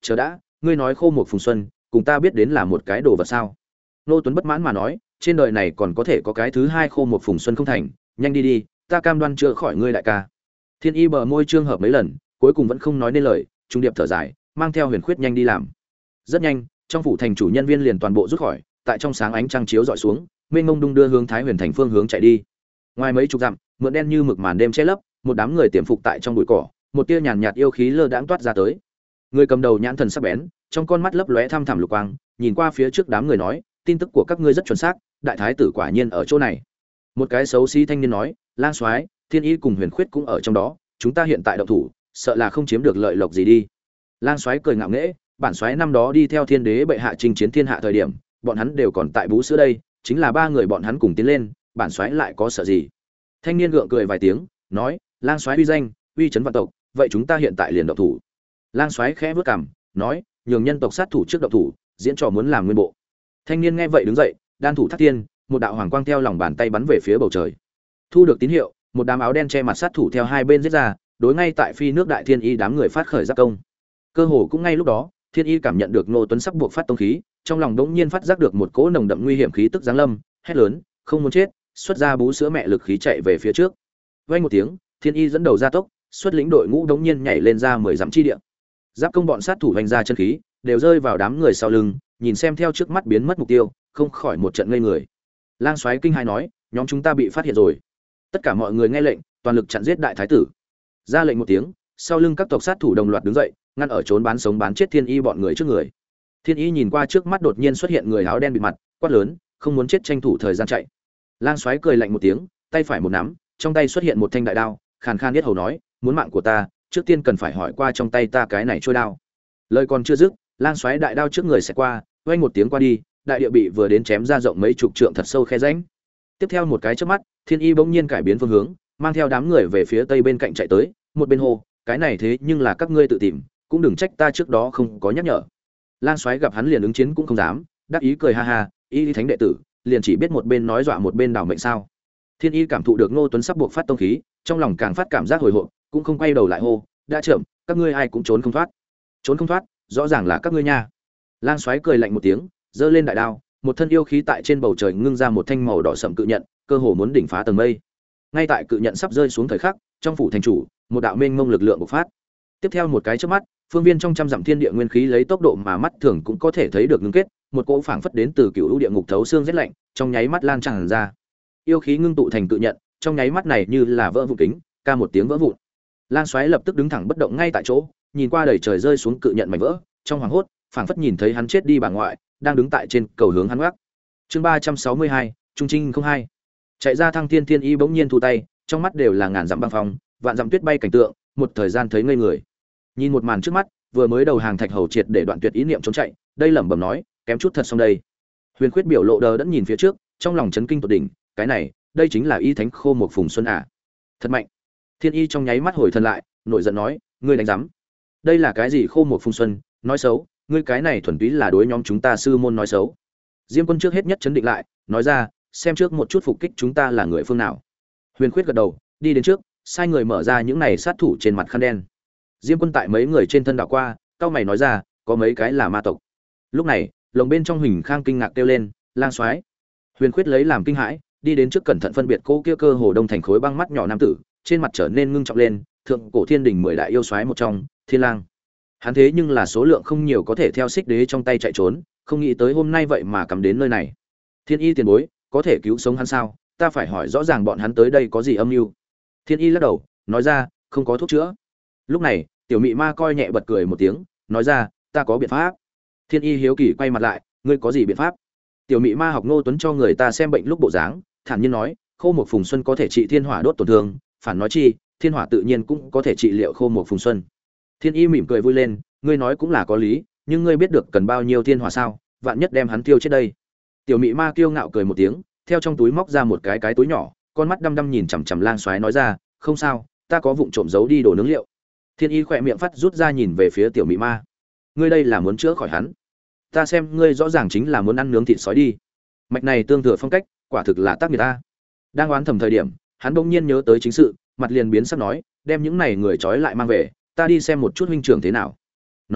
Speaker 1: chờ đã, ngươi nói khô một phùng xuân cùng ta biết đến là một cái đồ vật sao? Nô Tuấn bất mãn mà nói, trên đời này còn có thể có cái thứ hai khô một phùng xuân không thành, nhanh đi đi, ta cam đoan chữa khỏi ngươi đại ca. Thiên Y bờ môi trương hợp mấy lần, cuối cùng vẫn không nói nên lời, trung điệp thở dài, mang theo Huyền Khuyết nhanh đi làm. Rất nhanh, trong phủ thành chủ nhân viên liền toàn bộ rút khỏi, tại trong sáng ánh trăng chiếu dọi xuống, mênh mông đung đưa hướng Thái Huyền thành phương hướng chạy đi. Ngoài mấy chục dặm, mượn đen như mực màn đêm che lấp, một đám người tiềm phục tại trong bụi cỏ, một tia nhàn nhạt yêu khí lơ đãng toát ra tới. Người cầm đầu nhãn thần sắc bén, trong con mắt lấp lóe thăm thẳm lục quang, nhìn qua phía trước đám người nói, tin tức của các ngươi rất chuẩn xác, đại thái tử quả nhiên ở chỗ này. Một cái xấu xí thanh niên nói, Lang Soái, Thiên Y cùng Huyền Khuyết cũng ở trong đó, chúng ta hiện tại động thủ, sợ là không chiếm được lợi lộc gì đi. Lang Soái cười ngạo nghễ, bản soái năm đó đi theo Thiên Đế bệ hạ chinh chiến thiên hạ thời điểm, bọn hắn đều còn tại bú sữa đây, chính là ba người bọn hắn cùng tiến lên, bản soái lại có sợ gì? Thanh niên gượng cười vài tiếng, nói, Lang Soái uy danh, uy chấn vạn tộc, vậy chúng ta hiện tại liền động thủ. Lang Soái khẽ bước cằm, nói, nhường nhân tộc sát thủ trước động thủ, diễn trò muốn làm nguyên bộ. Thanh niên nghe vậy đứng dậy, đan thủ thắt thiên, một đạo hoàng quang theo lòng bàn tay bắn về phía bầu trời. Thu được tín hiệu, một đám áo đen che mặt sát thủ theo hai bên giết ra, đối ngay tại phi nước đại Thiên Y đám người phát khởi giáp công. Cơ hồ cũng ngay lúc đó, Thiên Y cảm nhận được Ngô Tuấn sắp buộc phát tông khí, trong lòng đống nhiên phát giác được một cỗ nồng đậm nguy hiểm khí tức giáng lâm, hét lớn, không muốn chết, xuất ra bú sữa mẹ lực khí chạy về phía trước. Vang một tiếng, Thiên Y dẫn đầu ra tốc, xuất lĩnh đội ngũ đống nhiên nhảy lên ra mười dặm chi địa. Giáp công bọn sát thủ hành ra chân khí, đều rơi vào đám người sau lưng, nhìn xem theo trước mắt biến mất mục tiêu, không khỏi một trận ngây người. Lang Soái kinh hai nói, nhóm chúng ta bị phát hiện rồi. Tất cả mọi người nghe lệnh, toàn lực chặn giết đại thái tử. Ra lệnh một tiếng, sau lưng các tộc sát thủ đồng loạt đứng dậy, ngăn ở trốn bán sống bán chết Thiên Y bọn người trước người. Thiên Y nhìn qua trước mắt đột nhiên xuất hiện người áo đen bịt mặt, quát lớn, không muốn chết tranh thủ thời gian chạy. Lang Soái cười lạnh một tiếng, tay phải một nắm, trong tay xuất hiện một thanh đại đao, khàn khàn biết hầu nói, muốn mạng của ta, trước tiên cần phải hỏi qua trong tay ta cái này trôi đao. Lời còn chưa dứt, Lang Soái đại đao trước người sẽ qua, vang một tiếng qua đi, đại địa bị vừa đến chém ra rộng mấy chục trượng thật sâu khe rãnh. Tiếp theo một cái chớp mắt, Thiên Y bỗng nhiên cải biến phương hướng, mang theo đám người về phía tây bên cạnh chạy tới, một bên hô, cái này thế nhưng là các ngươi tự tìm, cũng đừng trách ta trước đó không có nhắc nhở. Lang Soái gặp hắn liền ứng chiến cũng không dám, đáp ý cười ha ha, Y thánh đệ tử, liền chỉ biết một bên nói dọa một bên đảo mệnh sao? Thiên Y cảm thụ được Ngô Tuấn sắp buộc phát tông khí, trong lòng càng phát cảm giác hồi hộp, cũng không quay đầu lại hô, đã chậm, các ngươi ai cũng trốn không thoát. Trốn không thoát, rõ ràng là các ngươi nha. Lang Soái cười lạnh một tiếng, giơ lên đại đao, một thân yêu khí tại trên bầu trời ngưng ra một thanh màu đỏ sẫm cự nhận, cơ hồ muốn đỉnh phá tầng mây. Ngay tại cự nhận sắp rơi xuống thời khắc, trong phủ thành chủ, một đạo mênh mông lực lượng bộc phát. Tiếp theo một cái chớp mắt, phương viên trong trăm dặm thiên địa nguyên khí lấy tốc độ mà mắt thường cũng có thể thấy được ngưng kết, một cỗ phảng phất đến từ cựu u địa ngục thấu xương rét lạnh, trong nháy mắt lan tràn ra. Yêu khí ngưng tụ thành cự nhận, trong nháy mắt này như là vỡ vụn kính, ca một tiếng vỡ vụn. Lang Soái lập tức đứng thẳng bất động ngay tại chỗ, nhìn qua đầy trời rơi xuống cự nhận mảnh vỡ, trong hoàng hốt, phảng phất nhìn thấy hắn chết đi bà ngoại, đang đứng tại trên cầu hướng hắn gác. Chương ba trăm sáu mươi hai, Trung Trinh không hai. Chạy ra Thăng Thiên Thiên Y bỗng nhiên thu tay, trong mắt đều là ngàn dặm băng phong, vạn dặm tuyết bay cảnh tượng, một thời gian thấy ngây người. Nhìn một màn trước mắt, vừa mới đầu hàng Thạch Hầu triệt để đoạn tuyệt ý niệm trốn chạy, đây lẩm bẩm nói, kém chút thật xong đây. Huyền Khuyết biểu lộ đờ đẫn nhìn phía trước, trong lòng chấn kinh tột đỉnh, cái này, đây chính là Y thánh khô một phùng xuân à? Thật mạnh. Thiên Y trong nháy mắt hồi thần lại, nổi giận nói, ngươi đánh rắm. Đây là cái gì khô một phùng xuân, nói xấu, ngươi cái này thuần túy là đối nhóm chúng ta sư môn nói xấu. Diêm Quân trước hết nhất chấn định lại, nói ra, xem trước một chút phục kích chúng ta là người phương nào. Huyền Khuyết gật đầu, đi đến trước, sai người mở ra những này sát thủ trên mặt khăn đen. Diêm Quân tại mấy người trên thân đảo qua, cao mày nói ra, có mấy cái là ma tộc. Lúc này, lồng bên trong Huỳnh Khang kinh ngạc kêu lên, Lang Soái. Huyền Khuyết lấy làm kinh hãi, đi đến trước cẩn thận phân biệt cô kia cơ hồ đông thành khối băng mắt nhỏ nam tử, trên mặt trở nên ngưng trọng lên, thượng cổ thiên đình mười đại yêu soái một trong, Thiên Lang. Hắn thế nhưng là số lượng không nhiều có thể theo xích đế trong tay chạy trốn, không nghĩ tới hôm nay vậy mà cầm đến nơi này. Thiên Y tiền bối, có thể cứu sống hắn sao? Ta phải hỏi rõ ràng bọn hắn tới đây có gì âm mưu. Thiên Y lắc đầu, nói ra, không có thuốc chữa. Lúc này, tiểu mị ma coi nhẹ bật cười một tiếng, nói ra, ta có biện pháp. Thiên Y hiếu kỳ quay mặt lại, ngươi có gì biện pháp? Tiểu mị ma học Ngô Tuấn cho người ta xem bệnh lúc bộ dáng, thản nhiên nói, khô một phùng xuân có thể trị thiên hỏa đốt tổn thương, phản nói chi, thiên hỏa tự nhiên cũng có thể trị liệu khô một phùng xuân. Thiên Y mỉm cười vui lên, ngươi nói cũng là có lý, nhưng ngươi biết được cần bao nhiêu thiên hỏa sao? Vạn nhất đem hắn tiêu chết đây. Tiểu mị ma kiêu ngạo cười một tiếng, theo trong túi móc ra một cái cái túi nhỏ, con mắt đăm đăm nhìn chằm chằm Lang Soái nói ra, không sao, ta có vụng trộm giấu đi đồ nướng liệu. Thiên Y khỏe miệng phát rút ra nhìn về phía tiểu mị ma, ngươi đây là muốn chữa khỏi hắn? Ta xem ngươi rõ ràng chính là muốn ăn nướng thịt sói đi. Mạch này tương thừa phong cách, quả thực là tác người ta. Đang oán thầm thời điểm, hắn bỗng nhiên nhớ tới chính sự, mặt liền biến sắc nói, đem những này người trói lại mang về, ta đi xem một chút huynh trưởng thế nào. Nói,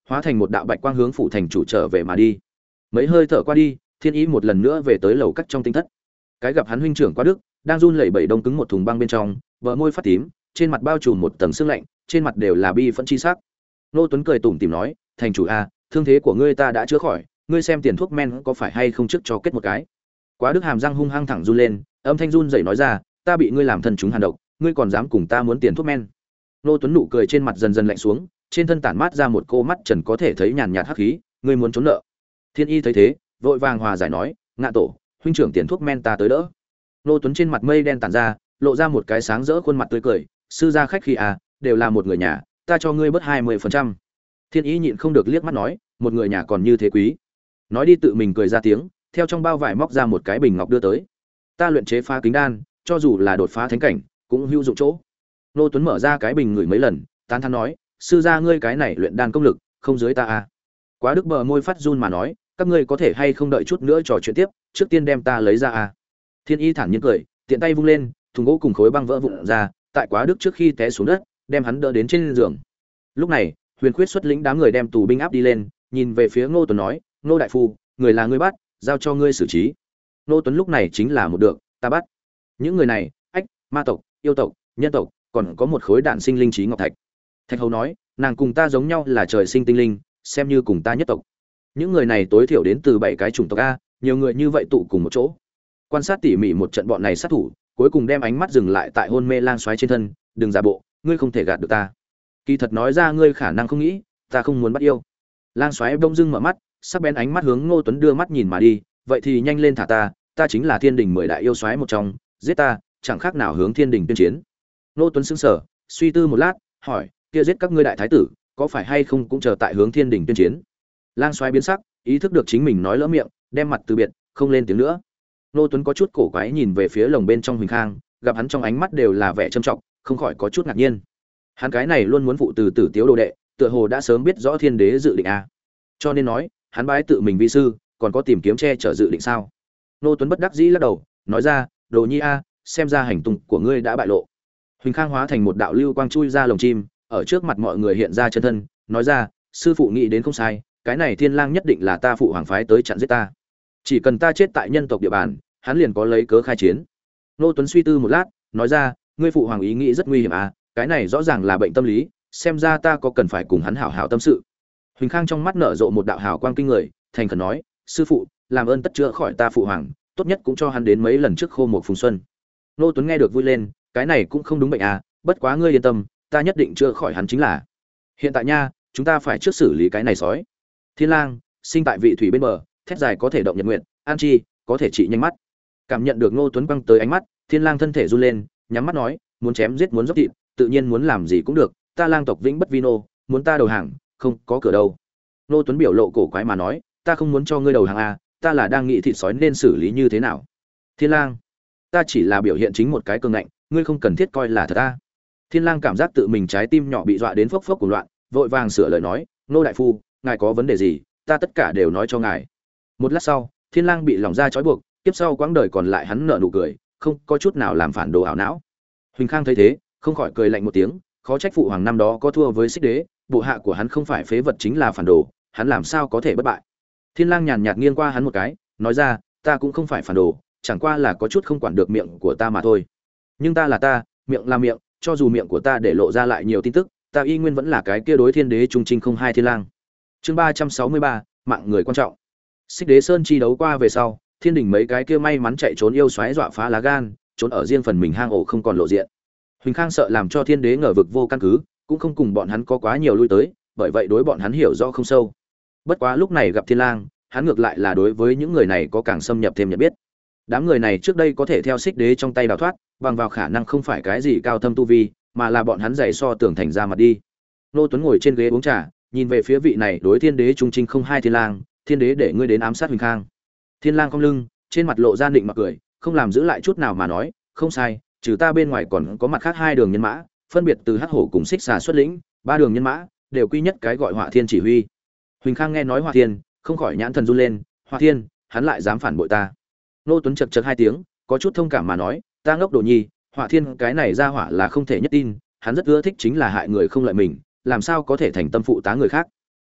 Speaker 1: hóa thành một đạo bạch quang hướng phủ thành chủ trở về mà đi. Mấy hơi thở qua đi, Thiên Ý một lần nữa về tới lầu cắt trong tinh thất. Cái gặp hắn huynh trưởng Quá Đức đang run lẩy bẩy đông cứng một thùng băng bên trong, bờ môi phát tím, trên mặt bao trùm một tầng sương lạnh, trên mặt đều là bi phẫn chi sắc. Nô Tuấn cười tủm tỉm nói, "Thành chủ a, thương thế của ngươi ta đã chữa khỏi, ngươi xem tiền thuốc men có phải hay không trước cho kết một cái." Quá Đức hàm răng hung hăng thẳng run lên, âm thanh run rẩy nói ra, "Ta bị ngươi làm thân chúng hàn độc, ngươi còn dám cùng ta muốn tiền thuốc men?" Nô Tuấn nụ cười trên mặt dần dần lạnh xuống, trên thân tản mát ra một cô mắt trần có thể thấy nhàn nhạt hắc khí, "Ngươi muốn trốn nợ?" Thiên Y thấy thế, vội vàng hòa giải nói, "Ngạ tổ, huynh trưởng tiền thuốc men ta tới đỡ." Nô Tuấn trên mặt mây đen tản ra, lộ ra một cái sáng rỡ khuôn mặt tươi cười, "Sư gia khách khí à, đều là một người nhà, ta cho ngươi bớt hai mươi phần trăm." Thiên Y nhịn không được liếc mắt nói, "Một người nhà còn như thế quý." Nói đi tự mình cười ra tiếng, theo trong bao vải móc ra một cái bình ngọc đưa tới. "Ta luyện chế phá kính đan, cho dù là đột phá thánh cảnh, cũng hữu dụng chỗ." Nô Tuấn mở ra cái bình ngửi mấy lần, tán thán nói, "Sư gia ngươi cái này luyện đan công lực, không dưới ta à." Quá Đức bờ môi phát run mà nói, "Các ngươi có thể hay không đợi chút nữa trò chuyện tiếp, trước tiên đem ta lấy ra à." Thiên Y thản nhiên cười, tiện tay vung lên, thùng gỗ cùng khối băng vỡ vụn ra, tại Quá Đức trước khi té xuống đất, đem hắn đỡ đến trên giường. Lúc này, Huyền Khuyết xuất lĩnh đám người đem tù binh áp đi lên, nhìn về phía Ngô Tuấn nói, "Ngô đại phu, người là ngươi bắt, giao cho ngươi xử trí." Ngô Tuấn lúc này chính là một được, "Ta bắt." Những người này, ách, ma tộc, yêu tộc, nhân tộc, còn có một khối đạn sinh linh trí ngọc thạch. Thạch Hầu nói, "Nàng cùng ta giống nhau là trời sinh tinh linh, xem như cùng ta nhất tộc." Những người này tối thiểu đến từ bảy cái chủng tộc a, nhiều người như vậy tụ cùng một chỗ. Quan sát tỉ mỉ một trận bọn này sát thủ, cuối cùng đem ánh mắt dừng lại tại hôn mê lang xoáy trên thân, "Đừng giả bộ, ngươi không thể gạt được ta." Kỳ thật nói ra ngươi khả năng không nghĩ, ta không muốn bắt yêu. Lang xoáy bỗng dưng mở mắt, sắc bén ánh mắt hướng Ngô Tuấn đưa mắt nhìn mà đi, "Vậy thì nhanh lên thả ta, ta chính là Thiên Đình mười đại yêu xoáy một trong, giết ta, chẳng khác nào hướng Thiên Đình tuyên chiến." Ngô Tuấn sững sờ, suy tư một lát, hỏi, "Kia giết các ngươi đại thái tử, có phải hay không cũng chờ tại hướng Thiên Đình tuyên chiến?" Lang xoáy biến sắc, ý thức được chính mình nói lỡ miệng, đem mặt từ biệt, không lên tiếng nữa. Ngô Tuấn có chút cổ quái nhìn về phía lồng bên trong Huỳnh Khang, gặp hắn trong ánh mắt đều là vẻ trầm trọng, không khỏi có chút ngạc nhiên. Hắn cái này luôn muốn phụ từ tử tiếu đồ đệ, tựa hồ đã sớm biết rõ Thiên Đế dự định a. Cho nên nói, hắn bái tự mình vi sư, còn có tìm kiếm che chở dự định sao? Ngô Tuấn bất đắc dĩ lắc đầu, nói ra, "Đồ Nhi a, xem ra hành tung của ngươi đã bại lộ." Huỳnh Khang hóa thành một đạo lưu quang chui ra lồng chim, ở trước mặt mọi người hiện ra chân thân, nói ra, "Sư phụ nghĩ đến không sai, cái này Thiên Lang nhất định là ta phụ hoàng phái tới chặn giết ta. Chỉ cần ta chết tại nhân tộc địa bàn, hắn liền có lấy cớ khai chiến." Ngô Tuấn suy tư một lát, nói ra, "Ngươi phụ hoàng ý nghĩ rất nguy hiểm à, cái này rõ ràng là bệnh tâm lý, xem ra ta có cần phải cùng hắn hảo hảo tâm sự." Huỳnh Khang trong mắt nở rộ một đạo hào quang kinh người, thành khẩn nói, "Sư phụ, làm ơn tất chữa khỏi ta phụ hoàng, tốt nhất cũng cho hắn đến mấy lần trước khô một phùng xuân." Ngô Tuấn nghe được vui lên, "Cái này cũng không đúng bệnh à, bất quá ngươi yên tâm, ta nhất định chữa khỏi hắn chính là. Hiện tại nha, chúng ta phải trước xử lý cái này sói. Thiên Lang, sinh tại vị thủy bên bờ, thét dài có thể động nhật nguyện, an chi, có thể trị nhanh mắt." Cảm nhận được Ngô Tuấn quăng tới ánh mắt, Thiên Lang thân thể run lên, nhắm mắt nói, "Muốn chém giết muốn dốc thịt, tự nhiên muốn làm gì cũng được, ta Lang tộc vĩnh bất vi nô, muốn ta đầu hàng, không có cửa đâu." Ngô Tuấn biểu lộ cổ quái mà nói, "Ta không muốn cho ngươi đầu hàng à, ta là đang nghĩ thịt sói nên xử lý như thế nào." Thiên Lang, "Ta chỉ là biểu hiện chính một cái cường ngạnh, ngươi không cần thiết coi là thật ta." Thiên Lang cảm giác tự mình trái tim nhỏ bị dọa đến phốc phốc cuồng loạn, vội vàng sửa lời nói, "Ngô đại phu, ngài có vấn đề gì, ta tất cả đều nói cho ngài." Một lát sau, Thiên Lang bị lỏng ra trói buộc, tiếp sau quãng đời còn lại hắn nở nụ cười, không có chút nào làm phản đồ ảo não. Huỳnh Khang thấy thế, không khỏi cười lạnh một tiếng, khó trách phụ hoàng năm đó có thua với Xích Đế, bộ hạ của hắn không phải phế vật chính là phản đồ, hắn làm sao có thể bất bại. Thiên Lang nhàn nhạt nghiêng qua hắn một cái, nói ra, "Ta cũng không phải phản đồ, chẳng qua là có chút không quản được miệng của ta mà thôi. Nhưng ta là ta, miệng là miệng, cho dù miệng của ta để lộ ra lại nhiều tin tức, ta y nguyên vẫn là cái kia đối Thiên Đế trung trinh không hai Thiên Lang." Chương ba trăm sáu mươi ba, mạng người quan trọng. Xích Đế Sơn chi đấu qua về sau, Thiên Đình mấy cái kia may mắn chạy trốn yêu xoáy dọa phá lá gan, trốn ở riêng phần mình hang ổ không còn lộ diện. Huỳnh Khang sợ làm cho Thiên Đế ngờ vực vô căn cứ, cũng không cùng bọn hắn có quá nhiều lui tới, bởi vậy đối bọn hắn hiểu rõ không sâu. Bất quá lúc này gặp Thiên Lang, hắn ngược lại là đối với những người này có càng xâm nhập thêm nhận biết. Đám người này trước đây có thể theo Xích Đế trong tay đào thoát, bằng vào khả năng không phải cái gì cao thâm tu vi, mà là bọn hắn giày so tưởng thành ra mặt đi. Nô Tuấn ngồi trên ghế uống trà, nhìn về phía vị này đối Thiên Đế trung trinh không hai Thiên Lang, "Thiên Đế để ngươi đến ám sát Huỳnh Khang." Thiên Lang cong lưng, trên mặt lộ ra định mặc cười, không làm giữ lại chút nào mà nói, "Không sai, trừ ta bên ngoài còn có mặt khác hai đường nhân mã, phân biệt từ Hắc Hổ cùng Xích Xà xuất lĩnh, ba đường nhân mã đều quy nhất cái gọi Hỏa Thiên chỉ huy." Huỳnh Khang nghe nói Hỏa Thiên, không khỏi nhãn thần run lên, "Hỏa Thiên, hắn lại dám phản bội ta?" Nô Tuấn chậc chậc hai tiếng, có chút thông cảm mà nói, "Ta ngốc Đồ Nhi, Hỏa Thiên cái này ra hỏa là không thể nhất tin, hắn rất ưa thích chính là hại người không lợi mình, làm sao có thể thành tâm phụ tá người khác."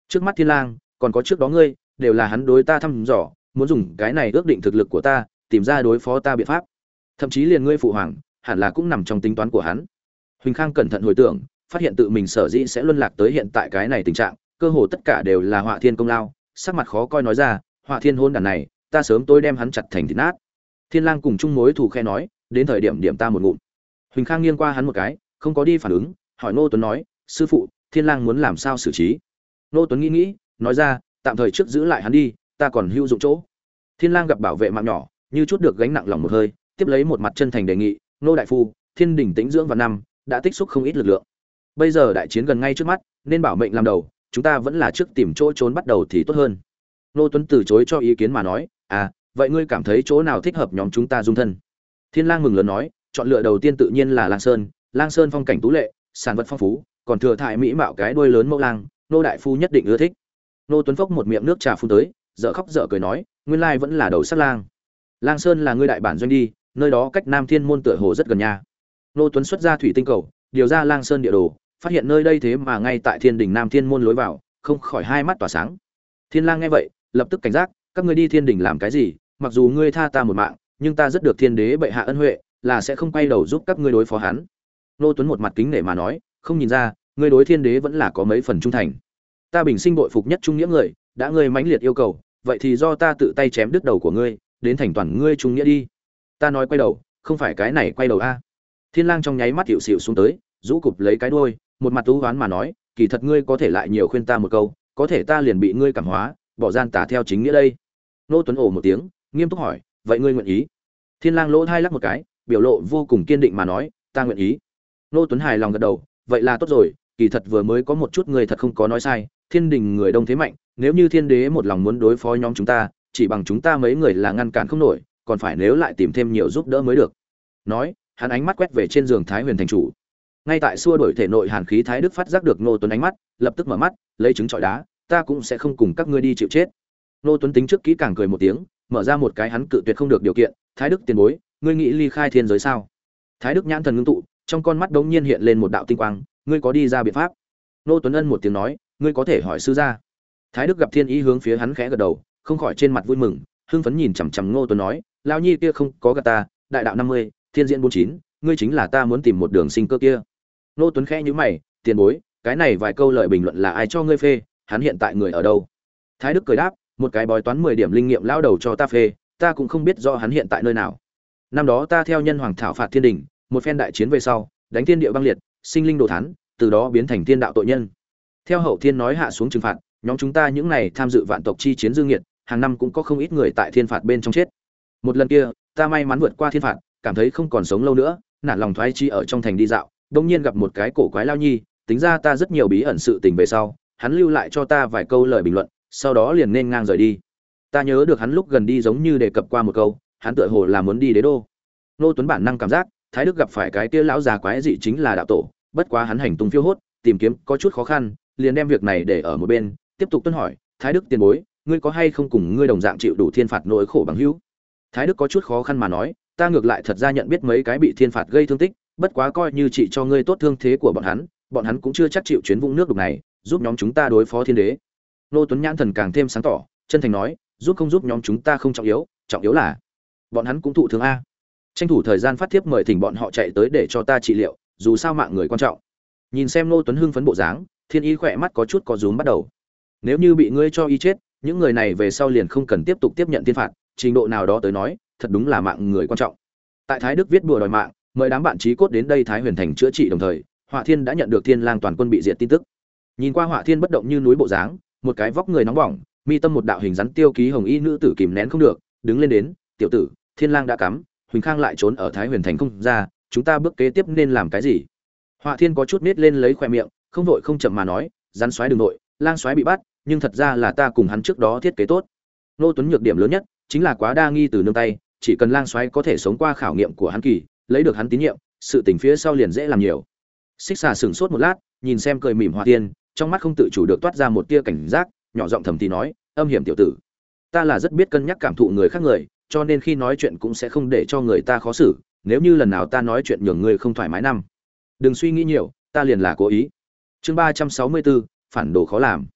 Speaker 1: Trước mắt Thiên Lang, còn có trước đó ngươi, đều là hắn đối ta thăm dò, muốn dùng cái này ước định thực lực của ta, tìm ra đối phó ta biện pháp. Thậm chí liền ngươi phụ hoàng, hẳn là cũng nằm trong tính toán của hắn. Huỳnh Khang cẩn thận hồi tưởng, phát hiện tự mình sở dĩ sẽ luân lạc tới hiện tại cái này tình trạng, cơ hồ tất cả đều là Họa Thiên công lao, sắc mặt khó coi nói ra, Họa Thiên hôn đàn này, ta sớm tôi đem hắn chặt thành thịt nát. Thiên Lang cùng chung mối thù khe nói, đến thời điểm điểm ta một ngụm. Huỳnh Khang nghiêng qua hắn một cái, không có đi phản ứng, hỏi Ngô Tuấn nói, sư phụ, Thiên Lang muốn làm sao xử trí? Ngô Tuấn nghĩ nghĩ, nói ra, tạm thời trước giữ lại hắn đi, ta còn hữu dụng chỗ. Thiên Lang gặp bảo vệ mạng nhỏ, như chút được gánh nặng lòng một hơi, tiếp lấy một mặt chân thành đề nghị, Ngô đại phu, Thiên Đình tĩnh dưỡng vào năm, đã tích xúc không ít lực lượng. Bây giờ đại chiến gần ngay trước mắt, nên bảo mệnh làm đầu, chúng ta vẫn là trước tìm chỗ trốn bắt đầu thì tốt hơn. Ngô Tuấn từ chối cho ý kiến mà nói, à, vậy ngươi cảm thấy chỗ nào thích hợp nhóm chúng ta dung thân? Thiên Lang mừng lớn nói, chọn lựa đầu tiên tự nhiên là Lang Sơn, Lang Sơn phong cảnh tú lệ, sản vật phong phú, còn thừa thải mỹ mạo cái đuôi lớn mẫu lang, nô đại phu nhất định ưa thích. Nô Tuấn phốc một miệng nước trà phun tới, dở khóc dở cười nói, nguyên lai vẫn là đầu sắc lang. Lang Sơn là ngươi đại bản doanh đi, nơi đó cách Nam Thiên môn tựa hồ rất gần nha. Nô Tuấn xuất ra thủy tinh cầu, điều ra Lang Sơn địa đồ, phát hiện nơi đây thế mà ngay tại Thiên Đình Nam Thiên môn lối vào, không khỏi hai mắt tỏa sáng. Thiên Lang nghe vậy, lập tức cảnh giác, các ngươi đi Thiên Đình làm cái gì? Mặc dù ngươi tha ta một mạng, nhưng ta rất được Thiên Đế bệ hạ ân huệ, là sẽ không quay đầu giúp các ngươi đối phó hắn. Nô Tuấn một mặt kính nể mà nói, không nhìn ra, ngươi đối Thiên Đế vẫn là có mấy phần trung thành. Ta bình sinh bội phục nhất trung nghĩa người, đã ngươi mãnh liệt yêu cầu, vậy thì do ta tự tay chém đứt đầu của ngươi, đến thành toàn ngươi trung nghĩa đi. Ta nói quay đầu, không phải cái này quay đầu a. Thiên Lang trong nháy mắt hiệu xỉu xuống tới, rũ cụp lấy cái đuôi, một mặt u hoán mà nói, kỳ thật ngươi có thể lại nhiều khuyên ta một câu, có thể ta liền bị ngươi cảm hóa, bỏ gian tà theo chính nghĩa đây. Nô Tuấn ồ một tiếng, nghiêm túc hỏi, vậy ngươi nguyện ý? Thiên Lang lỗ hai lắc một cái, biểu lộ vô cùng kiên định mà nói, ta nguyện ý. Nô Tuấn hài lòng gật đầu, vậy là tốt rồi, kỳ thật vừa mới có một chút người thật không có nói sai, Thiên Đình người đông thế mạnh, nếu như Thiên Đế một lòng muốn đối phó nhóm chúng ta, chỉ bằng chúng ta mấy người là ngăn cản không nổi, còn phải nếu lại tìm thêm nhiều giúp đỡ mới được. Nói, hắn ánh mắt quét về trên giường Thái Huyền thành chủ. Ngay tại xua đổi thể nội hàn khí Thái Đức phát giác được Nô Tuấn ánh mắt, lập tức mở mắt, lấy trứng trọi đá, ta cũng sẽ không cùng các ngươi đi chịu chết. Nô Tuấn tính trước kỹ càng cười một tiếng, mở ra một cái hắn cự tuyệt không được điều kiện, Thái Đức tiền bối, ngươi nghĩ ly khai thiên giới sao? Thái Đức nhãn thần ngưng tụ, trong con mắt đống nhiên hiện lên một đạo tinh quang, ngươi có đi ra biện pháp? Nô Tuấn ân một tiếng nói, ngươi có thể hỏi sư gia. Thái Đức gặp Thiên Ý hướng phía hắn khẽ gật đầu, không khỏi trên mặt vui mừng, hưng phấn nhìn chằm chằm Ngô Tuấn nói, lão nhi kia không có gạt ta, đại đạo năm mươi, thiên diễn bốn chín, ngươi chính là ta muốn tìm một đường sinh cơ kia. Ngô Tuấn khẽ nhíu mày, tiền bối, cái này vài câu lời bình luận là ai cho ngươi phê, hắn hiện tại người ở đâu? Thái Đức cười đáp, một cái bói toán mười điểm linh nghiệm lão đầu cho ta phê, ta cũng không biết rõ hắn hiện tại nơi nào. Năm đó ta theo nhân hoàng thảo phạt thiên đình, một phen đại chiến về sau, đánh thiên địa băng liệt, sinh linh đồ thán, từ đó biến thành thiên đạo tội nhân. Theo hậu thiên nói hạ xuống trừng phạt, nhóm chúng ta những này tham dự vạn tộc chi chiến dương nghiệt, hàng năm cũng có không ít người tại thiên phạt bên trong chết. Một lần kia, ta may mắn vượt qua thiên phạt, cảm thấy không còn sống lâu nữa, nản lòng thoái chi ở trong thành đi dạo, đột nhiên gặp một cái cổ quái lao nhi, tính ra ta rất nhiều bí ẩn sự tình về sau, hắn lưu lại cho ta vài câu lời bình luận, sau đó liền nên ngang rời đi. Ta nhớ được hắn lúc gần đi giống như đề cập qua một câu, hắn tựa hồ là muốn đi đế đô. Nô Tuấn bản năng cảm giác, Thái Đức gặp phải cái kia lão già quái dị chính là đạo tổ, bất quá hắn hành tung phiêu hốt, tìm kiếm có chút khó khăn, liền đem việc này để ở một bên, tiếp tục tuân hỏi, Thái Đức tiền bối, ngươi có hay không cùng ngươi đồng dạng chịu đủ thiên phạt nỗi khổ bằng hữu? Thái Đức có chút khó khăn mà nói, ta ngược lại thật ra nhận biết mấy cái bị thiên phạt gây thương tích, bất quá coi như trị cho ngươi tốt thương thế của bọn hắn, bọn hắn cũng chưa chắc chịu chuyến vũng nước đục này, giúp nhóm chúng ta đối phó thiên đế. Nô Tuấn nhãn thần càng thêm sáng tỏ, chân thành nói, giúp không giúp nhóm chúng ta không trọng yếu, trọng yếu là bọn hắn cũng thụ thương a. Tranh thủ thời gian phát thiếp mời thỉnh bọn họ chạy tới để cho ta trị liệu, dù sao mạng người quan trọng. Nhìn xem Nô Tuấn hưng phấn bộ dáng, Thiên Y khỏe mắt có chút có rúm bắt đầu. Nếu như bị ngươi cho y chết, những người này về sau liền không cần tiếp tục tiếp nhận thiên phạt, trình độ nào đó tới nói, thật đúng là mạng người quan trọng. Tại Thái Đức viết bùa đòi mạng, mời đám bạn trí cốt đến đây Thái Huyền thành chữa trị đồng thời, Họa Thiên đã nhận được Thiên Lang toàn quân bị diệt tin tức. Nhìn qua Họa Thiên bất động như núi bộ dáng, một cái vóc người nóng bỏng, mi tâm một đạo hình rắn tiêu ký hồng y nữ tử kìm nén không được, đứng lên đến, "Tiểu tử, Thiên Lang đã cắm, Huỳnh Khang lại trốn ở Thái Huyền thành không ra, chúng ta bước kế tiếp nên làm cái gì?" Họa Thiên có chút nết lên lấy khóe miệng, không vội không chậm mà nói, "Rắn xoáy đừng nội, Lang xoáy bị bắt, nhưng thật ra là ta cùng hắn trước đó thiết kế tốt." Nô Tuấn nhược điểm lớn nhất chính là quá đa nghi từ nương tay, chỉ cần Lang xoáy có thể sống qua khảo nghiệm của hắn kỳ, lấy được hắn tín nhiệm, sự tình phía sau liền dễ làm nhiều. Xích Xà sững sốt một lát, nhìn xem cười mỉm Họa Thiên, trong mắt không tự chủ được toát ra một tia cảnh giác, nhỏ giọng thầm thì nói, "Âm hiểm tiểu tử, ta là rất biết cân nhắc cảm thụ người khác người, cho nên khi nói chuyện cũng sẽ không để cho người ta khó xử, nếu như lần nào ta nói chuyện nhường ngươi không thoải mái năm, đừng suy nghĩ nhiều, ta liền là cố ý." Chương ba trăm sáu mươi bốn, phản đồ khó làm.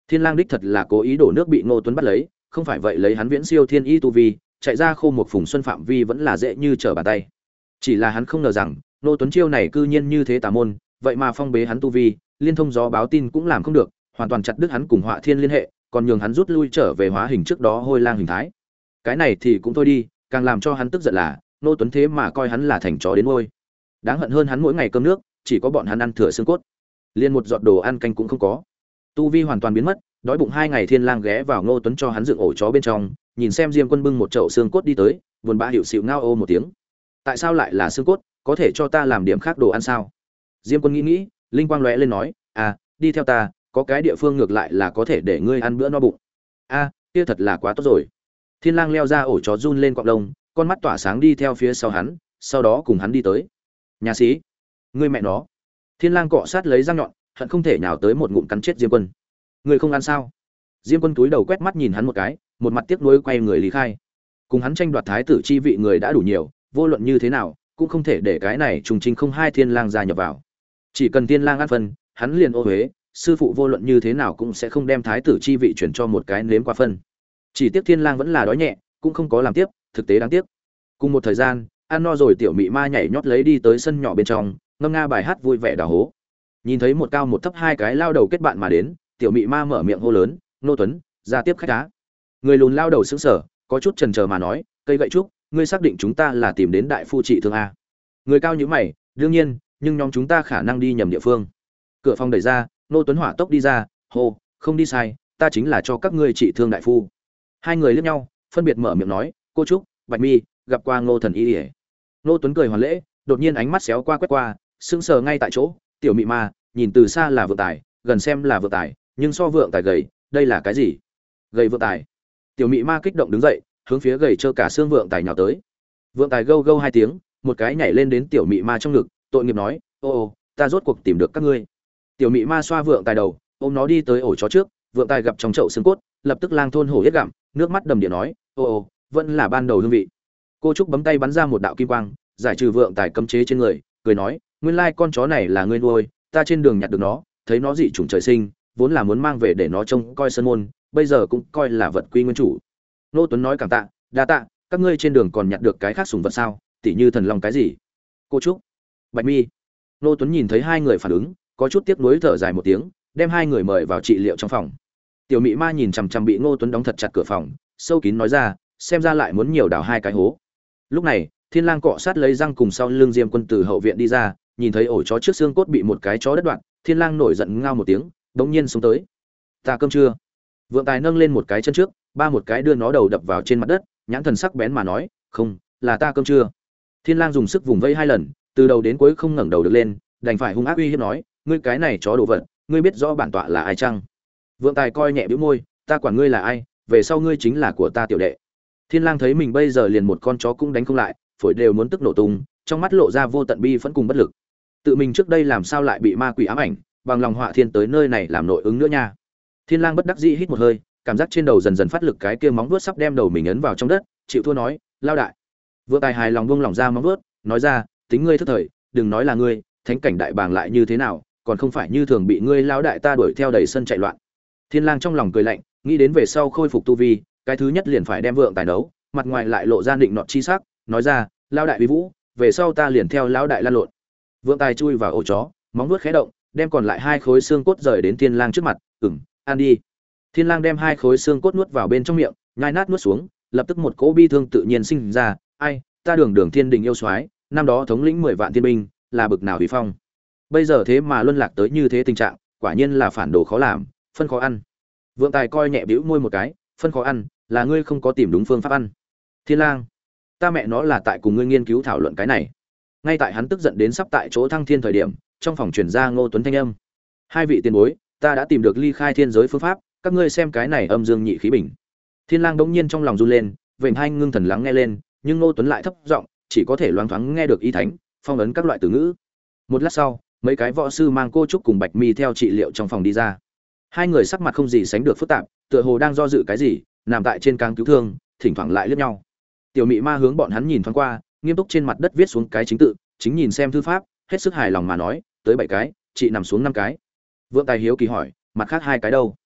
Speaker 1: Thiên Lang đích thật là cố ý đổ nước bị Ngô Tuấn bắt lấy, không phải vậy lấy hắn viễn siêu thiên y tu vi, chạy ra khô một phùng xuân phạm vi vẫn là dễ như trở bàn tay. Chỉ là hắn không ngờ rằng, Ngô Tuấn chiêu này cư nhiên như thế tà môn, vậy mà phong bế hắn tu vi, liên thông gió báo tin cũng làm không được, hoàn toàn chặt đứt hắn cùng Họa Thiên liên hệ, còn nhường hắn rút lui trở về hóa hình trước đó hôi lang hình thái. Cái này thì cũng thôi đi, càng làm cho hắn tức giận là, Ngô Tuấn thế mà coi hắn là thành chó đến nuôi. Đáng hận hơn hắn mỗi ngày cơm nước, chỉ có bọn hắn ăn thừa xương cốt, liên một giọt đồ ăn canh cũng không có. Tu vi hoàn toàn biến mất, đói bụng hai ngày Thiên Lang ghé vào Ngô Tuấn cho hắn dựng ổ chó bên trong, nhìn xem Diêm Quân bưng một chậu xương cốt đi tới, buồn bã hiệu xịu ngao ô một tiếng. Tại sao lại là xương cốt, có thể cho ta làm điểm khác đồ ăn sao? Diêm Quân nghĩ nghĩ, linh quang lóe lên nói, à, đi theo ta, có cái địa phương ngược lại là có thể để ngươi ăn bữa no bụng. A, kia thật là quá tốt rồi. Thiên Lang leo ra ổ chó run lên quặng lông, con mắt tỏa sáng đi theo phía sau hắn, sau đó cùng hắn đi tới. Nhà sĩ, ngươi mẹ nó! Thiên Lang cọ sát lấy răng nhọn, hận không thể nhào tới một ngụm cắn chết Diêm Quân. Ngươi không ăn sao? Diêm Quân túi đầu quét mắt nhìn hắn một cái, một mặt tiếc nuối quay người lý khai. Cùng hắn tranh đoạt thái tử chi vị người đã đủ nhiều, vô luận như thế nào, cũng không thể để cái này trùng trình không hai Thiên Lang gia nhập vào. Chỉ cần Thiên Lang ăn phân, hắn liền ô uế, sư phụ vô luận như thế nào cũng sẽ không đem thái tử chi vị chuyển cho một cái nếm qua phân. Chỉ tiếc Thiên Lang vẫn là đói nhẹ, cũng không có làm tiếp, thực tế đáng tiếc. Cùng một thời gian, ăn no rồi tiểu mị ma nhảy nhót lấy đi tới sân nhỏ bên trong, ngâm nga bài hát vui vẻ đào hố. Nhìn thấy một cao một thấp hai cái lao đầu kết bạn mà đến, tiểu mị ma mở miệng hô lớn, "Nô Tuấn, ra tiếp khách á." Người lùn lao đầu sững sờ, có chút chần chờ mà nói, "Cây gậy trúc, ngươi xác định chúng ta là tìm đến đại phu trị thương a?" Người cao nhíu mày, "Đương nhiên, nhưng nhóm chúng ta khả năng đi nhầm địa phương." Cửa phòng đẩy ra, Nô Tuấn hỏa tốc đi ra, hô, "Không đi sai, ta chính là cho các ngươi trị thương đại phu." Hai người liếc nhau, phân biệt mở miệng nói, "Cô Trúc, Bạch Mi, gặp qua Ngô thần y." Nô Tuấn cười hoàn lễ, đột nhiên ánh mắt xéo qua quét qua, sững sờ ngay tại chỗ, tiểu mị ma, nhìn từ xa là vượng tài, gần xem là vượng tài, nhưng so vượng tài gầy, đây là cái gì? Gầy vượng tài. Tiểu mị ma kích động đứng dậy, hướng phía gầy trơ cả xương vượng tài nhào tới. Vượng tài gâu gâu hai tiếng, một cái nhảy lên đến tiểu mị ma trong ngực, tội nghiệp nói, "Ô ô, ta rốt cuộc tìm được các ngươi." Tiểu mị ma xoa vượng tài đầu, ôm nó đi tới ổ chó trước, vượng tài gặp trong chậu xương cốt, lập tức lang thôn hổ yết gặm, nước mắt đầm đìa nói, "Ô ô, vẫn là ban đầu hương vị." Cô Trúc bấm tay bắn ra một đạo kim quang, giải trừ vượng tài cấm chế trên người, cười nói, "Nguyên lai con chó này là ngươi nuôi, ta trên đường nhặt được nó, thấy nó dị chủng trời sinh, vốn là muốn mang về để nó trông coi sân môn, bây giờ cũng coi là vật quy nguyên chủ." Nô Tuấn nói cảm tạ, "Đa tạ, các ngươi trên đường còn nhặt được cái khác sủng vật sao, tỉ như thần long cái gì?" Cô Trúc, Bạch Mi. Nô Tuấn nhìn thấy hai người phản ứng, có chút tiếc nuối thở dài một tiếng, đem hai người mời vào trị liệu trong phòng. Tiểu mị ma nhìn chằm chằm bị Ngô Tuấn đóng thật chặt cửa phòng, sâu kín nói ra, xem ra lại muốn nhiều đào hai cái hố. Lúc này, Thiên Lang cọ sát lấy răng cùng sau lưng Diêm Quân từ hậu viện đi ra, nhìn thấy ổ chó trước xương cốt bị một cái chó đất đoạn, Thiên Lang nổi giận ngao một tiếng, đống nhiên xuống tới. "Ta cơm chưa?" Vượng Tài nâng lên một cái chân trước, ba một cái đưa nó đầu đập vào trên mặt đất, nhãn thần sắc bén mà nói, "Không, là ta cơm chưa." Thiên Lang dùng sức vùng vẫy hai lần, từ đầu đến cuối không ngẩng đầu được lên, đành phải hung ác uy hiếp nói, "Ngươi cái này chó đồ vật, ngươi biết rõ bản tọa là ai chăng?" Vượng Tài coi nhẹ bĩu môi, "Ta quản ngươi là ai, về sau ngươi chính là của ta tiểu đệ." Thiên Lang thấy mình bây giờ liền một con chó cũng đánh không lại, phổi đều muốn tức nổ tung, trong mắt lộ ra vô tận bi phẫn cùng bất lực. Tự mình trước đây làm sao lại bị ma quỷ ám ảnh, bằng lòng Họa Thiên tới nơi này làm nội ứng nữa nha. Thiên Lang bất đắc dĩ hít một hơi, cảm giác trên đầu dần dần phát lực, cái kia móng vuốt sắp đem đầu mình ấn vào trong đất, chịu thua nói, "Lao đại." Vượng Tài hài lòng buông lỏng ra móng vuốt, nói ra, "Tính ngươi thất thời, đừng nói là ngươi, thánh cảnh đại bàng lại như thế nào, còn không phải như thường bị ngươi lão đại ta đuổi theo đầy sân chạy loạn." Thiên Lang trong lòng cười lạnh, nghĩ đến về sau khôi phục tu vi, cái thứ nhất liền phải đem Vượng Tài nấu, mặt ngoài lại lộ ra định nọt chi sắc, nói ra, "Lão đại uy vũ, về sau ta liền theo lão đại lan lộn." Vượng Tài chui vào ổ chó, móng vuốt khẽ động, đem còn lại hai khối xương cốt rời đến Thiên Lang trước mặt, "Ừm, ăn đi." Thiên Lang đem hai khối xương cốt nuốt vào bên trong miệng, nhai nát nuốt xuống, lập tức một cỗ bi thương tự nhiên sinh ra, "Ai, ta Đường Đường Thiên Đình yêu soái, năm đó thống lĩnh mười vạn thiên binh, là bực nào uy phong. Bây giờ thế mà luân lạc tới như thế tình trạng, quả nhiên là phản đồ khó làm, phân khó ăn." Vượng Tài coi nhẹ bĩu môi một cái, "Phân khó ăn, là ngươi không có tìm đúng phương pháp ăn." Thiên Lang, ta mẹ nó là tại cùng ngươi nghiên cứu thảo luận cái này. Ngay tại hắn tức giận đến sắp tại chỗ thăng thiên thời điểm, trong phòng truyền ra Ngô Tuấn thanh âm, "Hai vị tiền bối, ta đã tìm được ly khai thiên giới phương pháp, các ngươi xem cái này âm dương nhị khí bình." Thiên Lang đống nhiên trong lòng run lên, vểnh hai ngưng thần lắng nghe lên, nhưng Ngô Tuấn lại thấp giọng, chỉ có thể loáng thoáng nghe được ý thánh, phong ấn các loại từ ngữ. Một lát sau, mấy cái võ sư mang Cô Trúc cùng Bạch Mi theo trị liệu trong phòng đi ra. Hai người sắc mặt không gì sánh được phức tạp, tựa hồ đang do dự cái gì, nằm tại trên cáng cứu thương, thỉnh thoảng lại liếc nhau. Tiểu mị ma hướng bọn hắn nhìn thoáng qua, nghiêm túc trên mặt đất viết xuống cái chính tự, chính nhìn xem thư pháp, hết sức hài lòng mà nói, "Tới bảy cái, chị nằm xuống năm cái." Vượng Tài hiếu kỳ hỏi, "Mặt khác hai cái đâu?"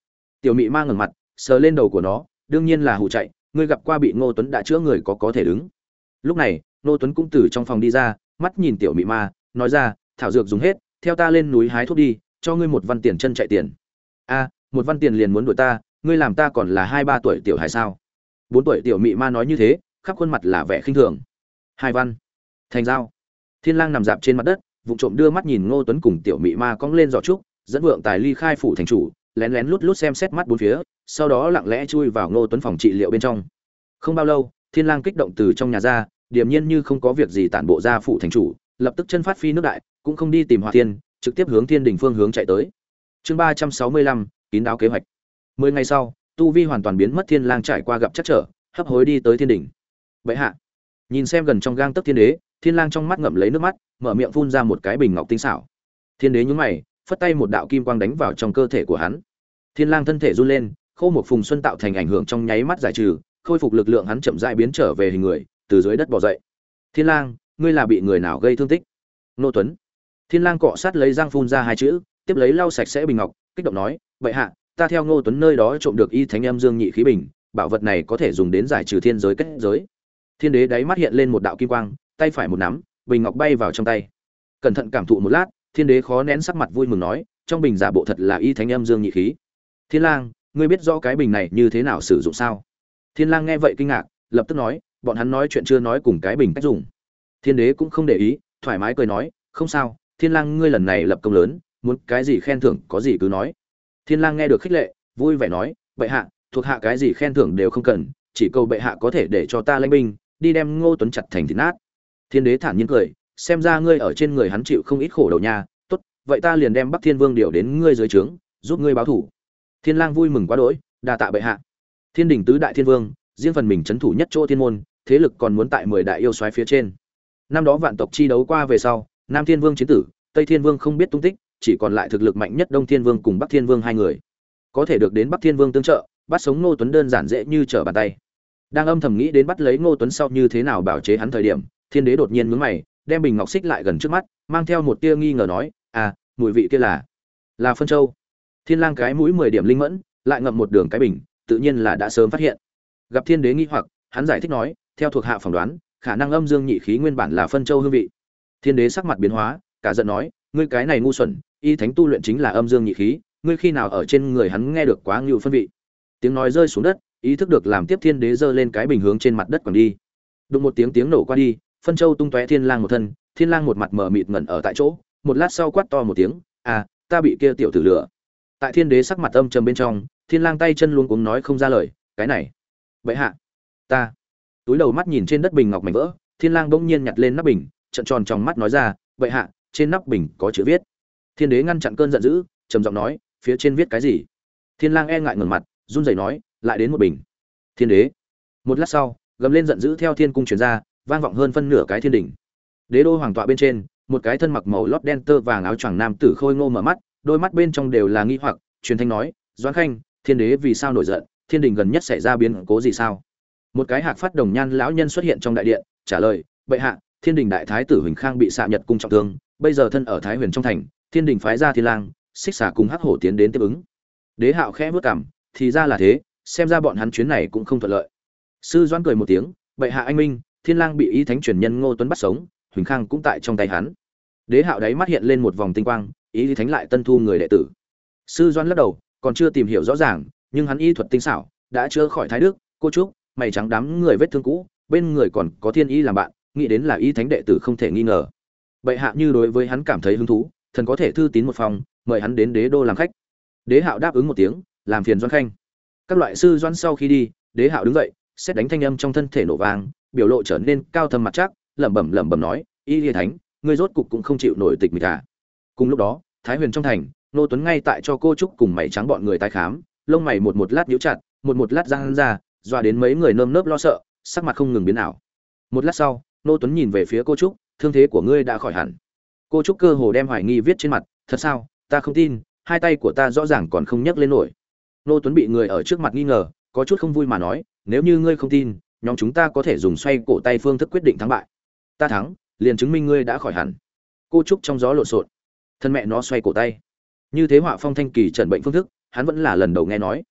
Speaker 1: Tiểu mị ma ngẩng mặt, sờ lên đầu của nó, đương nhiên là hù chạy, ngươi gặp qua bị Ngô Tuấn đã chữa người có có thể đứng. Lúc này, Ngô Tuấn cũng từ trong phòng đi ra, mắt nhìn tiểu mị ma, nói ra, thảo dược dùng hết, theo ta lên núi hái thuốc đi, cho ngươi một văn tiền chân chạy tiền. A, một văn tiền liền muốn đuổi ta, ngươi làm ta còn là hai ba tuổi tiểu hài sao? Bốn tuổi tiểu mị ma nói như thế, khắp khuôn mặt là vẻ khinh thường. Hai văn, thành giao. Thiên Lang nằm dạp trên mặt đất, vụng trộm đưa mắt nhìn Ngô Tuấn cùng tiểu mị ma cong lên giỏ trúc, dẫn vượng tài ly khai phủ thành chủ, lén lén lút lút xem xét mắt bốn phía, sau đó lặng lẽ chui vào Ngô Tuấn phòng trị liệu bên trong. Không bao lâu, Thiên Lang kích động từ trong nhà ra, điềm nhiên như không có việc gì tản bộ ra phủ thành chủ, lập tức chân phát phi nước đại, cũng không đi tìm Hỏa Thiên, trực tiếp hướng Thiên Đình phương hướng chạy tới. Chương ba trăm sáu mươi lăm, kín đáo kế hoạch. Mười ngày sau, tu vi hoàn toàn biến mất Thiên Lang trải qua gặp chắc trở, hấp hối đi tới Thiên Đình. Bệ hạ, nhìn xem gần trong gang tấc Thiên Đế, Thiên Lang trong mắt ngậm lấy nước mắt, mở miệng phun ra một cái bình ngọc tinh xảo. Thiên Đế nhướng mày, phất tay một đạo kim quang đánh vào trong cơ thể của hắn. Thiên Lang thân thể run lên, khô một phùng xuân tạo thành ảnh hưởng trong nháy mắt giải trừ, khôi phục lực lượng hắn chậm rãi biến trở về hình người, từ dưới đất bò dậy. Thiên Lang, ngươi là bị người nào gây thương tích? Ngô Tuấn. Thiên Lang cọ sát lấy răng phun ra hai chữ, tiếp lấy lau sạch sẽ bình ngọc, kích động nói, vậy hạ, ta theo Ngô Tuấn nơi đó trộm được y thánh âm dương nhị khí bình, bảo vật này có thể dùng đến giải trừ thiên giới kết giới. Thiên Đế đáy mắt hiện lên một đạo kim quang, tay phải một nắm, bình ngọc bay vào trong tay. Cẩn thận cảm thụ một lát, Thiên Đế khó nén sắc mặt vui mừng nói, trong bình giả bộ thật là y thánh âm dương nhị khí. Thiên Lang, ngươi biết rõ cái bình này như thế nào sử dụng sao? Thiên Lang nghe vậy kinh ngạc, lập tức nói, bọn hắn nói chuyện chưa nói cùng cái bình cách dùng. Thiên Đế cũng không để ý, thoải mái cười nói, không sao, Thiên Lang ngươi lần này lập công lớn, muốn cái gì khen thưởng có gì cứ nói. Thiên Lang nghe được khích lệ, vui vẻ nói, bệ hạ, thuộc hạ cái gì khen thưởng đều không cần, chỉ cầu bệ hạ có thể để cho ta lãnh binh, đi đem Ngô Tuấn chặt thành thịt nát. Thiên Đế thản nhiên cười, xem ra ngươi ở trên người hắn chịu không ít khổ đầu nha, tốt, vậy ta liền đem Bắc Thiên Vương điều đến ngươi dưới trướng, giúp ngươi báo thù. Thiên Lang vui mừng quá đỗi, đa tạ bệ hạ. Thiên Đình tứ đại thiên vương, riêng phần mình trấn thủ nhất chỗ thiên môn, thế lực còn muốn tại mười đại yêu soái phía trên. Năm đó vạn tộc chi đấu qua về sau, Nam Thiên Vương chiến tử, Tây Thiên Vương không biết tung tích, chỉ còn lại thực lực mạnh nhất Đông Thiên Vương cùng Bắc Thiên Vương hai người. Có thể được đến Bắc Thiên Vương tương trợ, bắt sống Ngô Tuấn đơn giản dễ như trở bàn tay. Đang âm thầm nghĩ đến bắt lấy Ngô Tuấn sau như thế nào bảo chế hắn thời điểm, Thiên Đế đột nhiên nhướng mày, đem bình ngọc xích lại gần trước mắt, mang theo một tia nghi ngờ nói, "À, mùi vị kia là là phân châu." Thiên Lang cái mũi mười điểm linh mẫn, lại ngậm một đường cái bình, tự nhiên là đã sớm phát hiện. Gặp Thiên Đế nghi hoặc, hắn giải thích nói, theo thuộc hạ phỏng đoán, khả năng âm dương nhị khí nguyên bản là phân châu hương vị. Thiên Đế sắc mặt biến hóa, cả giận nói, ngươi cái này ngu xuẩn, y thánh tu luyện chính là âm dương nhị khí, ngươi khi nào ở trên người hắn nghe được quá nhiều phân vị. Tiếng nói rơi xuống đất, ý thức được làm tiếp Thiên Đế giơ lên cái bình hướng trên mặt đất quẳng đi. Đùng một tiếng tiếng nổ qua đi, phân châu tung tóe Thiên Lang một thân, Thiên Lang một mặt mờ mịt ngẩn ở tại chỗ, một lát sau quát to một tiếng, "À, ta bị kia tiểu tử lừa." Tại Thiên Đế sắc mặt âm trầm bên trong, Thiên Lang tay chân luống cuống nói không ra lời, "Cái này, bệ hạ, ta." Túi đầu mắt nhìn trên đất bình ngọc mảnh vỡ, Thiên Lang bỗng nhiên nhặt lên nắp bình, trợn tròn trong mắt nói ra, "Bệ hạ, trên nắp bình có chữ viết." Thiên Đế ngăn chặn cơn giận dữ, trầm giọng nói, "Phía trên viết cái gì?" Thiên Lang e ngại ngẩng mặt, run rẩy nói, "Lại đến một bình." Thiên Đế. Một lát sau, gầm lên giận dữ theo thiên cung truyền ra, vang vọng hơn phân nửa cái thiên đỉnh. Đế đô hoàng tọa bên trên, một cái thân mặc màu lót đen tơ vàng áo choàng nam tử khôi ngô mở mắt, đôi mắt bên trong đều là nghi hoặc, truyền thanh nói, "Doãn Khanh, Thiên Đế vì sao nổi giận, thiên đình gần nhất xảy ra biến cố gì sao?" Một cái hạc phát đồng nhan lão nhân xuất hiện trong đại điện, trả lời, "Bệ hạ, Thiên đình đại thái tử Huỳnh Khang bị xạ nhật cung trọng thương, bây giờ thân ở Thái Huyền trong thành, Thiên đình phái ra Thiên Lang, Xích Xà cùng Hắc Hổ tiến đến tiếp ứng." Đế Hạo khẽ bước cằm, thì ra là thế, xem ra bọn hắn chuyến này cũng không thuận lợi. Sư Doãn cười một tiếng, "Bệ hạ anh minh, Thiên Lang bị ý thánh truyền nhân Ngô Tuấn bắt sống, Huỳnh Khang cũng tại trong tay hắn." Đế Hạo đáy mắt hiện lên một vòng tinh quang, ý thánh lại tân thu người đệ tử. Sư Doãn lắc đầu, còn chưa tìm hiểu rõ ràng, nhưng hắn y thuật tinh xảo, đã chữa khỏi Thái Đức, Cô Trúc, mày trắng đám người vết thương cũ, bên người còn có Thiên Y làm bạn, nghĩ đến là y thánh đệ tử không thể nghi ngờ. Bệ hạ như đối với hắn cảm thấy hứng thú, thần có thể thư tín một phòng, mời hắn đến Đế đô làm khách. Đế Hạo đáp ứng một tiếng, làm phiền Doãn Khanh. Các loại sư Doãn sau khi đi, Đế Hạo đứng dậy, xét đánh thanh âm trong thân thể nổ vang, biểu lộ trở nên cao thâm mặt chắc, lẩm bẩm lẩm bẩm nói, "Y Lìa Thánh, ngươi rốt cục cũng không chịu nổi tịch mịch cả." Cùng lúc đó, Thái Huyền trong thành, Nô Tuấn ngay tại cho Cô Trúc cùng mày trắng bọn người tái khám, lông mày một một lát nhíu chặt, một một lát giãn ra, dọa đến mấy người nơm nớp lo sợ, sắc mặt không ngừng biến ảo. Một lát sau, Nô Tuấn nhìn về phía Cô Trúc, "Thương thế của ngươi đã khỏi hẳn." Cô Trúc cơ hồ đem hoài nghi viết trên mặt, "Thật sao? Ta không tin, hai tay của ta rõ ràng còn không nhấc lên nổi." Nô Tuấn bị người ở trước mặt nghi ngờ, có chút không vui mà nói, "Nếu như ngươi không tin, nhóm chúng ta có thể dùng xoay cổ tay phương thức quyết định thắng bại. Ta thắng, liền chứng minh ngươi đã khỏi hẳn." Cô Trúc trong gió lộn xộn, thân mẹ nó xoay cổ tay, như thế họa phong thanh kỳ trần bệnh phương thức, hắn vẫn là lần đầu nghe nói.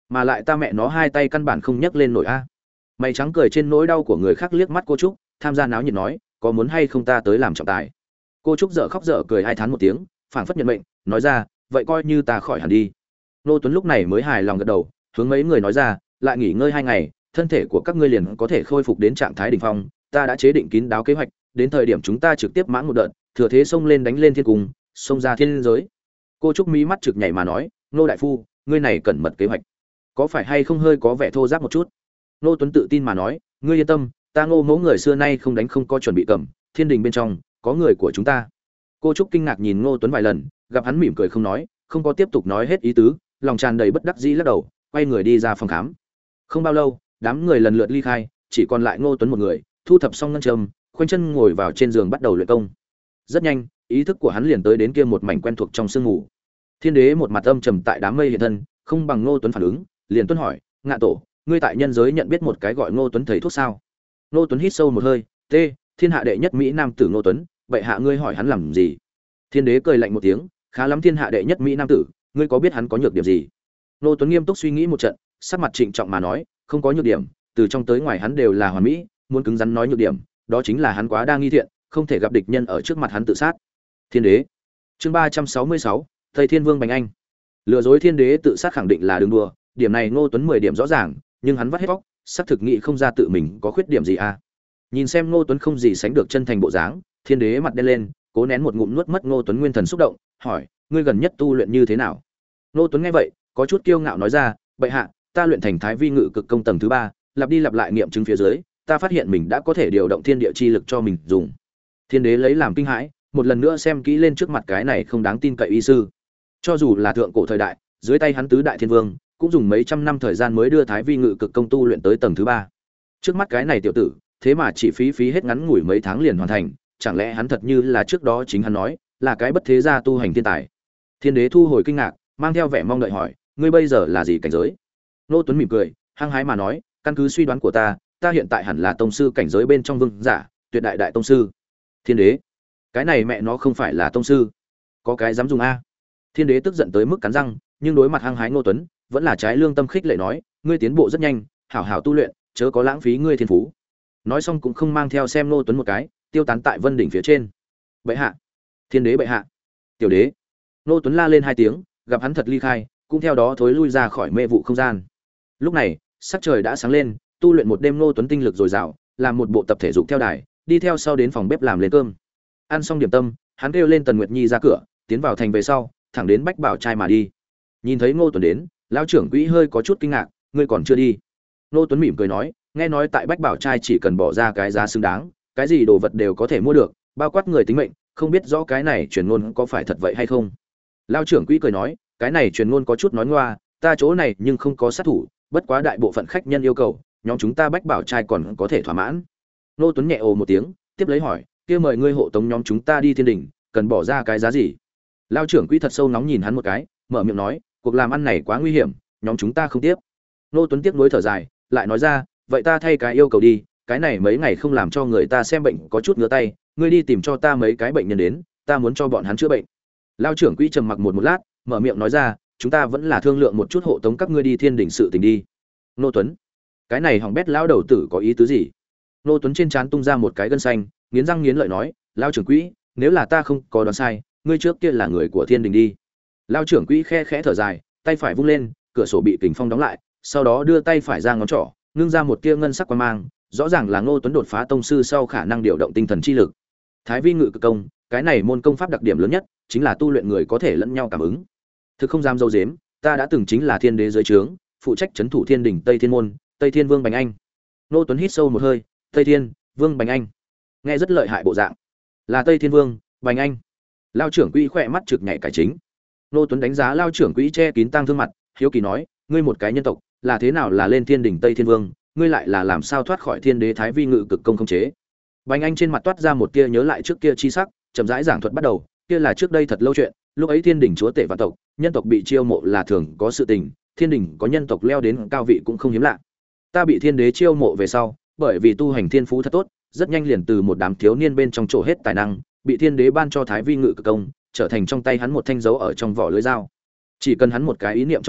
Speaker 1: mà lại ta mẹ nó hai tay căn bản không nhấc lên nổi a. Mày trắng cười trên nỗi đau của người khác liếc mắt cô Trúc, tham gia náo nhiệt nói, có muốn hay không ta tới làm trọng tài. Cô Trúc dở khóc dở cười hai thán một tiếng, phảng phất nhận mệnh, nói ra, vậy coi như ta khỏi hẳn đi. Nô Tuấn lúc này mới hài lòng gật đầu, hướng mấy người nói ra, lại nghỉ ngơi hai ngày, thân thể của các ngươi liền có thể khôi phục đến trạng thái đỉnh phong, ta đã chế định kín đáo kế hoạch, đến thời điểm chúng ta trực tiếp mãn một đợt, thừa thế xông lên đánh lên thiên cung, xông ra thiên giới. Cô Trúc mí mắt trực nhảy mà nói, nô đại phu, ngươi này cẩn mật kế hoạch, có phải hay không hơi có vẻ thô ráp một chút? Nô Tuấn tự tin mà nói, ngươi yên tâm, ta Ngô mẫu người xưa nay không đánh không có chuẩn bị cầm, thiên đình bên trong có người của chúng ta. Cô Trúc kinh ngạc nhìn Ngô Tuấn vài lần, gặp hắn mỉm cười không nói, không có tiếp tục nói hết ý tứ, lòng tràn đầy bất đắc dĩ lắc đầu, quay người đi ra phòng khám. Không bao lâu, đám người lần lượt ly khai, chỉ còn lại Ngô Tuấn một người, thu thập xong ngân châm, khoanh chân ngồi vào trên giường bắt đầu luyện công. Rất nhanh, ý thức của hắn liền tới đến kia một mảnh quen thuộc trong sương ngủ. Thiên Đế một mặt âm trầm tại đám mây hiện thân, không bằng Ngô Tuấn phản ứng, liền tuân hỏi, "Ngạ tổ, ngươi tại nhân giới nhận biết một cái gọi Ngô Tuấn thầy thuốc sao?" Ngô Tuấn hít sâu một hơi, "T, thiên hạ đệ nhất mỹ nam tử Ngô Tuấn, vậy hạ ngươi hỏi hắn làm gì?" Thiên Đế cười lạnh một tiếng, "Khá lắm thiên hạ đệ nhất mỹ nam tử, ngươi có biết hắn có nhược điểm gì?" Ngô Tuấn nghiêm túc suy nghĩ một trận, sắc mặt trịnh trọng mà nói, "Không có nhược điểm, từ trong tới ngoài hắn đều là hoàn mỹ, muốn cứng rắn nói nhược điểm, đó chính là hắn quá đa nghi thiện, không thể gặp địch nhân ở trước mặt hắn tự sát." Thiên Đế. Chương ba trăm sáu mươi sáu, Tây Thiên Vương Bành Anh. Lừa dối Thiên Đế tự sát khẳng định là đường đùa, điểm này Ngô Tuấn mười điểm rõ ràng, nhưng hắn vắt hết óc, xác thực nghĩ không ra tự mình có khuyết điểm gì à. Nhìn xem Ngô Tuấn không gì sánh được chân thành bộ dáng, Thiên Đế mặt đen lên, cố nén một ngụm nuốt mất Ngô Tuấn nguyên thần xúc động, hỏi, ngươi gần nhất tu luyện như thế nào? Ngô Tuấn nghe vậy, có chút kiêu ngạo nói ra, bệ hạ, ta luyện thành Thái Vi Ngự Cực Công tầng thứ ba, lặp đi lặp lại nghiệm chứng phía dưới, ta phát hiện mình đã có thể điều động thiên địa chi lực cho mình dùng. Thiên Đế lấy làm kinh hãi, một lần nữa xem kỹ lên trước mặt cái này không đáng tin cậy y sư. Cho dù là thượng cổ thời đại, dưới tay hắn tứ đại thiên vương, cũng dùng mấy trăm năm thời gian mới đưa Thái Vi Ngự Cực Công tu luyện tới tầng thứ ba. Trước mắt cái này tiểu tử, thế mà chỉ phí phí hết ngắn ngủi mấy tháng liền hoàn thành, chẳng lẽ hắn thật như là trước đó chính hắn nói, là cái bất thế gia tu hành thiên tài? Thiên Đế thu hồi kinh ngạc, mang theo vẻ mong đợi hỏi, ngươi bây giờ là gì cảnh giới? Nô Tuấn mỉm cười, hăng hái mà nói, căn cứ suy đoán của ta, ta hiện tại hẳn là tông sư cảnh giới bên trong vương giả, tuyệt đại đại tông sư. Thiên Đế, cái này mẹ nó không phải là tông sư, có cái dám dùng a? Thiên Đế tức giận tới mức cắn răng, nhưng đối mặt hăng hái Ngô Tuấn, vẫn là trái lương tâm khích lệ nói, ngươi tiến bộ rất nhanh, hảo hảo tu luyện, chớ có lãng phí ngươi thiên phú. Nói xong cũng không mang theo xem Ngô Tuấn một cái, tiêu tán tại vân đỉnh phía trên. Bệ hạ, Thiên Đế bệ hạ, tiểu đế. Ngô Tuấn la lên hai tiếng, gặp hắn thật ly khai, cũng theo đó thối lui ra khỏi mê vụ không gian. Lúc này, sắc trời đã sáng lên, tu luyện một đêm Ngô Tuấn tinh lực dồi dào, làm một bộ tập thể dục theo đài, đi theo sau đến phòng bếp làm lên cơm. Ăn xong điểm tâm, hắn kêu lên Tần Nguyệt Nhi ra cửa, tiến vào thành về sau, thẳng đến Bách Bảo trai mà đi. Nhìn thấy Ngô Tuấn đến, lão trưởng quỹ hơi có chút kinh ngạc, ngươi còn chưa đi? Ngô Tuấn mỉm cười nói, nghe nói tại Bách Bảo trai chỉ cần bỏ ra cái giá xứng đáng, cái gì đồ vật đều có thể mua được, bao quát người tính mệnh, không biết rõ cái này truyền ngôn có phải thật vậy hay không? Lão trưởng quỹ cười nói, cái này truyền ngôn có chút nói ngoa, ta chỗ này nhưng không có sát thủ, bất quá đại bộ phận khách nhân yêu cầu, nhóm chúng ta Bách Bảo trai còn có thể thỏa mãn. Ngô Tuấn nhẹ ồ một tiếng, tiếp lấy hỏi, kia mời ngươi hộ tống nhóm chúng ta đi thiên đình, cần bỏ ra cái giá gì? Lão trưởng quỹ thật sâu nóng nhìn hắn một cái, mở miệng nói, cuộc làm ăn này quá nguy hiểm, nhóm chúng ta không tiếp. Ngô Tuấn tiếp nối thở dài, lại nói ra, vậy ta thay cái yêu cầu đi, cái này mấy ngày không làm cho người ta xem bệnh có chút ngứa tay, ngươi đi tìm cho ta mấy cái bệnh nhân đến, ta muốn cho bọn hắn chữa bệnh. Lão trưởng quỹ trầm mặc một một lát, mở miệng nói ra, chúng ta vẫn là thương lượng một chút hộ tống các ngươi đi thiên đỉnh sự tình đi. Ngô Tuấn, cái này hỏng bét lão đầu tử có ý tứ gì? Ngô Tuấn trên trán tung ra một cái gân xanh, nghiến răng nghiến lợi nói, lão trưởng quỹ, nếu là ta không có đoán sai, ngươi trước kia là người của thiên đình đi. Lão trưởng quỹ khe khẽ thở dài, tay phải vung lên, cửa sổ bị kình phong đóng lại, sau đó đưa tay phải ra ngón trỏ, ngưng ra một tia ngân sắc quang mang, rõ ràng là Ngô Tuấn đột phá tông sư sau khả năng điều động tinh thần chi lực. Thái Vi Ngự Cực Công, cái này môn công pháp đặc điểm lớn nhất chính là tu luyện người có thể lẫn nhau cảm ứng. Thực không dám dâu dếm, ta đã từng chính là thiên đế dưới trướng, phụ trách trấn thủ thiên đỉnh Tây Thiên môn, Tây Thiên Vương Bành Anh. Ngô Tuấn hít sâu một hơi, Tây Thiên Vương Bành Anh, nghe rất lợi hại bộ dạng, là Tây Thiên Vương Bành Anh. Lao trưởng quỹ khỏe mắt trực nhảy cải chính. Ngô Tuấn đánh giá Lao trưởng quỹ che kín tang thương mặt, hiếu kỳ nói, ngươi một cái nhân tộc, là thế nào là lên thiên đỉnh Tây Thiên Vương, ngươi lại là làm sao thoát khỏi thiên đế Thái Vi Ngự Cực Công không chế? Bành Anh trên mặt toát ra một tia nhớ lại trước kia chi sắc, chậm rãi giảng thuật bắt đầu, kia là trước đây thật lâu chuyện, lúc ấy thiên đỉnh chúa tể vạn tộc, nhân tộc bị chiêu mộ là thường có sự tình, thiên đỉnh có nhân tộc leo đến cao vị cũng không hiếm lạ. Ta bị thiên đế chiêu mộ về sau, bởi vì tu hành thiên phú thật tốt, rất nhanh liền từ một đám thiếu niên bên trong chỗ hết tài năng, bị thiên đế ban cho Thái Vi Ngự Cực Công, trở thành trong tay hắn một thanh dấu ở trong vỏ lưới dao. Chỉ cần hắn một cái ý niệm trong đầu,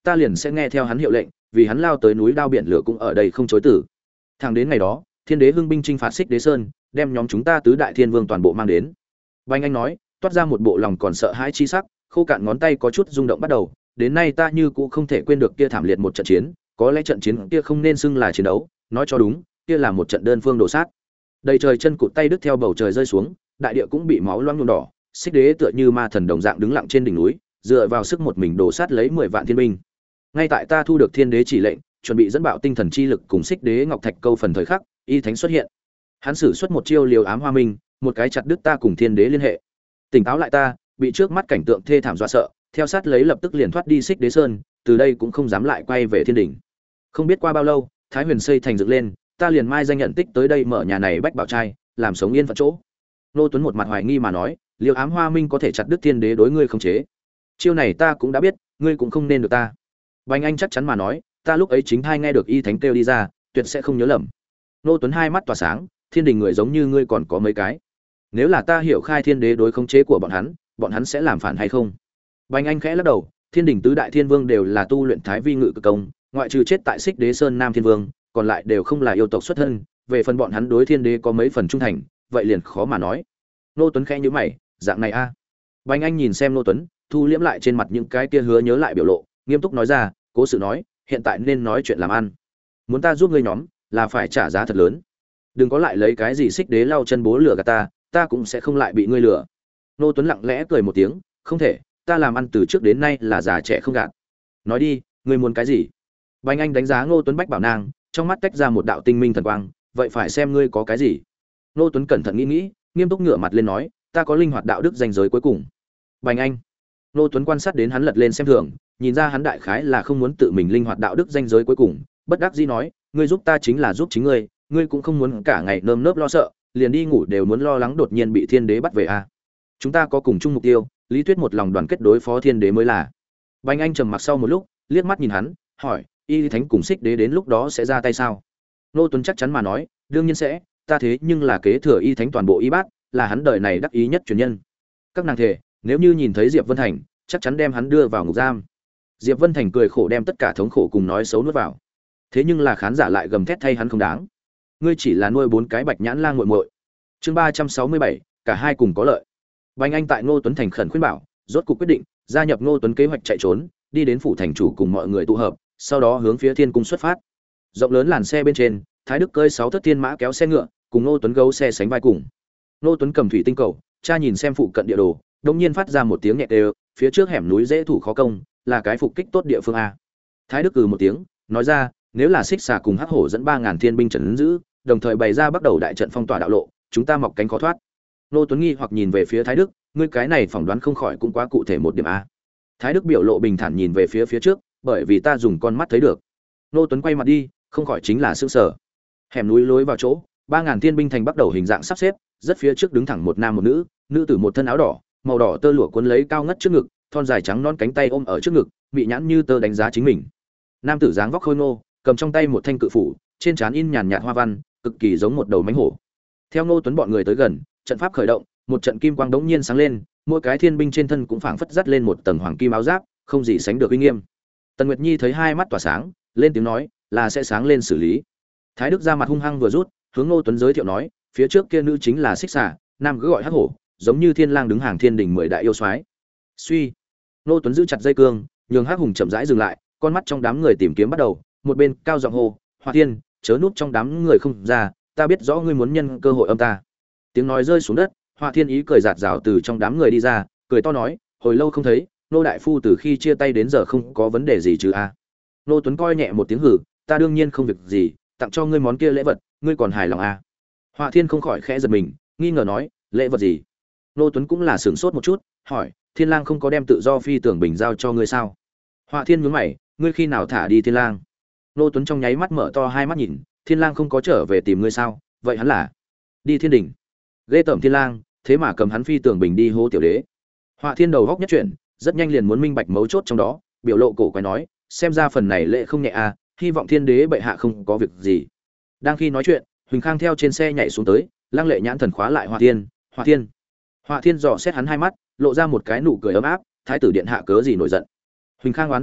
Speaker 1: ta liền sẽ nghe theo hắn hiệu lệnh, vì hắn lao tới núi đao biển lửa cũng ở đây không chối từ. Thẳng đến ngày đó, Thiên Đế hưng binh chinh phạt Xích Đế Sơn, đem nhóm chúng ta tứ đại thiên vương toàn bộ mang đến. Bành Anh nói, toát ra một bộ lòng còn sợ hãi chi sắc, khô cạn ngón tay có chút rung động bắt đầu, đến nay ta như cũng không thể quên được kia thảm liệt một trận chiến, có lẽ trận chiến kia không nên xưng là chiến đấu, nói cho đúng, kia là một trận đơn phương đổ sát. Đầy trời chân cụt tay đứt theo bầu trời rơi xuống, đại địa cũng bị máu loang nhuộm đỏ, Xích Đế tựa như ma thần đồng dạng đứng lặng trên đỉnh núi, dựa vào sức một mình đổ sát lấy mười vạn thiên binh. Ngay tại ta thu được Thiên Đế chỉ lệnh, chuẩn bị dẫn bạo tinh thần chi lực cùng Xích Đế Ngọc Thạch câu phần thời khắc, Y Thánh xuất hiện. Hắn sử xuất một chiêu liều ám hoa minh, một cái chặt đứt ta cùng Thiên Đế liên hệ. Tỉnh táo lại ta, bị trước mắt cảnh tượng thê thảm dọa sợ, theo sát lấy lập tức liền thoát đi Xích Đế Sơn, từ đây cũng không dám lại quay về thiên đỉnh. Không biết qua bao lâu, Thái Huyền xây thành dựng lên, ta liền mai danh nhận tích tới đây mở nhà này bách bảo trai, làm sống yên phận chỗ. Nô Tuấn một mặt hoài nghi mà nói, liều ám hoa minh có thể chặt đứt Thiên Đế đối ngươi không chế. Chiêu này ta cũng đã biết, ngươi cũng không nên được ta. Bành Anh chắc chắn mà nói, ta lúc ấy chính thai nghe được Y Thánh kêu đi ra, tuyệt sẽ không nhớ lầm. Nô Tuấn hai mắt tỏa sáng, thiên đình người giống như ngươi còn có mấy cái. Nếu là ta hiểu khai Thiên Đế đối khống chế của bọn hắn, bọn hắn sẽ làm phản hay không? Bành Anh khẽ lắc đầu, thiên đình tứ đại thiên vương đều là tu luyện thái vi ngự cực công, ngoại trừ chết tại Xích Đế Sơn Nam Thiên Vương, còn lại đều không là yêu tộc xuất thân, về phần bọn hắn đối Thiên Đế có mấy phần trung thành, vậy liền khó mà nói. Nô Tuấn khẽ nhíu mày, dạng này a? À? Bành Anh nhìn xem Nô Tuấn, thu liễm lại trên mặt những cái kia hứa nhớ lại biểu lộ, nghiêm túc nói ra, cố sự nói, hiện tại nên nói chuyện làm ăn. Muốn ta giúp ngươi nhóm, là phải trả giá thật lớn. Đừng có lại lấy cái gì Xích Đế lau chân bố lửa gạt ta, ta cũng sẽ không lại bị ngươi lừa. Nô Tuấn lặng lẽ cười một tiếng, không thể, ta làm ăn từ trước đến nay là già trẻ không gạt. Nói đi, ngươi muốn cái gì? Bành Anh đánh giá Ngô Tuấn bách bảo nang, trong mắt tách ra một đạo tinh minh thần quang, vậy phải xem ngươi có cái gì. Ngô Tuấn cẩn thận nghĩ nghĩ, nghiêm túc ngửa mặt lên nói, ta có linh hoạt đạo đức danh giới cuối cùng. Bành Anh. Ngô Tuấn quan sát đến hắn lật lên xem thường, nhìn ra hắn đại khái là không muốn tự mình linh hoạt đạo đức danh giới cuối cùng, bất đắc dĩ nói, ngươi giúp ta chính là giúp chính ngươi, ngươi cũng không muốn cả ngày nơm nớp lo sợ, liền đi ngủ đều muốn lo lắng đột nhiên bị Thiên Đế bắt về à? Chúng ta có cùng chung mục tiêu, lý thuyết một lòng đoàn kết đối phó Thiên Đế mới là. Bành Anh trầm mặc sau một lúc, liếc mắt nhìn hắn, hỏi, Y Thánh cùng Xích Đế đến lúc đó sẽ ra tay sao? Nô Tuấn chắc chắn mà nói, đương nhiên sẽ, ta thế nhưng là kế thừa Y Thánh toàn bộ y bát, là hắn đời này đắc ý nhất truyền nhân. Các nàng thề, nếu như nhìn thấy Diệp Vân Thành, chắc chắn đem hắn đưa vào ngục giam. Diệp Vân Thành cười khổ đem tất cả thống khổ cùng nói xấu nuốt vào. Thế nhưng là khán giả lại gầm thét thay hắn không đáng. Ngươi chỉ là nuôi bốn cái bạch nhãn lang muội muội. Chương ba trăm sáu mươi bảy, cả hai cùng có lợi. Bành Anh tại Ngô Tuấn thành khẩn khuyên bảo, rốt cuộc quyết định gia nhập Ngô Tuấn kế hoạch chạy trốn, đi đến phủ thành chủ cùng mọi người tụ hợp, sau đó hướng phía Thiên cung xuất phát. Rộng lớn làn xe bên trên, Thái Đức cơi sáu thất thiên mã kéo xe ngựa, cùng Ngô Tuấn gấu xe sánh vai cùng. Ngô Tuấn cầm thủy tinh cầu, cha nhìn xem phụ cận địa đồ, đột nhiên phát ra một tiếng nhẹ đều, phía trước hẻm núi dễ thủ khó công, là cái phục kích tốt địa phương a. Thái Đức ừ một tiếng, nói ra, nếu là Xích Xà cùng Hắc Hổ dẫn ba ngàn thiên binh trấn giữ, đồng thời bày ra bắt đầu đại trận phong tỏa đạo lộ, chúng ta mọc cánh khó thoát. Ngô Tuấn nghi hoặc nhìn về phía Thái Đức, ngươi cái này phỏng đoán không khỏi cũng quá cụ thể một điểm a. Thái Đức biểu lộ bình thản nhìn về phía phía trước, bởi vì ta dùng con mắt thấy được. Ngô Tuấn quay mặt đi, không khỏi chính là sững sờ. Hẻm núi lối vào chỗ, ba ngàn thiên binh thành bắt đầu hình dạng sắp xếp, rất phía trước đứng thẳng một nam một nữ, nữ tử một thân áo đỏ, màu đỏ tơ lụa cuốn lấy cao ngất trước ngực, thon dài trắng non cánh tay ôm ở trước ngực, mị nhãn như tơ đánh giá chính mình. Nam tử dáng vóc khôi ngô, cầm trong tay một thanh cự phủ, trên trán in nhàn nhạt hoa văn, cực kỳ giống một đầu mãnh hổ. Theo Ngô Tuấn bọn người tới gần, trận pháp khởi động, một trận kim quang đống nhiên sáng lên, mỗi cái thiên binh trên thân cũng phảng phất dắt lên một tầng hoàng kim áo giáp, không gì sánh được uy nghiêm. Tần Nguyệt Nhi thấy hai mắt tỏa sáng, lên tiếng nói, là sẽ sáng lên xử lý. Thái Đức ra mặt hung hăng vừa rút, hướng Ngô Tuấn giới thiệu nói, phía trước kia nữ chính là Xích Xà, nam cứ gọi Hắc Hổ, giống như thiên lang đứng hàng thiên đỉnh mười đại yêu soái. Suy. Ngô Tuấn giữ chặt dây cương, nhường Hắc Hùng chậm rãi dừng lại, con mắt trong đám người tìm kiếm bắt đầu, một bên cao giọng hô, Hoa Thiên, chớ núp trong đám người không ra, ta biết rõ ngươi muốn nhân cơ hội âm ta. Tiếng nói rơi xuống đất, Hoa Thiên ý cười giạt rào từ trong đám người đi ra, cười to nói, hồi lâu không thấy, nô đại phu từ khi chia tay đến giờ không có vấn đề gì chứ a? À? Nô Tuấn coi nhẹ một tiếng hử, ta đương nhiên không việc gì, tặng cho ngươi món kia lễ vật, ngươi còn hài lòng à? Hoa Thiên không khỏi khẽ giật mình, nghi ngờ nói, lễ vật gì? Nô Tuấn cũng là sửng sốt một chút, hỏi, Thiên Lang không có đem tự do phi tưởng bình giao cho ngươi sao? Hoa Thiên nhướng mày, ngươi khi nào thả đi Thiên Lang? Nô Tuấn trong nháy mắt mở to hai mắt nhìn, Thiên Lang không có trở về tìm ngươi sao? Vậy hắn là đi Thiên Đình. Ghê tởm Thiên Lang, thế mà cầm hắn phi tưởng bình đi hô tiểu đế. Hoa Thiên đầu góc nhất chuyển, rất nhanh liền muốn minh bạch mấu chốt trong đó, biểu lộ cổ quái nói, xem ra phần này lệ không nhẹ à, hy vọng Thiên Đế bệ hạ không có việc gì. Đang khi nói chuyện, Huỳnh Khang theo trên xe nhảy xuống tới, lăng lệ nhãn thần khóa lại Hoa Thiên, Hoa Thiên. Hoa Thiên dò xét hắn hai mắt, lộ ra một cái nụ cười ấm áp, thái tử điện hạ cớ gì nổi giận. Huỳnh Khang oán hận nói,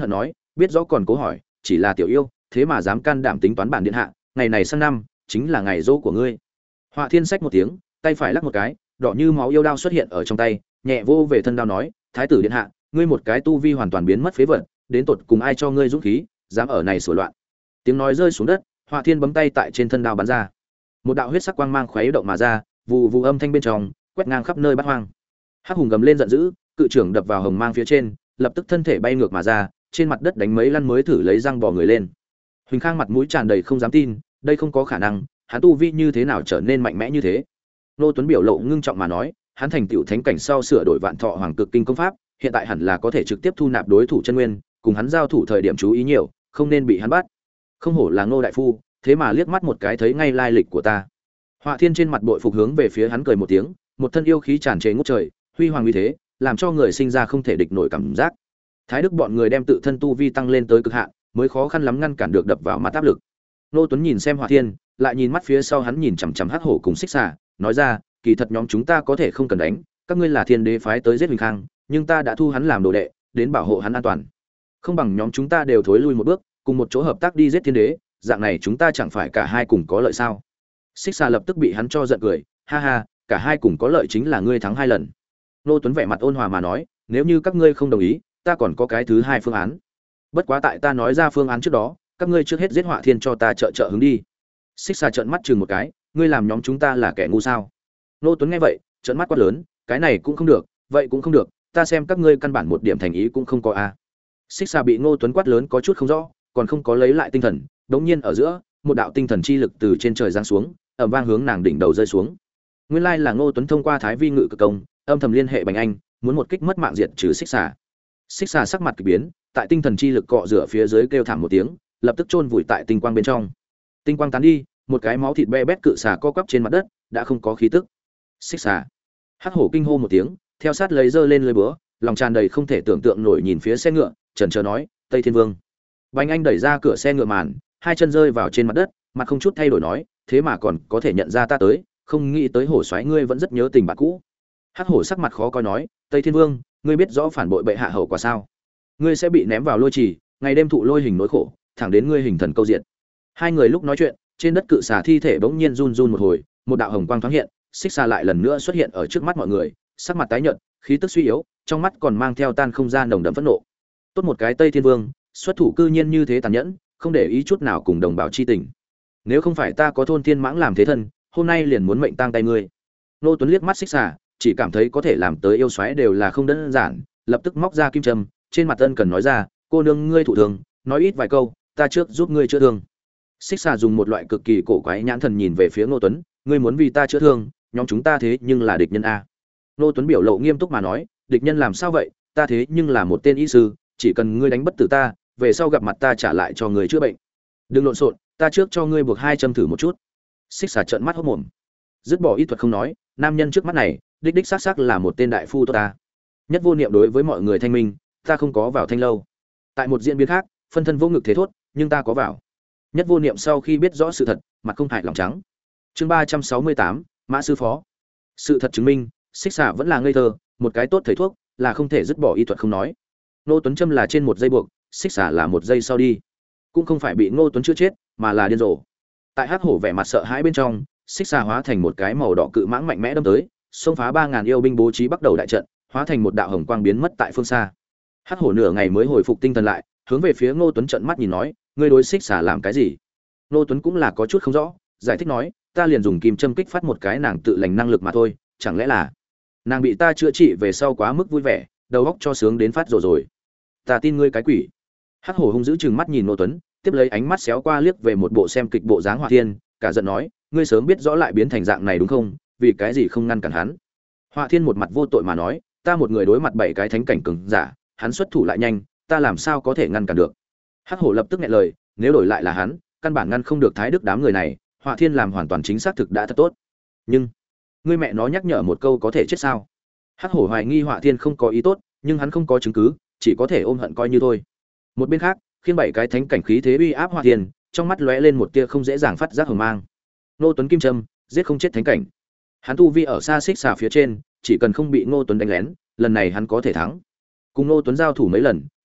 Speaker 1: biết rõ còn cố hỏi, chỉ là tiểu yêu, thế mà dám can đảm tính toán bản điện hạ, ngày này sang năm chính là ngày dỗ của ngươi. Họa Thiên xách một tiếng, tay phải lắc một cái, đỏ như máu yêu đao xuất hiện ở trong tay, nhẹ vô về thân đao nói, thái tử điện hạ, ngươi một cái tu vi hoàn toàn biến mất phế vật, đến tột cùng ai cho ngươi dũng khí, dám ở này sửa loạn. Tiếng nói rơi xuống đất, Họa Thiên bấm tay tại trên thân đao bắn ra. Một đạo huyết sắc quang mang khuấy động mà ra, vụ vụ âm thanh bên trong, quét ngang khắp nơi bát hoang. Hắc hùng gầm lên giận dữ, cự trưởng đập vào hồng mang phía trên, lập tức thân thể bay ngược mà ra, trên mặt đất đánh mấy lăn mới thử lấy răng bò người lên. Huỳnh Khang mặt mũi tràn đầy không dám tin, đây không có khả năng, hắn tu vi như thế nào trở nên mạnh mẽ như thế? Nô Tuấn biểu lộ ngưng trọng mà nói, hắn thành tựu thánh cảnh sau sửa đổi vạn thọ hoàng cực kinh công pháp, hiện tại hẳn là có thể trực tiếp thu nạp đối thủ chân nguyên, cùng hắn giao thủ thời điểm chú ý nhiều, không nên bị hắn bắt. Không hổ là Ngô đại phu, thế mà liếc mắt một cái thấy ngay lai lịch của ta. Họa Thiên trên mặt bội phục hướng về phía hắn cười một tiếng, một thân yêu khí tràn trề ngút trời, huy hoàng uy thế, làm cho người sinh ra không thể địch nổi cảm giác. Thái Đức bọn người đem tự thân tu vi tăng lên tới cực hạn, mới khó khăn lắm ngăn cản được đập vào mặt áp lực. Nô Tuấn nhìn xem Họa Thiên, lại nhìn mắt phía sau hắn nhìn chằm chằm Hắc Hổ cùng Xích Xà, nói ra, kỳ thật nhóm chúng ta có thể không cần đánh, các ngươi là Thiên Đế phái tới giết Huỳnh Khang, nhưng ta đã thu hắn làm đồ đệ, đến bảo hộ hắn an toàn. Không bằng nhóm chúng ta đều thối lui một bước, cùng một chỗ hợp tác đi giết Thiên Đế, dạng này chúng ta chẳng phải cả hai cùng có lợi sao? Xích Xà lập tức bị hắn cho giận cười, ha ha, cả hai cùng có lợi chính là ngươi thắng hai lần. Nô Tuấn vẻ mặt ôn hòa mà nói, nếu như các ngươi không đồng ý, ta còn có cái thứ hai phương án. Bất quá tại ta nói ra phương án trước đó, các ngươi trước hết giết Họa Thiên cho ta trợ trợ hứng đi. Xích Xà trợn mắt chừng một cái, ngươi làm nhóm chúng ta là kẻ ngu sao? Nô Tuấn nghe vậy, trợn mắt quát lớn, cái này cũng không được, vậy cũng không được, ta xem các ngươi căn bản một điểm thành ý cũng không có a. Xích Xà bị Ngô Tuấn quát lớn có chút không rõ, còn không có lấy lại tinh thần, đống nhiên ở giữa, một đạo tinh thần chi lực từ trên trời giáng xuống, ầm vang hướng nàng đỉnh đầu rơi xuống. Nguyên lai là Ngô Tuấn thông qua Thái Vi Ngự Cực Công, âm thầm liên hệ Bành Anh, muốn một kích mất mạng diệt trừ Xích Xà. Xích Xà sắc mặt kỳ biến, tại tinh thần chi lực cọ rửa phía dưới kêu thảm một tiếng, lập tức chôn vùi tại tinh quang bên trong. Tinh quang tán đi, một cái máu thịt be bét cự xà co quắp trên mặt đất, đã không có khí tức. Xích Xà. Hắc Hổ kinh hô một tiếng, theo sát lấy giơ lên lưỡi búa, lòng tràn đầy không thể tưởng tượng nổi nhìn phía xe ngựa, chần chờ nói, Tây Thiên Vương. Bành Anh đẩy ra cửa xe ngựa màn, hai chân rơi vào trên mặt đất, mặt không chút thay đổi nói, thế mà còn có thể nhận ra ta tới, không nghĩ tới Hổ soái ngươi vẫn rất nhớ tình bạn cũ. Hắc Hổ sắc mặt khó coi nói, Tây Thiên Vương, ngươi biết rõ phản bội bệ hạ hậu quả sao? Ngươi sẽ bị ném vào lôi trì, ngày đêm thụ lôi hình nỗi khổ, thẳng đến ngươi hình thần câu diện. Hai người lúc nói chuyện, trên đất cự xà thi thể bỗng nhiên run run một hồi, một đạo hồng quang thoáng hiện, Xích Xà lại lần nữa xuất hiện ở trước mắt mọi người, sắc mặt tái nhợt, khí tức suy yếu, trong mắt còn mang theo tan không gian nồng đậm phẫn nộ. Tốt một cái Tây Thiên Vương, xuất thủ cư nhiên như thế tàn nhẫn, không để ý chút nào cùng đồng bào chi tình. Nếu không phải ta có thôn thiên mãng làm thế thân, hôm nay liền muốn mệnh tang tay ngươi. Nô Tuấn liếc mắt Xích Xà, chỉ cảm thấy có thể làm tới yêu xoáy đều là không đơn giản, lập tức móc ra kim châm, trên mặt ân cần nói ra, cô nương ngươi thụ thương, nói ít vài câu, ta trước giúp ngươi chữa thương. Xích Xà dùng một loại cực kỳ cổ quái nhãn thần nhìn về phía Ngô Tuấn, ngươi muốn vì ta chữa thương, nhóm chúng ta thế nhưng là địch nhân a. Ngô Tuấn biểu lộ nghiêm túc mà nói, địch nhân làm sao vậy, ta thế nhưng là một tên y sư, chỉ cần ngươi đánh bất tử ta, về sau gặp mặt ta trả lại cho ngươi chữa bệnh. Đừng lộn xộn, ta trước cho ngươi buộc hai châm thử một chút. Xích Xà trợn mắt hốt mồm, dứt bỏ y thuật không nói, nam nhân trước mắt này, đích đích xác xác là một tên đại phu tốt ta. Nhất Vô Niệm đối với mọi người thanh minh, ta không có vào thanh lâu. Tại một diễn biến khác, phân thân vô ngực thế thốt, nhưng ta có vào. Nhất Vô Niệm sau khi biết rõ sự thật, mặt không hại lòng trắng. Chương ba trăm sáu mươi tám, Mã sư phó. Sự thật chứng minh, Xích Xà vẫn là ngây thơ, một cái tốt thầy thuốc, là không thể dứt bỏ y thuật không nói. Ngô Tuấn châm là trên một dây buộc, Xích Xà là một dây sau đi. Cũng không phải bị Ngô Tuấn chữa chết, mà là điên rồ. Tại Hắc Hổ vẻ mặt sợ hãi bên trong, Xích Xà hóa thành một cái màu đỏ cự mãng mạnh mẽ đâm tới, xông phá ba ngàn yêu binh bố trí bắt đầu đại trận, hóa thành một đạo hồng quang biến mất tại phương xa. Hắc Hổ nửa ngày mới hồi phục tinh thần lại, hướng về phía Ngô Tuấn trợn mắt nhìn nói, ngươi đối Xích Xà làm cái gì? Ngô Tuấn cũng là có chút không rõ, giải thích nói, ta liền dùng kim châm kích phát một cái nàng tự lành năng lực mà thôi, chẳng lẽ là nàng bị ta chữa trị về sau quá mức vui vẻ, đầu óc cho sướng đến phát rồi rồi. Ta tin ngươi cái quỷ. Hắc Hổ hung dữ trừng mắt nhìn Ngô Tuấn, tiếp lấy ánh mắt xéo qua liếc về một bộ xem kịch bộ dáng Hỏa Thiên, cả giận nói, ngươi sớm biết rõ lại biến thành dạng này đúng không? Vì cái gì không ngăn cản hắn? Hỏa Thiên một mặt vô tội mà nói, ta một người đối mặt bảy cái thánh cảnh cường giả, hắn xuất thủ lại nhanh, ta làm sao có thể ngăn cản được? Hắc Hổ lập tức nghẹn lời, nếu đổi lại là hắn, căn bản ngăn không được Thái Đức đám người này, Hỏa Thiên làm hoàn toàn chính xác thực đã thật tốt. Nhưng, ngươi mẹ nó nhắc nhở một câu có thể chết sao? Hắc Hổ hoài nghi Hỏa Thiên không có ý tốt, nhưng hắn không có chứng cứ, chỉ có thể ôm hận coi như thôi. Một bên khác, khiên bảy cái thánh cảnh khí thế uy áp Hỏa Thiên, trong mắt lóe lên một tia không dễ dàng phát giác hờ mang. Ngô Tuấn kim châm, giết không chết thánh cảnh. Hắn tu vi ở xa Xích Xà phía trên, chỉ cần không bị Ngô Tuấn đánh lén, lần này hắn có thể thắng. Cùng Ngô Tuấn giao thủ mấy lần,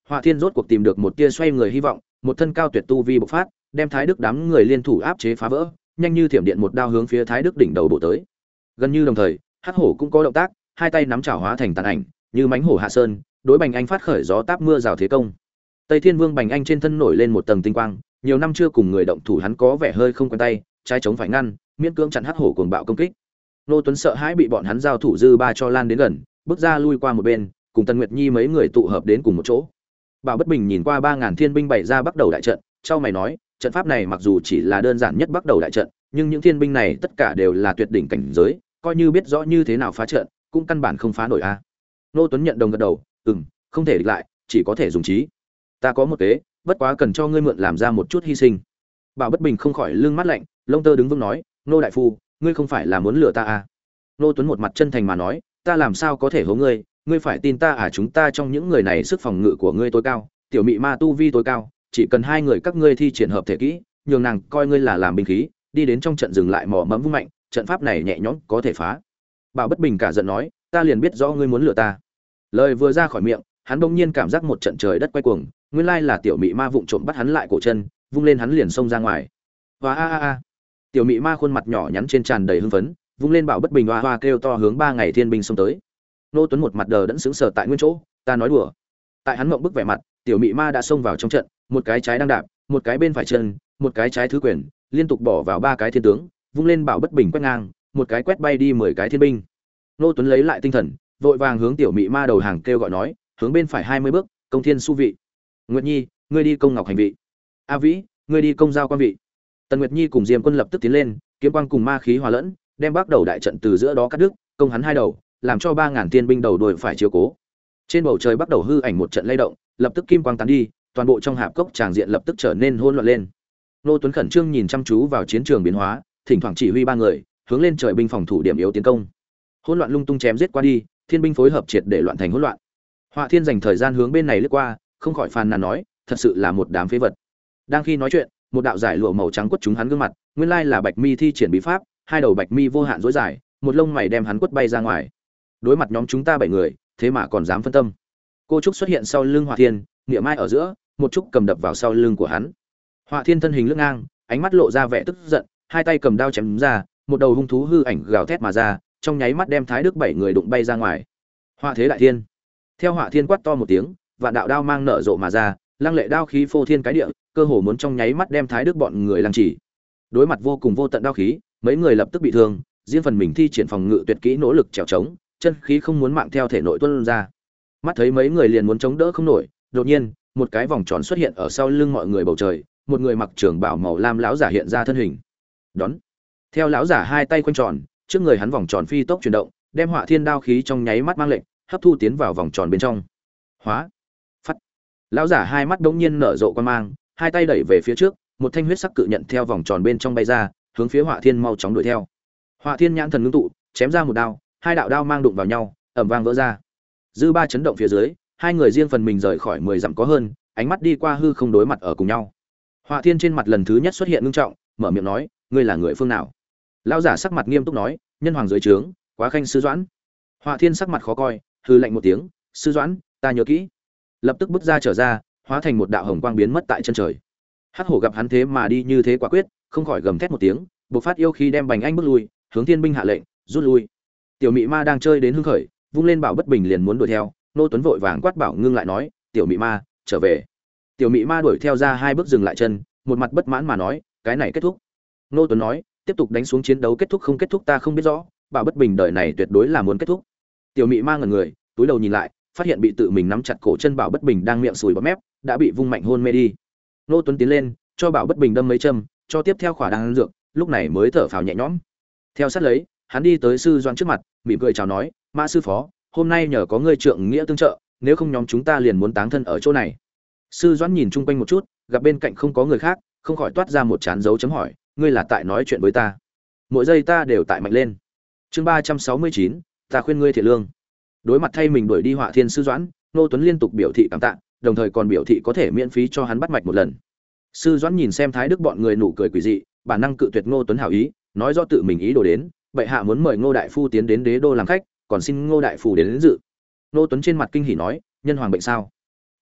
Speaker 1: Họa Thiên rốt cuộc tìm được một tia xoay người hy vọng, một thân cao tuyệt tu vi bộc phát, đem Thái Đức đám người liên thủ áp chế phá vỡ, nhanh như thiểm điện một đao hướng phía Thái Đức đỉnh đầu bổ tới. Gần như đồng thời, Hắc Hổ cũng có động tác, hai tay nắm chảo hóa thành tàn ảnh, như mãnh hổ hạ sơn, đối Bành Anh phát khởi gió táp mưa rào thế công. Tây Thiên Vương Bành Anh trên thân nổi lên một tầng tinh quang, nhiều năm chưa cùng người động thủ hắn có vẻ hơi không quen tay, trái chống phải ngăn, miễn cưỡng chặn Hắc Hổ cuồng bạo công kích. Nô Tuấn sợ hãi bị bọn hắn giao thủ dư ba cho lan đến gần, bước ra lui qua một bên, cùng Tần Nguyệt Nhi mấy người tụ hợp đến cùng một chỗ. Bảo Bất Bình nhìn qua ba ngàn thiên binh bày ra bắt đầu đại trận, chau mày nói, trận pháp này mặc dù chỉ là đơn giản nhất bắt đầu đại trận, nhưng những thiên binh này tất cả đều là tuyệt đỉnh cảnh giới, coi như biết rõ như thế nào phá trận, cũng căn bản không phá nổi a. Nô Tuấn nhận đồng gật đầu, "Ừm, không thể địch lại, chỉ có thể dùng trí. Ta có một kế, bất quá cần cho ngươi mượn làm ra một chút hy sinh." Bảo Bất Bình không khỏi lưng mắt lạnh, lông tơ đứng vững nói, "Nô đại phu, ngươi không phải là muốn lừa ta à?" Nô Tuấn một mặt chân thành mà nói, "Ta làm sao có thể hố ngươi, ngươi phải tin ta à, chúng ta trong những người này sức phòng ngự của ngươi tối cao, tiểu mị ma tu vi tối cao, chỉ cần hai người các ngươi thi triển hợp thể kỹ, nhường nàng coi ngươi là làm binh khí, đi đến trong trận dừng lại mò mẫm vung mạnh, trận pháp này nhẹ nhõm có thể phá." Bảo Bất Bình cả giận nói, "Ta liền biết rõ ngươi muốn lừa ta." Lời vừa ra khỏi miệng, hắn bỗng nhiên cảm giác một trận trời đất quay cuồng, nguyên lai là tiểu mị ma vụng trộm bắt hắn lại cổ chân, vung lên hắn liền xông ra ngoài. Hoa a a a. Tiểu mị ma khuôn mặt nhỏ nhắn trên tràn đầy hưng phấn, vung lên Bảo Bất Bình hoa hoa kêu to hướng ba ngày thiên binh xông tới. Nô Tuấn một mặt đờ đẫn sững sờ tại nguyên chỗ, "Ta nói đùa." Tại hắn mộng bức vẻ mặt, tiểu mị ma đã xông vào trong trận, một cái trái đang đạp, một cái bên phải chân, một cái trái thứ quyền, liên tục bỏ vào ba cái thiên tướng, vung lên Bảo Bất Bình quét ngang, một cái quét bay đi mười cái thiên binh. Nô Tuấn lấy lại tinh thần, vội vàng hướng tiểu mị ma đầu hàng kêu gọi nói, hướng bên phải hai mươi bước, công thiên su vị. Nguyệt Nhi, ngươi đi công ngọc hành vị. A Vĩ, ngươi đi công giao quan vị. Tần Nguyệt Nhi cùng Diêm Quân lập tức tiến lên, kiếm quang cùng ma khí hòa lẫn, đem bắt đầu đại trận từ giữa đó cắt đứt, công hắn hai đầu, làm cho ba ngàn tiên binh đầu đuôi phải chiếu cố. Trên bầu trời bắt đầu hư ảnh một trận lay động, lập tức kim quang tán đi, toàn bộ trong hạp cốc tràng diện lập tức trở nên hỗn loạn lên. Nô Tuấn khẩn trương nhìn chăm chú vào chiến trường biến hóa, thỉnh thoảng chỉ huy ba người hướng lên trời binh phòng thủ điểm yếu tiến công. Hỗn loạn lung tung chém giết qua đi, thiên binh phối hợp triệt để loạn thành hỗn loạn. Họa Thiên dành thời gian hướng bên này lướt qua, không khỏi phàn nàn nói, thật sự là một đám phế vật. Đang khi nói chuyện, một đạo giải lụa màu trắng quất trúng hắn gương mặt, nguyên lai là Bạch Mi thi triển bí pháp, hai đầu Bạch Mi vô hạn rối dài, một lông mày đem hắn quất bay ra ngoài. Đối mặt nhóm chúng ta bảy người, thế mà còn dám phân tâm. Cô trúc xuất hiện sau lưng Họa Thiên, nghĩa mai ở giữa, một trúc cầm đập vào sau lưng của hắn. Họa Thiên thân hình lưng ngang, ánh mắt lộ ra vẻ tức giận, hai tay cầm đao chém ra, một đầu hung thú hư ảnh gào thét mà ra, trong nháy mắt đem Thái Đức bảy người đụng bay ra ngoài. Họa thế đại thiên. Theo Họa Thiên quát to một tiếng, vạn đạo đao mang nở rộ mà ra, lăng lệ đao khí phô thiên cái địa, cơ hồ muốn trong nháy mắt đem Thái Đức bọn người lăng chỉ. Đối mặt vô cùng vô tận đao khí, mấy người lập tức bị thương, riêng phần mình thi triển phòng ngự tuyệt kỹ nỗ lực trèo trống, chân khí không muốn mạng theo thể nội tuôn ra. Mắt thấy mấy người liền muốn chống đỡ không nổi, đột nhiên, một cái vòng tròn xuất hiện ở sau lưng mọi người bầu trời, một người mặc trường bào màu lam lão giả hiện ra thân hình. Đón. Theo lão giả hai tay quanh tròn, trước người hắn vòng tròn phi tốc chuyển động, đem Họa Thiên đao khí trong nháy mắt mang lệnh, hấp thu tiến vào vòng tròn bên trong. Hóa. Phắt. Lão giả hai mắt đống nhiên nở rộ quan mang, hai tay đẩy về phía trước, một thanh huyết sắc cự nhận theo vòng tròn bên trong bay ra, hướng phía Họa Thiên mau chóng đuổi theo. Họa Thiên nhãn thần ngưng tụ, chém ra một đao, hai đạo đao mang đụng vào nhau, ầm vang vỡ ra. Dư ba chấn động phía dưới, hai người riêng phần mình rời khỏi mười dặm có hơn, ánh mắt đi qua hư không đối mặt ở cùng nhau. Họa Thiên trên mặt lần thứ nhất xuất hiện ngưng trọng, mở miệng nói, ngươi là người phương nào? Lão giả sắc mặt nghiêm túc nói, nhân hoàng dưới trướng, Quá Khanh sư Doãn. Họa Thiên sắc mặt khó coi, hư lạnh một tiếng, sư Doãn, ta nhớ kỹ. Lập tức bước ra trở ra, hóa thành một đạo hồng quang biến mất tại chân trời. Hắc Hổ gặp hắn thế mà đi như thế quả quyết, không khỏi gầm thét một tiếng, bộc phát yêu khí đem Bành Anh bước lui, hướng thiên binh hạ lệnh, rút lui. Tiểu Mị Ma đang chơi đến hưng khởi, vung lên Bảo Bất Bình liền muốn đuổi theo, Nô Tuấn vội vàng quát bảo ngưng lại nói, "Tiểu Mị Ma, trở về." Tiểu Mị Ma đuổi theo ra hai bước dừng lại chân, một mặt bất mãn mà nói, "Cái này kết thúc." Nô Tuấn nói, "Tiếp tục đánh xuống chiến đấu kết thúc không kết thúc ta không biết rõ, Bảo Bất Bình đời này tuyệt đối là muốn kết thúc." Tiểu Mị Ma ngẩn người, túi đầu nhìn lại, phát hiện bị tự mình nắm chặt cổ chân Bảo Bất Bình đang miệng sùi bọt mép, đã bị vung mạnh hôn mê đi. Nô Tuấn tiến lên, cho Bảo Bất Bình đâm mấy châm, cho tiếp theo khỏa đan dược, lúc này mới thở phào nhẹ nhõm. Theo sát lấy, hắn đi tới sư Doãn trước mặt, mỉm cười chào nói, "Mã sư phó, hôm nay nhờ có ngươi trượng nghĩa tương trợ, nếu không nhóm chúng ta liền muốn táng thân ở chỗ này." Sư Doãn nhìn chung quanh một chút, gặp bên cạnh không có người khác, không khỏi toát ra một trán dấu chấm hỏi, "Ngươi là tại nói chuyện với ta?" Mỗi giây ta đều tại mạnh lên. Chương ba trăm sáu mươi chín, ta khuyên ngươi thiện lương. Đối mặt thay mình đuổi đi Họa Thiên sư Doãn, Nô Tuấn liên tục biểu thị cảm tạ, đồng thời còn biểu thị có thể miễn phí cho hắn bắt mạch một lần. Sư Doãn nhìn xem Thái Đức bọn người nụ cười quỷ dị, bản năng cự tuyệt Ngô Tuấn hảo ý, nói rõ tự mình ý đồ đến, bệ hạ muốn mời Ngô đại phu tiến đến đế đô làm khách, còn xin Ngô đại phu đến, đến dự. Ngô Tuấn trên mặt kinh hỉ nói, "Nhân hoàng bệnh sao?"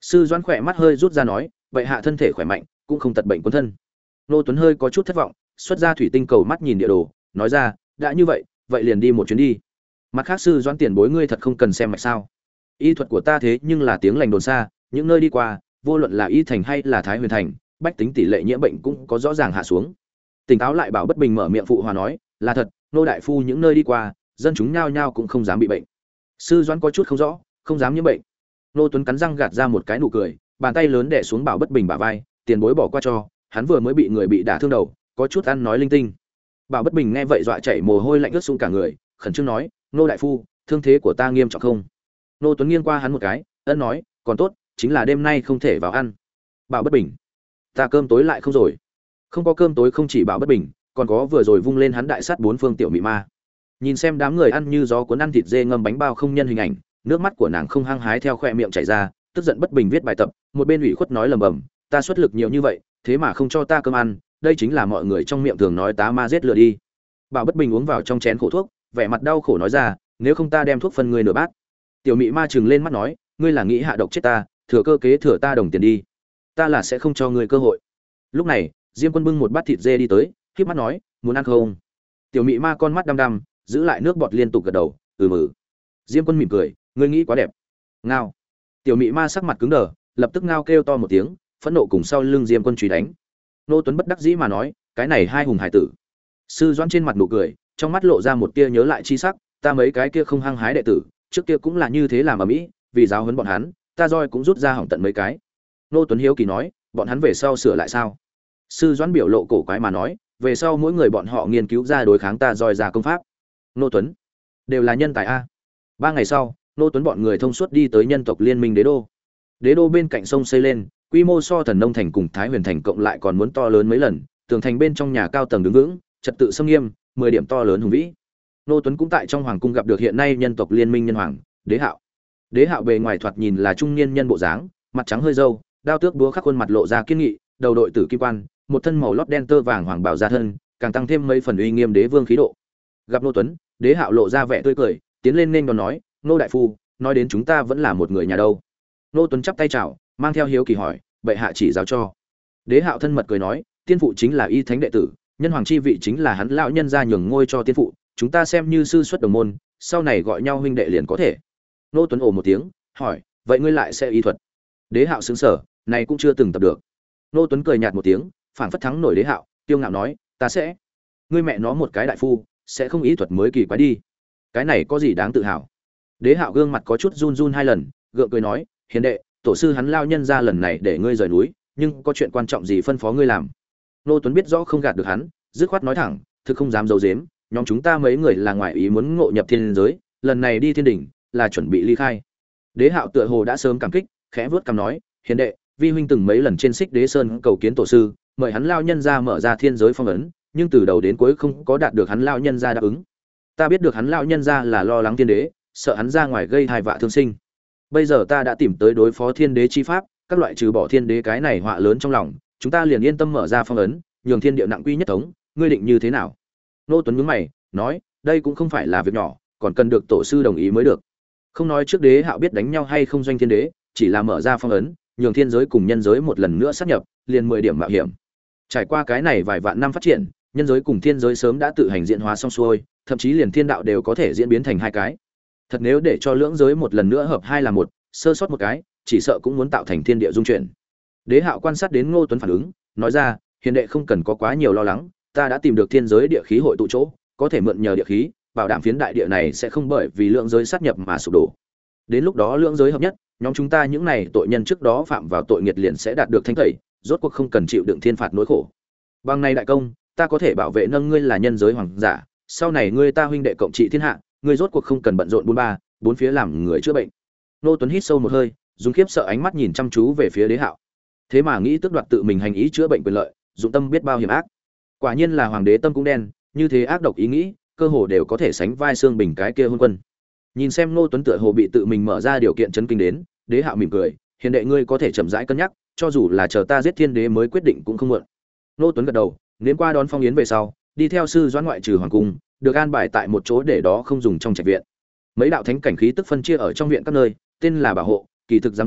Speaker 1: Sư Doãn khỏe mắt hơi rút ra nói, vậy hạ thân thể khỏe mạnh, cũng không tật bệnh quân thân. Nô Tuấn hơi có chút thất vọng, xuất ra thủy tinh cầu mắt nhìn địa đồ, nói ra, đã như vậy, vậy liền đi một chuyến đi. Mặt khác Sư Doãn tiền bối ngươi thật không cần xem mạch sao? Y thuật của ta thế nhưng là tiếng lành đồn xa, những nơi đi qua, vô luận là Y thành hay là Thái Huyền thành, bách tính tỷ lệ nhiễm bệnh cũng có rõ ràng hạ xuống. Tỉnh táo lại Bảo Bất Bình mở miệng phụ hòa nói, là thật, nô đại phu những nơi đi qua, dân chúng nhao nhao cũng không dám bị bệnh. Sư Doãn có chút không rõ, không dám nhiễm bệnh. Nô Tuấn cắn răng gạt ra một cái nụ cười, bàn tay lớn đè xuống Bảo Bất Bình bả vai, tiền bối bỏ qua cho, hắn vừa mới bị người bị đả thương đầu, có chút ăn nói linh tinh. Bảo Bất Bình nghe vậy dọa chảy mồ hôi lạnh ướt sũng cả người, khẩn trương nói, nô đại phu, thương thế của ta nghiêm trọng không? Nô Tuấn nghiêng qua hắn một cái, ân nói, còn tốt, chính là đêm nay không thể vào ăn. Bảo Bất Bình, ta cơm tối lại không rồi. Không có cơm tối không chỉ Bảo Bất Bình, còn có vừa rồi vung lên hắn đại sát bốn phương tiểu mị ma. Nhìn xem đám người ăn như gió cuốn ăn thịt dê ngâm bánh bao không nhân hình ảnh, nước mắt của nàng không hăng hái theo khoe miệng chảy ra, tức giận bất bình viết bài tập, một bên ủy khuất nói lầm bầm, ta xuất lực nhiều như vậy, thế mà không cho ta cơm ăn, đây chính là mọi người trong miệng thường nói tá ma giết lừa đi. Bảo Bất Bình uống vào trong chén khổ thuốc, vẻ mặt đau khổ nói ra, nếu không ta đem thuốc phân ngươi nửa bát. Tiểu mị ma trừng lên mắt nói, ngươi là nghĩ hạ độc chết ta, thừa cơ kế thừa ta đồng tiền đi, ta là sẽ không cho ngươi cơ hội. Lúc này Diêm Quân bưng một bát thịt dê đi tới, khép mắt nói, muốn ăn không? Tiểu mị ma con mắt đăm đăm, giữ lại nước bọt liên tục gật đầu, ừ mừ. Diêm Quân mỉm cười, ngươi nghĩ quá đẹp. Ngao. Tiểu mị ma sắc mặt cứng đờ, lập tức ngao kêu to một tiếng, phẫn nộ cùng sau lưng Diêm Quân truy đánh. Nô Tuấn bất đắc dĩ mà nói, cái này hai hùng hải tử. Sư Doãn trên mặt nụ cười, trong mắt lộ ra một tia nhớ lại chi sắc, ta mấy cái kia không hăng hái đệ tử, trước kia cũng là như thế làm ở mỹ, vì giáo huấn bọn hắn, ta roi cũng rút ra hỏng tận mấy cái. Nô Tuấn hiếu kỳ nói, bọn hắn về sau sửa lại sao? Sư Doãn biểu lộ cổ quái mà nói, về sau mỗi người bọn họ nghiên cứu ra đối kháng ta roi ra công pháp. Nô Tuấn, đều là nhân tài a. Ba ngày sau, Nô Tuấn bọn người thông suốt đi tới nhân tộc liên minh Đế đô. Đế đô bên cạnh sông xây lên, quy mô so Thần Nông thành cùng Thái Huyền thành cộng lại còn muốn to lớn mấy lần, tường thành bên trong nhà cao tầng đứng vững, trật tự sâm nghiêm, mười điểm to lớn hùng vĩ. Nô Tuấn cũng tại trong hoàng cung gặp được hiện nay nhân tộc liên minh nhân hoàng, Đế Hạo. Đế Hạo bề ngoài thoạt nhìn là trung niên nhân bộ dáng, mặt trắng hơi râu, đao tước búa khắc khuôn mặt lộ ra kiên nghị, đầu đội tử kim quan, một thân màu lót đen tơ vàng hoàng bào ra thân, càng tăng thêm mấy phần uy nghiêm đế vương khí độ. Gặp Nô Tuấn, Đế Hạo lộ ra vẻ tươi cười, tiến lên nên đón nói, "Nô đại phu, nói đến chúng ta vẫn là một người nhà đâu." Nô Tuấn chắp tay chào, mang theo hiếu kỳ hỏi, "Bệ hạ chỉ giáo cho." Đế Hạo thân mật cười nói, "Tiên phụ chính là y thánh đệ tử, nhân hoàng chi vị chính là hắn lão nhân gia nhường ngôi cho tiên phụ, chúng ta xem như sư xuất đồng môn, sau này gọi nhau huynh đệ liền có thể." Nô Tuấn ồ một tiếng, hỏi, "Vậy ngươi lại sẽ y thuật?" Đế Hạo sững sờ, này cũng chưa từng tập được. Nô Tuấn cười nhạt một tiếng, phảng phất thắng nổi Đế Hạo, tiêu ngạo nói, "Ta sẽ." Ngươi mẹ nó một cái đại phu, sẽ không y thuật mới kỳ quái đi. Cái này có gì đáng tự hào? Đế Hạo gương mặt có chút run run hai lần, gượng cười nói, "Hiền đệ, tổ sư hắn lao nhân ra lần này để ngươi rời núi, nhưng có chuyện quan trọng gì phân phó ngươi làm?" Nô Tuấn biết rõ không gạt được hắn, dứt khoát nói thẳng, thực không dám giấu giếm, nhóm chúng ta mấy người là ngoại ý muốn ngộ nhập thiên giới, lần này đi thiên đỉnh là chuẩn bị ly khai. Đế Hạo tựa hồ đã sớm cảm kích, khẽ vuốt cằm nói, "Hiền đệ, vi huynh từng mấy lần trên Xích Đế Sơn cầu kiến tổ sư, mời hắn lao nhân ra mở ra thiên giới phong ấn, nhưng từ đầu đến cuối không có đạt được hắn lao nhân ra đáp ứng. Ta biết được hắn lao nhân ra là lo lắng thiên đế, sợ hắn ra ngoài gây tai vạ thương sinh. Bây giờ ta đã tìm tới đối phó thiên đế chi pháp, các loại trừ bỏ thiên đế cái này họa lớn trong lòng, chúng ta liền yên tâm mở ra phong ấn, nhường thiên địa nặng quy nhất thống, ngươi định như thế nào?" Nô Tuấn nhướng mày, nói, "Đây cũng không phải là việc nhỏ, còn cần được tổ sư đồng ý mới được." Không nói trước Đế Hạo biết đánh nhau hay không doanh thiên đế, chỉ là mở ra phong ấn, nhường thiên giới cùng nhân giới một lần nữa sát nhập, liền mười điểm mạo hiểm. Trải qua cái này vài vạn năm phát triển, nhân giới cùng thiên giới sớm đã tự hành diễn hóa xong xuôi, thậm chí liền thiên đạo đều có thể diễn biến thành hai cái. Thật nếu để cho lưỡng giới một lần nữa hợp hai là một, sơ sót một cái, chỉ sợ cũng muốn tạo thành thiên địa dung chuyển. Đế Hạo quan sát đến Ngô Tuấn phản ứng, nói ra, "Hiền đệ không cần có quá nhiều lo lắng, ta đã tìm được thiên giới địa khí hội tụ chỗ, có thể mượn nhờ địa khí, bảo đảm phiến đại địa này sẽ không bởi vì lượng giới sát nhập mà sụp đổ. Đến lúc đó lượng giới hợp nhất, nhóm chúng ta những này tội nhân trước đó phạm vào tội nghiệt liền sẽ đạt được thanh tẩy, rốt cuộc không cần chịu đựng thiên phạt nỗi khổ. Bằng này đại công, ta có thể bảo vệ nâng ngươi là nhân giới hoàng giả, sau này ngươi ta huynh đệ cộng trị thiên hạ, ngươi rốt cuộc không cần bận rộn bốn ba, bốn phía làm người chữa bệnh." Nô Tuấn hít sâu một hơi, dùng khiếp sợ ánh mắt nhìn chăm chú về phía Đế Hạo. Thế mà nghĩ tước đoạt tự mình hành ý chữa bệnh quyền lợi, dụng tâm biết bao hiểm ác. Quả nhiên là hoàng đế tâm cũng đen, như thế ác độc ý nghĩ, cơ hồ đều có thể sánh vai xương bình cái kia hôn quân. Nhìn xem Nô Tuấn tựa hồ bị tự mình mở ra điều kiện chấn kinh đến, Đế Hạo mỉm cười, "Hiền đệ ngươi có thể chậm rãi cân nhắc, cho dù là chờ ta giết thiên đế mới quyết định cũng không muộn." Nô Tuấn gật đầu, nếm qua đón phong yến về sau, đi theo sư Doãn ngoại trừ hoàng cung, được an bài tại một chỗ để đó không dùng trong trạch viện. Mấy đạo thánh cảnh khí tức phân chia ở trong viện các nơi, tên là bảo hộ, kỳ thực giám thị,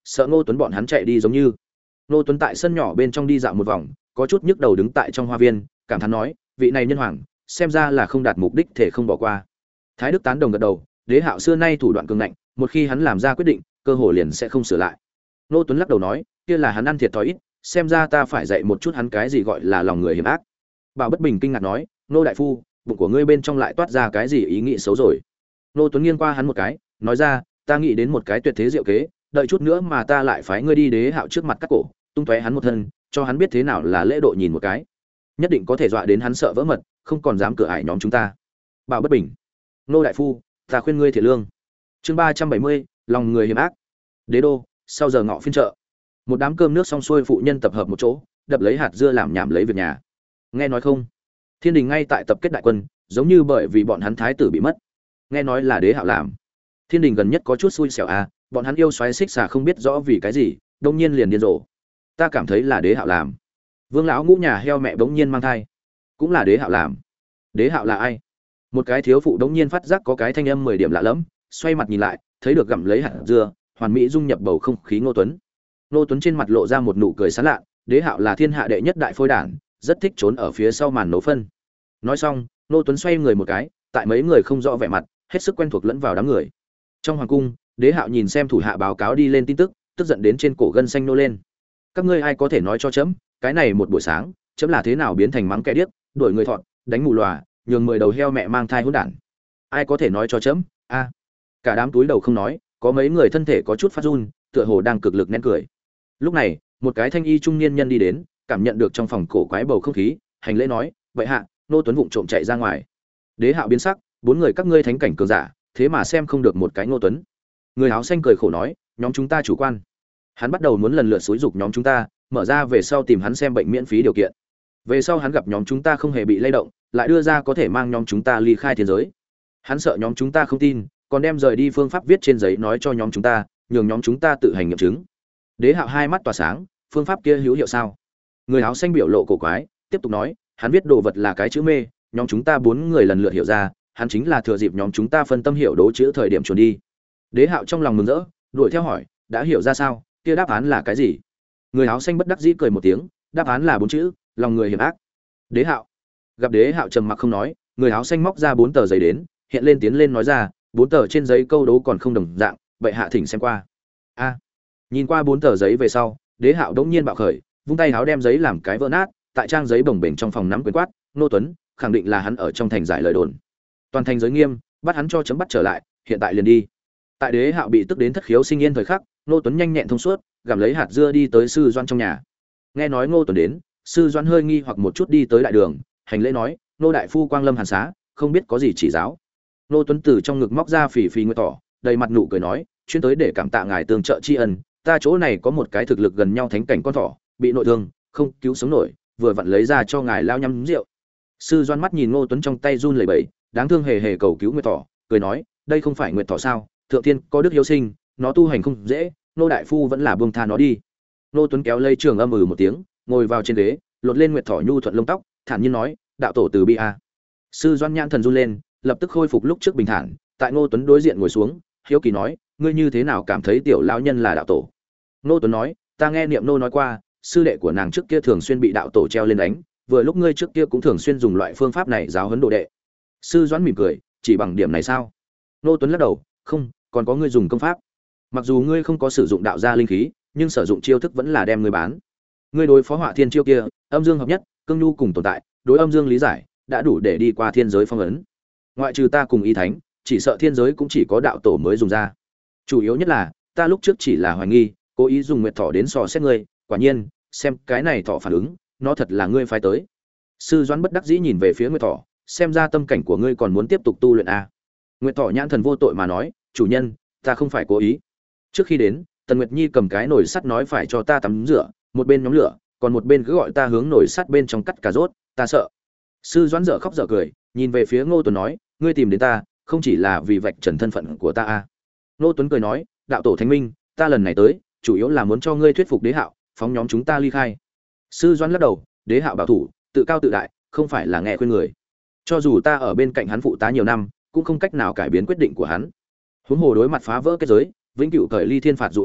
Speaker 1: sợ Ngô Tuấn bọn hắn chạy đi giống như. Ngô Tuấn tại sân nhỏ bên trong đi dạo một vòng, có chút nhức đầu đứng tại trong hoa viên, cảm thán nói, vị này nhân hoàng, xem ra là không đạt mục đích thể không bỏ qua. Thái Đức tán đồng gật đầu, Đế Hạo xưa nay thủ đoạn cường ngạnh, một khi hắn làm ra quyết định, cơ hội liền sẽ không sửa lại. Ngô Tuấn lắc đầu nói, kia là hắn ăn thiệt thòi ít, xem ra ta phải dạy một chút hắn cái gì gọi là lòng người hiểm ác. Bảo Bất Bình kinh ngạc nói, Ngô đại phu, bụng của ngươi bên trong lại toát ra cái gì ý nghĩ xấu rồi? Ngô Tuấn nghiêng qua hắn một cái, nói ra, ta nghĩ đến một cái tuyệt thế diệu kế, đợi chút nữa mà ta lại phái ngươi đi Đế Hạo trước mặt cắt cổ, tung tóe hắn một thân, cho hắn biết thế nào là lễ độ nhìn một cái, nhất định có thể dọa đến hắn sợ vỡ mật, không còn dám cửa ải nhóm chúng ta. Bảo Bất Bình, Ngô đại phu, ta khuyên ngươi thiệt lương. Chương ba trăm bảy mươi, lòng người hiểm ác. Đế đô, sau giờ ngọ phiên chợ, một đám cơm nước xong xuôi phụ nhân tập hợp một chỗ, đập lấy hạt dưa làm nhảm lấy việc nhà. Nghe nói không, Thiên Đình ngay tại tập kết đại quân, giống như bởi vì bọn hắn thái tử bị mất. Nghe nói là Đế Hạo làm. Thiên Đình gần nhất có chút xui xẻo à, bọn hắn yêu xoáy xích xà không biết rõ vì cái gì, đông nhiên liền điên rồ. Ta cảm thấy là Đế Hạo làm. Vương lão ngũ nhà heo mẹ bỗng nhiên mang thai, cũng là Đế Hạo làm. Đế Hạo là ai? Một cái thiếu phụ đống nhiên phát giác có cái thanh âm mười điểm lạ lẫm, xoay mặt nhìn lại, thấy được gặm lấy hạt dưa, hoàn mỹ dung nhập bầu không khí Ngô Tuấn. Ngô Tuấn trên mặt lộ ra một nụ cười sán lạ, Đế Hạo là thiên hạ đệ nhất đại phôi đản, rất thích trốn ở phía sau màn nấu phân. Nói xong, Ngô Tuấn xoay người một cái, tại mấy người không rõ vẻ mặt, hết sức quen thuộc lẫn vào đám người. Trong hoàng cung, Đế Hạo nhìn xem thủ hạ báo cáo đi lên tin tức, tức giận đến trên cổ gân xanh nô lên. Các ngươi ai có thể nói cho chấm, cái này một buổi sáng, chấm là thế nào biến thành mắng kẻ điếc, đuổi người thọt, đánh mù lòa, nhường mười đầu heo mẹ mang thai hỗn đản. Ai có thể nói cho chấm? A. Cả đám túi đầu không nói, có mấy người thân thể có chút phát run, tựa hồ đang cực lực nén cười. Lúc này, một cái thanh y trung niên nhân đi đến, cảm nhận được trong phòng cổ quái bầu không khí, hành lễ nói, "Vậy hạ, nô Tuấn vụng trộm chạy ra ngoài." Đế Hạo biến sắc, bốn người các ngươi thánh cảnh cường giả, thế mà xem không được một cái Ngô Tuấn. Người áo xanh cười khổ nói, "Nhóm chúng ta chủ quan." Hắn bắt đầu muốn lần lượt xúi dục nhóm chúng ta, mở ra về sau tìm hắn xem bệnh miễn phí điều kiện. Về sau hắn gặp nhóm chúng ta không hề bị lay động, lại đưa ra có thể mang nhóm chúng ta ly khai thiên giới. Hắn sợ nhóm chúng ta không tin, còn đem rời đi phương pháp viết trên giấy nói cho nhóm chúng ta, nhường nhóm chúng ta tự hành nghiệm chứng. Đế Hạo hai mắt tỏa sáng, phương pháp kia hữu hiệu sao? Người áo xanh biểu lộ cổ quái, tiếp tục nói, hắn viết đồ vật là cái chữ mê, nhóm chúng ta bốn người lần lượt hiểu ra, hắn chính là thừa dịp nhóm chúng ta phân tâm hiểu đố chữ thời điểm chuẩn đi. Đế Hạo trong lòng mừng rỡ, đuổi theo hỏi, đã hiểu ra sao? Kia đáp án là cái gì? Người áo xanh bất đắc dĩ cười một tiếng, đáp án là bốn chữ, lòng người hiểm ác. Đế Hạo gặp Đế Hạo trầm mặc không nói, người áo xanh móc ra bốn tờ giấy đến, hiện lên tiến lên nói ra, bốn tờ trên giấy câu đố còn không đồng dạng, vậy hạ thỉnh xem qua. A. Nhìn qua bốn tờ giấy về sau, Đế Hạo đống nhiên bạo khởi, vung tay háo đem giấy làm cái vỡ nát, tại trang giấy bồng bềnh trong phòng nắm quyền quát, Nô Tuấn, khẳng định là hắn ở trong thành giải lời đồn. Toàn thành giới nghiêm, bắt hắn cho chấm bắt trở lại, hiện tại liền đi. Tại Đế Hạo bị tức đến thất khiếu sinh yên thời khắc, Nô Tuấn nhanh nhẹn thông suốt, gặm lấy hạt dưa đi tới sư Doan trong nhà. Nghe nói Ngô Tuấn đến, sư Doan hơi nghi hoặc một chút đi tới đại đường, hành lễ nói, nô đại phu quang lâm hàn xá, không biết có gì chỉ giáo. Nô Tuấn từ trong ngực móc ra phì phì nguyệt tỏ, đầy mặt nụ cười nói, chuyên tới để cảm tạ ngài tương trợ tri ân, ta chỗ này có một cái thực lực gần nhau thánh cảnh con thỏ, bị nội thương, không cứu sống nổi, vừa vặn lấy ra cho ngài lao nhắm rượu. Sư Doan mắt nhìn Ngô Tuấn trong tay run lẩy bẩy, đáng thương hề hề cầu cứu nguyệt thỏ, cười nói, đây không phải nguyệt thỏ sao, thượng thiên có đức hiếu sinh, nó tu hành không dễ, nô đại phu vẫn là buông tha nó đi. Ngô Tuấn kéo lây trường âm ừ một tiếng, ngồi vào trên ghế, lột lên nguyệt thỏ nhu thuận lông tóc, thản nhiên nói, đạo tổ từ bi a. Sư Doan nhãn thần run lên, lập tức khôi phục lúc trước bình thản, tại Ngô Tuấn đối diện ngồi xuống, hiếu kỳ nói, ngươi như thế nào cảm thấy tiểu lão nhân là đạo tổ? Ngô Tuấn nói, ta nghe niệm nô nói qua, sư đệ của nàng trước kia thường xuyên bị đạo tổ treo lên đánh, vừa lúc ngươi trước kia cũng thường xuyên dùng loại phương pháp này giáo huấn đồ đệ. Sư Doãn mỉm cười, chỉ bằng điểm này sao? Ngô Tuấn lắc đầu, không, còn có ngươi dùng công pháp. Mặc dù ngươi không có sử dụng đạo gia linh khí, nhưng sử dụng chiêu thức vẫn là đem ngươi bán. Ngươi đối phó Hỏa Thiên chiêu kia, âm dương hợp nhất, cương nhu cùng tồn tại, đối âm dương lý giải, đã đủ để đi qua thiên giới phong ấn. Ngoại trừ ta cùng ý thánh, chỉ sợ thiên giới cũng chỉ có đạo tổ mới dùng ra. Chủ yếu nhất là, ta lúc trước chỉ là hoài nghi, cố ý dùng nguyệt thỏ đến so xét ngươi, quả nhiên, xem cái này thỏ phản ứng, nó thật là ngươi phái tới. Sư Doãn bất đắc dĩ nhìn về phía nguyệt thỏ, xem ra tâm cảnh của ngươi còn muốn tiếp tục tu luyện a. Nguyệt thỏ nhãn thần vô tội mà nói, chủ nhân, ta không phải cố ý. Trước khi đến, Tần Nguyệt Nhi cầm cái nồi sắt nói phải cho ta tắm rửa, một bên nhóm lửa, còn một bên cứ gọi ta hướng nồi sắt bên trong cắt cà rốt, ta sợ. Sư Doãn dở khóc dở cười, nhìn về phía Ngô Tuấn nói, ngươi tìm đến ta, không chỉ là vì vạch trần thân phận của ta a. Ngô Tuấn cười nói, đạo tổ thánh minh, ta lần này tới, chủ yếu là muốn cho ngươi thuyết phục Đế Hạo, phóng nhóm chúng ta ly khai. Sư Doãn lắc đầu, Đế Hạo bảo thủ, tự cao tự đại, không phải là nghe khuyên người. Cho dù ta ở bên cạnh hắn phụ tá nhiều năm, cũng không cách nào cải biến quyết định của hắn. Huống hồ đối mặt phá vỡ kết giới, vĩnh cửu cởi ly thiên phạt dụ hoặc,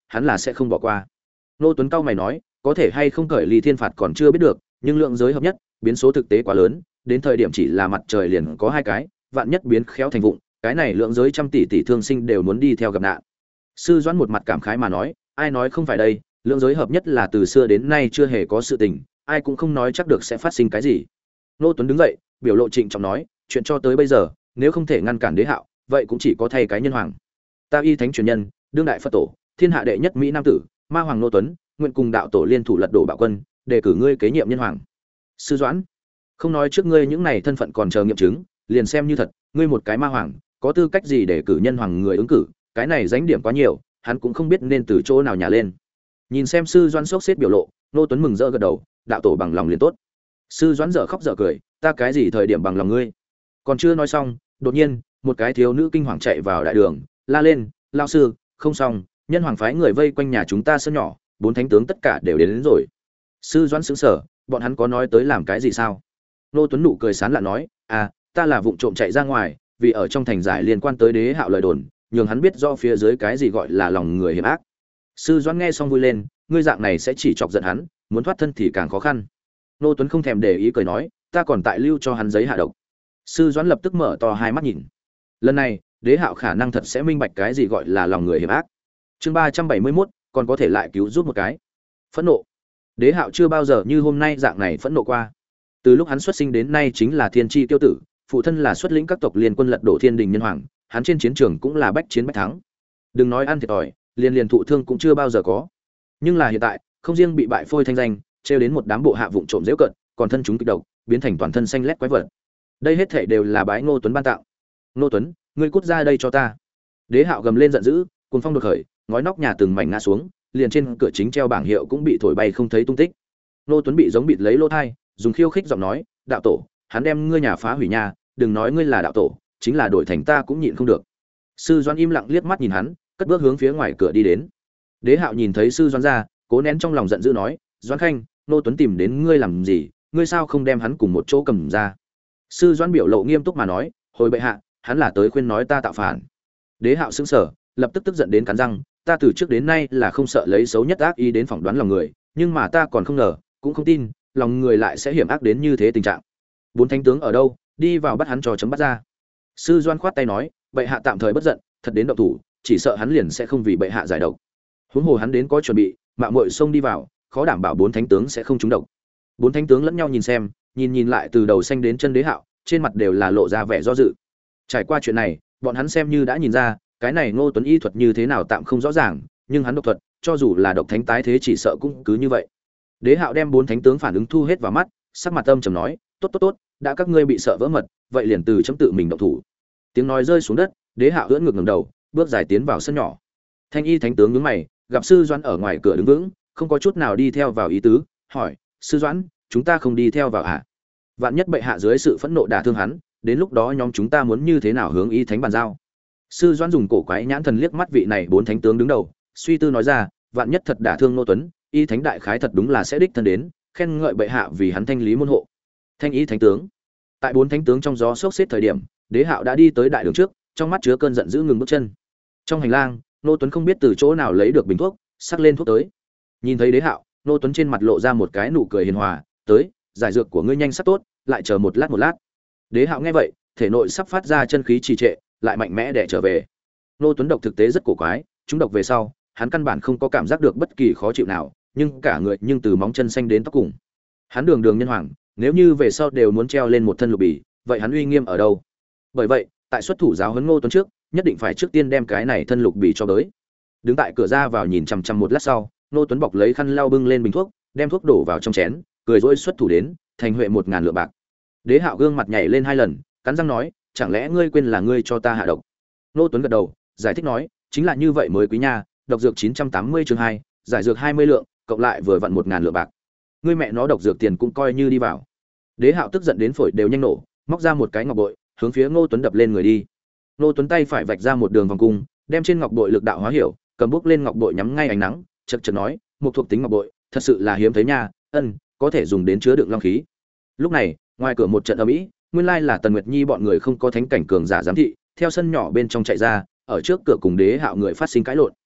Speaker 1: hắn là sẽ không bỏ qua. Nô Tuấn cao mày nói, có thể hay không cởi ly thiên phạt còn chưa biết được, nhưng lượng giới hợp nhất, biến số thực tế quá lớn, đến thời điểm chỉ là mặt trời liền có hai cái, vạn nhất biến khéo thành vụng, cái này lượng giới trăm tỷ tỷ thương sinh đều muốn đi theo gặp nạn. Sư Doãn một mặt cảm khái mà nói, ai nói không phải đây, lượng giới hợp nhất là từ xưa đến nay chưa hề có sự tình, ai cũng không nói chắc được sẽ phát sinh cái gì. Nô Tuấn đứng dậy, biểu lộ trịnh trọng nói, chuyện cho tới bây giờ, nếu không thể ngăn cản đế hạo, vậy cũng chỉ có thay cái nhân hoàng. Ta y thánh truyền nhân, đương đại Phật tổ, thiên hạ đệ nhất mỹ nam tử, ma hoàng Nô Tuấn, nguyện cùng đạo tổ liên thủ lật đổ bạo quân, đề cử ngươi kế nhiệm nhân hoàng. Sư Doãn, không nói trước ngươi những này thân phận còn chờ nghiệm chứng, liền xem như thật, ngươi một cái ma hoàng, có tư cách gì để cử nhân hoàng người ứng cử, cái này danh điểm quá nhiều, hắn cũng không biết nên từ chỗ nào nhả lên. Nhìn xem sư Doãn sốc xếp biểu lộ, Nô Tuấn mừng rỡ gật đầu, đạo tổ bằng lòng liền tốt. Sư Doãn dở khóc dở cười, ta cái gì thời điểm bằng lòng ngươi? Còn chưa nói xong, đột nhiên, một cái thiếu nữ kinh hoàng chạy vào đại đường, la lên, lão sư, không xong, nhân hoàng phái người vây quanh nhà chúng ta sân nhỏ, bốn thánh tướng tất cả đều đến, đến rồi. Sư Doãn sững sờ, bọn hắn có nói tới làm cái gì sao? Nô Tuấn nụ cười sán lạ nói, à, ta là vụng trộm chạy ra ngoài, vì ở trong thành giải liên quan tới đế hạo lời đồn, nhường hắn biết do phía dưới cái gì gọi là lòng người hiểm ác. Sư Doãn nghe xong vui lên, ngươi dạng này sẽ chỉ chọc giận hắn, muốn thoát thân thì càng khó khăn. Nô Tuấn không thèm để ý cười nói, ta còn tại lưu cho hắn giấy hạ độc. Sư Doãn lập tức mở to hai mắt nhìn. Lần này, đế hạo khả năng thật sẽ minh bạch cái gì gọi là lòng người hiểm ác. Chương ba trăm bảy mươi mốt, còn có thể lại cứu giúp một cái. Phẫn nộ. Đế hạo chưa bao giờ như hôm nay dạng này phẫn nộ qua. Từ lúc hắn xuất sinh đến nay chính là thiên chi tiêu tử, phụ thân là xuất lĩnh các tộc liên quân lật đổ thiên đình nhân hoàng, hắn trên chiến trường cũng là bách chiến bách thắng. Đừng nói ăn thiệt thòi, liền liền thụ thương cũng chưa bao giờ có. Nhưng là hiện tại, không riêng bị bại phôi thanh danh, trêu đến một đám bộ hạ vụng trộm giễu cận, còn thân chúng kịch độc, biến thành toàn thân xanh lét quái vật. Đây hết thảy đều là bái Ngô Tuấn ban tạo. Ngô Tuấn, ngươi cút ra đây cho ta! Đế hạo gầm lên giận dữ, cuồng phong đột khởi, ngói nóc nhà từng mảnh ngã xuống, liền trên cửa chính treo bảng hiệu cũng bị thổi bay không thấy tung tích. Ngô Tuấn bị giống bịt lấy lỗ thai, dùng khiêu khích giọng nói, đạo tổ, hắn đem ngươi nhà phá hủy nhà, đừng nói ngươi là đạo tổ, chính là đổi thành ta cũng nhịn không được. Sư Doãn im lặng liếc mắt nhìn hắn, cất bước hướng phía ngoài cửa đi đến. Đế hạo nhìn thấy sư Doãn ra, cố nén trong lòng giận dữ nói, Doãn Khanh, Ngô Tuấn tìm đến ngươi làm gì, ngươi sao không đem hắn cùng một chỗ cầm ra? Sư Doãn biểu lộ nghiêm túc mà nói, hồi bệ hạ, hắn là tới khuyên nói ta tạo phản. Đế hạo sững sờ, lập tức tức giận đến cắn răng, ta từ trước đến nay là không sợ lấy xấu nhất ác ý đến phỏng đoán lòng người, nhưng mà ta còn không ngờ, cũng không tin, lòng người lại sẽ hiểm ác đến như thế tình trạng. Bốn thánh tướng ở đâu, đi vào bắt hắn cho chấm bắt ra. Sư Doãn khoát tay nói, bệ hạ tạm thời bất giận, thật đến động thủ, chỉ sợ hắn liền sẽ không vì bệ hạ giải độc. Huống hồ hắn đến có chuẩn bị, mạo muội xông đi vào, khó đảm bảo bốn thánh tướng sẽ không trúng độc. Bốn thánh tướng lẫn nhau nhìn xem, nhìn nhìn lại từ đầu xanh đến chân đế hạo, trên mặt đều là lộ ra vẻ do dự. Trải qua chuyện này, bọn hắn xem như đã nhìn ra, cái này Ngô Tuấn y thuật như thế nào tạm không rõ ràng, nhưng hắn độc thuật, cho dù là độc thánh tái thế chỉ sợ cũng cứ như vậy. Đế hạo đem bốn thánh tướng phản ứng thu hết vào mắt, sắc mặt âm trầm nói, tốt tốt tốt, đã các ngươi bị sợ vỡ mật, vậy liền từ chấm tự mình động thủ. Tiếng nói rơi xuống đất, đế hạo ưỡn ngược ngẩng đầu, bước dài tiến vào sân nhỏ. Thanh y thánh tướng nhướng mày, gặp sư Doãn ở ngoài cửa đứng vững, không có chút nào đi theo vào ý tứ, hỏi, sư Doãn, chúng ta không đi theo vào à? Vạn nhất bệ hạ dưới sự phẫn nộ đả thương hắn, đến lúc đó nhóm chúng ta muốn như thế nào hướng y thánh bàn giao? Sư Doãn dùng cổ quái nhãn thần liếc mắt vị này bốn thánh tướng đứng đầu, suy tư nói ra, vạn nhất thật đả thương Ngô Tuấn, y thánh đại khái thật đúng là sẽ đích thân đến, khen ngợi bệ hạ vì hắn thanh lý môn hộ. Thanh y thánh tướng. Tại bốn thánh tướng trong gió sốc xếp thời điểm, đế hạo đã đi tới đại đường trước, trong mắt chứa cơn giận dữ ngừng bước chân. Trong hành lang, Ngô Tuấn không biết từ chỗ nào lấy được bình thuốc, sắc lên thuốc tới. Nhìn thấy đế hạo, Ngô Tuấn trên mặt lộ ra một cái nụ cười hiền hòa, tới, giải dược của ngươi nhanh sắp tốt, lại chờ một lát một lát. Đế hạo nghe vậy, thể nội sắp phát ra chân khí trì trệ, lại mạnh mẽ để trở về. Ngô Tuấn độc thực tế rất cổ quái, chúng độc về sau, hắn căn bản không có cảm giác được bất kỳ khó chịu nào, nhưng cả người nhưng từ móng chân xanh đến tóc cùng. Hắn đường đường nhân hoàng, nếu như về sau đều muốn treo lên một thân lục bì, vậy hắn uy nghiêm ở đâu? Bởi vậy, tại xuất thủ giáo huấn Ngô Tuấn trước, nhất định phải trước tiên đem cái này thân lục bì cho tới. Đứng tại cửa ra vào nhìn chằm chằm một lát sau, Ngô Tuấn bọc lấy khăn lau bưng lên bình thuốc, đem thuốc đổ vào trong chén, cười rỗi xuất thủ đến, thành huệ một ngàn lượng bạc. Đế hạo gương mặt nhảy lên hai lần, cắn răng nói, chẳng lẽ ngươi quên là ngươi cho ta hạ độc? Ngô Tuấn gật đầu, giải thích nói, chính là như vậy mới quý nha, độc dược chín trăm tám mươi chương hai, giải dược hai mươi lượng, cộng lại vừa vặn một ngàn lượng bạc. Ngươi mẹ nó độc dược tiền cũng coi như đi vào. Đế hạo tức giận đến phổi đều nhanh nổ, móc ra một cái ngọc bội, hướng phía Ngô Tuấn đập lên người đi. Ngô Tuấn tay phải vạch ra một đường vòng cung, đem trên ngọc bội lực đạo hóa hiểu, cầm bước lên ngọc bội nhắm ngay ánh nắng, chậc chậc nói, một thuộc tính ngọc bội, thật sự là hiếm thấy nha, ân, có thể dùng đến chứa đựng long khí. Lúc này, ngoài cửa một trận ầm ĩ, nguyên lai là Tần Nguyệt Nhi bọn người không có thánh cảnh cường giả giám thị, theo sân nhỏ bên trong chạy ra, ở trước cửa cùng đế hạo người phát sinh cãi lộn.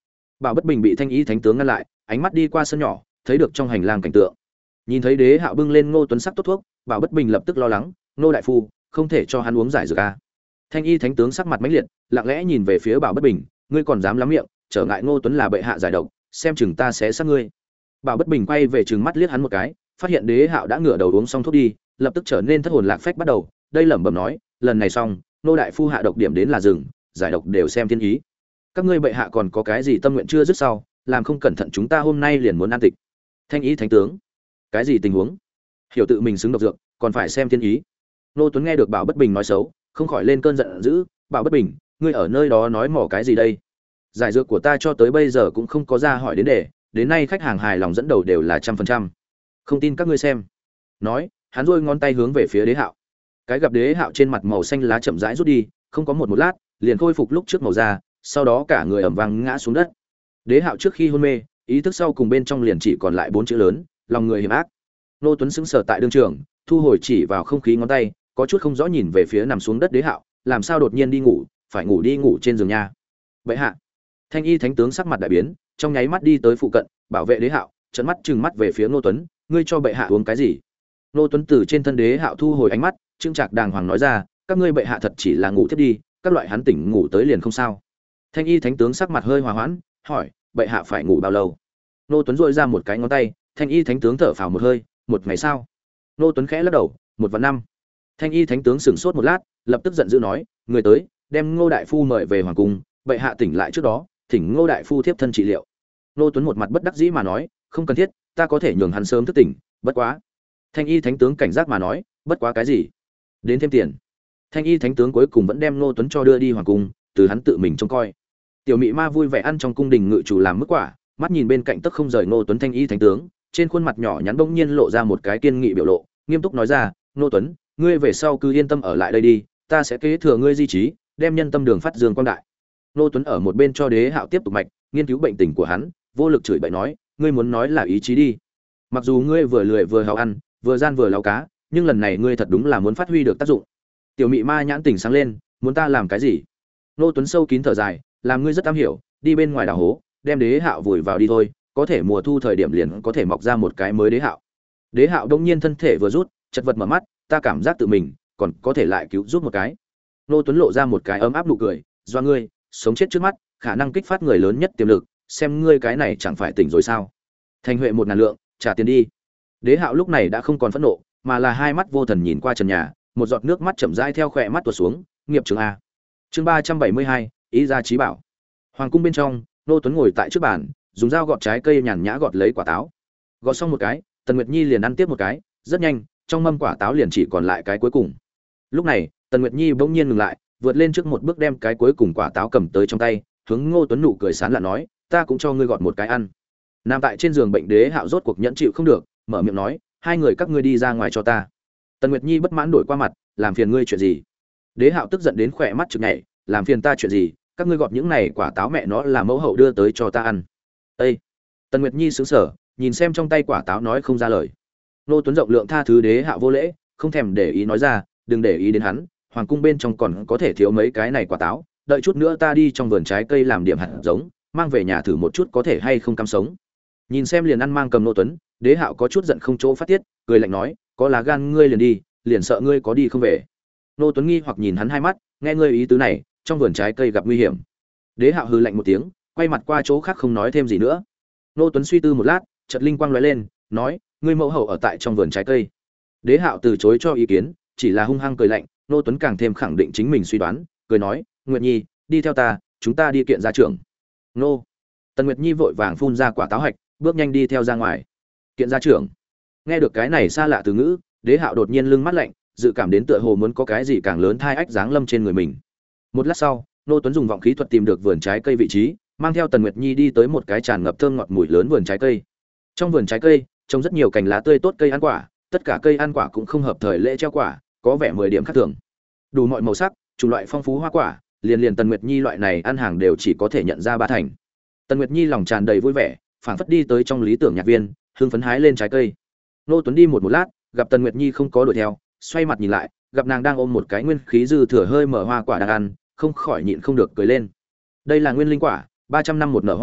Speaker 1: Bảo Bất Bình bị Thanh Y thánh tướng ngăn lại, ánh mắt đi qua sân nhỏ, thấy được trong hành lang cảnh tượng. Nhìn thấy Đế Hạo bưng lên Ngô Tuấn sắc tốt thuốc, Bảo Bất Bình lập tức lo lắng, "Ngô đại phu, không thể cho hắn uống giải dược a." Thanh Y thánh tướng sắc mặt mãnh liệt, lặng lẽ nhìn về phía Bảo Bất Bình, "Ngươi còn dám lắm miệng, trở ngại Ngô Tuấn là bệ hạ giải độc, xem chừng ta sẽ sát ngươi." Bảo Bất Bình quay về trừng mắt liếc hắn một cái, phát hiện Đế Hạo đã ngửa đầu uống xong thuốc đi, lập tức trở nên thất hồn lạc phách bắt đầu, đây lẩm bẩm nói, "Lần này xong, nô đại phu hạ độc điểm đến là rừng, giải độc đều xem thiên ý. Các ngươi bệ hạ còn có cái gì tâm nguyện chưa dứt sau, làm không cẩn thận chúng ta hôm nay liền muốn an tịch." Thanh ý thánh tướng, cái gì tình huống? Hiểu tự mình xứng độc dược, còn phải xem thiên ý. Nô Tuấn nghe được Bảo Bất Bình nói xấu, không khỏi lên cơn giận dữ, "Bảo Bất Bình, ngươi ở nơi đó nói mỏ cái gì đây? Giải dược của ta cho tới bây giờ cũng không có ra hỏi đến đề, đến nay khách hàng hài lòng dẫn đầu đều là trăm phần trăm. Không tin các ngươi xem." Nói, hắn rôi ngón tay hướng về phía Đế Hạo. Cái gặp Đế Hạo trên mặt màu xanh lá chậm rãi rút đi, không có một một lát, liền khôi phục lúc trước màu da, sau đó cả người ầm vang ngã xuống đất. Đế Hạo trước khi hôn mê, ý thức sau cùng bên trong liền chỉ còn lại bốn chữ lớn, lòng người hiểm ác. Nô Tuấn sững sờ tại đương trường, thu hồi chỉ vào không khí ngón tay, có chút không rõ nhìn về phía nằm xuống đất Đế Hạo, làm sao đột nhiên đi ngủ, phải ngủ đi ngủ trên giường nha. Bệ hạ. Thanh y thánh tướng sắc mặt đại biến, trong nháy mắt đi tới phụ cận, bảo vệ Đế Hạo, trợn mắt trừng mắt về phía Nô Tuấn, "Ngươi cho bệ hạ uống cái gì?" Nô Tuấn từ trên thân Đế Hạo thu hồi ánh mắt, trưng trạc đàng hoàng nói ra, "Các ngươi bệ hạ thật chỉ là ngủ thiếp đi, các loại hắn tỉnh ngủ tới liền không sao." Thanh y thánh tướng sắc mặt hơi hòa hoãn, hỏi, "Bệ hạ phải ngủ bao lâu?" Nô Tuấn duỗi ra một cái ngón tay, Thanh y thánh tướng thở phào một hơi, "Một ngày sao?" Nô Tuấn khẽ lắc đầu, "Một và năm." Thanh y thánh tướng sững sốt một lát, lập tức giận dữ nói, "Người tới, đem Ngô đại phu mời về hoàng cung, bệ hạ tỉnh lại trước đó, thỉnh Ngô đại phu tiếp thân trị liệu." Nô Tuấn một mặt bất đắc dĩ mà nói, "Không cần thiết, ta có thể nhường hắn sớm thức tỉnh, bất quá." Thanh y thánh tướng cảnh giác mà nói, "Bất quá cái gì? Đến thêm tiền." Thanh y thánh tướng cuối cùng vẫn đem Nô Tuấn cho đưa đi hoàng cung, từ hắn tự mình trông coi. Tiểu mị ma vui vẻ ăn trong cung đình ngự chủ làm mức quả, mắt nhìn bên cạnh tức không rời Nô Tuấn thanh y thánh tướng, trên khuôn mặt nhỏ nhắn bỗng nhiên lộ ra một cái kiên nghị biểu lộ, nghiêm túc nói ra, "Nô Tuấn, ngươi về sau cứ yên tâm ở lại đây đi, ta sẽ kế thừa ngươi di trí, đem nhân tâm đường phát dương quang đại." Nô Tuấn ở một bên cho Đế Hạo tiếp tục mạch, nghiên cứu bệnh tình của hắn, vô lực chửi bậy nói, "Ngươi muốn nói là ý chí đi. Mặc dù ngươi vừa lười vừa hào ăn, vừa gian vừa lao cá, nhưng lần này ngươi thật đúng là muốn phát huy được tác dụng." Tiểu mị ma nhãn tỉnh sáng lên, "Muốn ta làm cái gì?" Nô Tuấn sâu kín thở dài, "Làm ngươi rất am hiểu, đi bên ngoài đào hố, đem Đế Hạo vùi vào đi thôi, có thể mùa thu thời điểm liền có thể mọc ra một cái mới Đế Hạo." Đế Hạo đông nhiên thân thể vừa rút, chật vật mở mắt, "Ta cảm giác tự mình còn có thể lại cứu giúp một cái." Nô Tuấn lộ ra một cái ấm áp nụ cười, "Do ngươi, sống chết trước mắt, khả năng kích phát người lớn nhất tiềm lực, xem ngươi cái này chẳng phải tỉnh rồi sao? Thành huệ một ngàn lượng, trả tiền đi." Đế Hạo lúc này đã không còn phẫn nộ, mà là hai mắt vô thần nhìn qua trần nhà, một giọt nước mắt chậm rãi theo khóe mắt tuột xuống, nghiệp trường a. Chương ba trăm bảy mươi hai, ý gia chí bảo. Hoàng cung bên trong, Nô Tuấn ngồi tại trước bàn, dùng dao gọt trái cây nhàn nhã gọt lấy quả táo. Gọt xong một cái, Tần Nguyệt Nhi liền ăn tiếp một cái, rất nhanh, trong mâm quả táo liền chỉ còn lại cái cuối cùng. Lúc này, Tần Nguyệt Nhi bỗng nhiên ngừng lại, vượt lên trước một bước đem cái cuối cùng quả táo cầm tới trong tay, hướng Ngô Tuấn nụ cười sán lạ nói, "Ta cũng cho ngươi gọt một cái ăn." Nằm tại trên giường bệnh Đế Hạo rốt cuộc nhẫn chịu không được, mở miệng nói, "Hai người các ngươi đi ra ngoài cho ta." Tần Nguyệt Nhi bất mãn đổi qua mặt, "Làm phiền ngươi chuyện gì?" Đế Hạo tức giận đến khỏe mắt trực nhảy, "Làm phiền ta chuyện gì? Các ngươi gọt những này quả táo mẹ nó là mẫu hậu đưa tới cho ta ăn." Ê! Tần Nguyệt Nhi sững sờ, nhìn xem trong tay quả táo nói không ra lời. Nô Tuấn rộng lượng tha thứ Đế Hạo vô lễ, không thèm để ý nói ra, "Đừng để ý đến hắn, hoàng cung bên trong còn có thể thiếu mấy cái này quả táo, đợi chút nữa ta đi trong vườn trái cây làm điểm hạt giống, mang về nhà thử một chút có thể hay không cam sống." Nhìn xem liền ăn mang cầm Nô Tuấn, Đế Hạo có chút giận không chỗ phát tiết, cười lạnh nói, "Có lá gan ngươi liền đi, liền sợ ngươi có đi không về." Nô Tuấn nghi hoặc nhìn hắn hai mắt, nghe ngươi ý tứ này, trong vườn trái cây gặp nguy hiểm. Đế Hạo hừ lạnh một tiếng, quay mặt qua chỗ khác không nói thêm gì nữa. Nô Tuấn suy tư một lát, chợt linh quang lóe lên, nói, "Ngươi mẫu hậu ở tại trong vườn trái cây." Đế Hạo từ chối cho ý kiến, chỉ là hung hăng cười lạnh. Nô Tuấn càng thêm khẳng định chính mình suy đoán, cười nói, "Nguyệt Nhi, đi theo ta, chúng ta đi kiện gia trưởng." Nô. Tần Nguyệt Nhi vội vàng phun ra quả táo hạch, bước nhanh đi theo ra ngoài. Kiện gia trưởng. Nghe được cái này xa lạ từ ngữ, Đế Hạo đột nhiên lưng mắt lạnh, dự cảm đến tựa hồ muốn có cái gì càng lớn thai ách giáng lâm trên người mình. Một lát sau, Nô Tuấn dùng vọng khí thuật tìm được vườn trái cây vị trí, mang theo Tần Nguyệt Nhi đi tới một cái tràn ngập thơm ngọt mùi lớn vườn trái cây. Trong vườn trái cây, trồng rất nhiều cành lá tươi tốt cây ăn quả, tất cả cây ăn quả cũng không hợp thời lễ treo quả, có vẻ mười điểm khác thường. Đủ mọi màu sắc, chủng loại phong phú hoa quả, liền liền Tần Nguyệt Nhi loại này ăn hàng đều chỉ có thể nhận ra ba thành. Tần Nguyệt Nhi lòng tràn đầy vui vẻ, phảng phất đi tới trong lý tưởng nhạc viên, hưng phấn hái lên trái cây. Nô Tuấn đi một một lát, gặp Tần Nguyệt Nhi không có đuổi theo, xoay mặt nhìn lại, gặp nàng đang ôm một cái nguyên khí dư thừa hơi mở hoa quả đang ăn, không khỏi nhịn không được cười lên. Đây là nguyên linh quả, ba trăm năm một nở hoa,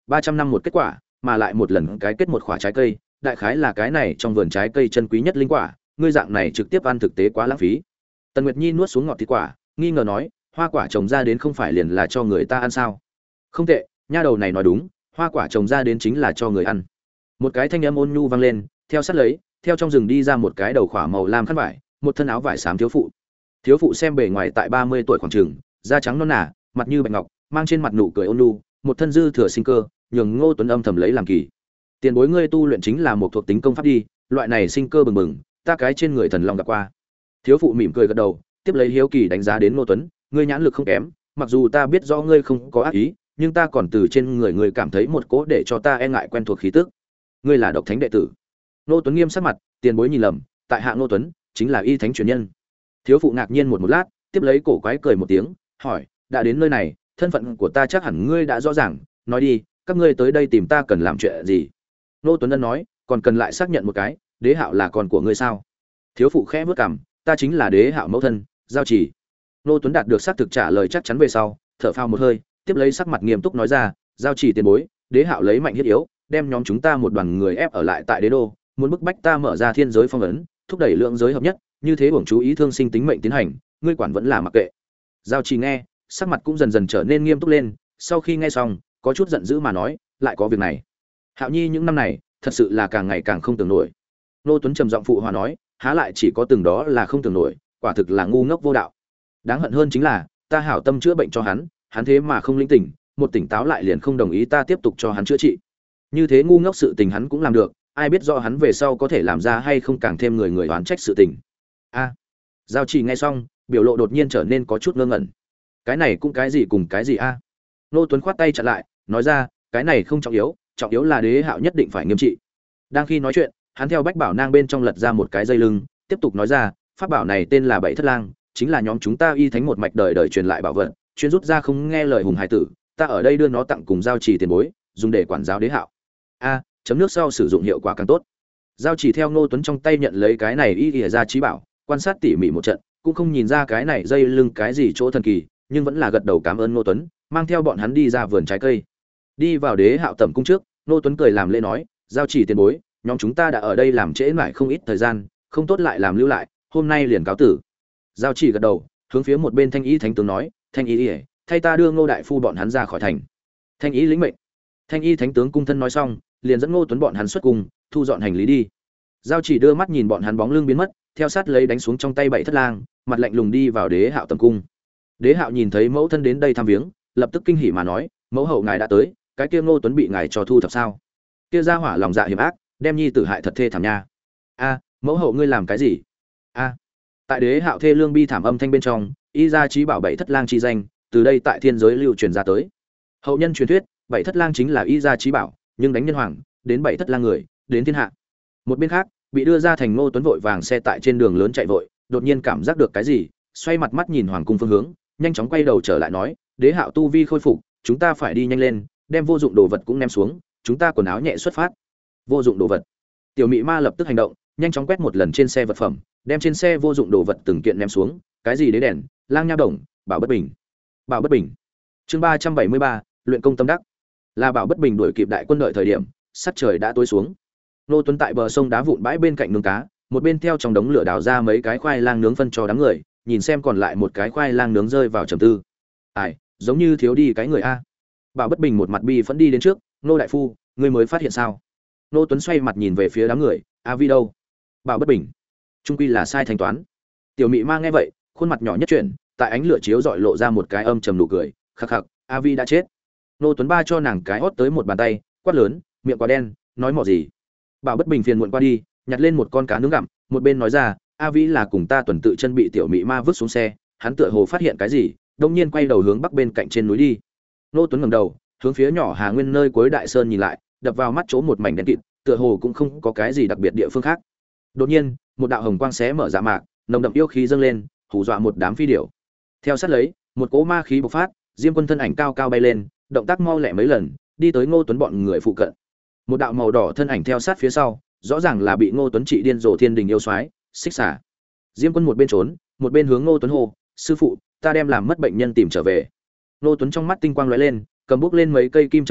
Speaker 1: ba trăm năm một kết quả, mà lại một lần cái kết một quả trái cây, đại khái là cái này trong vườn trái cây chân quý nhất linh quả, ngươi dạng này trực tiếp ăn thực tế quá lãng phí. Tần Nguyệt Nhi nuốt xuống ngọt thịt quả, nghi ngờ nói, hoa quả trồng ra đến không phải liền là cho người ta ăn sao? Không tệ, nha đầu này nói đúng, hoa quả trồng ra đến chính là cho người ăn. Một cái thanh âm ôn nhu vang lên, theo sát lấy, theo trong rừng đi ra một cái đầu khỏa màu lam khăn vải, một thân áo vải xám thiếu phụ. Thiếu phụ xem bề ngoài tại ba mươi tuổi khoảng chừng, da trắng non nả, mặt như bạch ngọc, mang trên mặt nụ cười ôn nhu, một thân dư thừa sinh cơ, nhường Ngô Tuấn âm thầm lấy làm kỳ. Tiền bối ngươi tu luyện chính là một thuộc tính công pháp đi, loại này sinh cơ bừng bừng, ta cái trên người thần long gặp qua. Thiếu phụ mỉm cười gật đầu, tiếp lấy hiếu kỳ đánh giá đến Ngô Tuấn, ngươi nhãn lực không kém, mặc dù ta biết rõ ngươi không có ác ý, nhưng ta còn từ trên người ngươi cảm thấy một cỗ để cho ta e ngại quen thuộc khí tức. Ngươi là độc thánh đệ tử. Ngô Tuấn nghiêm sắc mặt, tiền bối nhìn lầm, tại hạ Ngô Tuấn, chính là y thánh truyền nhân. Thiếu phụ ngạc nhiên một một lát, tiếp lấy cổ quái cười một tiếng, hỏi, đã đến nơi này, thân phận của ta chắc hẳn ngươi đã rõ ràng, nói đi, các ngươi tới đây tìm ta cần làm chuyện gì? Ngô Tuấn Ân nói, còn cần lại xác nhận một cái, Đế Hạo là con của ngươi sao? Thiếu phụ khẽ bước cằm, ta chính là Đế Hạo mẫu thân, Giao Chỉ. Ngô Tuấn đạt được xác thực trả lời chắc chắn về sau, thở phào một hơi, tiếp lấy sắc mặt nghiêm túc nói ra, Giao Chỉ tiền bối, Đế Hạo lấy mạnh hiết yếu, đem nhóm chúng ta một đoàn người ép ở lại tại Đế đô, muốn bức bách ta mở ra thiên giới phong ấn, thúc đẩy lượng giới hợp nhất, như thế uổng chú ý thương sinh tính mệnh tiến hành, ngươi quản vẫn là mặc kệ. Giao Chỉ nghe, sắc mặt cũng dần dần trở nên nghiêm túc lên, sau khi nghe xong, có chút giận dữ mà nói, lại có việc này. Hạo Nhi những năm này, thật sự là càng ngày càng không tưởng nổi. Nô Tuấn trầm giọng phụ hòa nói, há lại chỉ có từng đó là không tưởng nổi, quả thực là ngu ngốc vô đạo. Đáng hận hơn chính là, ta hảo tâm chữa bệnh cho hắn, hắn thế mà không linh tỉnh, một tỉnh táo lại liền không đồng ý ta tiếp tục cho hắn chữa trị. Như thế ngu ngốc sự tình hắn cũng làm được, ai biết rõ hắn về sau có thể làm ra hay không càng thêm người người oán trách sự tình. A. Giao Chỉ nghe xong, biểu lộ đột nhiên trở nên có chút ngơ ngẩn. Cái này cũng cái gì cùng cái gì a? À? Nô Tuấn khoát tay chặn lại, nói ra, cái này không trọng yếu, trọng yếu là Đế Hạo nhất định phải nghiêm trị. Đang khi nói chuyện, hắn theo bách bảo nang bên trong lật ra một cái dây lưng, tiếp tục nói ra, pháp bảo này tên là Bảy Thất Lang, chính là nhóm chúng ta y thánh một mạch đời đời truyền lại bảo vật, chuyên rút ra không nghe lời hùng hải tử, ta ở đây đưa nó tặng cùng Giao Chỉ tiền bối, dùng để quản giáo Đế Hạo. A, chấm nước sau sử dụng hiệu quả càng tốt. Giao Chỉ theo Ngô Tuấn trong tay nhận lấy cái này y y ra trí bảo, quan sát tỉ mỉ một trận, cũng không nhìn ra cái này dây lưng cái gì chỗ thần kỳ, nhưng vẫn là gật đầu cảm ơn Ngô Tuấn, mang theo bọn hắn đi ra vườn trái cây. Đi vào Đế Hạo tẩm cung trước, Ngô Tuấn cười làm lễ nói, Giao Chỉ tiền bối, nhóm chúng ta đã ở đây làm trễ mãi không ít thời gian, không tốt lại làm lưu lại, hôm nay liền cáo tử. Giao Chỉ gật đầu, hướng phía một bên Thanh Y thánh tướng nói, Thanh Y, thay ta đưa Ngô đại phu bọn hắn ra khỏi thành. Thanh Y lĩnh mệnh. Thanh Y thánh tướng cung thân nói xong, liền dẫn Ngô Tuấn bọn hắn xuất cung, thu dọn hành lý đi. Giao Chỉ đưa mắt nhìn bọn hắn bóng lưng biến mất, theo sát lấy đánh xuống trong tay Bảy Thất Lang, mặt lạnh lùng đi vào Đế Hạo tẩm cung. Đế Hạo nhìn thấy mẫu thân đến đây thăm viếng, lập tức kinh hỉ mà nói, mẫu hậu ngài đã tới, cái kia Ngô Tuấn bị ngài cho thu thập sao? Kia ra hỏa lòng dạ hiểm ác, đem nhi tử hại thật thê thảm nha. A, mẫu hậu ngươi làm cái gì? A. Tại Đế Hạo thê lương bi thảm âm thanh bên trong, y gia trí bảo Bảy Thất Lang chi danh, từ đây tại thiên giới lưu truyền ra tới. Hậu nhân truyền thuyết, Bảy Thất Lang chính là y gia trí bảo, nhưng đánh nhân hoàng, đến Bảy Thất Lang người, đến thiên hạ. Một bên khác, bị đưa ra thành Ngô Tuấn vội vàng xe tại trên đường lớn chạy vội, đột nhiên cảm giác được cái gì, xoay mặt mắt nhìn hoàng cung phương hướng, nhanh chóng quay đầu trở lại nói, Đế Hạo tu vi khôi phục, chúng ta phải đi nhanh lên, đem vô dụng đồ vật cũng ném xuống, chúng ta quần áo nhẹ xuất phát. Vô dụng đồ vật. Tiểu Mị Ma lập tức hành động, nhanh chóng quét một lần trên xe vật phẩm, đem trên xe vô dụng đồ vật từng kiện ném xuống, cái gì đế đèn, lang nha đồng, bảo bất bình. Bảo bất bình. Chương ba trăm bảy mươi ba, luyện công tâm đắc. Là bảo bất bình đuổi kịp đại quân đợi thời điểm, sắc trời đã tối xuống. Nô Tuấn tại bờ sông đá vụn bãi bên cạnh nướng cá, một bên theo trong đống lửa đào ra mấy cái khoai lang nướng phân cho đám người, nhìn xem còn lại một cái khoai lang nướng rơi vào trầm tư. Ai, giống như thiếu đi cái người a. Bảo bất bình một mặt bi phẫn đi đến trước, nô đại phu, ngươi mới phát hiện sao? Nô Tuấn xoay mặt nhìn về phía đám người, a vi đâu? Bảo bất bình, trung quy là sai thanh toán. Tiểu Mị Ma nghe vậy, khuôn mặt nhỏ nhất chuyển, tại ánh lửa chiếu dọi lộ ra một cái âm trầm nụ cười, khắc khắc, a vi đã chết. Nô Tuấn ba cho nàng cái hót tới một bàn tay, quát lớn, miệng quá đen, nói mỏ gì? Bảo bất bình phiền muộn qua đi, nhặt lên một con cá nướng gặm, một bên nói ra, a vi là cùng ta tuần tự chân bị Tiểu Mị Ma vứt xuống xe, hắn tựa hồ phát hiện cái gì, đông nhiên quay đầu hướng bắc bên cạnh trên núi đi. Nô Tuấn ngẩng đầu, hướng phía nhỏ Hà Nguyên nơi cuối đại sơn nhìn lại, đập vào mắt chỗ một mảnh đen kịt, tựa hồ cũng không có cái gì đặc biệt địa phương khác. Đột nhiên, một đạo hồng quang xé mở dạ mạc, nồng đậm yêu khí dâng lên, hù dọa một đám phi điểu. Theo sát lấy, một cỗ ma khí bộc phát, Diêm Quân thân ảnh cao cao bay lên, động tác mau lẹ mấy lần, đi tới Ngô Tuấn bọn người phụ cận. Một đạo màu đỏ thân ảnh theo sát phía sau, rõ ràng là bị Ngô Tuấn trị điên rồ thiên đình yêu soái, Xích Xà. Diêm Quân một bên trốn, một bên hướng Ngô Tuấn hô, "Sư phụ, ta đem làm mất bệnh nhân tìm trở về." Ngô Tuấn trong mắt tinh quang lóe lên, cầm bút lên mấy cây kim châm nói,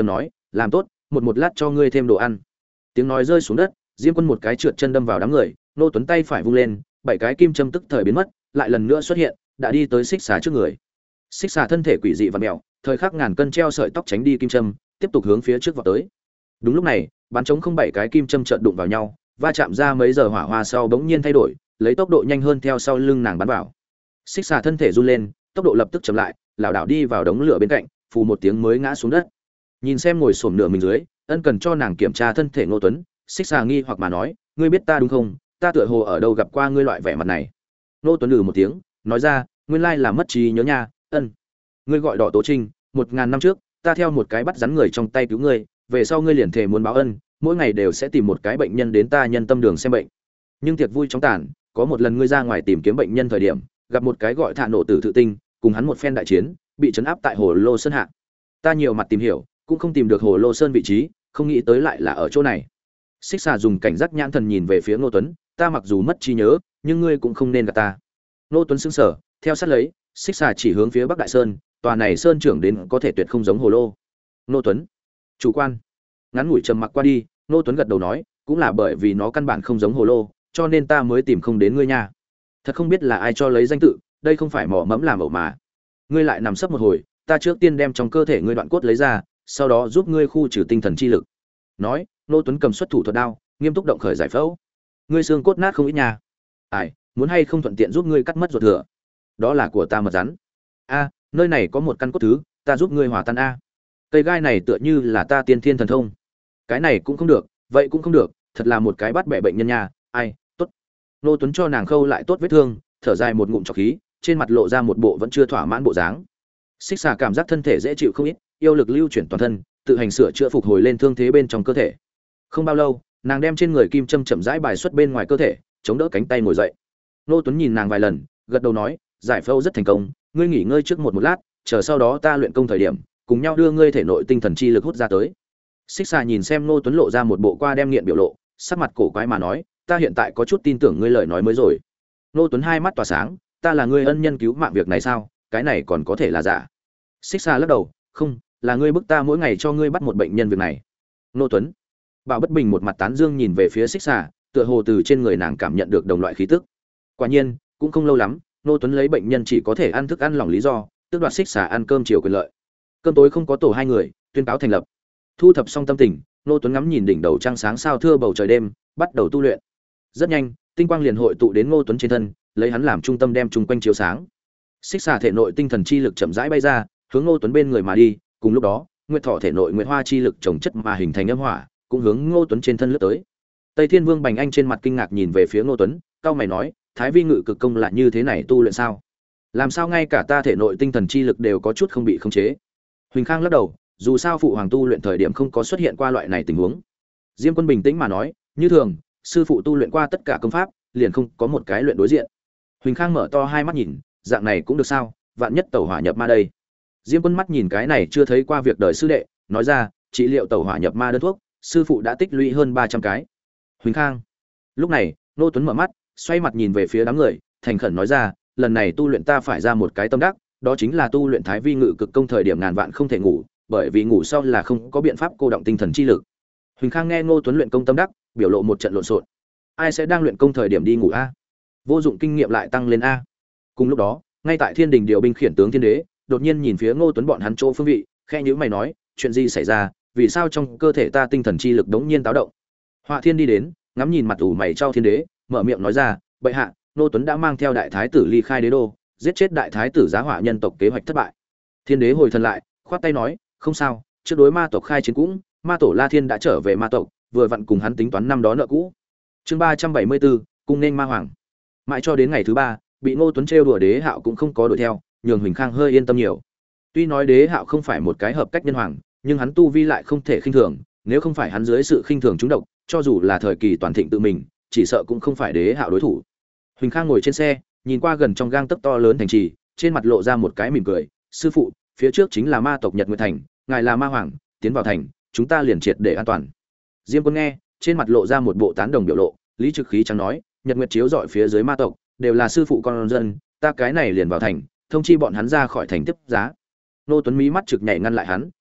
Speaker 1: làm tốt, một một lát cho ngươi thêm đồ ăn. Tiếng nói rơi xuống đất, Diêm Quân một cái trượt chân đâm vào đám người, Ngô Tuấn tay phải vung lên, bảy cái kim châm tức thời biến mất, lại lần nữa xuất hiện, đã đi tới xích xà trước người. Xích xà thân thể quỷ dị vặn mèo, thời khắc ngàn cân treo sợi tóc tránh đi kim châm, tiếp tục hướng phía trước vọt tới. Đúng lúc này, bắn trống không bảy cái kim châm chợt đụng vào nhau, va chạm ra mấy giờ hỏa hoa sau bỗng nhiên thay đổi, lấy tốc độ nhanh hơn theo sau lưng nàng bắn vào. Xích xà thân thể run lên, tốc độ lập tức chậm lại, lảo đảo đi vào đống lửa bên cạnh, phù một tiếng mới ngã xuống đất. Nhìn xem ngồi xổm nửa mình dưới, ân cần cho nàng kiểm tra thân thể Ngô Tuấn, xích xà nghi hoặc mà nói, ngươi biết ta đúng không? Ta tựa hồ ở đâu gặp qua ngươi loại vẻ mặt này. Ngô Tuấn lừ một tiếng, nói ra, nguyên lai là mất trí nhớ nha, ân. Ngươi gọi Đỏ Tố Trinh, một ngàn năm trước, ta theo một cái bắt rắn người trong tay cứu ngươi, về sau ngươi liền thề muốn báo ân, mỗi ngày đều sẽ tìm một cái bệnh nhân đến ta nhân tâm đường xem bệnh. Nhưng tiệc vui chóng tàn, có một lần ngươi ra ngoài tìm kiếm bệnh nhân thời điểm, gặp một cái gọi Thạ Nổ Tử Thự Tinh, cùng hắn một phen đại chiến, bị trấn áp tại Hồ Lô Sơn hạ. Ta nhiều mặt tìm hiểu, cũng không tìm được Hồ Lô Sơn vị trí, không nghĩ tới lại là ở chỗ này. Xích xà dùng cảnh giác nhãn thần nhìn về phía Ngô Tuấn, ta mặc dù mất trí nhớ, nhưng ngươi cũng không nên gạt ta. Ngô Tuấn sững sờ, theo sát lấy, xích xà chỉ hướng phía Bắc Đại Sơn, tòa này sơn trưởng đến có thể tuyệt không giống Hồ Lô. Ngô Tuấn, chủ quan. Ngắn ngủi trầm mặc qua đi, Ngô Tuấn gật đầu nói, cũng là bởi vì nó căn bản không giống Hồ Lô, cho nên ta mới tìm không đến ngươi nha. Thật không biết là ai cho lấy danh tự, đây không phải mỏ mẫm làm ẩu mà. Ngươi lại nằm sấp một hồi, ta trước tiên đem trong cơ thể ngươi đoạn cốt lấy ra, sau đó giúp ngươi khu trừ tinh thần chi lực. Nói, Ngô Tuấn cầm xuất thủ thuật đao, nghiêm túc động khởi giải phẫu. Ngươi xương cốt nát không ít nha. Ai, muốn hay không thuận tiện giúp ngươi cắt mất ruột thừa? Đó là của ta mật rắn. A, nơi này có một căn cốt thứ, ta giúp ngươi hòa tan a. Cây gai này tựa như là ta tiên thiên thần thông. Cái này cũng không được, vậy cũng không được, thật là một cái bắt bẻ bệnh nhân nha. Ai, tốt. Ngô Tuấn cho nàng khâu lại tốt vết thương, thở dài một ngụm trọc khí, trên mặt lộ ra một bộ vẫn chưa thỏa mãn bộ dáng. Xích xà cảm giác thân thể dễ chịu không ít, yêu lực lưu chuyển toàn thân, tự hành sửa chữa phục hồi lên thương thế bên trong cơ thể. Không bao lâu, nàng đem trên người kim châm chậm rãi bài xuất bên ngoài cơ thể, chống đỡ cánh tay ngồi dậy. Ngô Tuấn nhìn nàng vài lần, gật đầu nói, giải phẫu rất thành công, ngươi nghỉ ngơi trước một một lát, chờ sau đó ta luyện công thời điểm, cùng nhau đưa ngươi thể nội tinh thần chi lực hút ra tới. Xích xà nhìn xem Ngô Tuấn lộ ra một bộ qua đem nghiện biểu lộ, sắc mặt cổ quái mà nói, ta hiện tại có chút tin tưởng ngươi lời nói mới rồi. Ngô Tuấn hai mắt tỏa sáng, ta là ngươi ân nhân cứu mạng việc này sao, cái này còn có thể là giả? Xích xà lắc đầu, không, là ngươi bức ta mỗi ngày cho ngươi bắt một bệnh nhân việc này. Ngô Tuấn, Bảo Bất Bình một mặt tán dương nhìn về phía xích xà, tựa hồ từ trên người nàng cảm nhận được đồng loại khí tức. Quả nhiên, cũng không lâu lắm, Ngô Tuấn lấy bệnh nhân chỉ có thể ăn thức ăn lỏng lý do, tước đoạt xích xà ăn cơm chiều quyền lợi. Cơm tối không có tổ hai người, tuyên cáo thành lập. Thu thập xong tâm tình, Ngô Tuấn ngắm nhìn đỉnh đầu trăng sáng sao thưa bầu trời đêm, bắt đầu tu luyện. Rất nhanh, tinh quang liền hội tụ đến Ngô Tuấn trên thân, lấy hắn làm trung tâm đem chung quanh chiếu sáng. Xích xà thể nội tinh thần chi lực chậm rãi bay ra, hướng Ngô Tuấn bên người mà đi, cùng lúc đó, Nguyệt Thỏ thể nội Nguyệt Hoa chi lực chồng chất mà hình thành âm hỏa, cũng hướng Ngô Tuấn trên thân lướt tới. Tây Thiên Vương Bành Anh trên mặt kinh ngạc nhìn về phía Ngô Tuấn, cau mày nói, Thái Vi Ngự Cực Công là như thế này tu luyện sao? Làm sao ngay cả ta thể nội tinh thần chi lực đều có chút không bị khống chế? Huỳnh Khang lắc đầu, dù sao phụ hoàng tu luyện thời điểm không có xuất hiện qua loại này tình huống. Diêm Quân bình tĩnh mà nói, như thường, sư phụ tu luyện qua tất cả công pháp, liền không có một cái luyện đối diện. Huỳnh Khang mở to hai mắt nhìn, dạng này cũng được sao? Vạn nhất tẩu hỏa nhập ma đây. Diêm Quân mắt nhìn cái này chưa thấy qua việc đời sư đệ, nói ra, trị liệu tẩu hỏa nhập ma đơn thuốc, sư phụ đã tích lũy hơn ba trăm cái. Huỳnh Khang. Lúc này, Ngô Tuấn mở mắt, xoay mặt nhìn về phía đám người, thành khẩn nói ra, lần này tu luyện ta phải ra một cái tâm đắc, đó chính là tu luyện Thái Vi Ngự Cực Công thời điểm ngàn vạn không thể ngủ, bởi vì ngủ sau là không có biện pháp cô động tinh thần chi lực. Huỳnh Khang nghe Ngô Tuấn luyện công tâm đắc, biểu lộ một trận lộn xộn. Ai sẽ đang luyện công thời điểm đi ngủ a? Vô dụng kinh nghiệm lại tăng lên a. Cùng lúc đó, ngay tại Thiên Đình điều binh khiển tướng Thiên Đế, đột nhiên nhìn phía Ngô Tuấn bọn hắn chỗ phương vị, khẽ nhíu mày nói, chuyện gì xảy ra, vì sao trong cơ thể ta tinh thần chi lực đống nhiên táo động? Họa Thiên đi đến, ngắm nhìn mặt ủ mày trao Thiên Đế, mở miệng nói ra, bệ hạ, Ngô Tuấn đã mang theo đại thái tử ly khai đế đô, giết chết đại thái tử Giá Họa nhân tộc kế hoạch thất bại. Thiên Đế hồi thần lại, khoát tay nói, không sao, trước đối ma tộc khai chiến cũng, ma tổ La Thiên đã trở về ma tộc, vừa vặn cùng hắn tính toán năm đó nợ cũ. Chương ba trăm bảy mươi bốn, cung nên ma hoàng. Mãi cho đến ngày thứ ba, bị Ngô Tuấn trêu đùa Đế Hạo cũng không có đuổi theo, nhường Huỳnh Khang hơi yên tâm nhiều. Tuy nói Đế Hạo không phải một cái hợp cách nhân hoàng, nhưng hắn tu vi lại không thể khinh thường, nếu không phải hắn dưới sự khinh thường chúng độc, cho dù là thời kỳ toàn thịnh tự mình, chỉ sợ cũng không phải Đế Hạo đối thủ. Huỳnh Khang ngồi trên xe, nhìn qua gần trong gang tấc to lớn thành trì, trên mặt lộ ra một cái mỉm cười, "Sư phụ, phía trước chính là ma tộc Nhật Nguyệt thành, ngài là ma hoàng, tiến vào thành, chúng ta liền triệt để an toàn." Diêm Quân nghe, trên mặt lộ ra một bộ tán đồng biểu lộ, lý trực khí trắng nói, "Nhật Nguyệt chiếu rọi phía dưới ma tộc, đều là sư phụ con dân, ta cái này liền vào thành, thông chi bọn hắn ra khỏi thành tiếp giá." Nô Tuấn mí mắt trực nhảy ngăn lại hắn,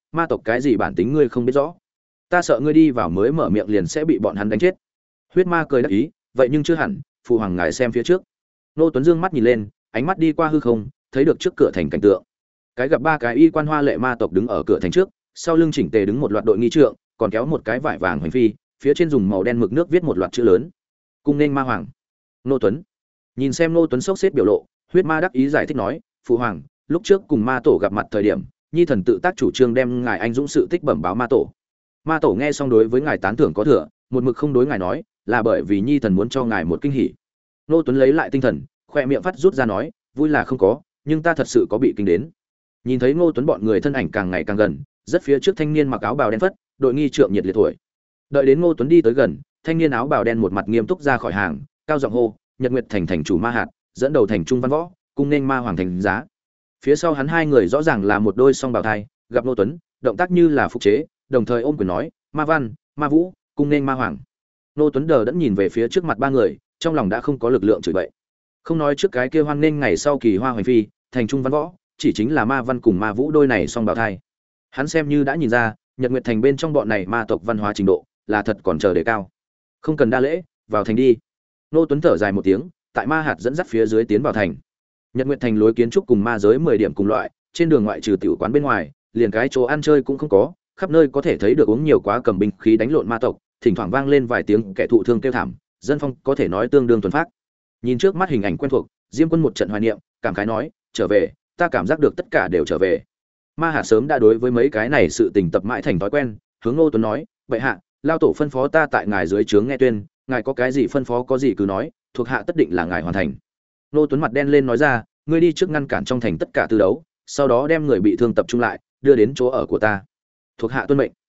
Speaker 1: ma tộc cái gì bản tính ngươi không biết rõ, ta sợ ngươi đi vào mới mở miệng liền sẽ bị bọn hắn đánh chết. Huyết ma cười đắc ý, vậy nhưng chưa hẳn, phụ hoàng ngài xem phía trước. Nô Tuấn dương mắt nhìn lên, ánh mắt đi qua hư không, thấy được trước cửa thành cảnh tượng. Cái gặp ba cái y quan hoa lệ ma tộc đứng ở cửa thành trước, sau lưng chỉnh tề đứng một loạt đội nghi trượng, còn kéo một cái vải vàng hoành phi, phía trên dùng màu đen mực nước viết một loạt chữ lớn. Cung nên ma hoàng. Nô Tuấn. Nhìn xem Nô Tuấn sốc xếp biểu lộ, Huyết ma đắc ý giải thích nói, phụ hoàng, lúc trước cùng ma tổ gặp mặt thời điểm, nhi thần tự tác chủ trương đem ngài anh dũng sự tích bẩm báo ma tổ. Ma tổ nghe xong đối với ngài tán thưởng có thừa, một mực không đối ngài nói, là bởi vì nhi thần muốn cho ngài một kinh hỉ. Nô Tuấn lấy lại tinh thần, khoe miệng phát rút ra nói, vui là không có, nhưng ta thật sự có bị kinh đến. Nhìn thấy Ngô Tuấn bọn người thân ảnh càng ngày càng gần, rất phía trước thanh niên mặc áo bào đen phất, đội nghi trượng nhiệt liệt thổi. Đợi đến Ngô Tuấn đi tới gần, thanh niên áo bào đen một mặt nghiêm túc ra khỏi hàng, cao giọng hô, Nhật Nguyệt thành thành chủ Ma Hạt, dẫn đầu thành trung văn võ, cung nên ma hoàng thành giá. Phía sau hắn hai người rõ ràng là một đôi song bào thai, gặp Ngô Tuấn, động tác như là phục chế, đồng thời ôm quyền nói, Ma Văn, Ma Vũ, cung nên ma hoàng. Ngô Tuấn đờ đẫn nhìn về phía trước mặt ba người, trong lòng đã không có lực lượng chửi bậy. Không nói trước cái kia hoan nên ngày sau kỳ hoa hoành phi, thành trung văn võ, chỉ chính là Ma Văn cùng Ma Vũ đôi này song bào thai. Hắn xem như đã nhìn ra, Nhật Nguyệt thành bên trong bọn này ma tộc văn hóa trình độ, là thật còn chờ đề cao. Không cần đa lễ, vào thành đi. Ngô Tuấn thở dài một tiếng, tại Ma Hạt dẫn dắt phía dưới tiến vào thành. Nhật Nguyệt thành lối kiến trúc cùng ma giới mười điểm cùng loại, trên đường ngoại trừ tiểu quán bên ngoài, liền cái chỗ ăn chơi cũng không có, khắp nơi có thể thấy được uống nhiều quá cầm binh khí đánh lộn ma tộc, thỉnh thoảng vang lên vài tiếng kẻ thụ thương kêu thảm, dân phong có thể nói tương đương thuần phát. Nhìn trước mắt hình ảnh quen thuộc, Diêm Quân một trận hoài niệm, cảm khái nói, trở về, ta cảm giác được tất cả đều trở về. Ma Hạt sớm đã đối với mấy cái này sự tình tập mãi thành thói quen, hướng Ngô Tuấn nói, "Bệ hạ, lao tổ phân phó ta tại ngài dưới trướng nghe tuyên, ngài có cái gì phân phó có gì cứ nói, thuộc hạ tất định là ngài hoàn thành." Ngô Tuấn mặt đen lên nói ra, "Ngươi đi trước ngăn cản trong thành tất cả tư đấu, sau đó đem người bị thương tập trung lại, đưa đến chỗ ở của ta." Thuộc hạ tuân mệnh.